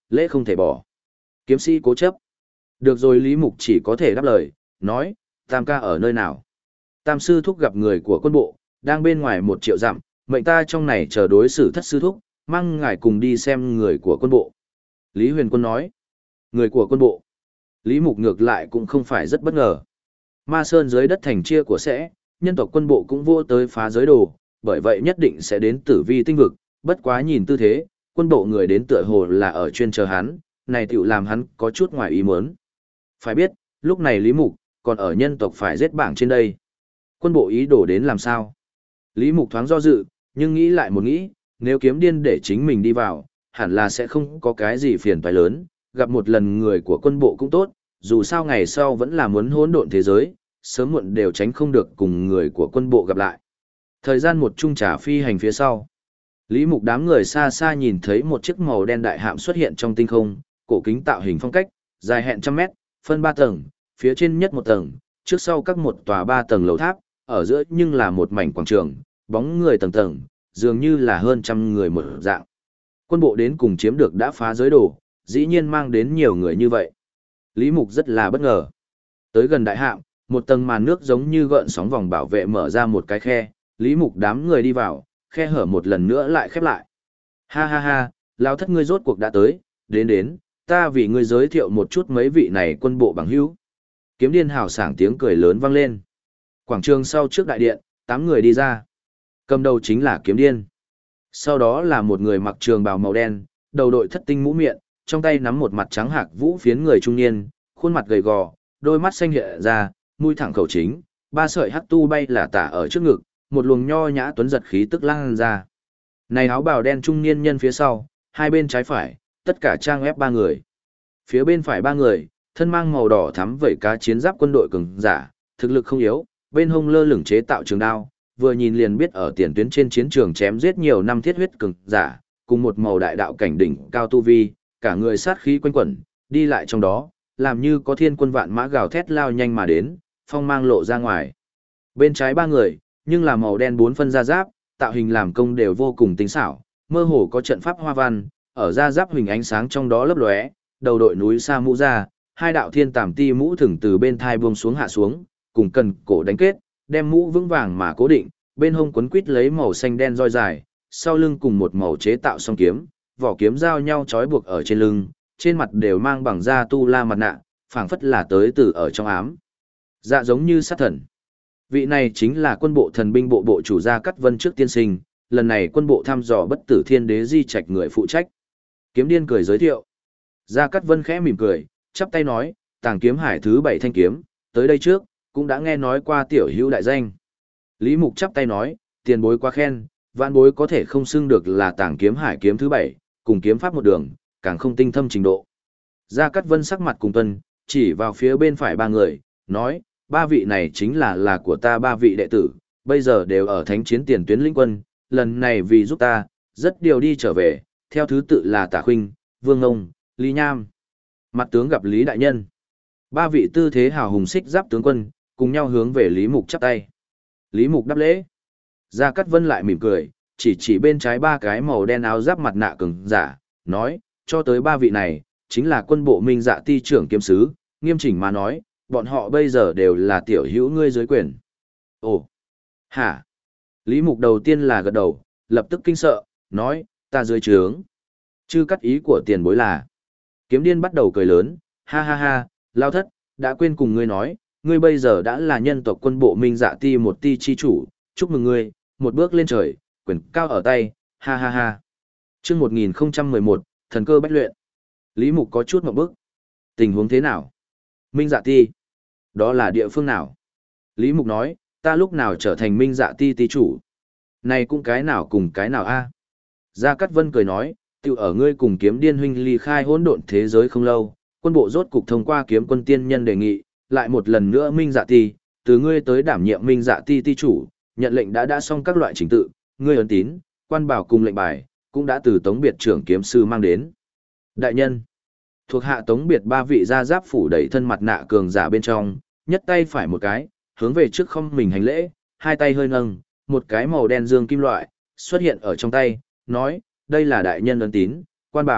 lễ không thể bỏ. Kiếm sĩ cố chấp. Được rồi, Lý Mục chỉ có thể đáp lời, nói, Tam ca ở nơi nào? Tam sư thúc gặp người của quân bộ, đang bên ngoài 1 triệu dặm, mệnh ta trong này chờ đối xử Thất sư thúc, mang ngài cùng đi xem người của quân bộ. Lý Huyền Quân nói, người của quân bộ. Lý Mục ngược lại cũng không phải rất bất ngờ. Ma Sơn dưới đất thành chia của sẽ, nhân tộc quân bộ cũng vô tới phá giới đồ, bởi vậy nhất định sẽ đến Tử Vi tinh vực, bất quá nhìn tư thế, quân bộ người đến tựa hồ là ở chuyên chờ hắn, này tiểu làm hắn có chút ngoài ý muốn. Phải biết, lúc này Lý Mục còn ở nhân tộc phải giết bảng trên đây. Quân bộ ý đồ đến làm sao? Lý Mục thoáng do dự, nhưng nghĩ lại một nghĩ, nếu Kiếm Điên để chính mình đi vào, hẳn là sẽ không có cái gì phiền toái lớn, gặp một lần người của quân bộ cũng tốt, dù sao ngày sau vẫn là muốn hỗn độn thế giới, sớm muộn đều tránh không được cùng người của quân bộ gặp lại. Thời gian một chung trà phi hành phía sau. Lý Mục đám người xa xa nhìn thấy một chiếc màu đen đại hạm xuất hiện trong tinh không, cổ kính tạo hình phong cách, dài hẹn trăm mét, phân 3 tầng, phía trên nhất 1 tầng, trước sau các một tòa 3 tầng lầu tháp, ở giữa nhưng là một mảnh quảng trường, bóng người tầng tầng, dường như là hơn trăm người một dạng. Quân bộ đến cùng chiếm được đã phá giới đồ, dĩ nhiên mang đến nhiều người như vậy. Lý Mục rất là bất ngờ. Tới gần đại hạm, một tầng màn nước giống như gợn sóng vòng bảo vệ mở ra một cái khe, Lý Mục đám người đi vào, khe hở một lần nữa lại khép lại. Ha ha ha, lão thất ngươi rốt cuộc đã tới, đến, ta vì ngươi giới thiệu một chút mấy vị này quân bộ bằng hữu. Kiếm Điên hào sảng tiếng cười lớn vang lên. Quảng trường sau trước đại điện, 8 người đi ra. Cầm đầu chính là Kiếm Điên. Sau đó là một người mặc trường bào màu đen, đầu đội thất tinh mũ miệng, trong tay nắm một mặt trắng hạc vũ phiến người trung niên, khuôn mặt gầy gò, đôi mắt xanh hiện ra, mũi thẳng khẩu chính, 3 sợi hắc tu bay là tả ở trước ngực, một luồng nho nhã tuấn giật khí tức lan ra. Này áo bào đen trung niên nhân phía sau, hai bên trái phải, tất cả trang ép 3 người. Phía bên phải 3 người, thân mang màu đỏ thắm vảy cá chiến giáp quân đội cường giả, thực lực không yếu, bên hông lơ lửng chế tạo trường đao, vừa nhìn liền biết ở tiền tuyến trên chiến trường chém giết nhiều năm thiết huyết cường giả, cùng một màu đại đạo cảnh đỉnh cao tu vi, cả người sát khí quanh quẩn, đi lại trong đó, làm như có thiên quân vạn mã gào thét lao nhanh mà đến, phong mang lộ ra ngoài. Bên trái 3 người, nhưng là màu đen 4 phân da giáp, tạo hình làm công đều vô cùng tinh xảo, mơ hồ có trận pháp hoa văn, ở da giáp hình ánh sáng trong đó lấp lóe, đầu đội núi sa mũ ra, 2 đạo thiên tàm ti mũ thừng từ bên thai buông xuống hạ xuống, cùng cần cổ đánh kết, đem mũ vững vàng mà cố định, bên hông quấn quít lấy màu xanh đen roi dài, sau lưng cùng một màu chế tạo song kiếm, vỏ kiếm giao nhau trói buộc ở trên lưng, trên mặt đều mang bằng da tu la mặt nạ, phảng phất là tới từ ở trong ám. Dạ giống như sát thần. Vị này chính là quân bộ thần binh bộ bộ chủ Gia Cát Vân trước tiên sinh, lần này quân bộ thăm dò bất tử thiên đế di trạch người phụ trách. Kiếm Điên cười giới thiệu. Gia Cát Vân khẽ mỉm cười, chắp tay nói, Tàng Kiếm Hải thứ 7 thanh kiếm, tới đây trước, cũng đã nghe nói qua tiểu hữu đại danh. Lý Mục chắp tay nói, tiền bối quá khen, vạn bối có thể không xưng được là Tàng Kiếm Hải kiếm thứ 7, cùng kiếm pháp một đường, càng không tinh thâm trình độ. Gia Cát Vân sắc mặt cùng tuân, chỉ vào phía bên phải 3 người, nói, 3 vị này chính là của ta 3 vị đệ tử, bây giờ đều ở thánh chiến tiền tuyến lĩnh quân, lần này vì giúp ta, rất điều đi trở về, theo thứ tự là Tả Khuynh, Vương Ngông, Lý Nham. Mặt tướng gặp Lý đại nhân. 3 vị tư thế hào hùng xích giáp tướng quân, cùng nhau hướng về Lý Mục chắp tay. Lý Mục đáp lễ. Gia Cát Vân lại mỉm cười, chỉ bên trái 3 cái màu đen áo giáp mặt nạ cường giả, nói, cho tới 3 vị này, chính là quân bộ Minh Dạ ti trưởng kiếm sứ, nghiêm chỉnh mà nói, bọn họ bây giờ đều là tiểu hữu ngươi dưới quyền. Ồ, hả? Lý Mục đầu tiên là gật đầu, lập tức kinh sợ, nói, ta dưới trướng. Chư cắt ý của tiền bối là. Kiếm Điên bắt đầu cười lớn, ha ha ha, lao thất, đã quên cùng ngươi nói, ngươi bây giờ đã là nhân tộc quân bộ Minh Dạ ti một ti chi chủ, chúc mừng ngươi, một bước lên trời, quyền cao ở tay, ha ha ha. Chương 1011, thần cơ bách luyện. Lý Mục có chút ngượng bức. Tình huống thế nào? Minh Dạ ti. Đó là địa phương nào? Lý Mục nói, ta lúc nào trở thành Minh Dạ ti ti chủ? Này cũng cái nào cùng cái nào a? Gia Cát Vân cười nói, tiểu ở ngươi cùng Kiếm Điên huynh ly khai hỗn độn thế giới không lâu, quân bộ rốt cục thông qua Kiếm Quân tiên nhân đề nghị, lại một lần nữa Minh Dạ ti, từ ngươi tới đảm nhiệm Minh Dạ ti ti chủ, nhận lệnh đã xong các loại trình tự, ngươi ấn tín, quan bảo cùng lệnh bài, cũng đã từ Tống Biệt trưởng kiếm sư mang đến. Đại nhân, thuộc hạ Tống Biệt 3 vị gia giáp phủ đầy thân mặt nạ cường giả bên trong, nhất tay phải một cái, hướng về trước không mình hành lễ, hai tay hơi nâng, một cái màu đen dương kim loại xuất hiện ở trong tay, nói, đây là đại nhân ấn tín, quan bảo,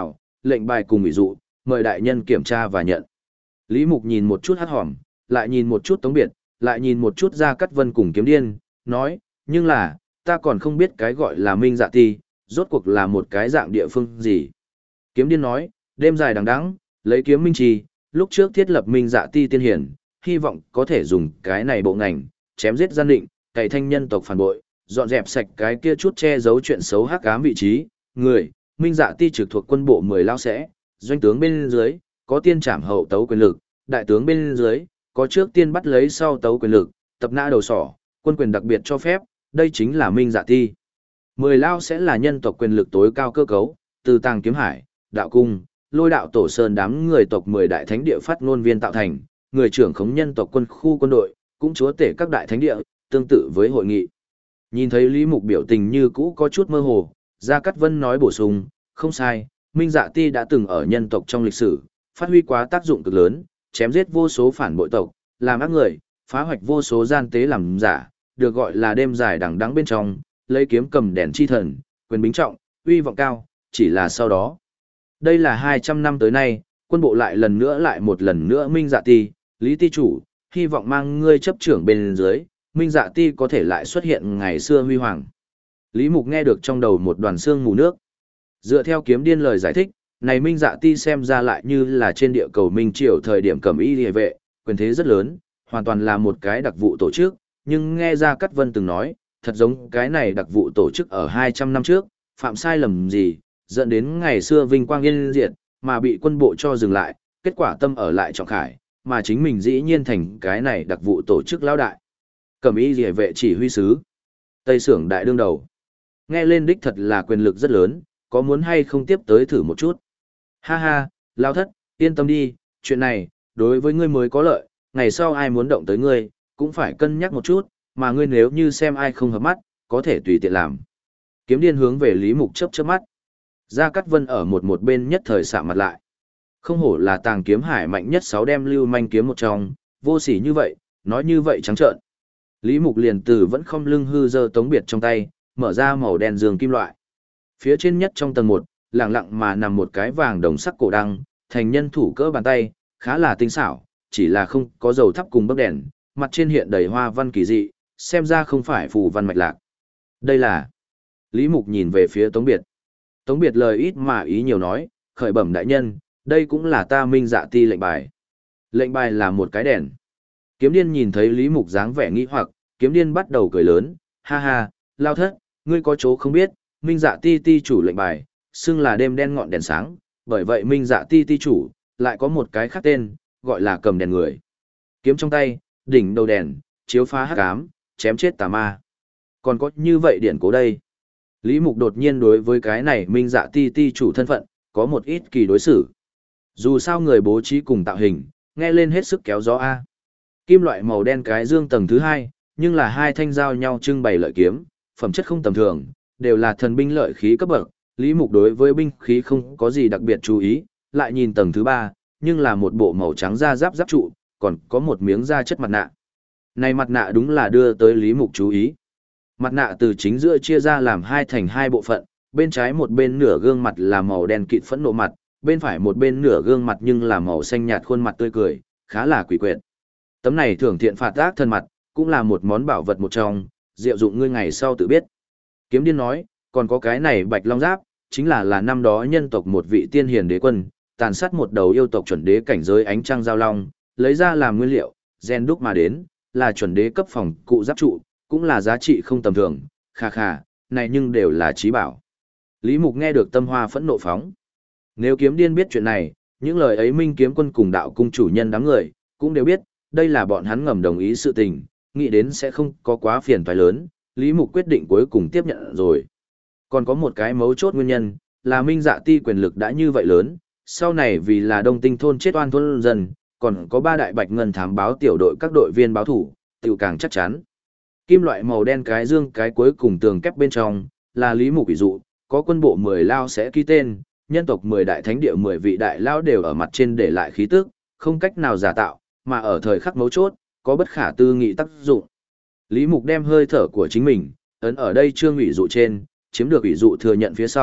lệnh bài cùng ủy dụ, mời đại nhân kiểm tra và nhận. Lý Mục nhìn một chút Hắc Hòm, lại nhìn một chút Tống Biệt, lại nhìn một chút Gia Cát Vân cùng Kiếm Điên, nói, nhưng là, ta còn không biết cái gọi là Minh Dạ Ti, rốt cuộc là một cái dạng địa phương gì. Kiếm Điên nói, đêm dài đằng đẵng, lấy kiếm minh trì, lúc trước thiết lập Minh Dạ Ti tiên hiển, hy vọng có thể dùng cái này bộ ngành, chém giết gian định, cày thanh nhân tộc phản bội, dọn dẹp sạch cái kia chút che giấu chuyện xấu hắc ám vị trí, người, Minh Dạ Ti trực thuộc quân bộ 10 lao sẽ, doanh tướng bên dưới, có tiên trảm hậu tấu quyền lực, đại tướng bên dưới, có trước tiên bắt lấy sau tấu quyền lực, tập nã đầu sỏ, quân quyền đặc biệt cho phép, đây chính là Minh Dạ Ti. 10 lao sẽ là nhân tộc quyền lực tối cao cơ cấu, từ Tàng Kiếm Hải, Đạo Cung, Lôi Đạo Tổ Sơn đám người tộc 10 đại thánh địa phát ngôn viên tạo thành, người trưởng khống nhân tộc quân khu quân đội, cũng chúa tể các đại thánh địa, tương tự với hội nghị. Nhìn thấy Lý Mục biểu tình như cũ có chút mơ hồ, Gia Cát Vân nói bổ sung, không sai, Minh Dạ Ti đã từng ở nhân tộc trong lịch sử, phát huy quá tác dụng cực lớn, chém giết vô số phản bội tộc, làm ác người, phá hoạch vô số gian tế làm giả, được gọi là đêm dài đằng đẵng bên trong, lấy kiếm cầm đèn chi thần, quyền bính trọng, uy vọng cao, chỉ là sau đó. Đây là 200 năm tới nay, quân bộ lại một lần nữa Minh Dạ Ti, Lý Ti chủ, hy vọng mang ngươi chấp trưởng bên dưới, Minh Dạ Ti có thể lại xuất hiện ngày xưa huy hoàng. Lý Mục nghe được trong đầu một đoàn xương mù nước. Dựa theo Kiếm Điên lời giải thích, này Minh Dạ Ti xem ra lại như là trên địa cầu Minh Triều thời điểm Cẩm Y Liề vệ, quyền thế rất lớn, hoàn toàn là một cái đặc vụ tổ chức, nhưng nghe Gia Cát Vân từng nói, thật giống cái này đặc vụ tổ chức ở 200 năm trước, phạm sai lầm gì, dẫn đến ngày xưa vinh quang yên diệt, mà bị quân bộ cho dừng lại, kết quả tâm ở lại Trọng Khải, mà chính mình dĩ nhiên thành cái này đặc vụ tổ chức lão đại. Cẩm Y Liề vệ chỉ huy sứ, Tây Sưởng đại đương đầu. Nghe lên đích thật là quyền lực rất lớn, có muốn hay không tiếp tới thử một chút. Ha ha, Lao Thất, yên tâm đi, chuyện này, đối với ngươi mới có lợi, ngày sau ai muốn động tới ngươi, cũng phải cân nhắc một chút, mà ngươi nếu như xem ai không hợp mắt, có thể tùy tiện làm. Kiếm Điên hướng về Lý Mục chớp chớp mắt. Gia Cát Vân ở một bên nhất thời sạm mặt lại. Không hổ là Tàng Kiếm Hải mạnh nhất 6 đem lưu manh kiếm một trong, vô sỉ như vậy, nói như vậy trắng trợn. Lý Mục liền từ vẫn không lưng hư giơ Tống Biệt trong tay, mở ra màu đen giường kim loại. Phía trên nhất trong tầng 1, lặng lặng mà nằm một cái vàng đồng sắc cổ đăng, thành nhân thủ cỡ bàn tay, khá là tinh xảo, chỉ là không có dầu thắp cùng bấc đèn, mặt trên hiện đầy hoa văn kỳ dị, xem ra không phải phù văn mạch lạc. Đây là... Lý Mục nhìn về phía Tống Biệt. Tống Biệt lời ít mà ý nhiều nói, khởi bẩm đại nhân, đây cũng là ta Minh Dạ Ti lệnh bài. Lệnh bài là một cái đèn. Kiếm Điên nhìn thấy Lý Mục dáng vẻ nghi hoặc, Kiếm Điên bắt đầu cười lớn, ha ha, Lao Thất, ngươi có chỗ không biết, Minh Dạ Ti ti chủ lệnh bài, xưng là đêm đen ngọn đèn sáng, bởi vậy Minh Dạ Ti ti chủ, lại có một cái khác tên, gọi là cầm đèn người. Kiếm trong tay, đỉnh đầu đèn, chiếu phá hắc ám, chém chết tà ma. Còn có như vậy điển cố đây. Lý Mục đột nhiên đối với cái này Minh Dạ Ti ti chủ thân phận, có một ít kỳ đối xử. Dù sao người bố trí cùng tạo hình, nghe lên hết sức kéo gió A. Kim loại màu đen cái dương tầng thứ 2, nhưng là hai thanh giao nhau trưng bày lợi kiếm, phẩm chất không tầm thường, đều là thần binh lợi khí cấp bậc. Lý Mục đối với binh khí không có gì đặc biệt chú ý, lại nhìn tầng thứ 3, nhưng là một bộ màu trắng da giáp giáp trụ, còn có một miếng da chất mặt nạ. Này mặt nạ đúng là đưa tới Lý Mục chú ý. Mặt nạ từ chính giữa chia ra làm thành hai bộ phận, bên trái một bên nửa gương mặt là màu đen kịt phẫn nộ mặt, bên phải một bên nửa gương mặt nhưng là màu xanh nhạt khuôn mặt tươi cười, khá là quỷ quyệt. Tấm này thưởng thiện phạt ác thân mặt, cũng là một món bảo vật một trong, diệu dụng ngươi ngày sau tự biết. Kiếm Điên nói, còn có cái này Bạch Long Giáp, chính là năm đó nhân tộc một vị tiên hiền đế quân, tàn sát một đầu yêu tộc chuẩn đế cảnh giới ánh trăng giao long, lấy ra làm nguyên liệu, gen đúc mà đến, là chuẩn đế cấp phòng cụ giáp trụ, cũng là giá trị không tầm thường, kha kha, này nhưng đều là trí bảo. Lý Mục nghe được tâm hoa phẫn nộ phóng. Nếu Kiếm Điên biết chuyện này, những lời ấy Minh Kiếm Quân cùng đạo cung chủ nhân đám người, cũng đều biết, đây là bọn hắn ngầm đồng ý sự tình, nghĩ đến sẽ không có quá phiền toái lớn, Lý Mục quyết định cuối cùng tiếp nhận rồi. Còn có một cái mấu chốt nguyên nhân, là Minh Dạ Ti quyền lực đã như vậy lớn, sau này vì là Đông Tinh thôn chết oan thôn dân, còn có 3 đại bạch ngân thám báo tiểu đội các đội viên báo thủ, tiểu càng chắc chắn. Kim loại màu đen cái dương cái cuối cùng tường kép bên trong, là Lý Mục ví dụ, có quân bộ 10 lao sẽ ký tên, nhân tộc 10 đại thánh địa 10 vị đại lao đều ở mặt trên để lại khí tức, không cách nào giả tạo, mà ở thời khắc mấu chốt, có bất khả tư nghị tác dụng. Lý Mục đem hơi thở của chính mình, ấn ở đây trương ủy dụ trên, chiếm được ủy dụ thừa nhận phía sau,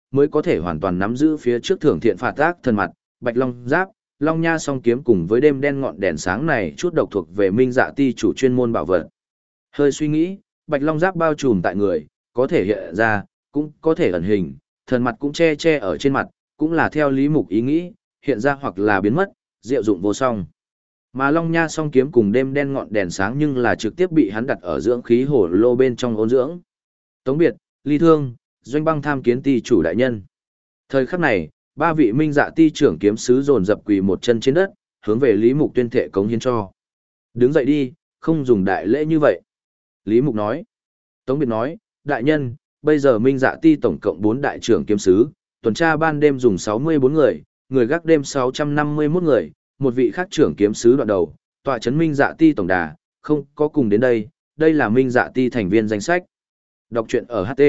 mới có thể hoàn toàn nắm giữ phía trước thưởng thiện phạt ác thần mặt, Bạch Long Giáp, Long Nha song kiếm cùng với đêm đen ngọn đèn sáng này chút độc thuộc về Minh Dạ Ti chủ chuyên môn bảo vật. Hơi suy nghĩ, Bạch Long Giáp bao trùm tại người, có thể hiện ra, cũng có thể ẩn hình, thần mặt cũng che che ở trên mặt, cũng là theo Lý Mục ý nghĩ, hiện ra hoặc là biến mất, diệu dụng vô song. Mà Long Nha song kiếm cùng đêm đen ngọn đèn sáng nhưng là trực tiếp bị hắn đặt ở dưỡng khí hổ lô bên trong ôn dưỡng. Tống Biệt, Ly Thương, Doanh Băng tham kiến ti chủ đại nhân. Thời khắc này, ba vị Minh Dạ Ti trưởng kiếm sứ dồn dập quỳ một chân trên đất, hướng về Lý Mục tuyên thệ cống hiến cho. Đứng dậy đi, không dùng đại lễ như vậy. Lý Mục nói. Tống Biệt nói, đại nhân, bây giờ Minh Dạ Ti tổng cộng 4 đại trưởng kiếm sứ, tuần tra ban đêm dùng 64 người, người gác đêm 651 người, một vị khác trưởng kiếm sứ đoạn đầu, tọa chấn Minh Dạ Ti tổng đà, không có cùng đến đây, đây là Minh Dạ Ti thành viên danh sách. Đọc truyện ở HT.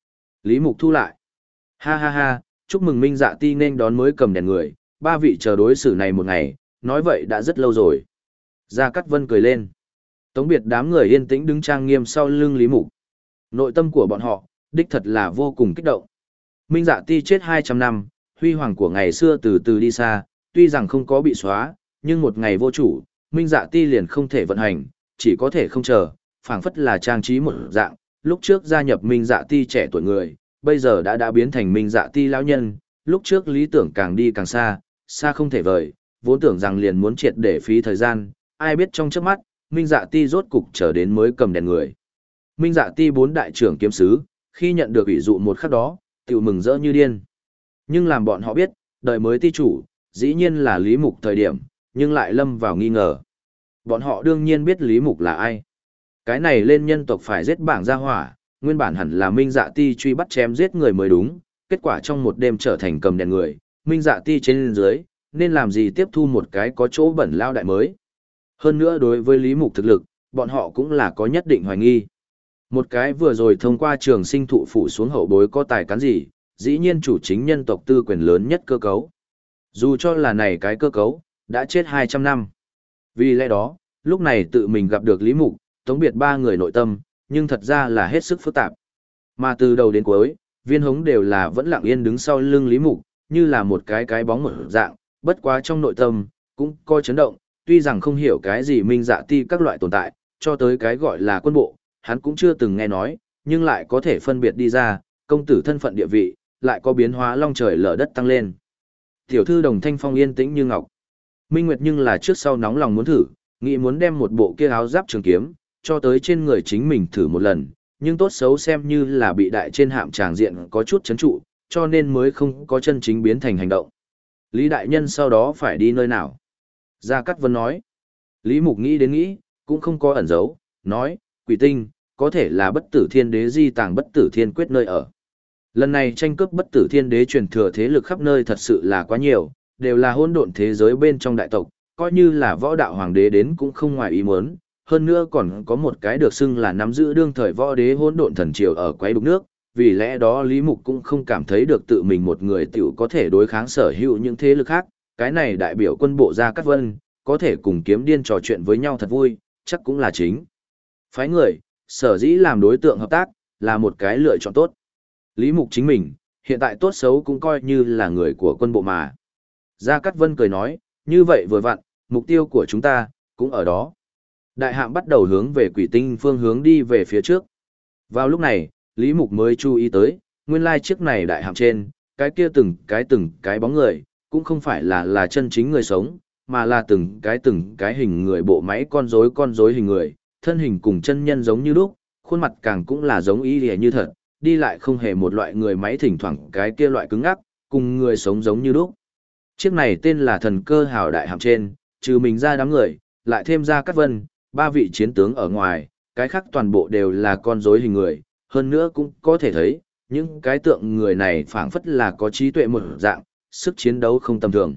Lý Mục thu lại. Ha ha ha, chúc mừng Minh Dạ Ti nên đón mới cầm đèn người, ba vị chờ đối xử này một ngày, nói vậy đã rất lâu rồi. Gia Cát Vân cười lên. Tống Biệt đám người yên tĩnh đứng trang nghiêm sau lưng Lý Mục. Nội tâm của bọn họ, đích thật là vô cùng kích động. Minh Dạ Ti chết 200 năm, huy hoàng của ngày xưa từ từ đi xa, tuy rằng không có bị xóa, nhưng một ngày vô chủ, Minh Dạ Ti liền không thể vận hành, chỉ có thể không chờ, phảng phất là trang trí một dạng, lúc trước gia nhập Minh Dạ Ti trẻ tuổi người, bây giờ đã biến thành Minh Dạ Ti lão nhân, lúc trước lý tưởng càng đi càng xa, xa không thể vời, vốn tưởng rằng liền muốn triệt để phí thời gian, ai biết trong chớp mắt, Minh Dạ Ti rốt cục trở đến mới cầm đèn người. Minh Dạ Ti 4 đại trưởng kiếm sứ, khi nhận được ủy dụ một khắc đó, tiểu mừng rỡ như điên. Nhưng làm bọn họ biết, đời mới ti chủ, dĩ nhiên là Lý Mục thời điểm, nhưng lại lâm vào nghi ngờ. Bọn họ đương nhiên biết Lý Mục là ai. Cái này lên nhân tộc phải giết bảng gia hỏa, nguyên bản hẳn là Minh Dạ Ti truy bắt chém giết người mới đúng, kết quả trong một đêm trở thành cầm đèn người, Minh Dạ Ti trên dưới, nên làm gì tiếp thu một cái có chỗ bẩn lao đại mới. Hơn nữa đối với Lý Mục thực lực, bọn họ cũng là có nhất định hoài nghi. Một cái vừa rồi thông qua trường sinh thụ phủ xuống hậu bối có tài cán gì, dĩ nhiên chủ chính nhân tộc tư quyền lớn nhất cơ cấu. Dù cho là này cái cơ cấu, đã chết 200 năm. Vì lẽ đó, lúc này tự mình gặp được Lý Mục, Tống Biệt ba người nội tâm, nhưng thật ra là hết sức phức tạp. Mà từ đầu đến cuối, Viên Hống đều là vẫn lặng yên đứng sau lưng Lý Mục, như là một cái bóng một dạng, bất quá trong nội tâm, cũng coi chấn động, tuy rằng không hiểu cái gì Minh Dạ Ti các loại tồn tại, cho tới cái gọi là quân bộ, hắn cũng chưa từng nghe nói, nhưng lại có thể phân biệt đi ra, công tử thân phận địa vị, lại có biến hóa long trời lở đất tăng lên. Tiểu thư Đồng Thanh Phong yên tĩnh như ngọc. Minh Nguyệt nhưng là trước sau nóng lòng muốn thử, nghĩ muốn đem một bộ kia áo giáp trường kiếm, cho tới trên người chính mình thử một lần, nhưng tốt xấu xem như là bị đại trên hạm tràng diện có chút chấn trụ, cho nên mới không có chân chính biến thành hành động. Lý đại nhân sau đó phải đi nơi nào? Gia Cát Vân nói. Lý Mục nghĩ đến nghĩ, cũng không có ẩn giấu, nói, Quỷ Tinh, có thể là bất tử thiên đế di tàng bất tử thiên quyết nơi ở. Lần này tranh cướp bất tử thiên đế truyền thừa thế lực khắp nơi thật sự là quá nhiều, đều là hỗn độn thế giới bên trong đại tộc, coi như là võ đạo hoàng đế đến cũng không ngoài ý muốn, hơn nữa còn có một cái được xưng là nắm giữ đương thời võ đế hỗn độn thần triều ở quấy đục nước, vì lẽ đó Lý Mục cũng không cảm thấy được tự mình một người tiểu có thể đối kháng sở hữu những thế lực khác, cái này đại biểu quân bộ Gia Cát Vân, có thể cùng Kiếm Điên trò chuyện với nhau thật vui, chắc cũng là chính. Phái người, sở dĩ làm đối tượng hợp tác, là một cái lựa chọn tốt. Lý Mục chính mình, hiện tại tốt xấu cũng coi như là người của quân bộ mà. Gia Cát Vân cười nói, như vậy vừa vặn, mục tiêu của chúng ta, cũng ở đó. Đại hạm bắt đầu hướng về Quỷ Tinh phương hướng đi về phía trước. Vào lúc này, Lý Mục mới chú ý tới, nguyên lai chiếc này đại hạm trên, cái kia từng cái bóng người, cũng không phải là chân chính người sống, mà là từng cái hình người bộ máy con rối hình người, thân hình cùng chân nhân giống như lúc, khuôn mặt càng cũng là giống y lìa như thật, đi lại không hề một loại người máy thỉnh thoảng cái kia loại cứng ngắc, cùng người sống giống như lúc. Chiếc này tên là Thần Cơ Hào đại hạm trên, trừ mình ra đám người, lại thêm ra Cát Vân, 3 vị chiến tướng ở ngoài, cái khác toàn bộ đều là con rối hình người, hơn nữa cũng có thể thấy, những cái tượng người này phảng phất là có trí tuệ một dạng, sức chiến đấu không tầm thường.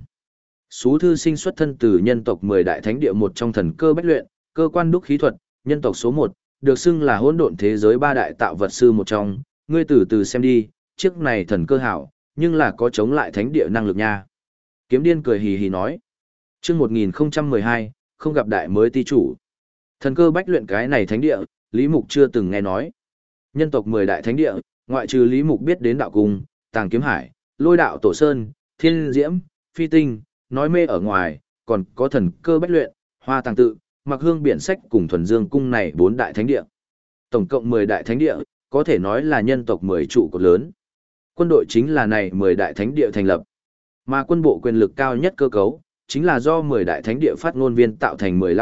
Sú Thư Sinh xuất thân từ nhân tộc 10 đại thánh địa một trong Thần Cơ bách luyện, cơ quan đúc khí thuật, nhân tộc số 1, được xưng là hỗn độn thế giới 3 đại tạo vật sư một trong, ngươi từ từ xem đi, chiếc này Thần Cơ hảo, nhưng là có chống lại thánh địa năng lực nha. Kiếm Điên cười hì hì nói. Chương 1012, không gặp đại mới ti chủ. Thần Cơ bách luyện cái này thánh địa, Lý Mục chưa từng nghe nói. Nhân tộc 10 đại thánh địa, ngoại trừ Lý Mục biết đến đạo cung, Tàng Kiếm Hải, Lôi Đạo Tổ Sơn, Thiên Diễm, Phi Tinh, nói mê ở ngoài, còn có Thần Cơ Bách Luyện, Hoa Tàng Tự, Mặc Hương Biển Sách cùng Thuần Dương Cung này 4 đại thánh địa. Tổng cộng 10 đại thánh địa, có thể nói là nhân tộc 10 trụ cột lớn. Quân đội chính là này 10 đại thánh địa thành lập. Mà quân bộ quyền lực cao nhất cơ cấu, chính là do 10 đại thánh địa phát ngôn viên tạo thành 10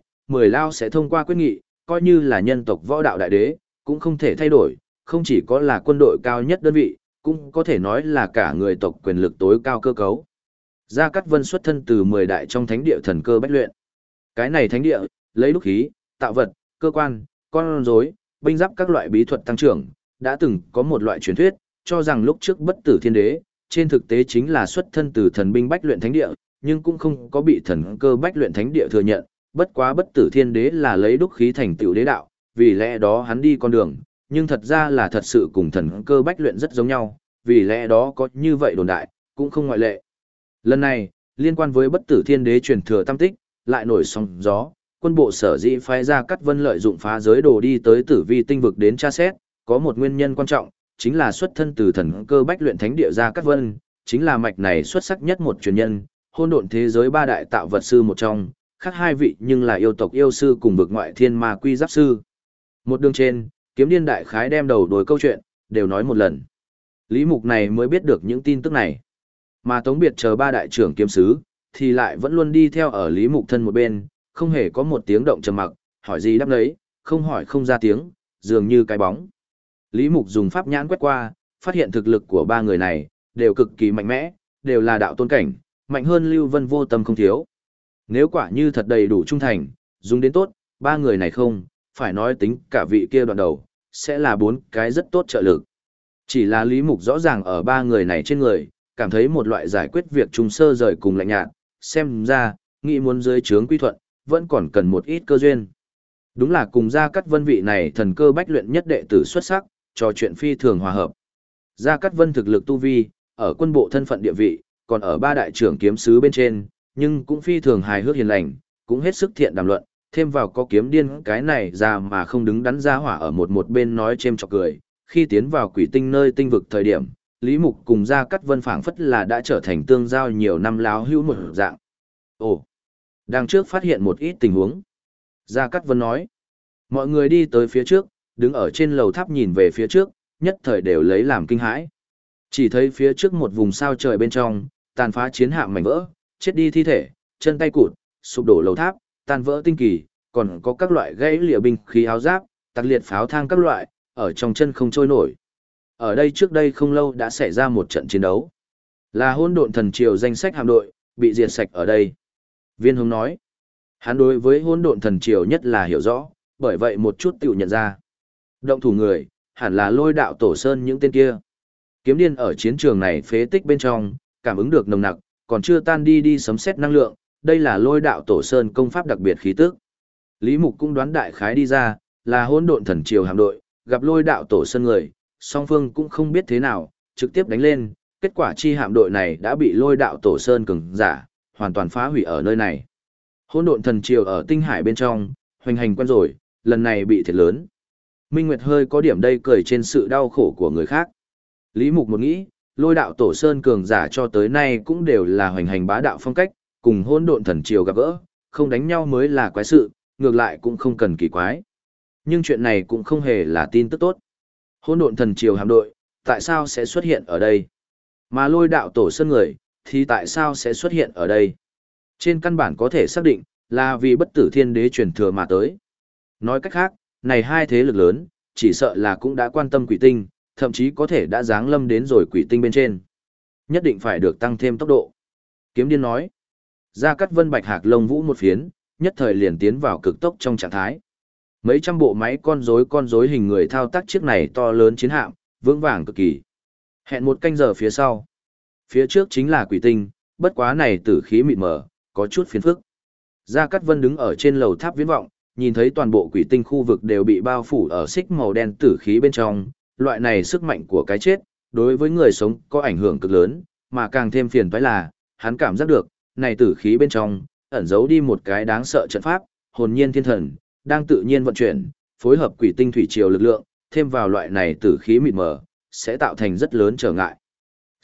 lao sẽ thông qua quyết nghị, coi như là nhân tộc võ đạo đại đế, cũng không thể thay đổi, không chỉ có là quân đội cao nhất đơn vị, cũng có thể nói là cả người tộc quyền lực tối cao cơ cấu. Gia Cát Vân xuất thân từ 10 đại trong thánh địa Thần Cơ Bách Luyện. Cái này thánh địa, lấy đúc khí, tạo vật, cơ quan, con rối, binh giáp các loại bí thuật tăng trưởng, đã từng có một loại truyền thuyết, cho rằng lúc trước bất tử thiên đế, trên thực tế chính là xuất thân từ thần binh bách luyện thánh địa, nhưng cũng không có bị thần cơ bách luyện thánh địa thừa nhận, bất quá bất tử thiên đế là lấy đúc khí thành tựu đế đạo, vì lẽ đó hắn đi con đường, nhưng thật ra là thật sự cùng thần cơ bách luyện rất giống nhau, vì lẽ đó có như vậy đồn đại, cũng không ngoại lệ. Lần này, liên quan với bất tử thiên đế truyền thừa tam tích, lại nổi sóng gió, quân bộ sở dĩ phái ra Cát Vân lợi dụng phá giới đồ đi tới tử vi tinh vực đến tra xét, có một nguyên nhân quan trọng, chính là xuất thân từ thần cơ bách luyện thánh địa Gia Cát Vân, chính là mạch này xuất sắc nhất một truyền nhân, hôn độn thế giới 3 đại tạo vật sư một trong, khác 2 vị nhưng là yêu tộc yêu sư cùng vực ngoại thiên ma quy giáp sư. Một đường trên, Kiếm Điên đại khái đem đầu đuôi câu chuyện, đều nói một lần. Lý Mục này mới biết được những tin tức này. Mà Tống Biệt chờ 3 đại trưởng kiếm sứ, thì lại vẫn luôn đi theo ở Lý Mục thân một bên, không hề có một tiếng động trầm mặc, hỏi gì đáp đấy, không hỏi không ra tiếng, dường như cái bóng. Lý Mục dùng pháp nhãn quét qua, phát hiện thực lực của 3 người này, đều cực kỳ mạnh mẽ, đều là đạo tôn cảnh, mạnh hơn Lưu Vân Vô Tâm không thiếu. Nếu quả như thật đầy đủ trung thành, dùng đến tốt, 3 người này không, phải nói tính cả vị kia đoạn đầu, sẽ là 4 cái rất tốt trợ lực. Chỉ là Lý Mục rõ ràng ở 3 người này trên người, cảm thấy một loại giải quyết việc trung sơ rời cùng lạnh nhạt, xem ra, nghĩ muốn dưới trướng quy thuận, vẫn còn cần một ít cơ duyên. Đúng là cùng Gia Cát Vân vị này thần cơ bách luyện nhất đệ tử xuất sắc, trò chuyện phi thường hòa hợp. Gia Cát Vân thực lực tu vi, ở quân bộ thân phận địa vị, còn ở 3 đại trưởng kiếm sứ bên trên, nhưng cũng phi thường hài hước hiền lành, cũng hết sức thiện đàm luận, thêm vào có Kiếm Điên cái này ra mà không đứng đắn ra hỏa ở một bên nói chêm chọc cười. Khi tiến vào quỷ tinh nơi tinh vực thời điểm, Lý Mục cùng Gia Cát Vân phảng phất là đã trở thành tương giao nhiều năm láo hữu một dạng. Ồ, đằng trước phát hiện một ít tình huống. Gia Cát Vân nói, mọi người đi tới phía trước, đứng ở trên lầu tháp nhìn về phía trước, nhất thời đều lấy làm kinh hãi. Chỉ thấy phía trước một vùng sao trời bên trong, tàn phá chiến hạm mảnh vỡ, chết đi thi thể, chân tay cụt, sụp đổ lầu tháp, tan vỡ tinh kỳ, còn có các loại gãy lìa binh khí áo giáp, tạc liệt pháo thang các loại, ở trong chân không trôi nổi. Ở đây trước đây không lâu đã xảy ra một trận chiến đấu. Là Hỗn Độn Thần Triều danh sách hạm đội, bị diệt sạch ở đây. Viên Hướng nói, hắn đối với Hỗn Độn Thần Triều nhất là hiểu rõ, bởi vậy một chút tiểu nhận ra. Động thủ người, hẳn là Lôi Đạo Tổ Sơn những tên kia. Kiếm Điên ở chiến trường này phế tích bên trong, cảm ứng được nồng nặc, còn chưa tan đi sấm sét năng lượng, đây là Lôi Đạo Tổ Sơn công pháp đặc biệt khí tức. Lý Mục cũng đoán đại khái đi ra, là Hỗn Độn Thần Triều hạm đội, gặp Lôi Đạo Tổ Sơn người, song phương cũng không biết thế nào, trực tiếp đánh lên, kết quả chi hạm đội này đã bị Lôi Đạo Tổ Sơn cường giả, hoàn toàn phá hủy ở nơi này. Hỗn Độn Thần Triều ở tinh hải bên trong, hoành hành quen rồi, lần này bị thiệt lớn. Minh Nguyệt hơi có điểm đây cười trên sự đau khổ của người khác. Lý Mục một nghĩ, Lôi Đạo Tổ Sơn cường giả cho tới nay cũng đều là hoành hành bá đạo phong cách, cùng Hỗn Độn Thần Triều gặp gỡ, không đánh nhau mới là quái sự, ngược lại cũng không cần kỳ quái. Nhưng chuyện này cũng không hề là tin tức tốt. Hỗn Độn Thần Triều hạm đội, tại sao sẽ xuất hiện ở đây? Mà Lôi Đạo Tổ Sơn người, thì tại sao sẽ xuất hiện ở đây? Trên căn bản có thể xác định, là vì bất tử thiên đế truyền thừa mà tới. Nói cách khác, này hai thế lực lớn, chỉ sợ là cũng đã quan tâm quỷ tinh, thậm chí có thể đã giáng lâm đến rồi quỷ tinh bên trên. Nhất định phải được tăng thêm tốc độ. Kiếm Điên nói. Gia Cát Vân bạch hạc lông vũ một phiến, nhất thời liền tiến vào cực tốc trong trạng thái. Mấy trăm bộ máy con rối hình người thao tác chiếc này to lớn chiến hạm, vững vàng cực kỳ. Hẹn một canh giờ phía sau. Phía trước chính là quỷ tinh, bất quá này tử khí mịt mờ, có chút phiền phức. Gia Cát Vân đứng ở trên lầu tháp viễn vọng, nhìn thấy toàn bộ quỷ tinh khu vực đều bị bao phủ ở xích màu đen tử khí bên trong, loại này sức mạnh của cái chết, đối với người sống có ảnh hưởng cực lớn, mà càng thêm phiền toái là, hắn cảm giác được, này tử khí bên trong, ẩn giấu đi một cái đáng sợ trận pháp, hồn nhiên thiên thần, đang tự nhiên vận chuyển, phối hợp quỷ tinh thủy triều lực lượng, thêm vào loại này tử khí mịt mờ, sẽ tạo thành rất lớn trở ngại.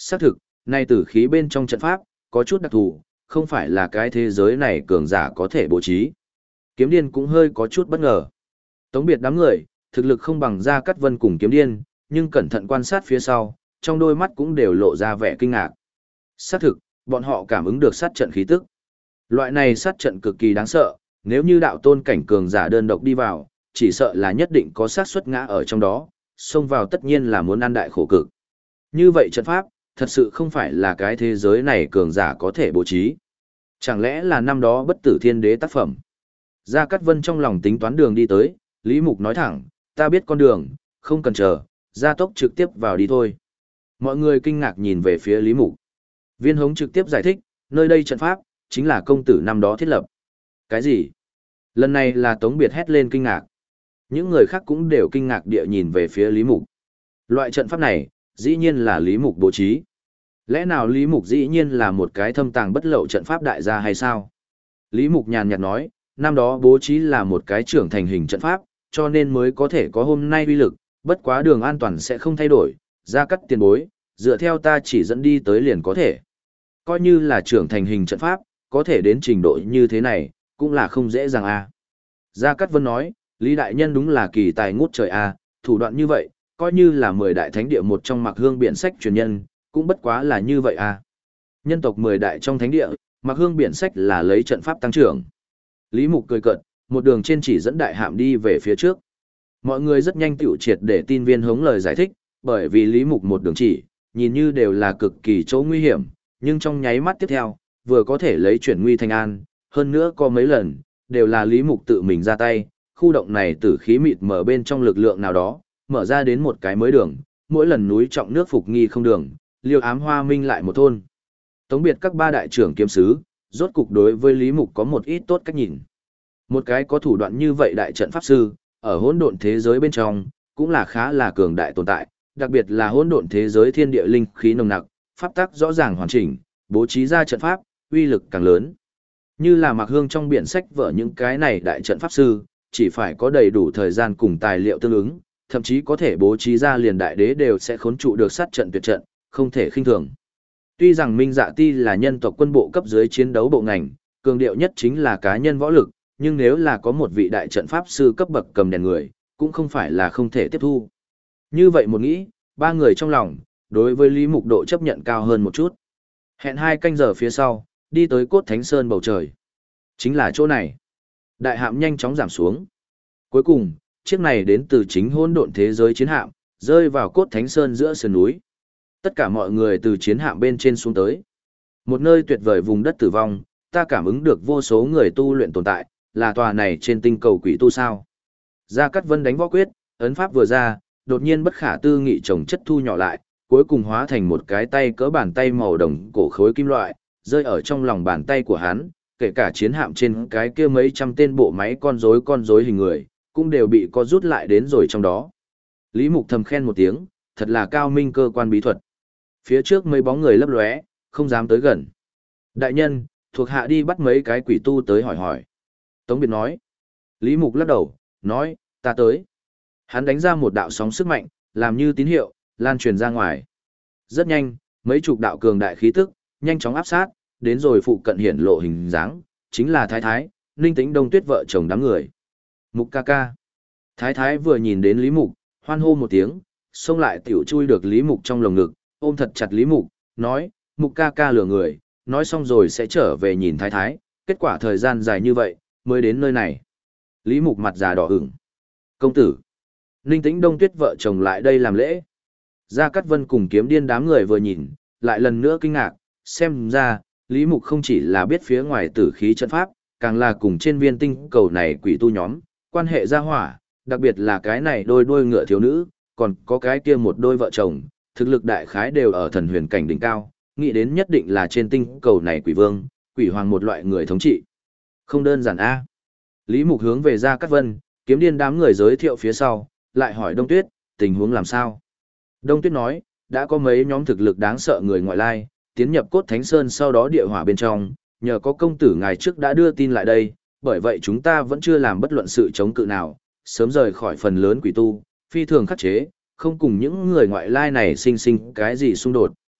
Xác thực, nay tử khí bên trong trận pháp, có chút đặc thù, không phải là cái thế giới này cường giả có thể bố trí. Kiếm điên cũng hơi có chút bất ngờ. Tống biệt đám người, thực lực không bằng Gia Cát Vân cùng kiếm điên, nhưng cẩn thận quan sát phía sau, trong đôi mắt cũng đều lộ ra vẻ kinh ngạc. Xác thực, bọn họ cảm ứng được sát trận khí tức. Loại này sát trận cực kỳ đáng sợ, nếu như đạo tôn cảnh cường giả đơn độc đi vào, chỉ sợ là nhất định có xác suất ngã ở trong đó, xông vào tất nhiên là muốn ăn đại khổ cực. Như vậy trận pháp, thật sự không phải là cái thế giới này cường giả có thể bố trí. Chẳng lẽ là năm đó bất tử thiên đế tác phẩm? Gia Cát Vân trong lòng tính toán đường đi tới, Lý Mục nói thẳng, ta biết con đường, không cần chờ, gia tốc trực tiếp vào đi thôi. Mọi người kinh ngạc nhìn về phía Lý Mục. Viên Hống trực tiếp giải thích, nơi đây trận pháp, chính là công tử năm đó thiết lập. Cái gì? Lần này là Tống Biệt hét lên kinh ngạc. Những người khác cũng đều kinh ngạc địa nhìn về phía Lý Mục. Loại trận pháp này, dĩ nhiên là Lý Mục bố trí. Lẽ nào Lý Mục dĩ nhiên là một cái thâm tàng bất lậu trận pháp đại gia hay sao? Lý Mục nhàn nhạt nói, năm đó bố trí là một cái trưởng thành hình trận pháp, cho nên mới có thể có hôm nay uy lực, bất quá đường an toàn sẽ không thay đổi, Gia Cát tiền bối, dựa theo ta chỉ dẫn đi tới liền có thể. Coi như là trưởng thành hình trận pháp, có thể đến trình độ như thế này, cũng là không dễ dàng a. Gia Cát Vân nói, Lý Đại Nhân đúng là kỳ tài ngút trời a, thủ đoạn như vậy, coi như là 10 đại thánh địa một trong Mạc Hương Biển Sách truyền nhân, cũng bất quá là như vậy a. Nhân tộc 10 đại trong thánh địa, Mạc Hương Biển Sách là lấy trận pháp tăng trưởng. Lý Mục cười cợt, một đường trên chỉ dẫn đại hạm đi về phía trước. Mọi người rất nhanh tiểu triệt để tin Viên Hống lời giải thích, bởi vì Lý Mục một đường chỉ, nhìn như đều là cực kỳ chỗ nguy hiểm, nhưng trong nháy mắt tiếp theo, vừa có thể lấy chuyển nguy thành an, hơn nữa có mấy lần, đều là Lý Mục tự mình ra tay, khu động này tử khí mịt mở bên trong lực lượng nào đó, mở ra đến một cái mới đường, mỗi lần núi trọng nước phục nghi không đường, liêu ám hoa minh lại một thôn. Tống biệt các ba đại trưởng kiếm sứ, rốt cục đối với Lý Mục có một ít tốt cách nhìn. Một cái có thủ đoạn như vậy đại trận pháp sư, ở hỗn độn thế giới bên trong, cũng là khá là cường đại tồn tại, đặc biệt là hỗn độn thế giới thiên địa linh khí nồng nặc, pháp tắc rõ ràng hoàn chỉnh, bố trí ra trận pháp, uy lực càng lớn. Như là Mạc Hương trong biển sách vở những cái này đại trận pháp sư, chỉ phải có đầy đủ thời gian cùng tài liệu tương ứng, thậm chí có thể bố trí ra liền đại đế đều sẽ khốn trụ được sát trận tuyệt trận, không thể khinh thường. Tuy rằng Minh Dạ Ti là nhân tộc quân bộ cấp dưới chiến đấu bộ ngành, cường điệu nhất chính là cá nhân võ lực, nhưng nếu là có một vị đại trận pháp sư cấp bậc cầm đèn người, cũng không phải là không thể tiếp thu. Như vậy một nghĩ, ba người trong lòng, đối với Lý Mục độ chấp nhận cao hơn một chút. Hẹn 2 canh giờ phía sau, đi tới Cốt Thánh Sơn bầu trời. Chính là chỗ này. Đại hạm nhanh chóng giảm xuống. Cuối cùng, chiếc này đến từ chính hỗn độn thế giới chiến hạm, rơi vào Cốt Thánh Sơn giữa sườn núi. Tất cả mọi người từ chiến hạm bên trên xuống tới. Một nơi tuyệt vời vùng đất tử vong, ta cảm ứng được vô số người tu luyện tồn tại, là tòa này trên tinh cầu quỷ tu sao. Gia Cát Vân đánh võ quyết, ấn pháp vừa ra, đột nhiên bất khả tư nghị chồng chất thu nhỏ lại, cuối cùng hóa thành một cái tay cỡ bàn tay màu đồng cổ khối kim loại, rơi ở trong lòng bàn tay của hắn, kể cả chiến hạm trên cái kia mấy trăm tên bộ máy con rối hình người, cũng đều bị co rút lại đến rồi trong đó. Lý Mục thầm khen một tiếng, thật là cao minh cơ quan bí thuật. Phía trước mấy bóng người lấp lóe, không dám tới gần. Đại nhân, thuộc hạ đi bắt mấy cái quỷ tu tới hỏi hỏi. Tống Biệt nói. Lý Mục lắc đầu, nói, ta tới. Hắn đánh ra một đạo sóng sức mạnh, làm như tín hiệu, lan truyền ra ngoài. Rất nhanh, mấy chục đạo cường đại khí tức, nhanh chóng áp sát, đến rồi phụ cận hiển lộ hình dáng, chính là Thái Thái, Ninh Tĩnh Đông Tuyết vợ chồng đám người. Mục ca ca. Thái Thái vừa nhìn đến Lý Mục, hoan hô một tiếng, xông lại tiểu chui được Lý Mục trong lồng ngực, ôm thật chặt Lý Mục, nói, Mục ca ca lừa người, nói xong rồi sẽ trở về nhìn Thái Thái, kết quả thời gian dài như vậy, mới đến nơi này. Lý Mục mặt già đỏ ửng. Công tử. Ninh Tĩnh Đông Tuyết vợ chồng lại đây làm lễ. Gia Cát Vân cùng Kiếm Điên đám người vừa nhìn, lại lần nữa kinh ngạc, xem ra, Lý Mục không chỉ là biết phía ngoài tử khí trận pháp, càng là cùng trên viên tinh cầu này quỷ tu nhóm, quan hệ gia hỏa, đặc biệt là cái này đôi ngựa thiếu nữ, còn có cái kia một đôi vợ chồng, thực lực đại khái đều ở thần huyền cảnh đỉnh cao, nghĩ đến nhất định là trên tinh cầu này quỷ vương, quỷ hoàng một loại người thống trị. Không đơn giản a. Lý Mục hướng về Gia Cát Vân, Kiếm Điên đám người giới thiệu phía sau, lại hỏi Đông Tuyết, tình huống làm sao? Đông Tuyết nói, đã có mấy nhóm thực lực đáng sợ người ngoại lai, tiến nhập Cốt Thánh Sơn sau đó địa hỏa bên trong, nhờ có công tử ngài trước đã đưa tin lại đây, bởi vậy chúng ta vẫn chưa làm bất luận sự chống cự nào, sớm rời khỏi phần lớn quỷ tu, phi thường khắc chế, không cùng những người ngoại lai này sinh cái gì xung đột,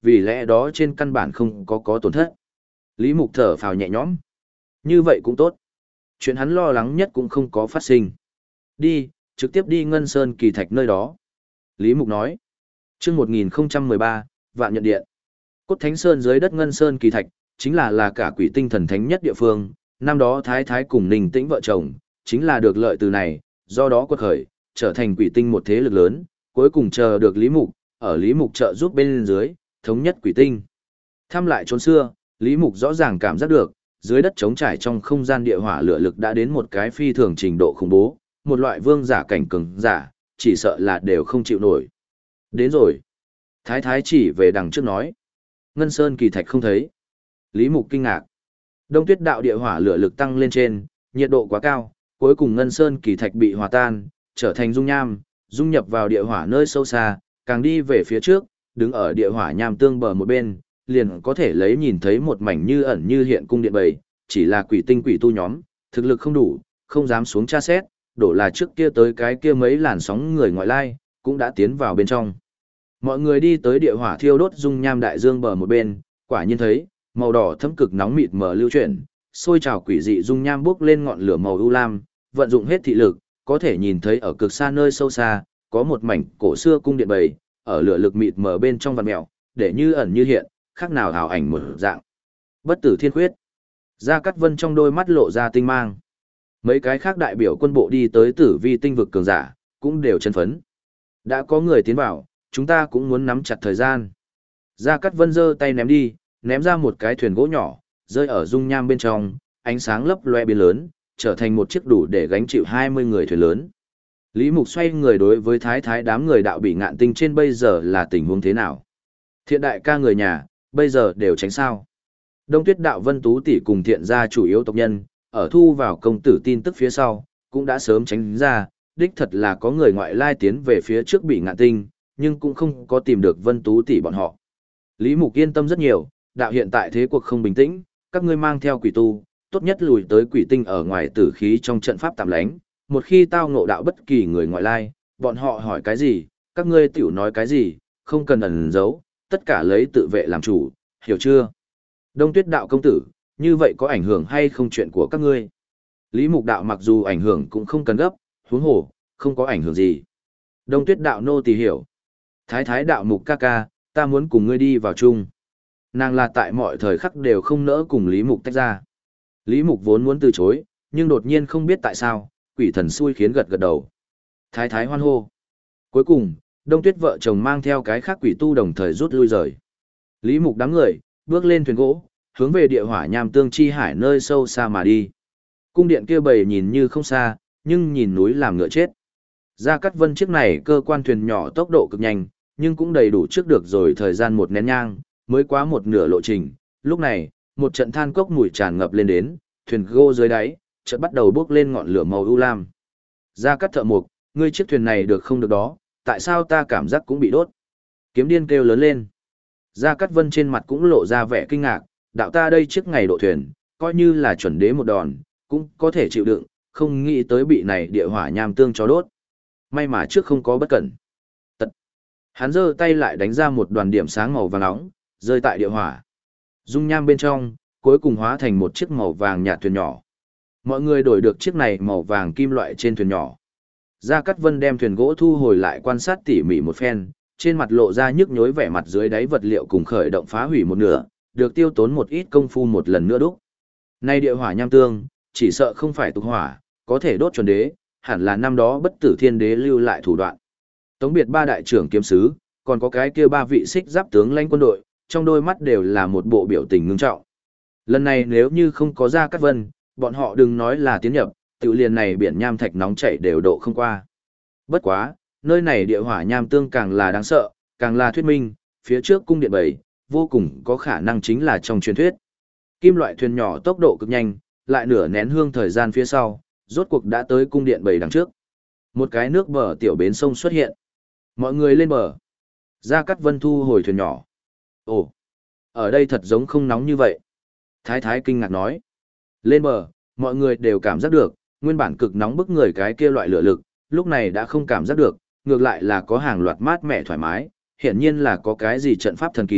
vì lẽ đó trên căn bản không có tổn thất. Lý Mục thở phào nhẹ nhõm. Như vậy cũng tốt. Chuyện hắn lo lắng nhất cũng không có phát sinh. Đi, trực tiếp đi Ngân Sơn Kỳ Thạch nơi đó. Lý Mục nói. Chương 1013, Vạn Nhận Điện. Cốt Thánh Sơn dưới đất Ngân Sơn Kỳ Thạch, chính là cả quỷ tinh thần thánh nhất địa phương. Năm đó Thái Thái cùng Ninh Tĩnh vợ chồng, chính là được lợi từ này, do đó quật khởi, trở thành quỷ tinh một thế lực lớn, cuối cùng chờ được Lý Mục, ở Lý Mục trợ giúp bên dưới, thống nhất quỷ tinh. Thăm lại chốn xưa, Lý Mục rõ ràng cảm giác được, dưới đất trống trải trong không gian địa hỏa lửa lực đã đến một cái phi thường trình độ khủng bố, một loại vương giả cảnh cường giả, chỉ sợ là đều không chịu nổi. Đến rồi. Thái Thái chỉ về đằng trước nói. Ngân Sơn Kỳ Thạch không thấy. Lý Mục kinh ngạc. Đông Tuyết đạo địa hỏa lửa lực tăng lên trên, nhiệt độ quá cao, cuối cùng Ngân Sơn Kỳ Thạch bị hòa tan, trở thành dung nham, dung nhập vào địa hỏa nơi sâu xa, càng đi về phía trước, đứng ở địa hỏa nham tương bờ một bên, liền có thể lấy nhìn thấy một mảnh như ẩn như hiện cung điện bầy, chỉ là quỷ tinh quỷ tu nhóm, thực lực không đủ, không dám xuống tra xét, đổ là trước kia tới cái kia mấy làn sóng người ngoại lai, cũng đã tiến vào bên trong. Mọi người đi tới địa hỏa thiêu đốt dung nham đại dương bờ một bên, quả nhiên thấy, màu đỏ thấm cực nóng mịt mờ lưu chuyển, sôi trào quỷ dị dung nham bốc lên ngọn lửa màu u lam, vận dụng hết thị lực, có thể nhìn thấy ở cực xa nơi sâu xa, có một mảnh cổ xưa cung điện bầy, ở lửa lực mịt mờ bên trong vằn mèo, để như ẩn như hiện, khác nào ảo ảnh một dạng. Bất tử thiên khuyết. Gia Cát Vân trong đôi mắt lộ ra tinh mang. Mấy cái khác đại biểu quân bộ đi tới Tử Vi tinh vực cường giả, cũng đều chấn phấn. Đã có người tiến vào, chúng ta cũng muốn nắm chặt thời gian. Gia Cát Vân giơ tay ném đi, ném ra một cái thuyền gỗ nhỏ, rơi ở dung nham bên trong, ánh sáng lấp loe biến lớn, trở thành một chiếc đủ để gánh chịu 20 người thuyền lớn. Lý Mục xoay người đối với Thái Thái đám người đạo bị ngạn tinh trên bây giờ là tình huống thế nào? Thiện đại ca người nhà, bây giờ đều tránh sao? Đông Tuyết đạo Vân Tú tỷ cùng thiện gia chủ yếu tộc nhân, ở thu vào công tử tin tức phía sau, cũng đã sớm tránh ra, đích thật là có người ngoại lai tiến về phía trước bị ngạn tinh, nhưng cũng không có tìm được Vân Tú tỷ bọn họ. Lý Mục yên tâm rất nhiều, đạo hiện tại thế cuộc không bình tĩnh, các ngươi mang theo quỷ tu, tốt nhất lùi tới quỷ tinh ở ngoài tử khí trong trận pháp tạm lánh, một khi tao ngộ đạo bất kỳ người ngoại lai, bọn họ hỏi cái gì, các ngươi tiểu nói cái gì, không cần ẩn giấu, tất cả lấy tự vệ làm chủ, hiểu chưa? Đông Tuyết đạo công tử, như vậy có ảnh hưởng hay không chuyện của các ngươi? Lý Mục đạo mặc dù ảnh hưởng cũng không cần gấp, huống hồ, không có ảnh hưởng gì. Đông Tuyết đạo nô tỳ hiểu. Thái Thái đạo Mục ca ca, ta muốn cùng ngươi đi vào chung. Nàng là tại mọi thời khắc đều không nỡ cùng Lý Mục tách ra. Lý Mục vốn muốn từ chối, nhưng đột nhiên không biết tại sao, quỷ thần xui khiến gật gật đầu. Thái Thái hoan hô. Cuối cùng, Đông Tuyết vợ chồng mang theo cái khác quỷ tu đồng thời rút lui rời. Lý Mục đám người, bước lên thuyền gỗ, hướng về địa hỏa nham tương chi hải nơi sâu xa mà đi. Cung điện kia bầy nhìn như không xa, nhưng nhìn núi làm ngựa chết. Gia Cát Vân chiếc này cơ quan thuyền nhỏ tốc độ cực nhanh, nhưng cũng đầy đủ trước được rồi thời gian một nén nhang, mới quá một nửa lộ trình. Lúc này, một trận than cốc mùi tràn ngập lên đến, thuyền gỗ dưới đáy, chợt bắt đầu bốc lên ngọn lửa màu u lam. Gia Cát thợ mục, ngươi chiếc thuyền này được không được đó, tại sao ta cảm giác cũng bị đốt? Kiếm điên kêu lớn lên. Gia Cát Vân trên mặt cũng lộ ra vẻ kinh ngạc, đạo ta đây chiếc ngày độ thuyền, coi như là chuẩn đế một đòn, cũng có thể chịu đựng, không nghĩ tới bị này địa hỏa nham tương cho đốt. May mà trước không có bất cẩn. Tật. Hắn giơ tay lại đánh ra một đoàn điểm sáng màu vàng nóng, rơi tại địa hỏa. Dung nham bên trong, cuối cùng hóa thành một chiếc màu vàng nhạt thuyền nhỏ. Mọi người đổi được chiếc này màu vàng kim loại trên thuyền nhỏ. Gia Cát Vân đem thuyền gỗ thu hồi lại quan sát tỉ mỉ một phen, trên mặt lộ ra nhức nhối vẻ mặt dưới đáy vật liệu cùng khởi động phá hủy một nửa, được tiêu tốn một ít công phu một lần nữa đúc. Nay địa hỏa nham tương, chỉ sợ không phải tục hỏa, có thể đốt chuẩn đế, hẳn là năm đó bất tử thiên đế lưu lại thủ đoạn. Tống biệt ba đại trưởng kiếm sứ, còn có cái kia ba vị xích giáp tướng lãnh quân đội, trong đôi mắt đều là một bộ biểu tình ngưng trọng. Lần này nếu như không có Gia Cát Vân, bọn họ đừng nói là tiến nhập, tự liền này biển nham thạch nóng chảy đều độ không qua. Bất quá, nơi này địa hỏa nham tương càng là đáng sợ, càng là thuyết minh, phía trước cung điện bảy, vô cùng có khả năng chính là trong truyền thuyết. Kim loại thuyền nhỏ tốc độ cực nhanh, lại nửa nén hương thời gian phía sau, rốt cuộc đã tới cung điện bảy đằng trước. Một cái nước bờ tiểu bến sông xuất hiện. Mọi người lên bờ. Gia Cát Vân thu hồi thuyền nhỏ. Ồ, ở đây thật giống không nóng như vậy. Thái Thái kinh ngạc nói. Lên bờ, mọi người đều cảm giác được, nguyên bản cực nóng bức người cái kia loại lửa lực, lúc này đã không cảm giác được, ngược lại là có hàng loạt mát mẻ thoải mái, hiển nhiên là có cái gì trận pháp thần kỳ,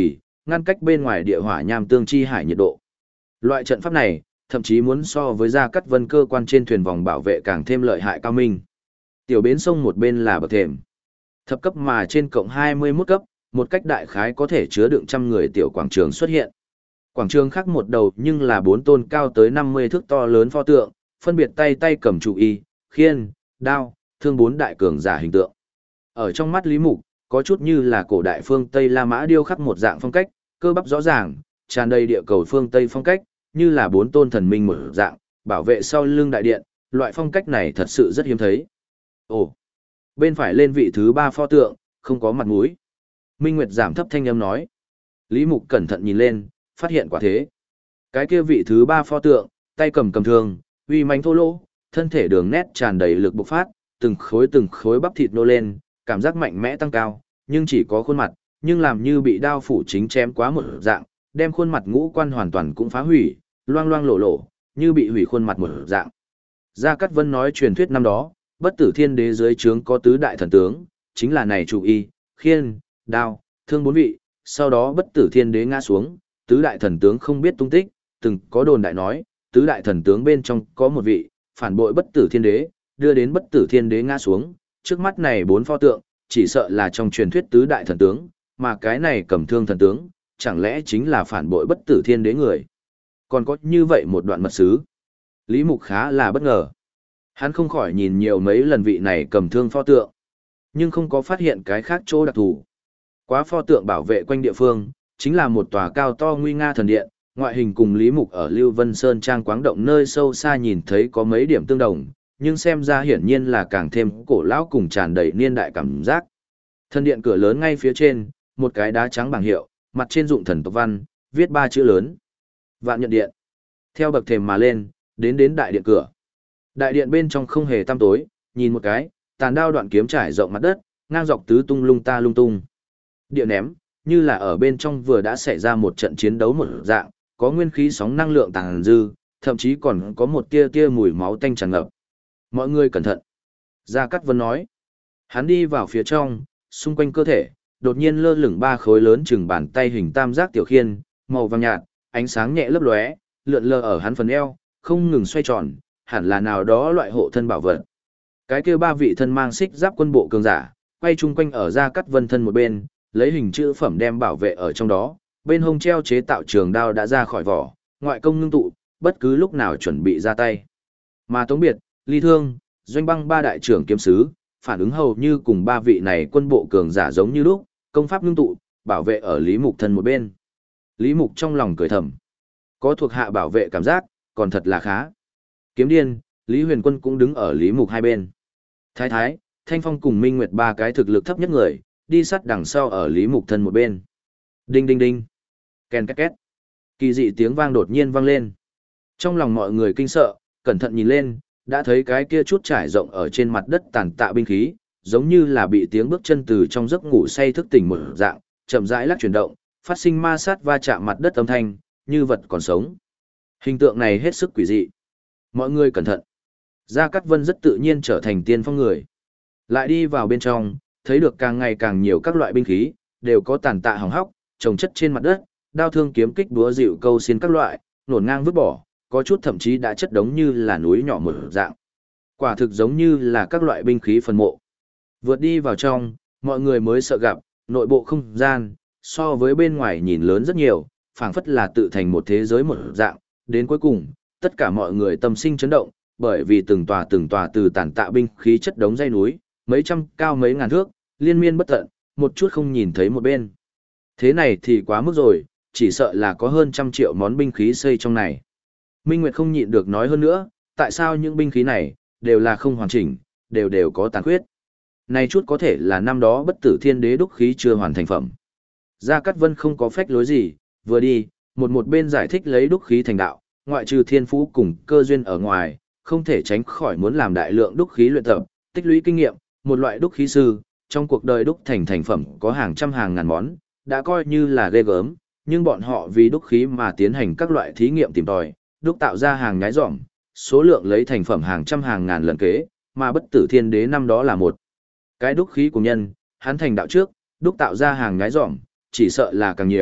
ngăn cách bên ngoài địa hỏa nham tương chi hải nhiệt độ. Loại trận pháp này, thậm chí muốn so với Gia Cát Vân cơ quan trên thuyền vòng bảo vệ càng thêm lợi hại cao minh. Tiểu bến sông một bên là bậc thềm. Thập cấp mà trên cộng 21 cấp, một cách đại khái có thể chứa đựng trăm người tiểu quảng trường xuất hiện. Quảng trường khác một đầu nhưng là 4 tôn cao tới 50 thước to lớn pho tượng, phân biệt tay tay cầm trụ y, khiên, đao, thương 4 đại cường giả hình tượng. Ở trong mắt Lý Mục, có chút như là cổ đại phương Tây La Mã điêu khắc một dạng phong cách, cơ bắp rõ ràng, tràn đầy địa cầu phương Tây phong cách, như là 4 tôn thần minh một dạng, bảo vệ sau lưng đại điện, loại phong cách này thật sự rất hiếm thấy. Ồ, bên phải lên vị thứ 3 pho tượng, không có mặt mũi. Minh Nguyệt giảm thấp thanh âm nói. Lý Mục cẩn thận nhìn lên, phát hiện quả thế. Cái kia vị thứ 3 pho tượng, tay cầm cầm thương, uy mãnh thô lỗ, thân thể đường nét tràn đầy lực bộc phát, từng khối bắp thịt nô lên, cảm giác mạnh mẽ tăng cao, nhưng chỉ có khuôn mặt, nhưng làm như bị đao phủ chính chém quá một dạng, đem khuôn mặt ngũ quan hoàn toàn cũng phá hủy, loang loang lổ lổ, như bị hủy khuôn mặt một dạng. Gia Cát Vân nói truyền thuyết năm đó, bất tử thiên đế dưới trướng có tứ đại thần tướng, chính là này chủ y, khiên, đao, thương 4 vị, sau đó bất tử thiên đế ngã xuống, tứ đại thần tướng không biết tung tích, từng có đồn đại nói, tứ đại thần tướng bên trong có một vị, phản bội bất tử thiên đế, đưa đến bất tử thiên đế ngã xuống, trước mắt này 4 pho tượng, chỉ sợ là trong truyền thuyết tứ đại thần tướng, mà cái này cầm thương thần tướng, chẳng lẽ chính là phản bội bất tử thiên đế người. Còn có như vậy một đoạn mật sứ. Lý Mục khá là bất ngờ. Hắn không khỏi nhìn nhiều mấy lần vị này cầm thương pho tượng, nhưng không có phát hiện cái khác chỗ đặc thù. Quá pho tượng bảo vệ quanh địa phương, chính là một tòa cao to nguy nga thần điện, ngoại hình cùng Lý Mục ở Lưu Vân Sơn Trang Quáng Động nơi sâu xa nhìn thấy có mấy điểm tương đồng, nhưng xem ra hiển nhiên là càng thêm cổ lão cùng tràn đầy niên đại cảm giác. Thần điện cửa lớn ngay phía trên, một cái đá trắng bảng hiệu, mặt trên dụng thần tộc văn, viết 3 chữ lớn. Vạn Nhận Điện. Theo bậc thềm mà lên, đến đại điện cửa. Đại điện bên trong không hề tăm tối, nhìn một cái, tàn đao đoạn kiếm trải rộng mặt đất, ngang dọc tứ tung lung ta lung tung. Địa ném, như là ở bên trong vừa đã xảy ra một trận chiến đấu một dạng, có nguyên khí sóng năng lượng tàng dư, thậm chí còn có một tia tia mùi máu tanh tràn ngập. Mọi người cẩn thận. Gia Cát Vân nói. Hắn đi vào phía trong, xung quanh cơ thể, đột nhiên lơ lửng 3 khối lớn chừng bàn tay hình tam giác tiểu khiên, màu vàng nhạt, ánh sáng nhẹ lấp lóe, lượn lờ ở hắn phần eo, không ngừng xoay tròn, hẳn là nào đó loại hộ thân bảo vật. Cái kia 3 vị thân mang xích giáp quân bộ cường giả, quay chung quanh ở Gia Cát Vân thân một bên, lấy hình chữ phẩm đem bảo vệ ở trong đó, bên hông treo chế tạo trường đao đã ra khỏi vỏ, ngoại công ngưng tụ, bất cứ lúc nào chuẩn bị ra tay. Mà Tống Biệt, Ly Thương, Doanh Băng 3 đại trưởng kiếm sứ, phản ứng hầu như cùng 3 vị này quân bộ cường giả giống như lúc, công pháp ngưng tụ, bảo vệ ở Lý Mục thân một bên. Lý Mục trong lòng cười thầm, có thuộc hạ bảo vệ cảm giác, còn thật là khá. Kiếm Điên, Lý Huyền Quân cũng đứng ở Lý Mục hai bên. Thái Thái, Thanh Phong cùng Minh Nguyệt 3 cái thực lực thấp nhất người, đi sát đằng sau ở Lý Mục thân một bên. Đinh đinh đinh. Ken két két. Kỳ dị tiếng vang đột nhiên vang lên. Trong lòng mọi người kinh sợ, cẩn thận nhìn lên, đã thấy cái kia chút trải rộng ở trên mặt đất tàn tạ binh khí, giống như là bị tiếng bước chân từ trong giấc ngủ say thức tỉnh một dạng, chậm rãi lắc chuyển động, phát sinh ma sát va chạm mặt đất âm thanh, như vật còn sống. Hình tượng này hết sức quỷ dị. Mọi người cẩn thận. Gia Cát Vân rất tự nhiên trở thành tiên phong người. Lại đi vào bên trong, thấy được càng ngày càng nhiều các loại binh khí, đều có tàn tạ hỏng hóc, chồng chất trên mặt đất, đao thương kiếm kích búa dịu câu xiên các loại, nổn ngang vứt bỏ, có chút thậm chí đã chất đống như là núi nhỏ một dạng. Quả thực giống như là các loại binh khí phần mộ. Vượt đi vào trong, mọi người mới sợ gặp, nội bộ không gian, so với bên ngoài nhìn lớn rất nhiều, phảng phất là tự thành một thế giới một dạng. Đến cuối cùng, tất cả mọi người tâm sinh chấn động, bởi vì từng tòa từ tàn tạ binh khí chất đống dãy núi, mấy trăm cao mấy ngàn thước, liên miên bất tận, một chút không nhìn thấy một bên. Thế này thì quá mức rồi, chỉ sợ là có hơn 100 triệu món binh khí xây trong này. Minh Nguyệt không nhịn được nói hơn nữa, tại sao những binh khí này, đều là không hoàn chỉnh, đều có tàn khuyết. Này chút có thể là năm đó bất tử thiên đế đúc khí chưa hoàn thành phẩm. Gia Cát Vân không có phách lối gì, vừa đi, một bên giải thích lấy đúc khí thành đạo, ngoại trừ thiên phú cùng cơ duyên ở ngoài, không thể tránh khỏi muốn làm đại lượng đúc khí luyện tập, tích lũy kinh nghiệm, một loại đúc khí sư, trong cuộc đời đúc thành phẩm có hàng trăm hàng ngàn món, đã coi như là ghê gớm, nhưng bọn họ vì đúc khí mà tiến hành các loại thí nghiệm tìm tòi, đúc tạo ra hàng nhái dỏm, số lượng lấy thành phẩm hàng trăm hàng ngàn lần kế, mà bất tử thiên đế năm đó là một cái đúc khí của nhân, hắn thành đạo trước, đúc tạo ra hàng nhái dỏm, chỉ sợ là càng nhiều,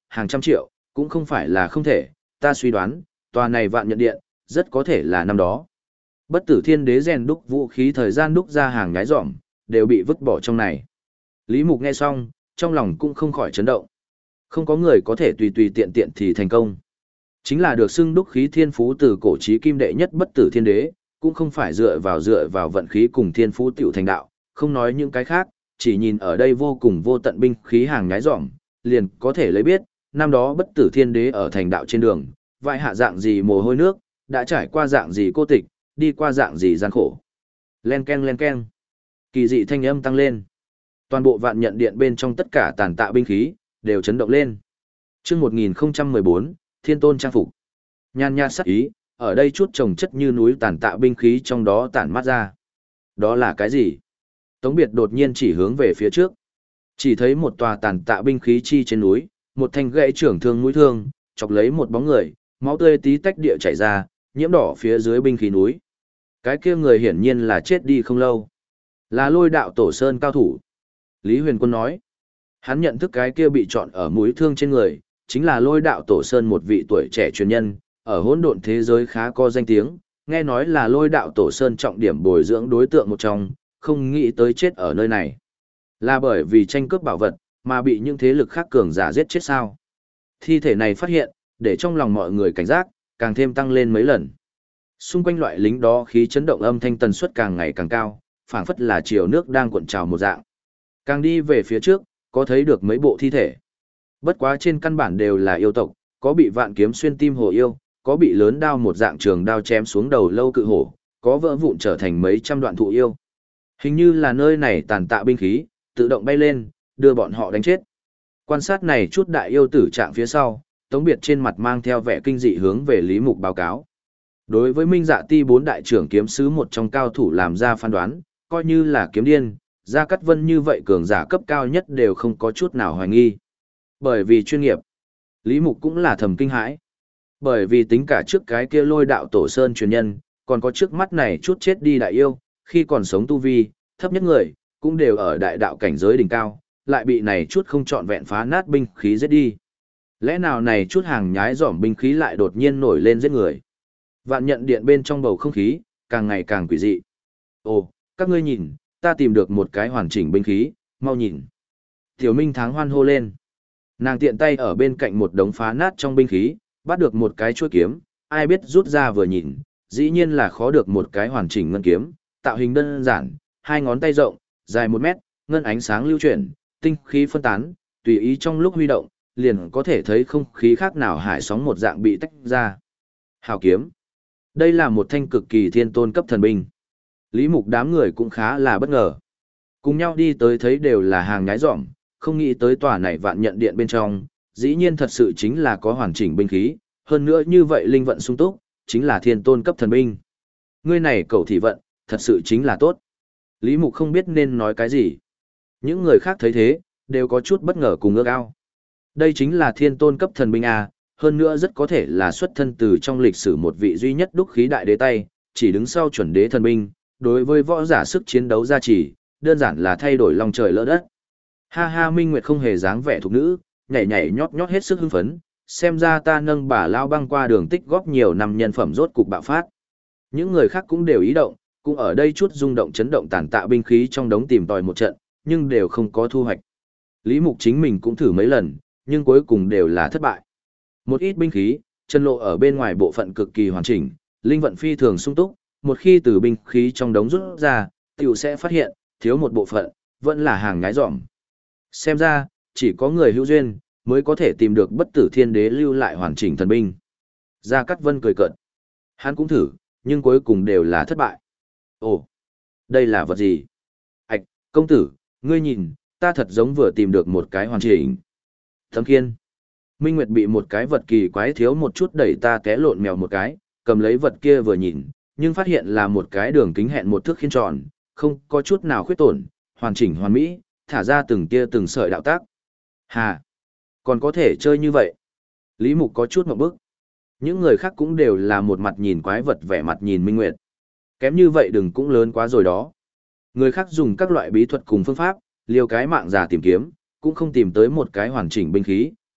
hàng trăm triệu, cũng không phải là không thể, ta suy đoán, tòa này vạn nhận điện, rất có thể là năm đó. Bất tử thiên đế rèn đúc vũ khí thời gian đúc ra hàng nhái dỏm, đều bị vứt bỏ trong này. Lý Mục nghe xong, trong lòng cũng không khỏi chấn động. Không có người có thể tùy tùy tiện tiện thì thành công. Chính là được xưng đúc khí thiên phú từ cổ chí kim đệ nhất bất tử thiên đế, cũng không phải dựa vào vận khí cùng thiên phú tiểu thành đạo, không nói những cái khác, chỉ nhìn ở đây vô cùng vô tận binh khí hàng nhái dỏm, liền có thể lấy biết, năm đó bất tử thiên đế ở thành đạo trên đường, vãi hạ dạng gì mồ hôi nước, đã trải qua dạng gì cô tịch, đi qua dạng gì gian khổ. Len ken len ken. Kỳ dị thanh âm tăng lên. Toàn bộ vạn nhận điện bên trong tất cả tàn tạ binh khí, đều chấn động lên. Chương 1014, Thiên Tôn trang phục. Nhan nhạt sắc ý, ở đây chút trồng chất như núi tàn tạ binh khí trong đó tản mát ra. Đó là cái gì? Tống Biệt đột nhiên chỉ hướng về phía trước. Chỉ thấy một tòa tàn tạ binh khí chi trên núi, một thanh gãy trưởng thương mũi thương, chọc lấy một bóng người, máu tươi tí tách địa chảy ra, nhiễm đỏ phía dưới binh khí núi. Cái kia người hiển nhiên là chết đi không lâu. Là Lôi Đạo Tổ Sơn cao thủ. Lý Huyền Quân nói. Hắn nhận thức cái kia bị chọn ở mũi thương trên người, chính là Lôi Đạo Tổ Sơn một vị tuổi trẻ truyền nhân, ở hỗn độn thế giới khá có danh tiếng, nghe nói là Lôi Đạo Tổ Sơn trọng điểm bồi dưỡng đối tượng một trong, không nghĩ tới chết ở nơi này. Là bởi vì tranh cướp bảo vật, mà bị những thế lực khác cường giả giết chết sao. Thi thể này phát hiện, để trong lòng mọi người cảnh giác, càng thêm tăng lên mấy lần. Xung quanh loại lính đó khí chấn động âm thanh tần suất càng ngày càng cao, phảng phất là chiều nước đang cuộn trào một dạng. Càng đi về phía trước, có thấy được mấy bộ thi thể. Bất quá trên căn bản đều là yêu tộc, có bị vạn kiếm xuyên tim hổ yêu, có bị lớn đao một dạng trường đao chém xuống đầu lâu cự hổ, có vỡ vụn trở thành mấy trăm đoạn thụ yêu. Hình như là nơi này tàn tạ binh khí, tự động bay lên, đưa bọn họ đánh chết. Quan sát này chút đại yêu tử trạng phía sau, Tống Biệt trên mặt mang theo vẻ kinh dị hướng về Lý Mục báo cáo. Đối với Minh Dạ Ti 4 đại trưởng kiếm sứ một trong cao thủ làm ra phán đoán, coi như là kiếm điên, Gia Cát Vân như vậy cường giả cấp cao nhất đều không có chút nào hoài nghi. Bởi vì chuyên nghiệp, Lý Mục cũng là thầm kinh hãi. Bởi vì tính cả trước cái kia Lôi Đạo Tổ Sơn truyền nhân, còn có trước mắt này chút chết đi đại yêu, khi còn sống tu vi, thấp nhất người, cũng đều ở đại đạo cảnh giới đỉnh cao, lại bị này chút không trọn vẹn phá nát binh khí giết đi. Lẽ nào này chút hàng nhái dỏm binh khí lại đột nhiên nổi lên giết người? Vạn nhận điện bên trong bầu không khí, càng ngày càng quỷ dị. Ồ, các ngươi nhìn, ta tìm được một cái hoàn chỉnh binh khí, mau nhìn. Tiểu Minh Tháng hoan hô lên. Nàng tiện tay ở bên cạnh một đống phá nát trong binh khí, bắt được một cái chuôi kiếm, ai biết rút ra vừa nhìn, dĩ nhiên là khó được một cái hoàn chỉnh ngân kiếm, tạo hình đơn giản, hai ngón tay rộng, dài 1 mét, ngân ánh sáng lưu chuyển, tinh khí phân tán, tùy ý trong lúc huy động, liền có thể thấy không khí khác nào hải sóng một dạng bị tách ra. Hào kiếm. Đây là một thanh cực kỳ thiên tôn cấp thần binh. Lý Mục đám người cũng khá là bất ngờ. Cùng nhau đi tới thấy đều là hàng nhái dỏm, không nghĩ tới tòa này vạn nhận điện bên trong, dĩ nhiên thật sự chính là có hoàn chỉnh binh khí, hơn nữa như vậy linh vận sung túc, chính là thiên tôn cấp thần binh. Ngươi này cầu thị vận, thật sự chính là tốt. Lý Mục không biết nên nói cái gì. Những người khác thấy thế, đều có chút bất ngờ cùng ước ao. Đây chính là thiên tôn cấp thần binh A, hơn nữa rất có thể là xuất thân từ trong lịch sử một vị duy nhất đúc khí đại đế tay, chỉ đứng sau chuẩn đế thần binh, đối với võ giả sức chiến đấu gia trì, đơn giản là thay đổi lòng trời lỡ đất. Ha ha, Minh Nguyệt không hề dáng vẻ thục nữ, nhảy nhảy nhót nhót hết sức hưng phấn, xem ra ta nâng bà lao băng qua đường tích góp nhiều năm nhân phẩm rốt cục bạo phát. Những người khác cũng đều ý động, cũng ở đây chút rung động chấn động tàn tạ binh khí trong đống tìm tòi một trận, nhưng đều không có thu hoạch. Lý Mục chính mình cũng thử mấy lần, nhưng cuối cùng đều là thất bại. Một ít binh khí, chân lộ ở bên ngoài bộ phận cực kỳ hoàn chỉnh, linh vận phi thường sung túc, một khi từ binh khí trong đống rút ra, tiểu sẽ phát hiện, thiếu một bộ phận, vẫn là hàng nhái dỏm. Xem ra, chỉ có người hữu duyên, mới có thể tìm được bất tử thiên đế lưu lại hoàn chỉnh thần binh. Gia Cát Vân cười cợt. Hắn cũng thử, nhưng cuối cùng đều là thất bại. Ồ, đây là vật gì? Ảch, công tử, ngươi nhìn, ta thật giống vừa tìm được một cái hoàn chỉnh. Thấm Khiên. Minh Nguyệt bị một cái vật kỳ quái thiếu một chút đẩy ta té lộn mèo một cái, cầm lấy vật kia vừa nhìn, nhưng phát hiện là một cái đường kính hẹn 1 thước khiên tròn, không có chút nào khuyết tổn, hoàn chỉnh hoàn mỹ, thả ra từng tia từng sợi đạo tác. Hà, còn có thể chơi như vậy? Lý Mục có chút ngộp bức. Những người khác cũng đều là một mặt nhìn quái vật vẻ mặt nhìn Minh Nguyệt. Kém như vậy đừng cũng lớn quá rồi đó. Người khác dùng các loại bí thuật cùng phương pháp, liều cái mạng già tìm kiếm, cũng không tìm tới một cái hoàn chỉnh binh khí,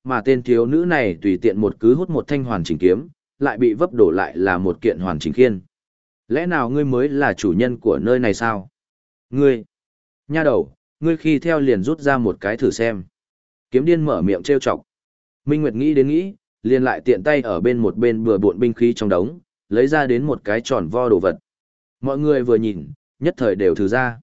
mà tên thiếu nữ này tùy tiện một cứ hút một thanh hoàn chỉnh kiếm, lại bị vấp đổ lại là một kiện hoàn chỉnh khiên. Lẽ nào ngươi mới là chủ nhân của nơi này sao? Ngươi! Nha đầu, ngươi khi theo liền rút ra một cái thử xem. Kiếm điên mở miệng trêu chọc. Minh Nguyệt nghĩ đến nghĩ, liền lại tiện tay ở một bên bừa bộn binh khí trong đống, lấy ra đến một cái tròn vo đồ vật. Mọi người vừa nhìn, nhất thời đều thử ra.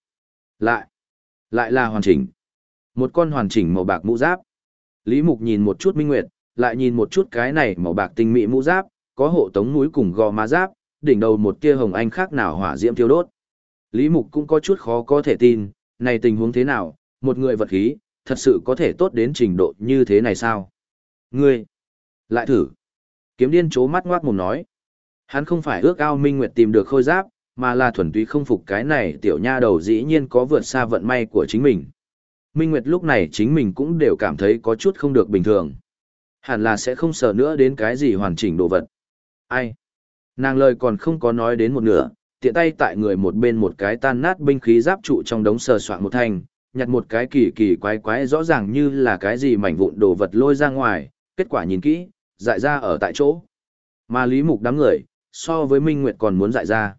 Lại là hoàn chỉnh. Một con hoàn chỉnh màu bạc mũ giáp. Lý Mục nhìn một chút Minh Nguyệt, lại nhìn một chút cái này màu bạc tinh mỹ mũ giáp, có hộ tống núi cùng gò má giáp, đỉnh đầu một tia hồng anh khác nào hỏa diễm thiêu đốt. Lý Mục cũng có chút khó có thể tin, này tình huống thế nào, một người vật khí, thật sự có thể tốt đến trình độ như thế này sao? Ngươi, lại thử. Kiếm điên chố mắt ngoác mồm nói. Hắn không phải ước ao Minh Nguyệt tìm được khôi giáp, mà là thuần túy không phục cái này tiểu nha đầu dĩ nhiên có vượt xa vận may của chính mình. Minh Nguyệt lúc này chính mình cũng đều cảm thấy có chút không được bình thường. Hẳn là sẽ không sợ nữa đến cái gì hoàn chỉnh đồ vật. Ai? Nàng lời còn không có nói đến một nửa, tiện tay tại người một bên một cái tan nát binh khí giáp trụ trong đống sờ soạn một thanh, nhặt một cái kỳ kỳ quái quái rõ ràng như là cái gì mảnh vụn đồ vật lôi ra ngoài, kết quả nhìn kỹ, dại ra ở tại chỗ. Mà Lý Mục đám người, so với Minh Nguyệt còn muốn dại ra.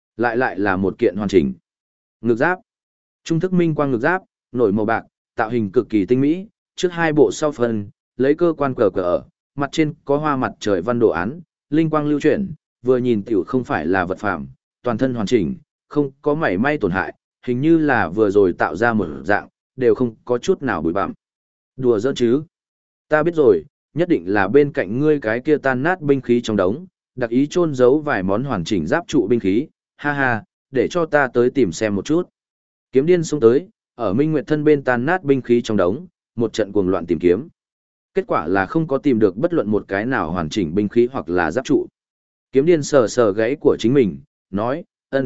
Lại là một kiện hoàn chỉnh. Ngực giáp. Trung thức minh quang ngực giáp, nổi màu bạc, tạo hình cực kỳ tinh mỹ, trước hai bộ sau phần, lấy cơ quan cờ ở, mặt trên có hoa mặt trời văn đồ án, linh quang lưu chuyển, vừa nhìn tiểu không phải là vật phẩm, toàn thân hoàn chỉnh, không có mảy may tổn hại, hình như là vừa rồi tạo ra một dạng, đều không có chút nào bụi bặm. Đùa giỡn chứ? Ta biết rồi, nhất định là bên cạnh ngươi cái kia tan nát binh khí trong đống, đặc ý chôn giấu vài món hoàn chỉnh giáp trụ binh khí, ha ha, để cho ta tới tìm xem một chút. Kiếm điên xông tới, ở Minh Nguyệt thân bên tan nát binh khí trong đống, một trận cuồng loạn tìm kiếm. Kết quả là không có tìm được bất luận một cái nào hoàn chỉnh binh khí hoặc là giáp trụ. Kiếm điên sờ sờ gãy của chính mình, nói,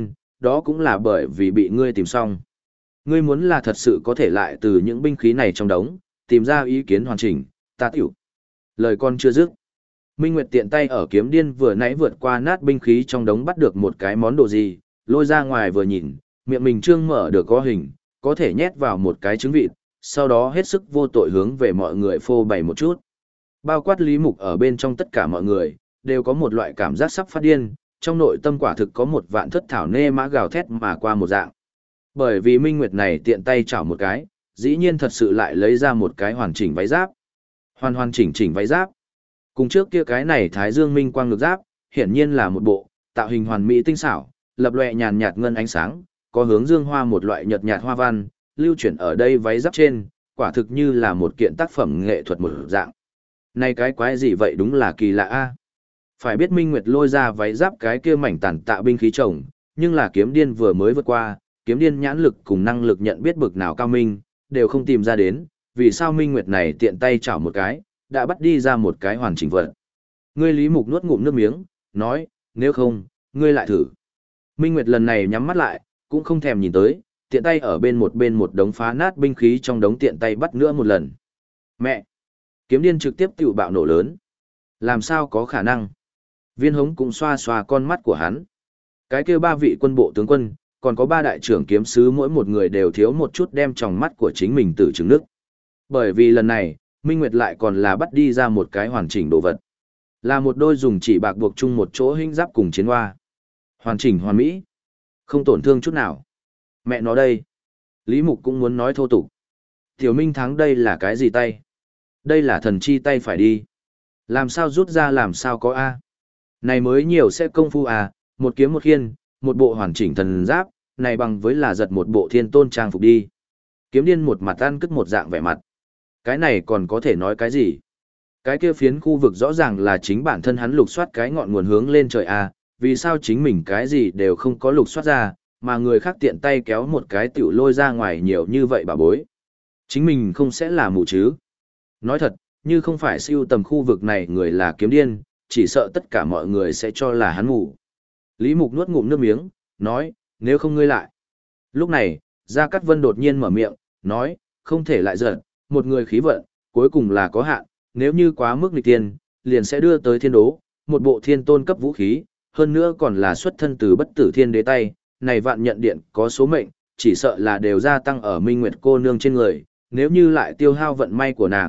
đó cũng là bởi vì bị ngươi tìm xong. Ngươi muốn là thật sự có thể lại từ những binh khí này trong đống, tìm ra ý kiến hoàn chỉnh, ta tiểu. Lời con chưa dứt. Minh Nguyệt tiện tay ở kiếm điên vừa nãy vượt qua nát binh khí trong đống bắt được một cái món đồ gì, lôi ra ngoài vừa nhìn, miệng mình trương mở được có hình, có thể nhét vào một cái trứng vịt, sau đó hết sức vô tội hướng về mọi người phô bày một chút. Bao quát Lý Mục ở bên trong tất cả mọi người, đều có một loại cảm giác sắp phát điên, trong nội tâm quả thực có một vạn thất thảo nê mã gào thét mà qua một dạng. Bởi vì Minh Nguyệt này tiện tay chảo một cái, dĩ nhiên thật sự lại lấy ra một cái hoàn chỉnh váy giáp. Hoàn chỉnh váy giáp. Cùng trước kia cái này Thái Dương Minh quang ngực giáp, hiển nhiên là một bộ, tạo hình hoàn mỹ tinh xảo, lập lòe nhàn nhạt ngân ánh sáng, có hướng dương hoa một loại nhợt nhạt hoa văn, lưu chuyển ở đây váy giáp trên, quả thực như là một kiện tác phẩm nghệ thuật một dạng. Này cái quái gì vậy đúng là kỳ lạ a. Phải biết Minh Nguyệt lôi ra váy giáp cái kia mảnh tàn tạ binh khí chồng, nhưng là kiếm điên vừa mới vượt qua, kiếm điên nhãn lực cùng năng lực nhận biết bực nào cao minh, đều không tìm ra đến, vì sao Minh Nguyệt này tiện tay chảo một cái, đã bắt đi ra một cái hoàn chỉnh vật. Ngươi Lý Mục nuốt ngụm nước miếng, nói, nếu không, ngươi lại thử. Minh Nguyệt lần này nhắm mắt lại, cũng không thèm nhìn tới, tiện tay ở bên một đống phá nát binh khí trong đống tiện tay bắt nữa một lần. Mẹ! Kiếm điên trực tiếp tiểu bạo nổ lớn. Làm sao có khả năng? Viên Hống cũng xoa xoa con mắt của hắn. Cái kia 3 vị quân bộ tướng quân, còn có 3 đại trưởng kiếm sứ mỗi một người đều thiếu một chút đem tròng mắt của chính mình từ trứng nước. Bởi vì lần này, Minh Nguyệt lại còn là bắt đi ra một cái hoàn chỉnh đồ vật. Là một đôi dùng chỉ bạc buộc chung một chỗ hình giáp cùng chiến hoa. Hoàn chỉnh hoàn mỹ. Không tổn thương chút nào. Mẹ nó đây. Lý Mục cũng muốn nói thô tục. Tiểu Minh Thắng đây là cái gì tay? Đây là thần chi tay phải đi. Làm sao rút ra làm sao có A. Này mới nhiều sẽ công phu à, một kiếm một khiên, một bộ hoàn chỉnh thần giáp, này bằng với là giật một bộ thiên tôn trang phục đi. Kiếm điên một mặt ăn cất một dạng vẻ mặt. Cái này còn có thể nói cái gì? Cái kia phiến khu vực rõ ràng là chính bản thân hắn lục soát cái ngọn nguồn hướng lên trời à, vì sao chính mình cái gì đều không có lục soát ra, mà người khác tiện tay kéo một cái tiểu lôi ra ngoài nhiều như vậy bà bối. Chính mình không sẽ là mù chứ? Nói thật, như không phải siêu tầm khu vực này người là kiếm điên, chỉ sợ tất cả mọi người sẽ cho là hắn mù. Lý Mục nuốt ngụm nước miếng, nói, nếu không ngươi lại. Lúc này, Gia Cát Vân đột nhiên mở miệng, nói, không thể lại giận, một người khí vận, cuối cùng là có hạn, nếu như quá mức nghịch tiên, liền sẽ đưa tới thiên đố, một bộ thiên tôn cấp vũ khí, hơn nữa còn là xuất thân từ bất tử thiên đế tay, này vạn nhận điện có số mệnh, chỉ sợ là đều gia tăng ở Minh Nguyệt cô nương trên người, nếu như lại tiêu hao vận may của nàng,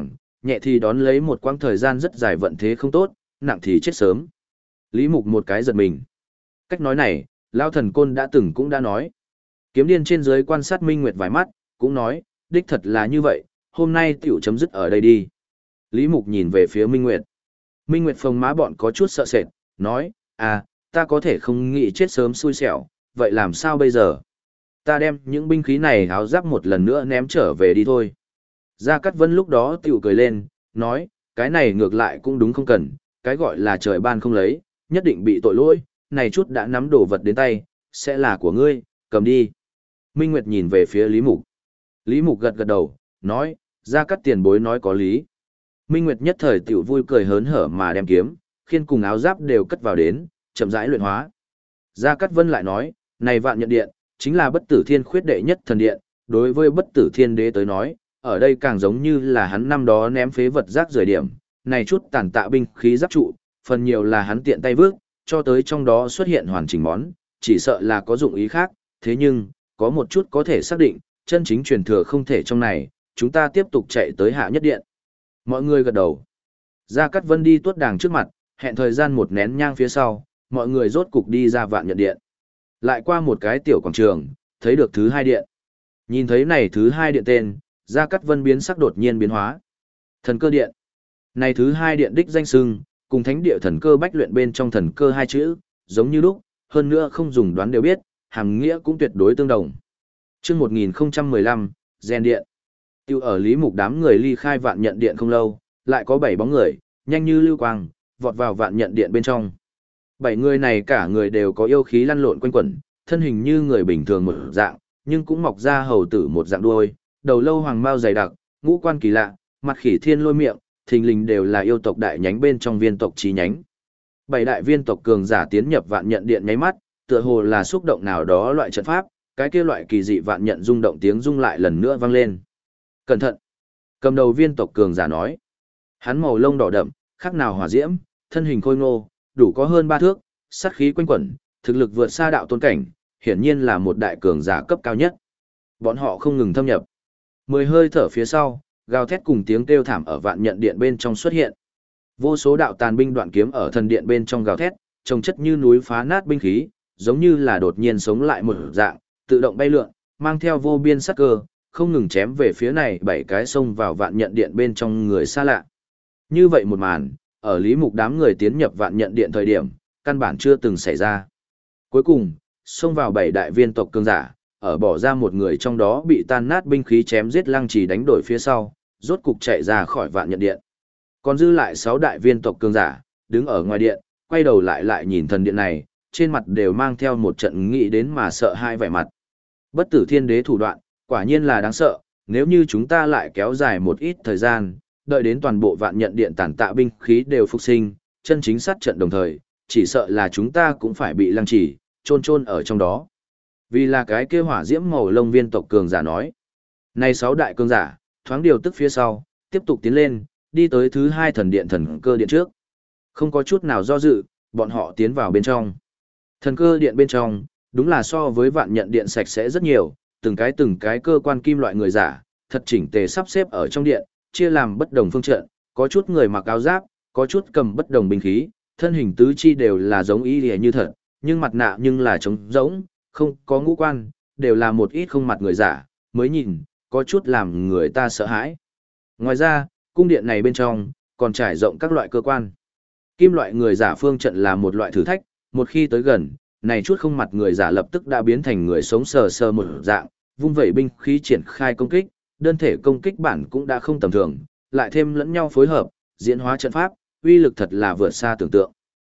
nhẹ thì đón lấy một quãng thời gian rất dài vận thế không tốt, nặng thì chết sớm. Lý Mục một cái giật mình. Cách nói này, Lao Thần Côn đã từng cũng đã nói. Kiếm Điên trên dưới quan sát Minh Nguyệt vài mắt, cũng nói, đích thật là như vậy, hôm nay tiểu chấm dứt ở đây đi. Lý Mục nhìn về phía Minh Nguyệt. Minh Nguyệt phồng má bọn có chút sợ sệt, nói, à, ta có thể không nghĩ chết sớm xui xẻo, vậy làm sao bây giờ? Ta đem những binh khí này háo giáp một lần nữa ném trở về đi thôi. Gia Cát Vân lúc đó tiểu cười lên, nói, cái này ngược lại cũng đúng không cần, cái gọi là trời ban không lấy, nhất định bị tội lỗi, này chút đã nắm đồ vật đến tay, sẽ là của ngươi, cầm đi. Minh Nguyệt nhìn về phía Lý Mục. Lý Mục gật gật đầu, nói, Gia Cát tiền bối nói có lý. Minh Nguyệt nhất thời tiểu vui cười hớn hở mà đem kiếm, khiên cùng áo giáp đều cất vào đến, chậm rãi luyện hóa. Gia Cát Vân lại nói, này Vạn Nhận Điện, chính là bất tử thiên khuyết đệ nhất thần điện, đối với bất tử thiên đế tới nói, ở đây càng giống như là hắn năm đó ném phế vật rác rời điểm, này chút tàn tạ binh khí giáp trụ, phần nhiều là hắn tiện tay vước, cho tới trong đó xuất hiện hoàn chỉnh món, chỉ sợ là có dụng ý khác, thế nhưng, có một chút có thể xác định, chân chính truyền thừa không thể trong này, chúng ta tiếp tục chạy tới hạ nhất điện. Mọi người gật đầu. Gia Cát Vân đi tuốt đàng trước mặt, hẹn thời gian một nén nhang phía sau, mọi người rốt cục đi ra Vạn Nhận Điện. Lại qua một cái tiểu quảng trường, thấy được thứ hai điện. Nhìn thấy này thứ hai điện tên, Gia Cát Vân biến sắc đột nhiên biến hóa. Thần cơ điện. Này thứ hai điện đích danh xưng, cùng thánh địa thần cơ bách luyện bên trong thần cơ hai chữ, giống như lúc, hơn nữa không dùng đoán đều biết, hàm nghĩa cũng tuyệt đối tương đồng. Chương 1015, Gen Điện. Tiêu ở Lý Mục đám người ly khai Vạn Nhận Điện không lâu, lại có 7 bóng người, nhanh như lưu quang, vọt vào Vạn Nhận Điện bên trong. 7 người này cả người đều có yêu khí lăn lộn quanh quẩn, thân hình như người bình thường một dạng, nhưng cũng mọc ra hầu tử một dạng đuôi, đầu lâu hoàng mao dày đặc, ngũ quan kỳ lạ, mặt khỉ thiên lôi miệng, thình lình đều là yêu tộc đại nhánh bên trong viên tộc chí nhánh. 7 đại viên tộc cường giả tiến nhập Vạn Nhận Điện nháy mắt, tựa hồ là xúc động nào đó loại trận pháp, cái kia loại kỳ dị vạn nhận rung động tiếng rung lại lần nữa vang lên. Cẩn thận! Cầm đầu viên tộc cường giả nói. Hắn màu lông đỏ đậm, khác nào hỏa diễm, thân hình khôi ngô, đủ có hơn 3 thước, sát khí quanh quẩn, thực lực vượt xa đạo tôn cảnh, hiển nhiên là một đại cường giả cấp cao nhất. Bọn họ không ngừng thâm nhập. 10 hơi thở phía sau, gào thét cùng tiếng kêu thảm ở Vạn Nhận Điện bên trong xuất hiện. Vô số đạo tàn binh đoạn kiếm ở thần điện bên trong gào thét, trông chất như núi phá nát binh khí, giống như là đột nhiên sống lại một dạng, tự động bay lượn, mang theo vô biên sát cơ, không ngừng chém về phía này 7 cái xông vào Vạn Nhận Điện bên trong người xa lạ. Như vậy một màn, ở Lý Mục đám người tiến nhập Vạn Nhận Điện thời điểm, căn bản chưa từng xảy ra. Cuối cùng, xông vào 7 đại viên tộc cường giả, ở bỏ ra một người trong đó bị tan nát binh khí chém giết Lăng Trì đánh đổi phía sau, rốt cục chạy ra khỏi Vạn Nhận Điện. Còn dư lại 6 đại viên tộc cường giả, đứng ở ngoài điện, quay đầu lại nhìn thần điện này, trên mặt đều mang theo một trận nghĩ đến mà sợ hai vẻ mặt. Bất tử thiên đế thủ đoạn, quả nhiên là đáng sợ, nếu như chúng ta lại kéo dài một ít thời gian, đợi đến toàn bộ Vạn Nhận Điện tàn tạ binh khí đều phục sinh, chân chính sát trận đồng thời, chỉ sợ là chúng ta cũng phải bị Lăng Trì chôn ở trong đó. Vì là cái kia hỏa diễm màu lông viên tộc cường giả nói. Này 6 đại cường giả, thoáng điều tức phía sau, tiếp tục tiến lên, đi tới thứ 2 thần điện thần cơ điện trước. Không có chút nào do dự, bọn họ tiến vào bên trong. Thần cơ điện bên trong, đúng là so với Vạn Nhận Điện sạch sẽ rất nhiều, từng cái cơ quan kim loại người giả, thật chỉnh tề sắp xếp ở trong điện, chia làm bất đồng phương trận, có chút người mặc áo giáp, có chút cầm bất đồng binh khí, thân hình tứ chi đều là giống y lìa như thật, nhưng mặt nạ nhưng là trống rỗng, không có ngũ quan, đều là một ít không mặt người giả, mới nhìn, có chút làm người ta sợ hãi. Ngoài ra, cung điện này bên trong, còn trải rộng các loại cơ quan. Kim loại người giả phương trận là một loại thử thách, một khi tới gần, này chút không mặt người giả lập tức đã biến thành người sống sờ sờ một dạng, vung vẩy binh khí triển khai công kích, đơn thể công kích bản cũng đã không tầm thường, lại thêm lẫn nhau phối hợp, diễn hóa trận pháp, uy lực thật là vượt xa tưởng tượng.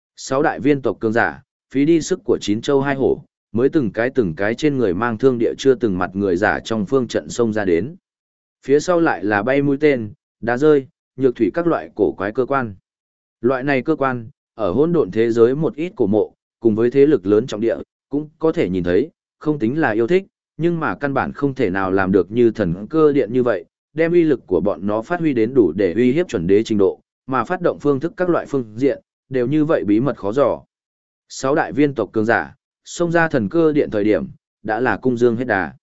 6 đại viên tộc cường giả, phí đi sức của 9 châu 2 hổ, mới từng cái trên người mang thương địa chưa từng mặt người giả trong phương trận xông ra đến. Phía sau lại là bay mũi tên, đá rơi, nhược thủy các loại cổ quái cơ quan. Loại này cơ quan, ở hỗn độn thế giới một ít cổ mộ, cùng với thế lực lớn trọng địa, cũng có thể nhìn thấy, không tính là yêu thích, nhưng mà căn bản không thể nào làm được như thần cơ điện như vậy, đem uy lực của bọn nó phát huy đến đủ để uy hiếp chuẩn đế trình độ, mà phát động phương thức các loại phương diện, đều như vậy bí mật khó dò. 6 đại viên tộc cường giả, xông ra thần cơ điện thời điểm, đã là cung dương hết đà.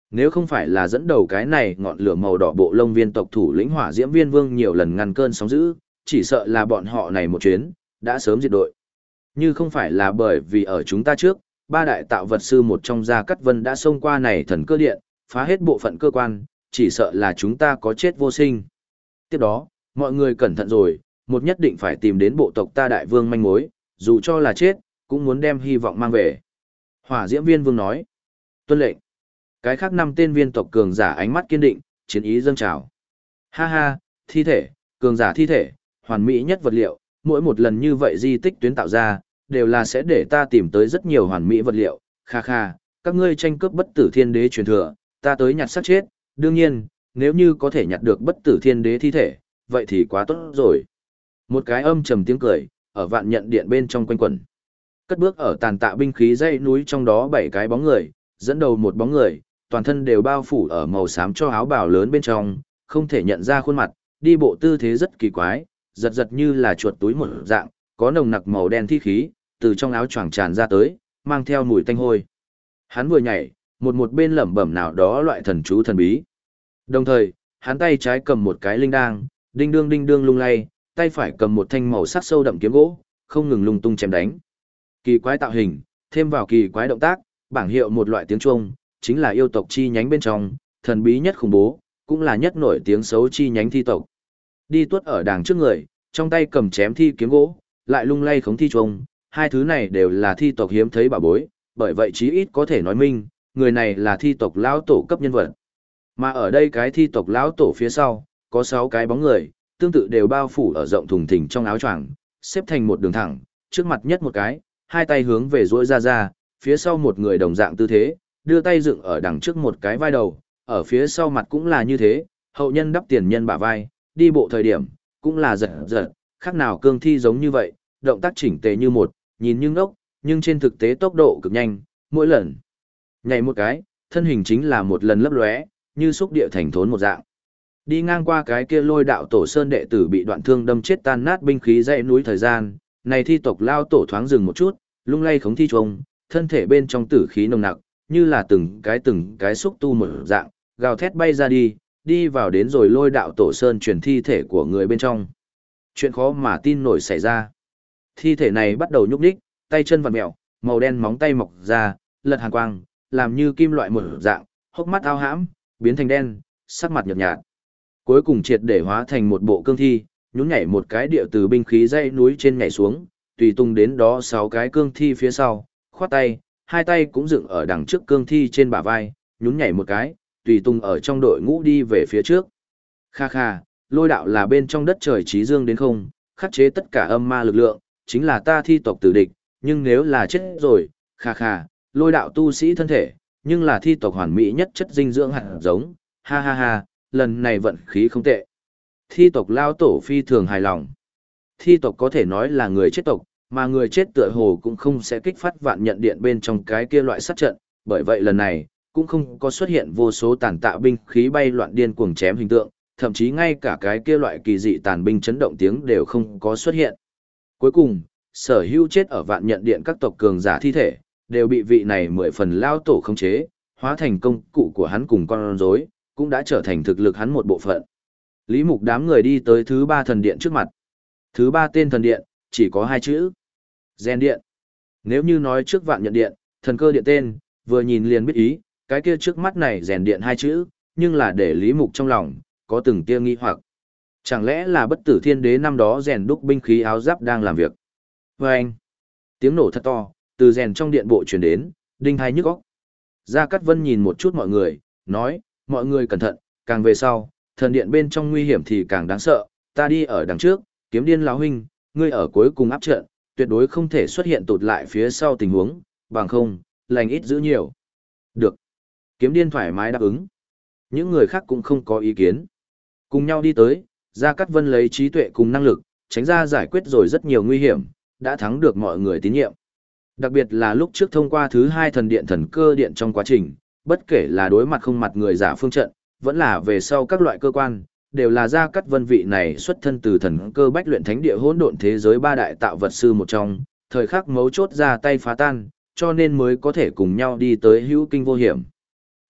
Nếu không phải là dẫn đầu cái này ngọn lửa màu đỏ bộ lông viên tộc thủ lĩnh Hỏa Diễm Viên Vương nhiều lần ngăn cơn sóng dữ, chỉ sợ là bọn họ này một chuyến, đã sớm diệt đội. Như không phải là bởi vì ở chúng ta trước, ba đại tạo vật sư một trong Gia Cát Vân đã xông qua này thần cơ điện, phá hết bộ phận cơ quan, chỉ sợ là chúng ta có chết vô sinh. Tiếp đó, mọi người cẩn thận rồi, một nhất định phải tìm đến bộ tộc ta đại vương manh mối, dù cho là chết, cũng muốn đem hy vọng mang về. Hỏa Diễm Viên Vương nói, tuân lệnh. Cái khác 5 tên viên tộc cường giả ánh mắt kiên định, chiến ý dâng trào. Ha ha, thi thể, cường giả thi thể, hoàn mỹ nhất vật liệu, mỗi một lần như vậy di tích tuyến tạo ra, đều là sẽ để ta tìm tới rất nhiều hoàn mỹ vật liệu. Kha kha, các ngươi tranh cướp bất tử thiên đế truyền thừa, ta tới nhặt xác chết, đương nhiên, nếu như có thể nhặt được bất tử thiên đế thi thể, vậy thì quá tốt rồi. Một cái âm trầm tiếng cười, ở vạn nhận điện bên trong quanh quẩn. Cất bước ở tàn tạ binh khí dãy núi trong đó 7 cái bóng người, dẫn đầu một bóng người, toàn thân đều bao phủ ở màu xám cho áo bào lớn bên trong, không thể nhận ra khuôn mặt, đi bộ tư thế rất kỳ quái, giật giật như là chuột túi một dạng, có nồng nặc màu đen thi khí, từ trong áo choàng tràn ra tới, mang theo mùi tanh hôi. Hắn vừa nhảy, một bên lẩm bẩm nào đó loại thần chú thần bí. Đồng thời, hắn tay trái cầm một cái linh đang, đinh đương lung lay, tay phải cầm một thanh màu sắc sâu đậm kiếm gỗ, không ngừng lung tung chém đánh. Kỳ quái tạo hình, thêm vào kỳ quái động tác, bảng hiệu một loại tiếng Trung, chính là yêu tộc chi nhánh bên trong, thần bí nhất khủng bố, cũng là nhất nổi tiếng xấu chi nhánh thi tộc. Đi tuốt ở đàng trước người, trong tay cầm chém thi kiếm gỗ, lại lung lay khống thi trung, hai thứ này đều là thi tộc hiếm thấy bảo bối, bởi vậy chí ít có thể nói minh, người này là thi tộc lão tổ cấp nhân vật. Mà ở đây cái thi tộc lão tổ phía sau, có 6 cái bóng người, tương tự đều bao phủ ở rộng thùng thình trong áo choàng, xếp thành một đường thẳng, trước mặt nhất một cái, hai tay hướng về duỗi ra, phía sau một người đồng dạng tư thế, đưa tay dựng ở đằng trước một cái vai đầu, ở phía sau mặt cũng là như thế, hậu nhân đắp tiền nhân bả vai, đi bộ thời điểm, cũng là giật giật, khác nào cương thi giống như vậy, động tác chỉnh tề như một, nhìn như ngốc, nhưng trên thực tế tốc độ cực nhanh, mỗi lần nhảy một cái, thân hình chính là một lần lấp lóe, như xúc địa thành thốn một dạng. Đi ngang qua cái kia Lôi đạo tổ sơn đệ tử bị đoạn thương đâm chết tan nát binh khí dãy núi thời gian, này thi tộc lao tổ thoáng dừng một chút, lung lay khống thi trùng, thân thể bên trong tử khí nồng nặc, như là từng cái xúc tu một dạng, gào thét bay ra đi vào đến rồi Lôi đạo tổ sơn truyền thi thể của người bên trong. Chuyện khó mà tin nổi xảy ra. Thi thể này bắt đầu nhúc nhích, tay chân vặn mèo, màu đen móng tay mọc ra, lật hàn quang, làm như kim loại một dạng, hốc mắt ao hãm, biến thành đen, sắc mặt nhợt nhạt. Cuối cùng triệt để hóa thành một bộ cương thi, nhún nhảy một cái điệu từ binh khí dãy núi trên nhảy xuống, tùy tung đến đó 6 cái cương thi phía sau, khoát tay, hai tay cũng dựng ở đằng trước cương thi trên bả vai, nhún nhảy một cái, tùy tung ở trong đội ngũ đi về phía trước. Kha kha, Lôi đạo là bên trong đất trời trí dương đến không, khắc chế tất cả âm ma lực lượng, chính là ta thi tộc tử địch, nhưng nếu là chết rồi, kha kha, Lôi đạo tu sĩ thân thể, nhưng là thi tộc hoàn mỹ nhất chất dinh dưỡng hạt giống, ha ha ha, lần này vận khí không tệ. Thi tộc lao tổ phi thường hài lòng. Thi tộc có thể nói là người chết tộc, mà người chết tựa hồ cũng không sẽ kích phát vạn nhận điện bên trong cái kia loại sát trận, bởi vậy lần này, cũng không có xuất hiện vô số tàn tạ binh khí bay loạn điên cuồng chém hình tượng, thậm chí ngay cả cái kia loại kỳ dị tàn binh chấn động tiếng đều không có xuất hiện. Cuối cùng, sở hữu chết ở vạn nhận điện các tộc cường giả thi thể, đều bị vị này 10 phần lao tổ khống chế, hóa thành công cụ của hắn cùng con rối, cũng đã trở thành thực lực hắn một bộ phận. Lý Mục đám người đi tới thứ 3 thần điện trước mặt. Thứ 3 tên thần điện, chỉ có 2 chữ. Gen điện. Nếu như nói trước vạn nhận điện, thần cơ điện tên, vừa nhìn liền biết ý, cái kia trước mắt này rèn điện 2 chữ, nhưng là để Lý Mục trong lòng, có từng tia nghi hoặc. Chẳng lẽ là bất tử thiên đế năm đó rèn đúc binh khí áo giáp đang làm việc. Và anh, tiếng nổ thật to, từ rèn trong điện bộ truyền đến, đinh hai nhức óc. Gia Cát Vân nhìn một chút mọi người, nói, mọi người cẩn thận, càng về sau, thần điện bên trong nguy hiểm thì càng đáng sợ, ta đi ở đằng trước, kiếm điên lão huynh, ngươi ở cuối cùng áp trận, tuyệt đối không thể xuất hiện tụt lại phía sau tình huống, bằng không, lành ít giữ nhiều. Được. Kiếm điên thoải mái đáp ứng. Những người khác cũng không có ý kiến. Cùng nhau đi tới, Gia Cát Vân lấy trí tuệ cùng năng lực, tránh ra giải quyết rồi rất nhiều nguy hiểm, đã thắng được mọi người tín nhiệm. Đặc biệt là lúc trước thông qua thứ 2 thần điện thần cơ điện trong quá trình, bất kể là đối mặt không mặt người giả phương trận, vẫn là về sau các loại cơ quan, đều là Gia Cát Vân vị này xuất thân từ thần cơ bách luyện thánh địa hỗn độn thế giới 3 đại tạo vật sư một trong, thời khắc mấu chốt ra tay phá tan, cho nên mới có thể cùng nhau đi tới hữu kinh vô hiểm.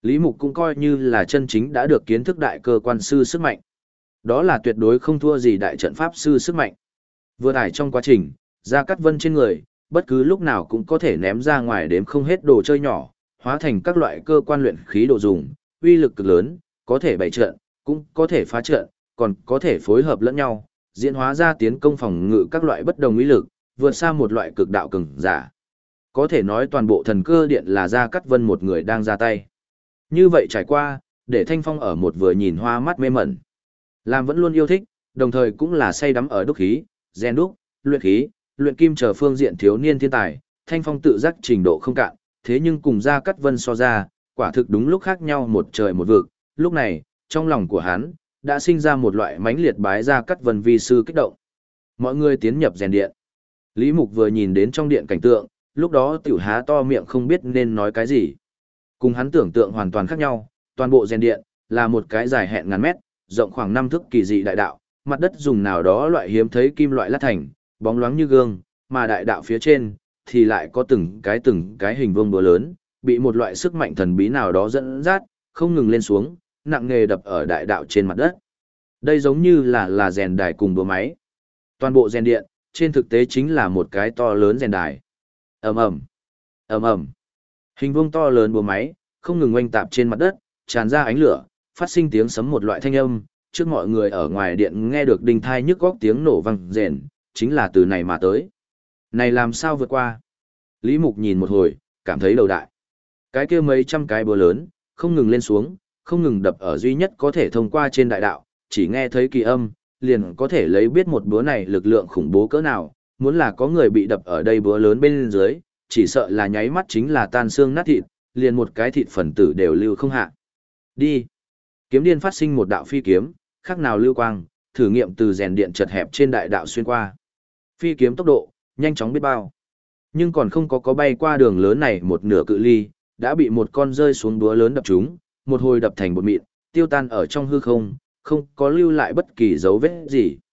Lý Mục cũng coi như là chân chính đã được kiến thức đại cơ quan sư sức mạnh. Đó là tuyệt đối không thua gì đại trận pháp sư sức mạnh. Vừa tải trong quá trình, Gia Cát Vân trên người, bất cứ lúc nào cũng có thể ném ra ngoài đếm không hết đồ chơi nhỏ, hóa thành các loại cơ quan luyện khí đồ dùng, uy lực cực lớn, có thể bày trận, cũng có thể phá trận, còn có thể phối hợp lẫn nhau, diễn hóa ra tiến công phòng ngự các loại bất đồng uy lực, vượt xa một loại cực đạo cường giả. Có thể nói toàn bộ thần cơ điện là Gia Cát Vân một người đang ra tay. Như vậy trải qua, để Thanh Phong ở một vừa nhìn hoa mắt mê mẩn. Làm vẫn luôn yêu thích, đồng thời cũng là say đắm ở đúc khí, rèn đúc, luyện khí, luyện kim chờ phương diện thiếu niên thiên tài, Thanh Phong tự giác trình độ không cạn, thế nhưng cùng Gia Cát Vân so ra, quả thực đúng lúc khác nhau một trời một vực. Lúc này, trong lòng của hắn, đã sinh ra một loại mãnh liệt bái Gia Cát Vân vi sư kích động. Mọi người tiến nhập rèn điện. Lý Mục vừa nhìn đến trong điện cảnh tượng, lúc đó tiểu há to miệng không biết nên nói cái gì. Cùng hắn tưởng tượng hoàn toàn khác nhau, toàn bộ rèn điện, là một cái dài hẹn ngàn mét, rộng khoảng 5 thước kỳ dị đại đạo, mặt đất dùng nào đó loại hiếm thấy kim loại lát thành, bóng loáng như gương, mà đại đạo phía trên, thì lại có từng cái hình vuông búa lớn, bị một loại sức mạnh thần bí nào đó dẫn dắt, không ngừng lên xuống, nặng nề đập ở đại đạo trên mặt đất. Đây giống như là rèn đài cùng búa máy. Toàn bộ rèn điện, trên thực tế chính là một cái to lớn rèn đài. Ầm ầm, ầm ầm. Hình vuông to lớn búa máy, không ngừng oanh tạp trên mặt đất, tràn ra ánh lửa, phát sinh tiếng sấm một loại thanh âm, trước mọi người ở ngoài điện nghe được đinh thai nhức góc tiếng nổ vang rền, chính là từ này mà tới. Này làm sao vượt qua? Lý Mục nhìn một hồi, cảm thấy đầu đại. Cái kia mấy trăm cái búa lớn, không ngừng lên xuống, không ngừng đập ở duy nhất có thể thông qua trên đại đạo, chỉ nghe thấy kỳ âm, liền có thể lấy biết một búa này lực lượng khủng bố cỡ nào, muốn là có người bị đập ở đây búa lớn bên dưới, chỉ sợ là nháy mắt chính là tan xương nát thịt, liền một cái thịt phần tử đều lưu không hạ. Đi. Kiếm điên phát sinh một đạo phi kiếm, khác nào lưu quang, thử nghiệm từ rèn điện chật hẹp trên đại đạo xuyên qua. Phi kiếm tốc độ, nhanh chóng biết bao. Nhưng còn không có bay qua đường lớn này một nửa cự ly, đã bị một con rơi xuống búa lớn đập trúng, một hồi đập thành bột mịn, tiêu tan ở trong hư không, không có lưu lại bất kỳ dấu vết gì.